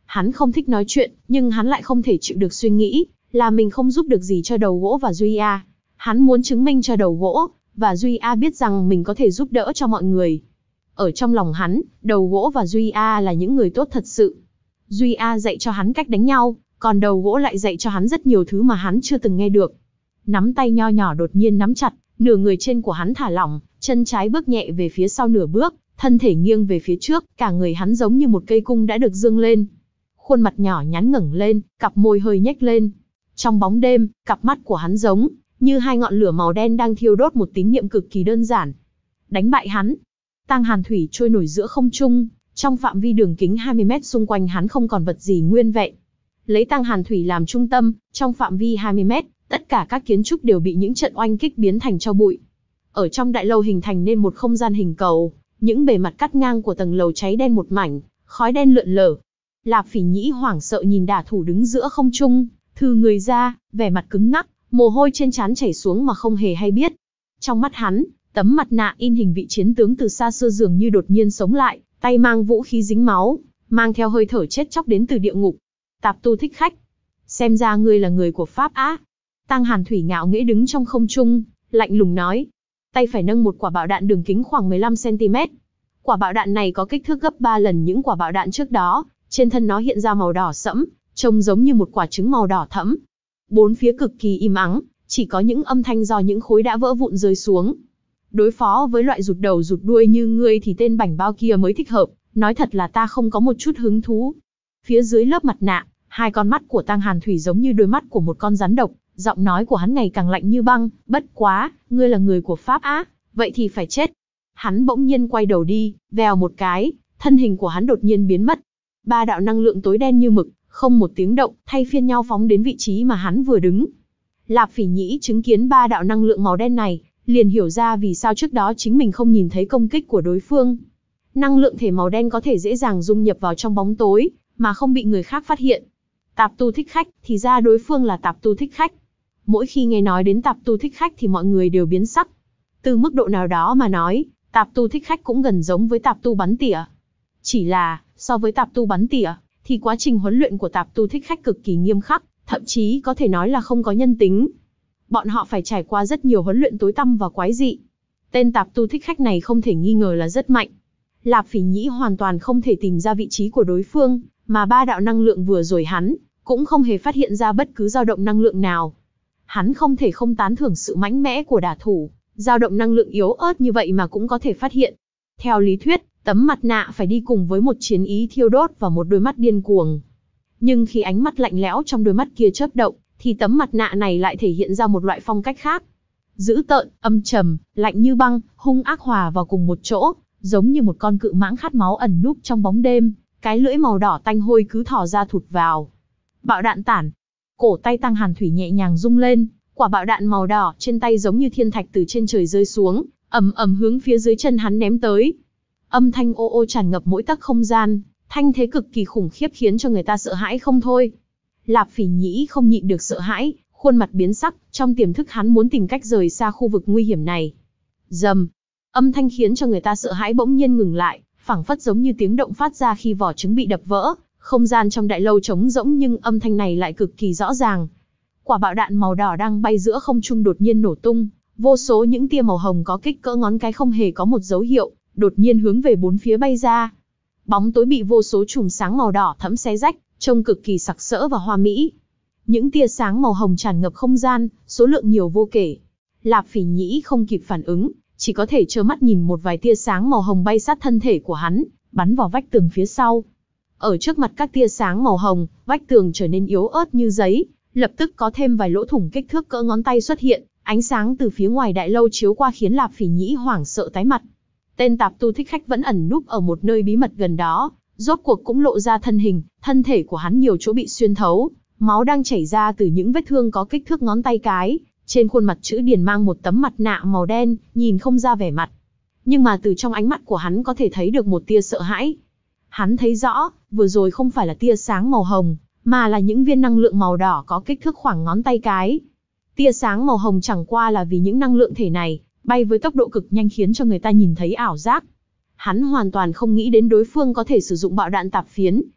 Hắn không thích nói chuyện, nhưng hắn lại không thể chịu được suy nghĩ, là mình không giúp được gì cho đầu gỗ và Duy A. Hắn muốn chứng minh cho đầu gỗ và Duy A biết rằng mình có thể giúp đỡ cho mọi người. Ở trong lòng hắn, đầu gỗ và Duy A là những người tốt thật sự. Duy A dạy cho hắn cách đánh nhau, còn đầu gỗ lại dạy cho hắn rất nhiều thứ mà hắn chưa từng nghe được. Nắm tay nho nhỏ đột nhiên nắm chặt, nửa người trên của hắn thả lỏng, chân trái bước nhẹ về phía sau nửa bước, thân thể nghiêng về phía trước, cả người hắn giống như một cây cung đã được dương lên. Khuôn mặt nhỏ nhắn ngẩng lên, cặp môi hơi nhếch lên. Trong bóng đêm, cặp mắt của hắn giống như hai ngọn lửa màu đen đang thiêu đốt một tín niệm cực kỳ đơn giản. Đánh bại hắn. Tang Hàn Thủy trôi nổi giữa không trung, trong phạm vi đường kính hai mươi mét xung quanh hắn không còn vật gì nguyên vẹn. Lấy Tang Hàn Thủy làm trung tâm, trong phạm vi hai mươi mét, tất cả các kiến trúc đều bị những trận oanh kích biến thành tro bụi. Ở trong đại lâu hình thành nên một không gian hình cầu, những bề mặt cắt ngang của tầng lầu cháy đen một mảnh, khói đen lượn lờ. Lạp Phỉ Nhĩ hoảng sợ nhìn đả thủ đứng giữa không trung, thừ người ra, vẻ mặt cứng ngắc, mồ hôi trên trán chảy xuống mà không hề hay biết. Trong mắt hắn, tấm mặt nạ in hình vị chiến tướng từ xa xưa dường như đột nhiên sống lại, tay mang vũ khí dính máu, mang theo hơi thở chết chóc đến từ địa ngục. Tạp Tu Thích Khách, xem ra ngươi là người của Pháp á. Tang Hàn Thủy ngạo nghễ đứng trong không trung, lạnh lùng nói. Tay phải nâng một quả bạo đạn đường kính khoảng mười lăm xăng ti mét. Quả bạo đạn này có kích thước gấp ba lần những quả bạo đạn trước đó, trên thân nó hiện ra màu đỏ sẫm, trông giống như một quả trứng màu đỏ thẫm. Bốn phía cực kỳ im ắng, chỉ có những âm thanh do những khối đã vỡ vụn rơi xuống. Đối phó với loại rụt đầu rụt đuôi như ngươi thì tên bảnh bao kia mới thích hợp, nói thật là ta không có một chút hứng thú. Phía dưới lớp mặt nạ, hai con mắt của Tang Hàn Thủy giống như đôi mắt của một con rắn độc, giọng nói của hắn ngày càng lạnh như băng, bất quá, ngươi là người của Pháp á, vậy thì phải chết. Hắn bỗng nhiên quay đầu đi, vèo một cái, thân hình của hắn đột nhiên biến mất. Ba đạo năng lượng tối đen như mực, không một tiếng động, thay phiên nhau phóng đến vị trí mà hắn vừa đứng. Lạp Phỉ Nhĩ chứng kiến ba đạo năng lượng màu đen này, liền hiểu ra vì sao trước đó chính mình không nhìn thấy công kích của đối phương. Năng lượng thể màu đen có thể dễ dàng dung nhập vào trong bóng tối, mà không bị người khác phát hiện. Tạp Tu Thích Khách, thì ra đối phương là Tạp Tu Thích Khách. Mỗi khi nghe nói đến Tạp Tu Thích Khách thì mọi người đều biến sắc. Từ mức độ nào đó mà nói, Tạp Tu Thích Khách cũng gần giống với Tạp Tu bắn tỉa. Chỉ là, so với Tạp Tu bắn tỉa, thì quá trình huấn luyện của Tạp Tu Thích Khách cực kỳ nghiêm khắc, thậm chí có thể nói là không có nhân tính. Bọn họ phải trải qua rất nhiều huấn luyện tối tăm và quái dị. Tên Tạp Tu Thích Khách này không thể nghi ngờ là rất mạnh. Lạp Phỉ Nhĩ hoàn toàn không thể tìm ra vị trí của đối phương, mà ba đạo năng lượng vừa rồi hắn cũng không hề phát hiện ra bất cứ dao động năng lượng nào. Hắn không thể không tán thưởng sự mạnh mẽ của đả thủ, dao động năng lượng yếu ớt như vậy mà cũng có thể phát hiện. Theo lý thuyết, tấm mặt nạ phải đi cùng với một chiến ý thiêu đốt và một đôi mắt điên cuồng. Nhưng khi ánh mắt lạnh lẽo trong đôi mắt kia chớp động, thì tấm mặt nạ này lại thể hiện ra một loại phong cách khác. Dữ tợn, âm trầm, lạnh như băng, hung ác hòa vào cùng một chỗ, giống như một con cự mãng khát máu ẩn núp trong bóng đêm, cái lưỡi màu đỏ tanh hôi cứ thò ra thụt vào. Bạo đạn tản. Cổ tay Tang Hàn Thủy nhẹ nhàng rung lên, quả bạo đạn màu đỏ trên tay giống như thiên thạch từ trên trời rơi xuống, ầm ầm hướng phía dưới chân hắn ném tới. Âm thanh ô ô tràn ngập mỗi tấc không gian, thanh thế cực kỳ khủng khiếp khiến cho người ta sợ hãi không thôi. Lạp Phỉ Nhĩ không nhịn được sợ hãi, khuôn mặt biến sắc, trong tiềm thức hắn muốn tìm cách rời xa khu vực nguy hiểm này. Rầm, âm thanh khiến cho người ta sợ hãi bỗng nhiên ngừng lại, phảng phất giống như tiếng động phát ra khi vỏ trứng bị đập vỡ. Không gian trong đại lâu trống rỗng nhưng âm thanh này lại cực kỳ rõ ràng. Quả bạo đạn màu đỏ đang bay giữa không trung đột nhiên nổ tung, vô số những tia màu hồng có kích cỡ ngón cái không hề có một dấu hiệu, đột nhiên hướng về bốn phía bay ra. Bóng tối bị vô số chùm sáng màu đỏ thẫm xé rách, trông cực kỳ sặc sỡ và hoa mỹ. Những tia sáng màu hồng tràn ngập không gian, số lượng nhiều vô kể. Lạp Phỉ Nhĩ không kịp phản ứng, chỉ có thể trơ mắt nhìn một vài tia sáng màu hồng bay sát thân thể của hắn, bắn vào vách tường phía sau. Ở trước mặt các tia sáng màu hồng, vách tường trở nên yếu ớt như giấy, lập tức có thêm vài lỗ thủng kích thước cỡ ngón tay xuất hiện, ánh sáng từ phía ngoài đại lâu chiếu qua khiến Lạp Phỉ Nhĩ hoảng sợ tái mặt. Tên Tạp Tu Thích Khách vẫn ẩn núp ở một nơi bí mật gần đó, rốt cuộc cũng lộ ra thân hình, thân thể của hắn nhiều chỗ bị xuyên thấu, máu đang chảy ra từ những vết thương có kích thước ngón tay cái, trên khuôn mặt chữ điền mang một tấm mặt nạ màu đen, nhìn không ra vẻ mặt. Nhưng mà từ trong ánh mắt của hắn có thể thấy được một tia sợ hãi. Hắn thấy rõ, vừa rồi không phải là tia sáng màu hồng, mà là những viên năng lượng màu đỏ có kích thước khoảng ngón tay cái. Tia sáng màu hồng chẳng qua là vì những năng lượng thể này bay với tốc độ cực nhanh khiến cho người ta nhìn thấy ảo giác. Hắn hoàn toàn không nghĩ đến đối phương có thể sử dụng bạo đạn tạp phiến,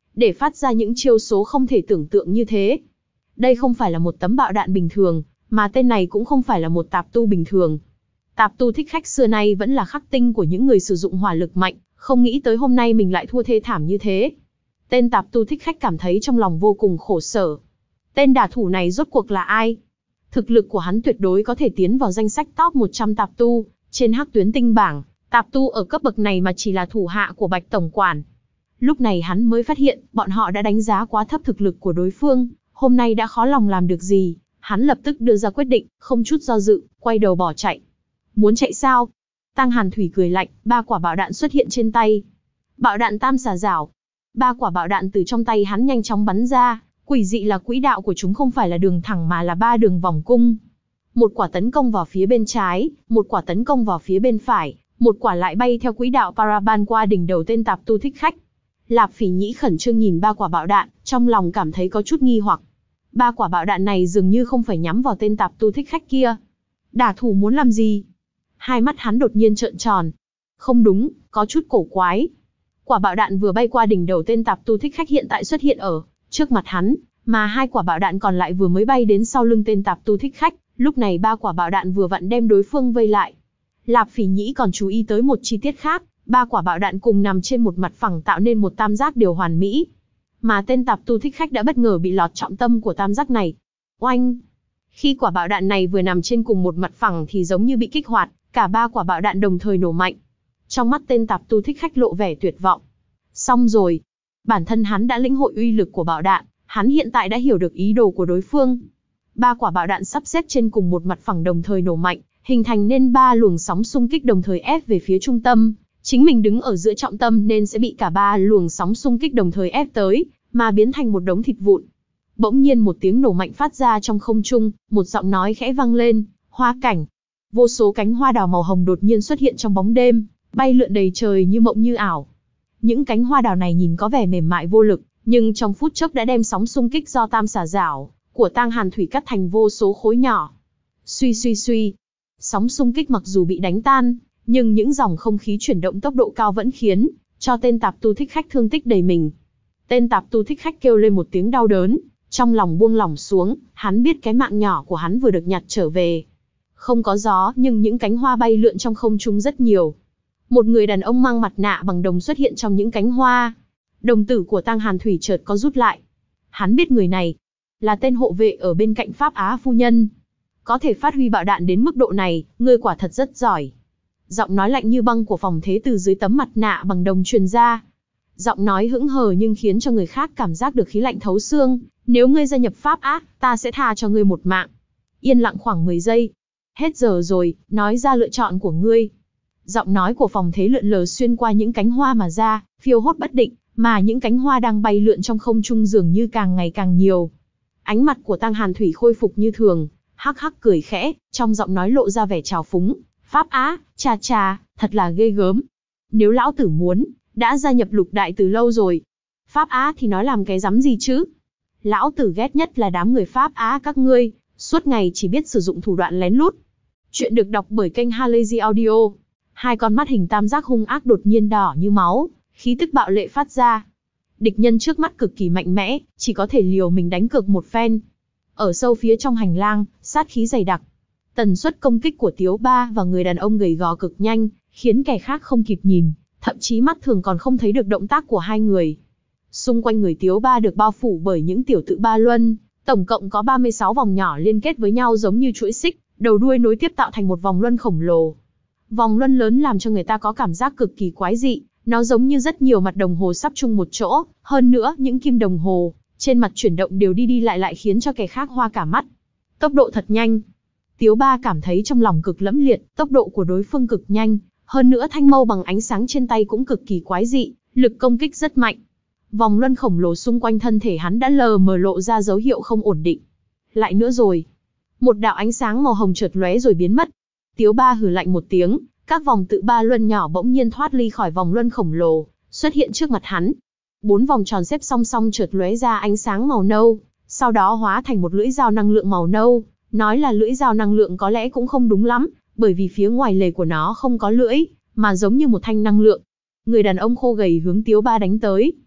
để phát ra những chiêu số không thể tưởng tượng như thế. Đây không phải là một tấm bạo đạn bình thường, mà tên này cũng không phải là một tạp tu bình thường. Tạp tu thích khách xưa nay vẫn là khắc tinh của những người sử dụng hỏa lực mạnh, không nghĩ tới hôm nay mình lại thua thê thảm như thế. Tên tạp tu thích khách cảm thấy trong lòng vô cùng khổ sở. Tên đả thủ này rốt cuộc là ai? Thực lực của hắn tuyệt đối có thể tiến vào danh sách top một trăm tạp tu, trên hắc tuyến tinh bảng, tạp tu ở cấp bậc này mà chỉ là thủ hạ của Bạch Tổng Quản. Lúc này hắn mới phát hiện, bọn họ đã đánh giá quá thấp thực lực của đối phương, hôm nay đã khó lòng làm được gì, hắn lập tức đưa ra quyết định, không chút do dự, quay đầu bỏ chạy. Muốn chạy sao? Tăng Hàn Thủy cười lạnh, ba quả bạo đạn xuất hiện trên tay. Bạo đạn tam xà giảo. Ba quả bạo đạn từ trong tay hắn nhanh chóng bắn ra, quỷ dị là quỹ đạo của chúng không phải là đường thẳng mà là ba đường vòng cung. Một quả tấn công vào phía bên trái, một quả tấn công vào phía bên phải, một quả lại bay theo quỹ đạo paraban qua đỉnh đầu tên tạp tu thích khách. Lạp Phỉ Nhĩ khẩn trương nhìn ba quả bạo đạn, trong lòng cảm thấy có chút nghi hoặc. Ba quả bạo đạn này dường như không phải nhắm vào tên tạp tu thích khách kia. Đả thủ muốn làm gì? Hai mắt hắn đột nhiên trợn tròn. Không đúng, có chút cổ quái. Quả bạo đạn vừa bay qua đỉnh đầu tên tạp tu thích khách hiện tại xuất hiện ở trước mặt hắn, mà hai quả bạo đạn còn lại vừa mới bay đến sau lưng tên tạp tu thích khách, lúc này ba quả bạo đạn vừa vặn đem đối phương vây lại. Lạp Phỉ Nhĩ còn chú ý tới một chi tiết khác, ba quả bạo đạn cùng nằm trên một mặt phẳng tạo nên một tam giác đều hoàn mỹ. Mà tên tạp tu thích khách đã bất ngờ bị lọt trọng tâm của tam giác này. Oanh! Khi quả bạo đạn này vừa nằm trên cùng một mặt phẳng thì giống như bị kích hoạt, cả ba quả bạo đạn đồng thời nổ mạnh. Trong mắt tên tạp tu thích khách lộ vẻ tuyệt vọng. Xong rồi. Bản thân hắn đã lĩnh hội uy lực của bạo đạn, hắn hiện tại đã hiểu được ý đồ của đối phương. Ba quả bạo đạn sắp xếp trên cùng một mặt phẳng đồng thời nổ mạnh, hình thành nên ba luồng sóng xung kích đồng thời ép về phía trung tâm. Chính mình đứng ở giữa trọng tâm nên sẽ bị cả ba luồng sóng xung kích đồng thời ép tới, mà biến thành một đống thịt vụn. Bỗng nhiên một tiếng nổ mạnh phát ra trong không trung, một giọng nói khẽ vang lên, hoa cảnh. Vô số cánh hoa đào màu hồng đột nhiên xuất hiện trong bóng đêm, bay lượn đầy trời như mộng như ảo. Những cánh hoa đào này nhìn có vẻ mềm mại vô lực, nhưng trong phút chốc đã đem sóng xung kích do tam xà giảo của Tang Hàn Thủy cắt thành vô số khối nhỏ. Suy suy suy, sóng xung kích mặc dù bị đánh tan, nhưng những dòng không khí chuyển động tốc độ cao vẫn khiến cho tên tạp tu thích khách thương tích đầy mình. Tên tạp tu thích khách kêu lên một tiếng đau đớn, trong lòng buông lỏng xuống, hắn biết cái mạng nhỏ của hắn vừa được nhặt trở về. Không có gió, nhưng những cánh hoa bay lượn trong không trung rất nhiều. Một người đàn ông mang mặt nạ bằng đồng xuất hiện trong những cánh hoa. Đồng tử của Tang Hàn Thủy chợt có rút lại. Hắn biết người này là tên hộ vệ ở bên cạnh Pháp Á phu nhân. Có thể phát huy bạo đạn đến mức độ này, ngươi quả thật rất giỏi. Giọng nói lạnh như băng của Phòng Thế từ dưới tấm mặt nạ bằng đồng truyền ra. Giọng nói hững hờ nhưng khiến cho người khác cảm giác được khí lạnh thấu xương. Nếu ngươi gia nhập Pháp Á, ta sẽ tha cho ngươi một mạng. Yên lặng khoảng mười giây. Hết giờ rồi, nói ra lựa chọn của ngươi. Giọng nói của Phòng Thế lượn lờ xuyên qua những cánh hoa mà ra, phiêu hốt bất định, mà những cánh hoa đang bay lượn trong không trung dường như càng ngày càng nhiều. Ánh mặt của Tang Hàn Thủy khôi phục như thường, hắc hắc cười khẽ, trong giọng nói lộ ra vẻ trào phúng. Pháp Á, cha cha, thật là ghê gớm. Nếu lão tử muốn, đã gia nhập Lục Đại từ lâu rồi. Pháp Á thì nói làm cái rắm gì chứ? Lão tử ghét nhất là đám người Pháp Á các ngươi, suốt ngày chỉ biết sử dụng thủ đoạn lén lút. Chuyện được đọc bởi kênh Halazy Audio. Hai con mắt hình tam giác hung ác đột nhiên đỏ như máu, khí tức bạo lệ phát ra. Địch nhân trước mắt cực kỳ mạnh mẽ, chỉ có thể liều mình đánh cược một phen. Ở sâu phía trong hành lang, sát khí dày đặc. Tần suất công kích của Tiếu Ba và người đàn ông gầy gò cực nhanh, khiến kẻ khác không kịp nhìn, thậm chí mắt thường còn không thấy được động tác của hai người. Xung quanh người Tiếu Ba được bao phủ bởi những tiểu tự ba luân, tổng cộng có ba mươi sáu vòng nhỏ liên kết với nhau giống như chuỗi xích, đầu đuôi nối tiếp tạo thành một vòng luân khổng lồ. Vòng luân lớn làm cho người ta có cảm giác cực kỳ quái dị, nó giống như rất nhiều mặt đồng hồ sắp chung một chỗ, hơn nữa những kim đồng hồ trên mặt chuyển động đều đi đi lại lại khiến cho kẻ khác hoa cả mắt. Tốc độ thật nhanh. Tiếu Ba cảm thấy trong lòng cực lẫm liệt, tốc độ của đối phương cực nhanh, hơn nữa thanh mâu bằng ánh sáng trên tay cũng cực kỳ quái dị, lực công kích rất mạnh. Vòng luân khổng lồ xung quanh thân thể hắn đã lờ mờ lộ ra dấu hiệu không ổn định. Lại nữa rồi. Một đạo ánh sáng màu hồng chợt lóe rồi biến mất. Tiếu Ba hừ lạnh một tiếng, các vòng tự ba luân nhỏ bỗng nhiên thoát ly khỏi vòng luân khổng lồ, xuất hiện trước mặt hắn. Bốn vòng tròn xếp song song chợt lóe ra ánh sáng màu nâu, sau đó hóa thành một lưỡi dao năng lượng màu nâu. Nói là lưỡi dao năng lượng có lẽ cũng không đúng lắm, bởi vì phía ngoài lề của nó không có lưỡi, mà giống như một thanh năng lượng. Người đàn ông khô gầy hướng Tiếu Ba đánh tới.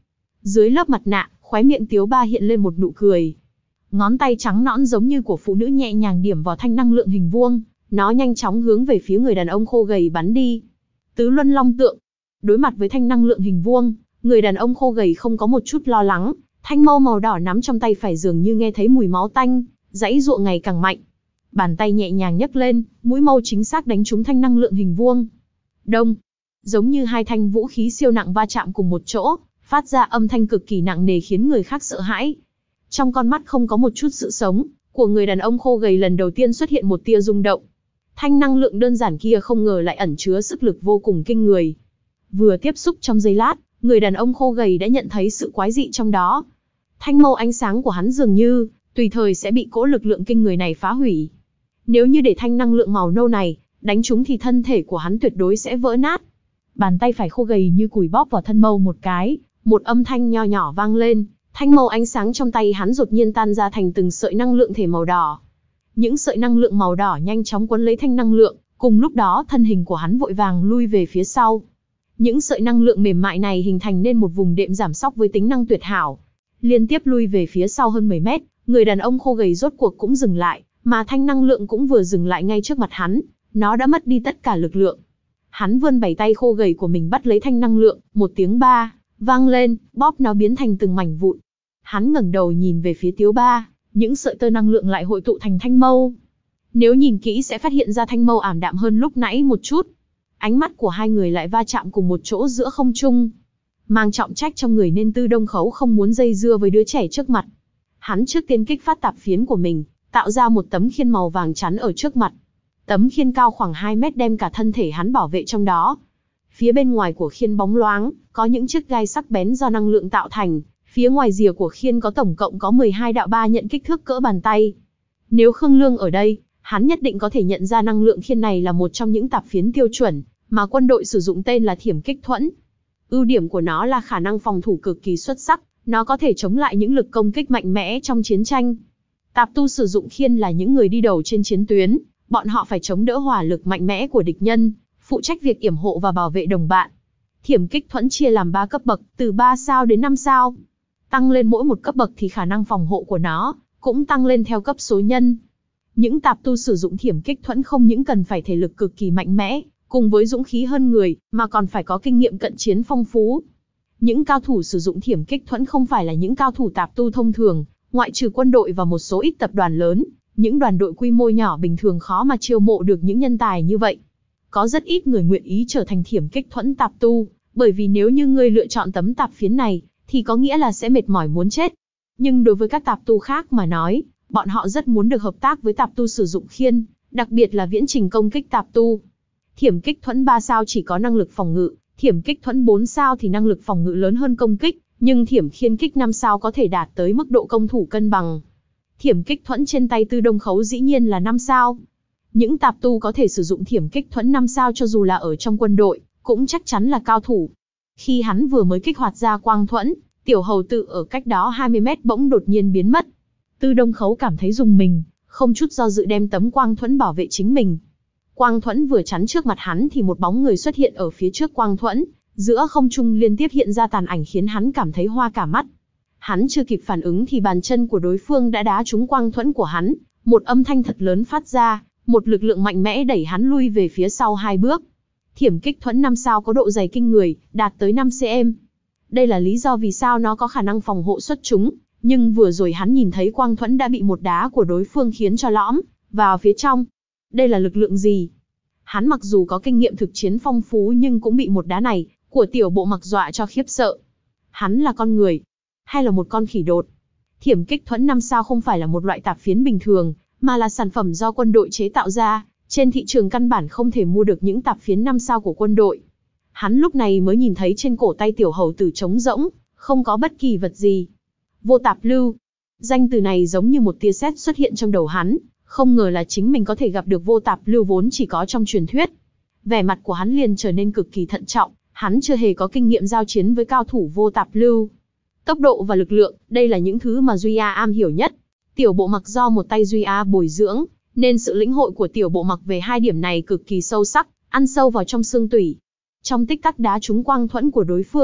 Dưới lớp mặt nạ, khóe miệng Tiếu Ba hiện lên một nụ cười. Ngón tay trắng nõn giống như của phụ nữ nhẹ nhàng điểm vào thanh năng lượng hình vuông, nó nhanh chóng hướng về phía người đàn ông khô gầy bắn đi. Tứ Luân Long Tượng. Đối mặt với thanh năng lượng hình vuông, người đàn ông khô gầy không có một chút lo lắng, thanh mâu màu đỏ nắm trong tay phải dường như nghe thấy mùi máu tanh, giãy giụa ngày càng mạnh. Bàn tay nhẹ nhàng nhấc lên, mũi mâu chính xác đánh trúng thanh năng lượng hình vuông. Đông. Giống như hai thanh vũ khí siêu nặng va chạm cùng một chỗ, phát ra âm thanh cực kỳ nặng nề khiến người khác sợ hãi. Trong con mắt không có một chút sự sống của người đàn ông khô gầy lần đầu tiên xuất hiện một tia rung động. Thanh năng lượng đơn giản kia không ngờ lại ẩn chứa sức lực vô cùng kinh người. Vừa tiếp xúc trong giây lát, người đàn ông khô gầy đã nhận thấy sự quái dị trong đó. Thanh mâu ánh sáng của hắn dường như tùy thời sẽ bị cỗ lực lượng kinh người này phá hủy. Nếu như để thanh năng lượng màu nâu này đánh trúng thì thân thể của hắn tuyệt đối sẽ vỡ nát. Bàn tay phải khô gầy như cùi bóp vào thân mâu một cái, một âm thanh nho nhỏ vang lên, thanh mâu ánh sáng trong tay hắn đột nhiên tan ra thành từng sợi năng lượng thể màu đỏ. Những sợi năng lượng màu đỏ nhanh chóng quấn lấy thanh năng lượng, cùng lúc đó thân hình của hắn vội vàng lui về phía sau. Những sợi năng lượng mềm mại này hình thành nên một vùng đệm giảm sóc với tính năng tuyệt hảo. Liên tiếp lui về phía sau hơn mười mét, người đàn ông khô gầy rốt cuộc cũng dừng lại, mà thanh năng lượng cũng vừa dừng lại ngay trước mặt hắn, nó đã mất đi tất cả lực lượng. Hắn vươn bảy tay khô gầy của mình bắt lấy thanh năng lượng, một tiếng ba vang lên, bóp nó biến thành từng mảnh vụn. Hắn ngẩng đầu nhìn về phía Tiếu Ba, những sợi tơ năng lượng lại hội tụ thành thanh mâu. Nếu nhìn kỹ sẽ phát hiện ra thanh mâu ảm đạm hơn lúc nãy một chút. Ánh mắt của hai người lại va chạm cùng một chỗ giữa không trung. Mang trọng trách trong người nên Tư Đông Khấu không muốn dây dưa với đứa trẻ trước mặt. Hắn trước tiên kích phát tạp phiến của mình, tạo ra một tấm khiên màu vàng chắn ở trước mặt. Tấm khiên cao khoảng hai mét đem cả thân thể hắn bảo vệ trong đó. Phía bên ngoài của khiên bóng loáng, có những chiếc gai sắc bén do năng lượng tạo thành. Phía ngoài rìa của khiên có tổng cộng có mười hai đạo ba nhận kích thước cỡ bàn tay. Nếu Khương Lương ở đây, hắn nhất định có thể nhận ra năng lượng khiên này là một trong những tạp phiến tiêu chuẩn mà quân đội sử dụng, tên là Thiểm Kích Thuẫn. Ưu điểm của nó là khả năng phòng thủ cực kỳ xuất sắc, nó có thể chống lại những lực công kích mạnh mẽ trong chiến tranh. Tạp tu sử dụng khiên là những người đi đầu trên chiến tuyến, bọn họ phải chống đỡ hỏa lực mạnh mẽ của địch nhân, phụ trách việc yểm hộ và bảo vệ đồng bạn. Thiểm Kích Thuẫn chia làm ba cấp bậc, từ ba sao đến năm sao. Tăng lên mỗi một cấp bậc thì khả năng phòng hộ của nó cũng tăng lên theo cấp số nhân. Những tạp tu sử dụng Thiểm Kích Thuẫn không những cần phải thể lực cực kỳ mạnh mẽ, cùng với dũng khí hơn người, mà còn phải có kinh nghiệm cận chiến phong phú. Những cao thủ sử dụng Thiểm Kích Thuẫn không phải là những cao thủ tạp tu thông thường, ngoại trừ quân đội và một số ít tập đoàn lớn, những đoàn đội quy mô nhỏ bình thường khó mà chiêu mộ được những nhân tài như vậy. Có rất ít người nguyện ý trở thành Thiểm Kích Thuẫn tạp tu, bởi vì nếu như ngươi lựa chọn tấm tạp phiến này, thì có nghĩa là sẽ mệt mỏi muốn chết. Nhưng đối với các tạp tu khác mà nói, bọn họ rất muốn được hợp tác với tạp tu sử dụng khiên, đặc biệt là viễn trình công kích tạp tu. Thiểm Kích Thuẫn ba sao chỉ có năng lực phòng ngự, Thiểm Kích Thuẫn bốn sao thì năng lực phòng ngự lớn hơn công kích, nhưng Thiểm Khiên Kích năm sao có thể đạt tới mức độ công thủ cân bằng. Thiểm Kích Thuẫn trên tay Tư Đông Khấu dĩ nhiên là năm sao. Những tạp tu có thể sử dụng Thiểm Kích Thuẫn năm sao cho dù là ở trong quân đội, cũng chắc chắn là cao thủ. Khi hắn vừa mới kích hoạt ra quang thuẫn, tiểu hầu tự ở cách đó hai mươi mét bỗng đột nhiên biến mất. Tư Đông Khấu cảm thấy rùng mình, không chút do dự đem tấm quang thuẫn bảo vệ chính mình. Quang thuẫn vừa chắn trước mặt hắn thì một bóng người xuất hiện ở phía trước quang thuẫn, giữa không trung liên tiếp hiện ra tàn ảnh khiến hắn cảm thấy hoa cả mắt. Hắn chưa kịp phản ứng thì bàn chân của đối phương đã đá trúng quang thuẫn của hắn, một âm thanh thật lớn phát ra, một lực lượng mạnh mẽ đẩy hắn lui về phía sau hai bước. Thiểm Kích Thuẫn năm sao có độ dày kinh người, đạt tới năm xăng-ti-mét. Đây là lý do vì sao nó có khả năng phòng hộ xuất chúng, nhưng vừa rồi hắn nhìn thấy quang thuẫn đã bị một đá của đối phương khiến cho lõm vào phía trong. Đây là lực lượng gì? Hắn mặc dù có kinh nghiệm thực chiến phong phú nhưng cũng bị một đá này của Tiểu Bộ Mặc dọa cho khiếp sợ. Hắn là con người, hay là một con khỉ đột? Thiểm Kích Thuẫn năm sao không phải là một loại tạp phiến bình thường, mà là sản phẩm do quân đội chế tạo ra, trên thị trường căn bản không thể mua được những tạp phiến năm sao của quân đội. Hắn lúc này mới nhìn thấy trên cổ tay tiểu hầu tử trống rỗng, không có bất kỳ vật gì. Vô Tạp Lưu. Danh từ này giống như một tia sét xuất hiện trong đầu hắn, không ngờ là chính mình có thể gặp được Vô Tạp Lưu vốn chỉ có trong truyền thuyết. Vẻ mặt của hắn liền trở nên cực kỳ thận trọng, hắn chưa hề có kinh nghiệm giao chiến với cao thủ Vô Tạp Lưu. Tốc độ và lực lượng, đây là những thứ mà Duy A am hiểu nhất. Tiểu Bộ Mặc do một tay Duy A bồi dưỡng, nên sự lĩnh hội của Tiểu Bộ Mặc về hai điểm này cực kỳ sâu sắc, ăn sâu vào trong xương tủy. Trong tích tắc đá trúng quang thuẫn của đối phương,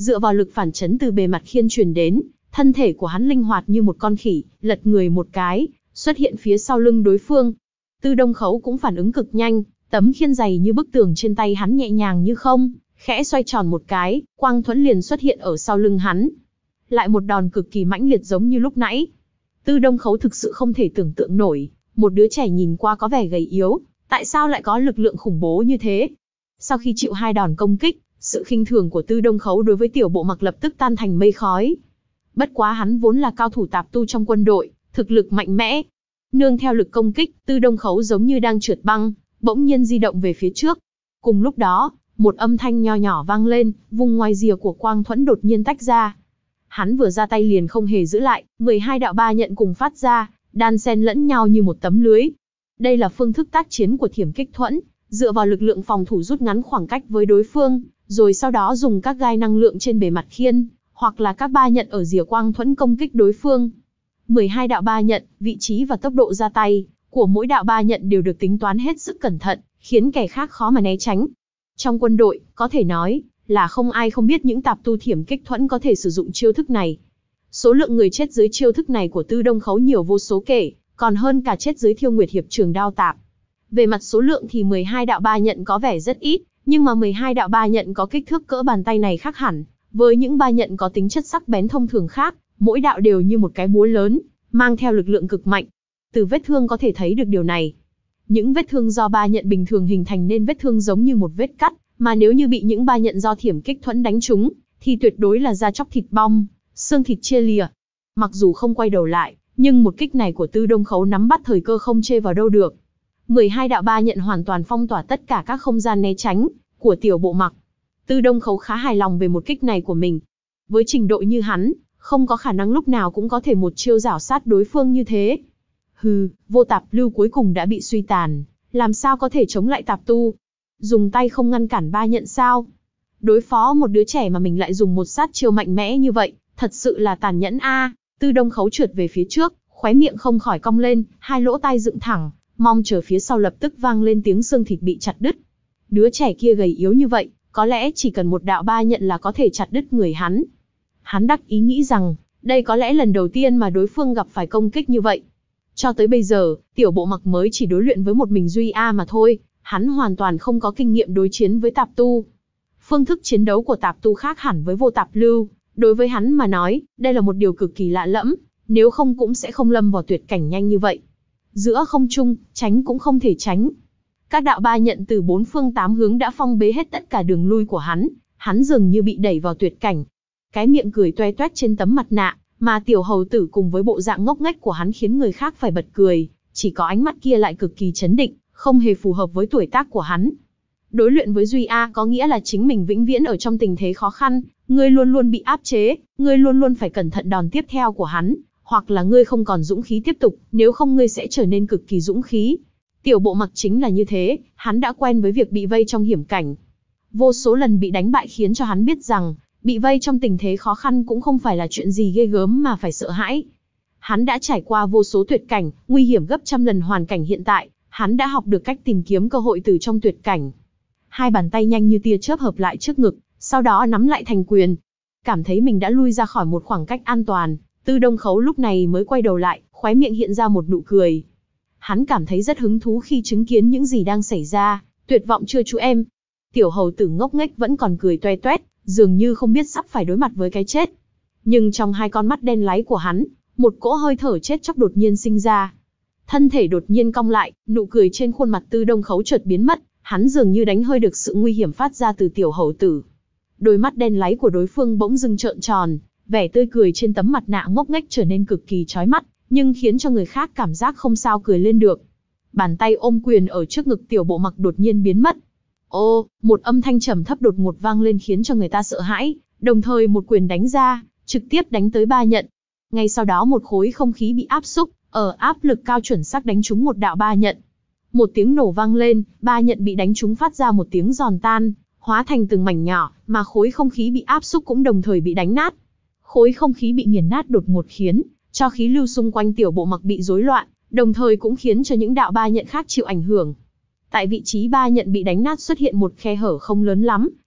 dựa vào lực phản chấn từ bề mặt khiên truyền đến, thân thể của hắn linh hoạt như một con khỉ, lật người một cái, xuất hiện phía sau lưng đối phương. Tư Đông Khấu cũng phản ứng cực nhanh, tấm khiên dày như bức tường trên tay hắn nhẹ nhàng như không, khẽ xoay tròn một cái, quang thuẫn liền xuất hiện ở sau lưng hắn. Lại một đòn cực kỳ mãnh liệt giống như lúc nãy. Tư Đông Khấu thực sự không thể tưởng tượng nổi, một đứa trẻ nhìn qua có vẻ gầy yếu, tại sao lại có lực lượng khủng bố như thế? Sau khi chịu hai đòn công kích, sự khinh thường của Tư Đông Khấu đối với Tiểu Bộ Mặc lập tức tan thành mây khói. Bất quá hắn vốn là cao thủ tạp tu trong quân đội, thực lực mạnh mẽ. Nương theo lực công kích, Tư Đông Khấu giống như đang trượt băng, bỗng nhiên di động về phía trước. Cùng lúc đó, một âm thanh nho nhỏ vang lên, vùng ngoài rìa của quang thuẫn đột nhiên tách ra. Hắn vừa ra tay liền không hề giữ lại, mười hai đạo ba nhận cùng phát ra, đan xen lẫn nhau như một tấm lưới. Đây là phương thức tác chiến của Thiểm Kích Thuẫn, dựa vào lực lượng phòng thủ rút ngắn khoảng cách với đối phương, rồi sau đó dùng các gai năng lượng trên bề mặt khiên, hoặc là các ba nhận ở rìa quang thuẫn công kích đối phương. mười hai đạo ba nhận, vị trí và tốc độ ra tay của mỗi đạo ba nhận đều được tính toán hết sức cẩn thận, khiến kẻ khác khó mà né tránh. Trong quân đội, có thể nói là không ai không biết những tạp tu Thiểm Kích Thuẫn có thể sử dụng chiêu thức này. Số lượng người chết dưới chiêu thức này của Tư Đông Khấu nhiều vô số kể, còn hơn cả chết dưới Thiêu Nguyệt Hiệp Trường Đao Tạp. Về mặt số lượng thì mười hai đạo ba nhận có vẻ rất ít, nhưng mà mười hai đạo ba nhận có kích thước cỡ bàn tay này khác hẳn, với những ba nhận có tính chất sắc bén thông thường khác, mỗi đạo đều như một cái búa lớn, mang theo lực lượng cực mạnh. Từ vết thương có thể thấy được điều này. Những vết thương do ba nhận bình thường hình thành nên vết thương giống như một vết cắt, mà nếu như bị những ba nhận do Thiểm Kích Thuẫn đánh trúng, thì tuyệt đối là da chóc thịt bong, xương thịt chia lìa. Mặc dù không quay đầu lại, nhưng một kích này của Tư Đông Khấu nắm bắt thời cơ không chê vào đâu được. mười hai đạo ba nhận hoàn toàn phong tỏa tất cả các không gian né tránh của Tiểu Bộ Mặc. Tư Đông Khấu khá hài lòng về một kích này của mình. Với trình độ như hắn, không có khả năng lúc nào cũng có thể một chiêu rảo sát đối phương như thế. Hừ, vô tạp lưu cuối cùng đã bị suy tàn, làm sao có thể chống lại tạp tu? Dùng tay không ngăn cản ba nhận sao? Đối phó một đứa trẻ mà mình lại dùng một sát chiêu mạnh mẽ như vậy, thật sự là tàn nhẫn a. Tư Đông Khấu trượt về phía trước, khóe miệng không khỏi cong lên, hai lỗ tai dựng thẳng, mong chờ phía sau lập tức vang lên tiếng xương thịt bị chặt đứt. Đứa trẻ kia gầy yếu như vậy, có lẽ chỉ cần một đạo ba nhận là có thể chặt đứt người hắn. Hắn đắc ý nghĩ rằng, đây có lẽ lần đầu tiên mà đối phương gặp phải công kích như vậy. Cho tới bây giờ, Tiểu Bộ Mặc mới chỉ đối luyện với một mình Duy A mà thôi, hắn hoàn toàn không có kinh nghiệm đối chiến với tạp tu. Phương thức chiến đấu của tạp tu khác hẳn với vô tạp lưu, đối với hắn mà nói, đây là một điều cực kỳ lạ lẫm, nếu không cũng sẽ không lâm vào tuyệt cảnh nhanh như vậy. Giữa không trung, tránh cũng không thể tránh. Các đạo ba nhận từ bốn phương tám hướng đã phong bế hết tất cả đường lui của hắn, hắn dường như bị đẩy vào tuyệt cảnh. Cái miệng cười toe toét trên tấm mặt nạ, mà Tiểu Hầu Tử cùng với bộ dạng ngốc nghếch của hắn khiến người khác phải bật cười, chỉ có ánh mắt kia lại cực kỳ chấn định, không hề phù hợp với tuổi tác của hắn. Đối luyện với Duy A có nghĩa là chính mình vĩnh viễn ở trong tình thế khó khăn, ngươi luôn luôn bị áp chế, ngươi luôn luôn phải cẩn thận đòn tiếp theo của hắn, hoặc là ngươi không còn dũng khí tiếp tục, nếu không ngươi sẽ trở nên cực kỳ dũng khí. Tiểu Bộ Mặc chính là như thế, hắn đã quen với việc bị vây trong hiểm cảnh. Vô số lần bị đánh bại khiến cho hắn biết rằng, bị vây trong tình thế khó khăn cũng không phải là chuyện gì ghê gớm mà phải sợ hãi. Hắn đã trải qua vô số tuyệt cảnh, nguy hiểm gấp trăm lần hoàn cảnh hiện tại, hắn đã học được cách tìm kiếm cơ hội từ trong tuyệt cảnh. Hai bàn tay nhanh như tia chớp hợp lại trước ngực, sau đó nắm lại thành quyền. Cảm thấy mình đã lui ra khỏi một khoảng cách an toàn, Tư Đông Khấu lúc này mới quay đầu lại, khóe miệng hiện ra một nụ cười. Hắn cảm thấy rất hứng thú khi chứng kiến những gì đang xảy ra, tuyệt vọng chưa chú em. Tiểu Hầu Tử ngốc nghếch vẫn còn cười toe toét, dường như không biết sắp phải đối mặt với cái chết. Nhưng trong hai con mắt đen láy của hắn, một cỗ hơi thở chết chóc đột nhiên sinh ra. Thân thể đột nhiên cong lại, nụ cười trên khuôn mặt Tư Đông Khấu chợt biến mất, hắn dường như đánh hơi được sự nguy hiểm phát ra từ Tiểu Hầu Tử. Đôi mắt đen láy của đối phương bỗng dưng trợn tròn, vẻ tươi cười trên tấm mặt nạ ngốc nghếch trở nên cực kỳ chói mắt, nhưng khiến cho người khác cảm giác không sao cười lên được. Bàn tay ôm quyền ở trước ngực Tiểu Bộ Mặc đột nhiên biến mất. Ô, một âm thanh trầm thấp đột ngột vang lên khiến cho người ta sợ hãi, đồng thời một quyền đánh ra, trực tiếp đánh tới ba nhận. Ngay sau đó một khối không khí bị áp xúc, ở áp lực cao chuẩn xác đánh trúng một đạo ba nhận. Một tiếng nổ vang lên, ba nhận bị đánh trúng phát ra một tiếng giòn tan, hóa thành từng mảnh nhỏ, mà khối không khí bị áp xúc cũng đồng thời bị đánh nát. Khối không khí bị nghiền nát đột ngột khiến cho khí lưu xung quanh Tiểu Bộ Mặc bị rối loạn, đồng thời cũng khiến cho những đạo ba nhận khác chịu ảnh hưởng. Tại vị trí ba nhận bị đánh nát xuất hiện một khe hở không lớn lắm,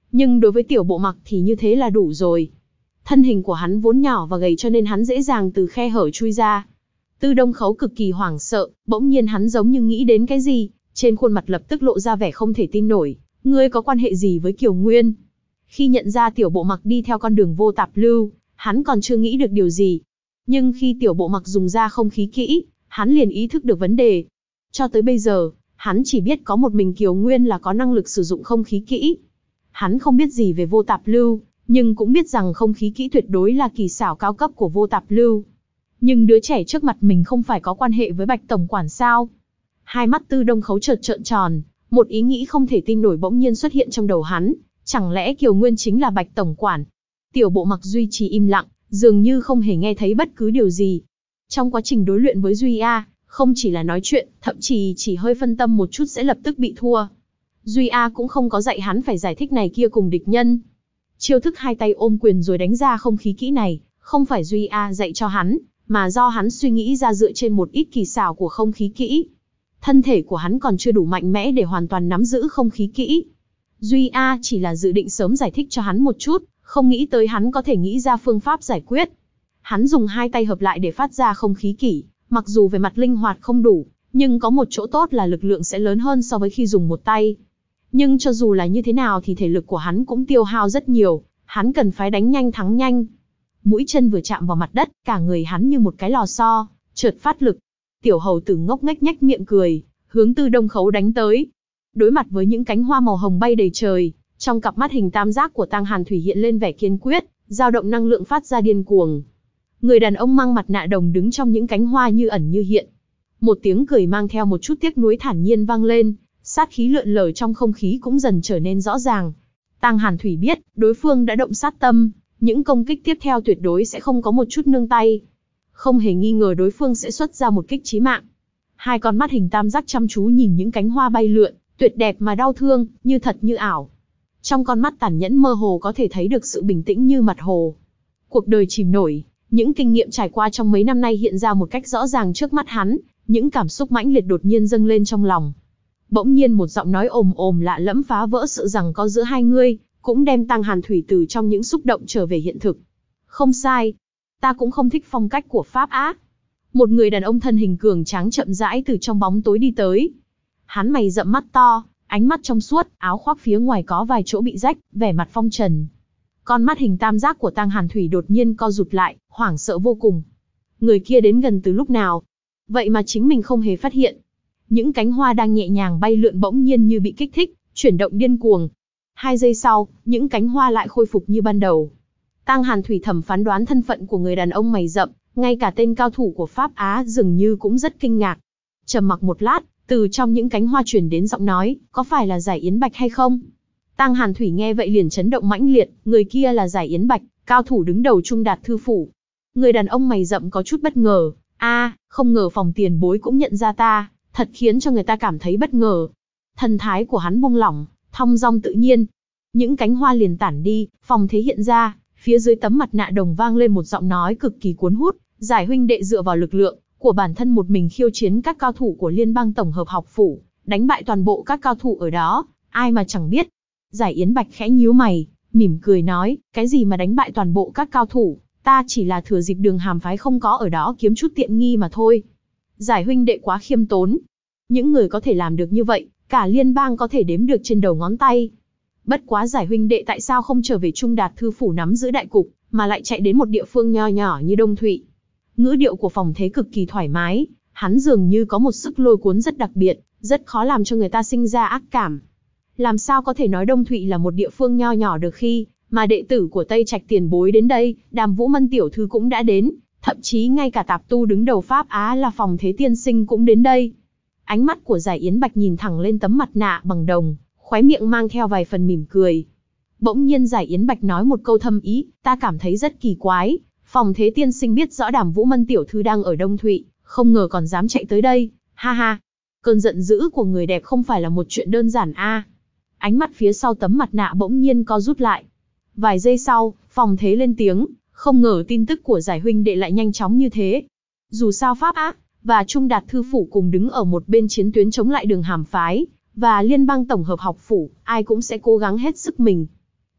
Nhưng đối với Tiểu Bộ Mặc thì như thế là đủ rồi. Thân hình của hắn vốn nhỏ và gầy cho nên hắn dễ dàng từ khe hở chui ra. Tư Đông Khấu cực kỳ hoảng sợ, bỗng nhiên hắn giống như nghĩ đến cái gì, trên khuôn mặt lập tức lộ ra vẻ không thể tin nổi. Ngươi có quan hệ gì với Kiều Nguyên? Khi nhận ra Tiểu Bộ Mặc đi theo con đường vô tạp lưu, hắn còn chưa nghĩ được điều gì. Nhưng khi Tiểu Bộ Mặc dùng ra không khí kỹ, hắn liền ý thức được vấn đề. Cho tới bây giờ, hắn chỉ biết có một mình Kiều Nguyên là có năng lực sử dụng không khí kỹ. Hắn không biết gì về vô tạp lưu, nhưng cũng biết rằng không khí kỹ tuyệt đối là kỳ xảo cao cấp của vô tạp lưu. Nhưng đứa trẻ trước mặt mình không phải có quan hệ với Bạch tổng quản sao? Hai mắt Tư Đông Khấu chợt trợn tròn, một ý nghĩ không thể tin nổi bỗng nhiên xuất hiện trong đầu hắn, chẳng lẽ Kiều Nguyên chính là Bạch tổng quản? Tiểu Bộ Mặc duy trì im lặng, dường như không hề nghe thấy bất cứ điều gì. Trong quá trình đối luyện với Duy A, không chỉ là nói chuyện, thậm chí chỉ hơi phân tâm một chút sẽ lập tức bị thua. Duy A cũng không có dạy hắn phải giải thích này kia cùng địch nhân. Chiêu thức hai tay ôm quyền rồi đánh ra không khí kỹ này, không phải Duy A dạy cho hắn, mà do hắn suy nghĩ ra dựa trên một ít kỳ xảo của không khí kỹ. Thân thể của hắn còn chưa đủ mạnh mẽ để hoàn toàn nắm giữ không khí kỹ. Duy A chỉ là dự định sớm giải thích cho hắn một chút, không nghĩ tới hắn có thể nghĩ ra phương pháp giải quyết. Hắn dùng hai tay hợp lại để phát ra không khí kỹ, mặc dù về mặt linh hoạt không đủ, nhưng có một chỗ tốt là lực lượng sẽ lớn hơn so với khi dùng một tay. Nhưng cho dù là như thế nào thì thể lực của hắn cũng tiêu hao rất nhiều, hắn cần phải đánh nhanh thắng nhanh. Mũi chân vừa chạm vào mặt đất, cả người hắn như một cái lò xo, chợt phát lực. Tiểu hầu tử ngốc nghếch nhếch miệng cười, hướng Tư Đông Khấu đánh tới. Đối mặt với những cánh hoa màu hồng bay đầy trời, trong cặp mắt hình tam giác của Tang Hàn Thủy hiện lên vẻ kiên quyết, dao động năng lượng phát ra điên cuồng. Người đàn ông mang mặt nạ đồng đứng trong những cánh hoa như ẩn như hiện. Một tiếng cười mang theo một chút tiếc nuối thản nhiên vang lên, sát khí lượn lờ trong không khí cũng dần trở nên rõ ràng. Tang Hàn Thủy biết, đối phương đã động sát tâm, những công kích tiếp theo tuyệt đối sẽ không có một chút nương tay. Không hề nghi ngờ đối phương sẽ xuất ra một kích chí mạng. Hai con mắt hình tam giác chăm chú nhìn những cánh hoa bay lượn, tuyệt đẹp mà đau thương, như thật như ảo. Trong con mắt tàn nhẫn mơ hồ có thể thấy được sự bình tĩnh như mặt hồ. Cuộc đời chìm nổi, những kinh nghiệm trải qua trong mấy năm nay hiện ra một cách rõ ràng trước mắt hắn, những cảm xúc mãnh liệt đột nhiên dâng lên trong lòng. Bỗng nhiên một giọng nói ồm ồm lạ lẫm phá vỡ sự giằng co giữa hai người, cũng đem Tang Hàn Thủy từ trong những xúc động trở về hiện thực. Không sai, ta cũng không thích phong cách của Pháp Á. Một người đàn ông thân hình cường tráng chậm rãi từ trong bóng tối đi tới. Hắn mày rậm mắt to, ánh mắt trong suốt, áo khoác phía ngoài có vài chỗ bị rách, vẻ mặt phong trần. Con mắt hình tam giác của Tang Hàn Thủy đột nhiên co rụt lại, hoảng sợ vô cùng. Người kia đến gần từ lúc nào? Vậy mà chính mình không hề phát hiện. Những cánh hoa đang nhẹ nhàng bay lượn bỗng nhiên như bị kích thích, chuyển động điên cuồng. Hai giây sau, những cánh hoa lại khôi phục như ban đầu. Tang Hàn Thủy thầm phán đoán thân phận của người đàn ông mày rậm, ngay cả tên cao thủ của Pháp Á dường như cũng rất kinh ngạc. Trầm mặc một lát, từ trong những cánh hoa truyền đến giọng nói, có phải là Giải Yến Bạch hay không? Tang Hàn Thủy nghe vậy liền chấn động mãnh liệt, người kia là Giải Yến Bạch, cao thủ đứng đầu Trung Đạt Thư Phủ. Người đàn ông mày rậm có chút bất ngờ, a, à, không ngờ phòng tiền bối cũng nhận ra ta, thật khiến cho người ta cảm thấy bất ngờ. Thần thái của hắn buông lỏng, thong dong tự nhiên. Những cánh hoa liền tản đi, phòng thế hiện ra, phía dưới tấm mặt nạ đồng vang lên một giọng nói cực kỳ cuốn hút, Giải huynh đệ dựa vào lực lượng của bản thân một mình khiêu chiến các cao thủ của Liên bang tổng hợp học phủ, đánh bại toàn bộ các cao thủ ở đó, ai mà chẳng biết. Giải Yến Bạch khẽ nhíu mày, mỉm cười nói, cái gì mà đánh bại toàn bộ các cao thủ, ta chỉ là thừa dịp Đường Hàm phái không có ở đó kiếm chút tiện nghi mà thôi. Giải huynh đệ quá khiêm tốn. Những người có thể làm được như vậy, cả liên bang có thể đếm được trên đầu ngón tay. Bất quá Giải huynh đệ tại sao không trở về Trung Đạt Thư Phủ nắm giữ đại cục, mà lại chạy đến một địa phương nho nhỏ như Đông Thụy. Ngữ điệu của phòng thế cực kỳ thoải mái, hắn dường như có một sức lôi cuốn rất đặc biệt, rất khó làm cho người ta sinh ra ác cảm. Làm sao có thể nói Đông Thụy là một địa phương nho nhỏ được khi mà đệ tử của Tây Trạch tiền bối đến đây, Đàm Vũ Mân tiểu thư cũng đã đến, thậm chí ngay cả tạp tu đứng đầu Pháp Á là phòng thế tiên sinh cũng đến đây. Ánh mắt của Giải Yến Bạch nhìn thẳng lên tấm mặt nạ bằng đồng, khóe miệng mang theo vài phần mỉm cười. Bỗng nhiên Giải Yến Bạch nói một câu thâm ý, ta cảm thấy rất kỳ quái, phòng thế tiên sinh biết rõ Đàm Vũ Mân tiểu thư đang ở Đông Thụy, không ngờ còn dám chạy tới đây, ha ha. Cơn giận dữ của người đẹp không phải là một chuyện đơn giản a. À. Ánh mắt phía sau tấm mặt nạ bỗng nhiên co rút lại. Vài giây sau, phòng thế lên tiếng, không ngờ tin tức của Giải huynh đệ lại nhanh chóng như thế. Dù sao Pháp Á và Trung Đạt Thư Phủ cùng đứng ở một bên chiến tuyến chống lại Đường Hàm phái và Liên bang tổng hợp học phủ, ai cũng sẽ cố gắng hết sức mình.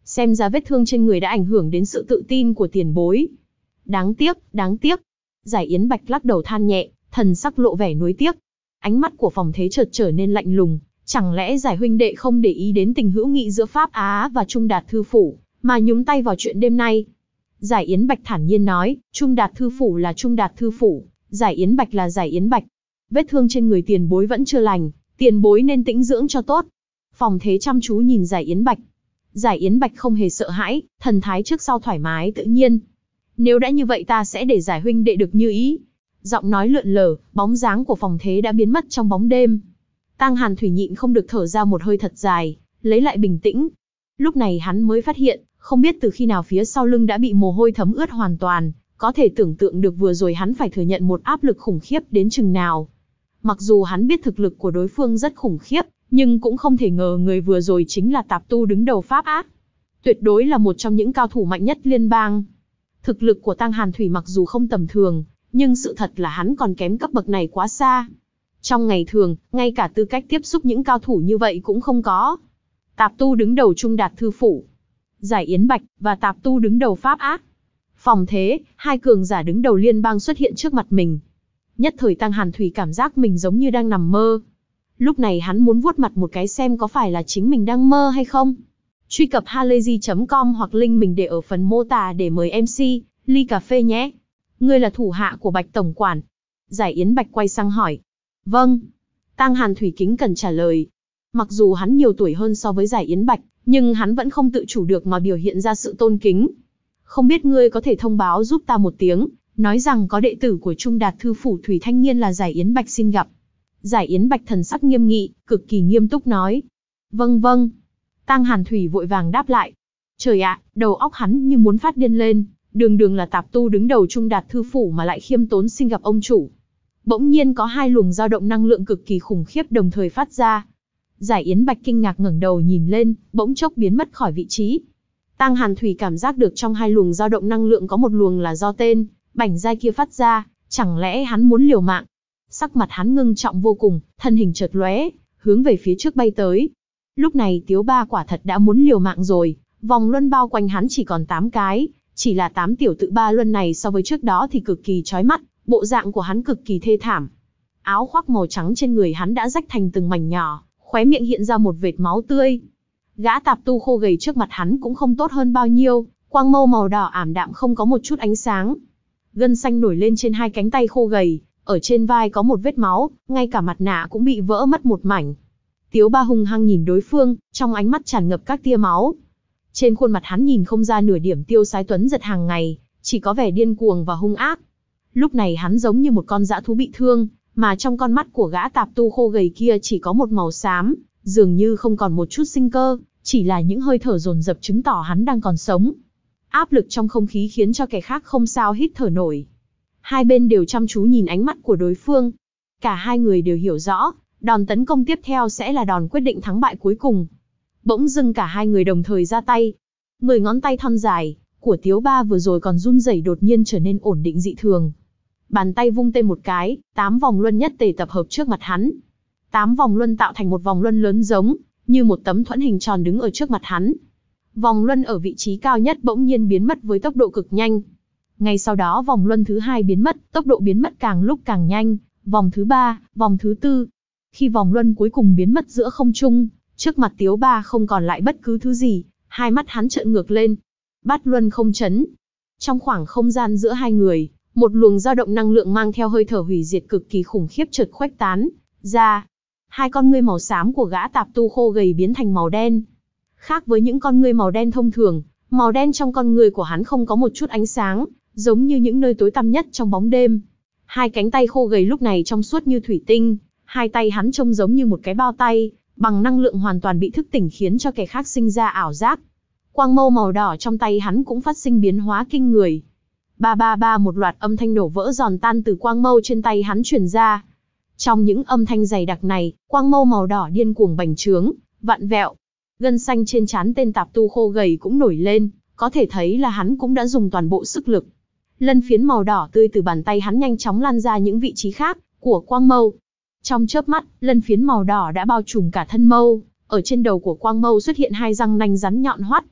xem ra vết thương trên người đã ảnh hưởng đến sự tự tin của tiền bối. Đáng tiếc, đáng tiếc. Giải Yến Bạch lắc đầu than nhẹ, thần sắc lộ vẻ nuối tiếc. Ánh mắt của Phòng Thế chợt trở nên lạnh lùng, chẳng lẽ Giải huynh đệ không để ý đến tình hữu nghị giữa Pháp Á và Trung Đạt Thư Phủ, mà nhúng tay vào chuyện đêm nay? Giải Yến Bạch thản nhiên nói, Trung Đạt Thư Phủ là Trung Đạt Thư Phủ, Giải Yến Bạch là Giải Yến Bạch. Vết thương trên người tiền bối vẫn chưa lành, tiền bối nên tĩnh dưỡng cho tốt. Phòng Thế chăm chú nhìn Giải Yến Bạch. Giải Yến Bạch không hề sợ hãi, thần thái trước sau thoải mái tự nhiên. Nếu đã như vậy ta sẽ để Giải huynh đệ được như ý. Giọng nói lượn lờ, bóng dáng của Phòng Thế đã biến mất trong bóng đêm. Tang Hàn Thủy nhịn không được thở ra một hơi thật dài, lấy lại bình tĩnh. Lúc này hắn mới phát hiện, không biết từ khi nào phía sau lưng đã bị mồ hôi thấm ướt hoàn toàn, có thể tưởng tượng được vừa rồi hắn phải thừa nhận một áp lực khủng khiếp đến chừng nào. Mặc dù hắn biết thực lực của đối phương rất khủng khiếp, nhưng cũng không thể ngờ người vừa rồi chính là tạp tu đứng đầu Pháp Á. Tuyệt đối là một trong những cao thủ mạnh nhất liên bang. Thực lực của Tang Hàn Thủy mặc dù không tầm thường, nhưng sự thật là hắn còn kém cấp bậc này quá xa. Trong ngày thường, ngay cả tư cách tiếp xúc những cao thủ như vậy cũng không có. Tạp tu đứng đầu Trung Đạt Thư Phủ, Giải Yến Bạch, và tạp tu đứng đầu Pháp Á, Phòng Thế, hai cường giả đứng đầu liên bang xuất hiện trước mặt mình. Nhất thời Tang Hàn Thủy cảm giác mình giống như đang nằm mơ. Lúc này hắn muốn vuốt mặt một cái xem có phải là chính mình đang mơ hay không. Truy cập halayzi chấm com hoặc link mình để ở phần mô tả để mời em xê, ly cà phê nhé. Ngươi là thủ hạ của Bạch Tổng Quản. Giải Yến Bạch quay sang hỏi. Vâng. Tang Hàn Thủy kính cẩn trả lời. Mặc dù hắn nhiều tuổi hơn so với Giải Yến Bạch, nhưng hắn vẫn không tự chủ được mà biểu hiện ra sự tôn kính. Không biết ngươi có thể thông báo giúp ta một tiếng, nói rằng có đệ tử của Trung Đạt Thư Phủ Thủy Thanh Niên là Giải Yến Bạch xin gặp. Giải Yến Bạch thần sắc nghiêm nghị, cực kỳ nghiêm túc nói. Vâng vâng. Tang Hàn Thủy vội vàng đáp lại. Trời ạ, đầu óc hắn như muốn phát điên lên, đường đường là tạp tu đứng đầu Trung Đạt Thư Phủ mà lại khiêm tốn xin gặp ông chủ. Bỗng nhiên có hai luồng dao động năng lượng cực kỳ khủng khiếp đồng thời phát ra. Giải Yến Bạch kinh ngạc ngẩng đầu nhìn lên, bỗng chốc biến mất khỏi vị trí. Tang Hàn Thủy cảm giác được trong hai luồng dao động năng lượng có một luồng là do tên Bảnh Giai kia phát ra, chẳng lẽ hắn muốn liều mạng? Sắc mặt hắn ngưng trọng vô cùng, thân hình chợt lóe, hướng về phía trước bay tới. Lúc này Tiếu Ba quả thật đã muốn liều mạng rồi, vòng luân bao quanh hắn chỉ còn tám cái, chỉ là tám tiểu tự ba luân này so với trước đó thì cực kỳ chói mắt, bộ dạng của hắn cực kỳ thê thảm. Áo khoác màu trắng trên người hắn đã rách thành từng mảnh nhỏ, khóe miệng hiện ra một vệt máu tươi. Gã tạp tu khô gầy trước mặt hắn cũng không tốt hơn bao nhiêu, quang mâu màu đỏ ảm đạm không có một chút ánh sáng. Gân xanh nổi lên trên hai cánh tay khô gầy, ở trên vai có một vết máu, ngay cả mặt nạ cũng bị vỡ mất một mảnh. Tiếu Ba hung hăng nhìn đối phương, trong ánh mắt tràn ngập các tia máu. Trên khuôn mặt hắn nhìn không ra nửa điểm tiêu sái tuấn giật hàng ngày, chỉ có vẻ điên cuồng và hung ác. Lúc này hắn giống như một con dã thú bị thương, mà trong con mắt của gã tạp tu khô gầy kia chỉ có một màu xám, dường như không còn một chút sinh cơ, chỉ là những hơi thở dồn dập chứng tỏ hắn đang còn sống. Áp lực trong không khí khiến cho kẻ khác không sao hít thở nổi. Hai bên đều chăm chú nhìn ánh mắt của đối phương. Cả hai người đều hiểu rõ, đòn tấn công tiếp theo sẽ là đòn quyết định thắng bại cuối cùng. Bỗng dưng cả hai người đồng thời ra tay. Mười ngón tay thon dài của Tiếu Ba vừa rồi còn run rẩy đột nhiên trở nên ổn định dị thường. Bàn tay vung tên một cái, tám vòng luân nhất tề tập hợp trước mặt hắn. Tám vòng luân tạo thành một vòng luân lớn giống như một tấm thuẫn hình tròn đứng ở trước mặt hắn. Vòng luân ở vị trí cao nhất bỗng nhiên biến mất với tốc độ cực nhanh. Ngay sau đó vòng luân thứ hai biến mất, tốc độ biến mất càng lúc càng nhanh. Vòng thứ ba, vòng thứ tư. Khi vòng luân cuối cùng biến mất giữa không trung, trước mặt Tiếu Ba không còn lại bất cứ thứ gì, hai mắt hắn trợn ngược lên. Bát luân không chấn. Trong khoảng không gian giữa hai người, một luồng dao động năng lượng mang theo hơi thở hủy diệt cực kỳ khủng khiếp chợt khuếch tán ra. Hai con ngươi màu xám của gã tạp tu khô gầy biến thành màu đen. Khác với những con ngươi màu đen thông thường, màu đen trong con ngươi của hắn không có một chút ánh sáng, giống như những nơi tối tăm nhất trong bóng đêm. Hai cánh tay khô gầy lúc này trong suốt như thủy tinh, hai tay hắn trông giống như một cái bao tay, bằng năng lượng hoàn toàn bị thức tỉnh khiến cho kẻ khác sinh ra ảo giác. Quang mâu màu đỏ trong tay hắn cũng phát sinh biến hóa kinh người. Ba ba ba một loạt âm thanh nổ vỡ giòn tan từ quang mâu trên tay hắn truyền ra. Trong những âm thanh dày đặc này, quang mâu màu đỏ điên cuồng bành trướng, vặn vẹo. Gân xanh trên trán tên tạp tu khô gầy cũng nổi lên, có thể thấy là hắn cũng đã dùng toàn bộ sức lực. Lân phiến màu đỏ tươi từ bàn tay hắn nhanh chóng lan ra những vị trí khác của quang mâu. Trong chớp mắt, lân phiến màu đỏ đã bao trùm cả thân mâu, ở trên đầu của quang mâu xuất hiện hai răng nanh rắn nhọn hoắt.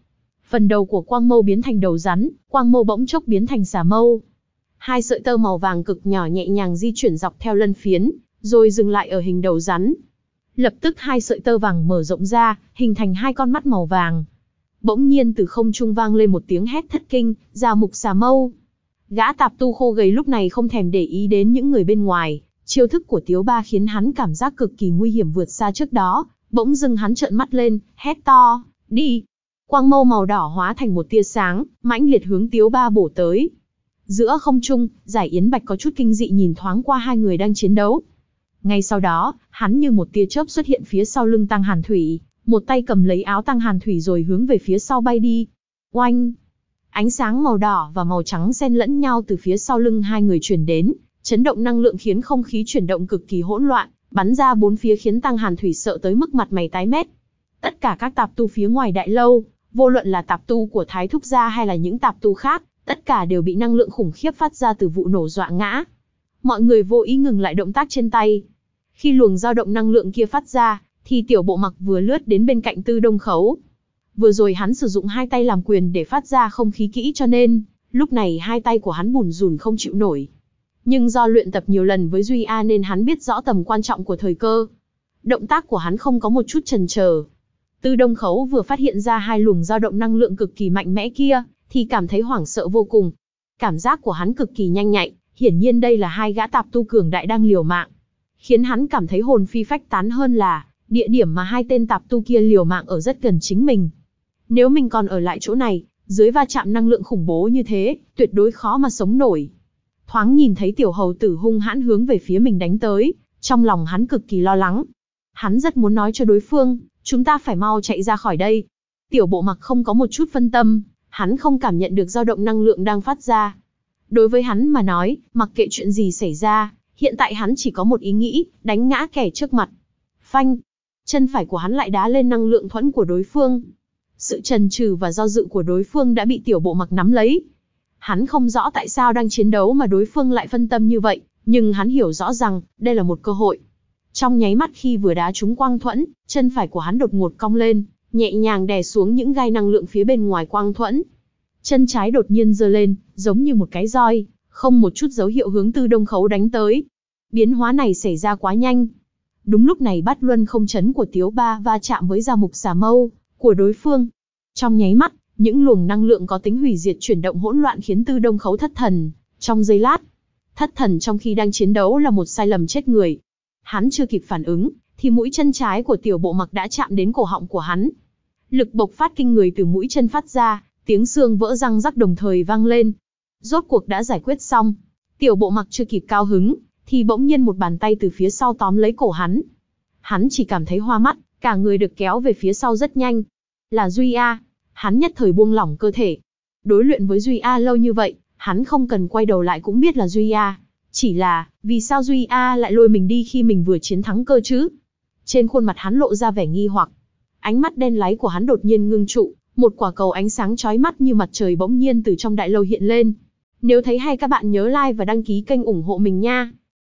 Phần đầu của quang mâu biến thành đầu rắn, quang mâu bỗng chốc biến thành xà mâu. Hai sợi tơ màu vàng cực nhỏ nhẹ nhàng di chuyển dọc theo lân phiến, rồi dừng lại ở hình đầu rắn. Lập tức hai sợi tơ vàng mở rộng ra, hình thành hai con mắt màu vàng. Bỗng nhiên từ không trung vang lên một tiếng hét thất kinh, Già Mục Xà Mâu. Gã tạp tu khô gầy lúc này không thèm để ý đến những người bên ngoài, chiêu thức của Tiếu Ba khiến hắn cảm giác cực kỳ nguy hiểm vượt xa trước đó, bỗng dưng hắn trợn mắt lên, hét to, đi. Quang mâu màu đỏ hóa thành một tia sáng, mãnh liệt hướng Tiếu Ba bổ tới. Giữa không trung, Giải Yến Bạch có chút kinh dị nhìn thoáng qua hai người đang chiến đấu. Ngay sau đó, hắn như một tia chớp xuất hiện phía sau lưng Tăng Hàn Thủy, một tay cầm lấy áo Tăng Hàn Thủy rồi hướng về phía sau bay đi. Oanh! Ánh sáng màu đỏ và màu trắng xen lẫn nhau từ phía sau lưng hai người truyền đến, chấn động năng lượng khiến không khí chuyển động cực kỳ hỗn loạn, bắn ra bốn phía khiến Tăng Hàn Thủy sợ tới mức mặt mày tái mét. Tất cả các tạp tu phía ngoài đại lâu, vô luận là tạp tu của Thái Thúc gia hay là những tạp tu khác, tất cả đều bị năng lượng khủng khiếp phát ra từ vụ nổ dọa ngã. Mọi người vô ý ngừng lại động tác trên tay. Khi luồng dao động năng lượng kia phát ra, thì Tiểu Bộ Mặc vừa lướt đến bên cạnh Tư Đông Khấu. Vừa rồi hắn sử dụng hai tay làm quyền để phát ra không khí kỹ cho nên, lúc này hai tay của hắn bùn rùn không chịu nổi. Nhưng do luyện tập nhiều lần với Duy A nên hắn biết rõ tầm quan trọng của thời cơ. Động tác của hắn không có một chút chần chờ. Tư Đông Khấu vừa phát hiện ra hai luồng dao động năng lượng cực kỳ mạnh mẽ kia, thì cảm thấy hoảng sợ vô cùng. Cảm giác của hắn cực kỳ nhanh nhạy, hiển nhiên đây là hai gã tạp tu cường đại đang liều mạng. Khiến hắn cảm thấy hồn phi phách tán hơn là, địa điểm mà hai tên tạp tu kia liều mạng ở rất gần chính mình. Nếu mình còn ở lại chỗ này, dưới va chạm năng lượng khủng bố như thế, tuyệt đối khó mà sống nổi. Thoáng nhìn thấy tiểu hầu tử hung hãn hướng về phía mình đánh tới, trong lòng hắn cực kỳ lo lắng. Hắn rất muốn nói cho đối phương, chúng ta phải mau chạy ra khỏi đây. Tiểu Bộ Mặc không có một chút phân tâm, hắn không cảm nhận được dao động năng lượng đang phát ra. Đối với hắn mà nói, mặc kệ chuyện gì xảy ra, hiện tại hắn chỉ có một ý nghĩ, đánh ngã kẻ trước mặt. Phanh! Chân phải của hắn lại đá lên năng lượng thuẫn của đối phương. Sự chần chừ và do dự của đối phương đã bị Tiểu Bộ Mặc nắm lấy. Hắn không rõ tại sao đang chiến đấu mà đối phương lại phân tâm như vậy, nhưng hắn hiểu rõ rằng, đây là một cơ hội. Trong nháy mắt khi vừa đá trúng quang thuẫn, chân phải của hắn đột ngột cong lên, nhẹ nhàng đè xuống những gai năng lượng phía bên ngoài quang thuẫn. Chân trái đột nhiên giơ lên, giống như một cái roi, không một chút dấu hiệu hướng Tư Đông Khấu đánh tới. Biến hóa này xảy ra quá nhanh. Đúng lúc này Bát Luân Không Chấn của Tiếu Ba va chạm với Già Mục Xà Mâu của đối phương. Trong nháy mắt, những luồng năng lượng có tính hủy diệt chuyển động hỗn loạn khiến Tư Đông Khấu thất thần. Trong giây lát, thất thần trong khi đang chiến đấu là một sai lầm chết người. Hắn chưa kịp phản ứng, thì mũi chân trái của Tiểu Bộ Mặc đã chạm đến cổ họng của hắn. Lực bộc phát kinh người từ mũi chân phát ra, tiếng xương vỡ răng rắc đồng thời vang lên. Rốt cuộc đã giải quyết xong. Tiểu Bộ Mặc chưa kịp cao hứng, thì bỗng nhiên một bàn tay từ phía sau tóm lấy cổ hắn. Hắn chỉ cảm thấy hoa mắt, cả người được kéo về phía sau rất nhanh. Là Duy A. Hắn nhất thời buông lỏng cơ thể. Đối luyện với Duy A lâu như vậy, hắn không cần quay đầu lại cũng biết là Duy A. Chỉ là, vì sao Duy A lại lôi mình đi khi mình vừa chiến thắng cơ chứ? Trên khuôn mặt hắn lộ ra vẻ nghi hoặc. Ánh mắt đen láy của hắn đột nhiên ngưng trụ, một quả cầu ánh sáng chói mắt như mặt trời bỗng nhiên từ trong đại lâu hiện lên. Nếu thấy hay các bạn nhớ like và đăng ký kênh ủng hộ mình nha.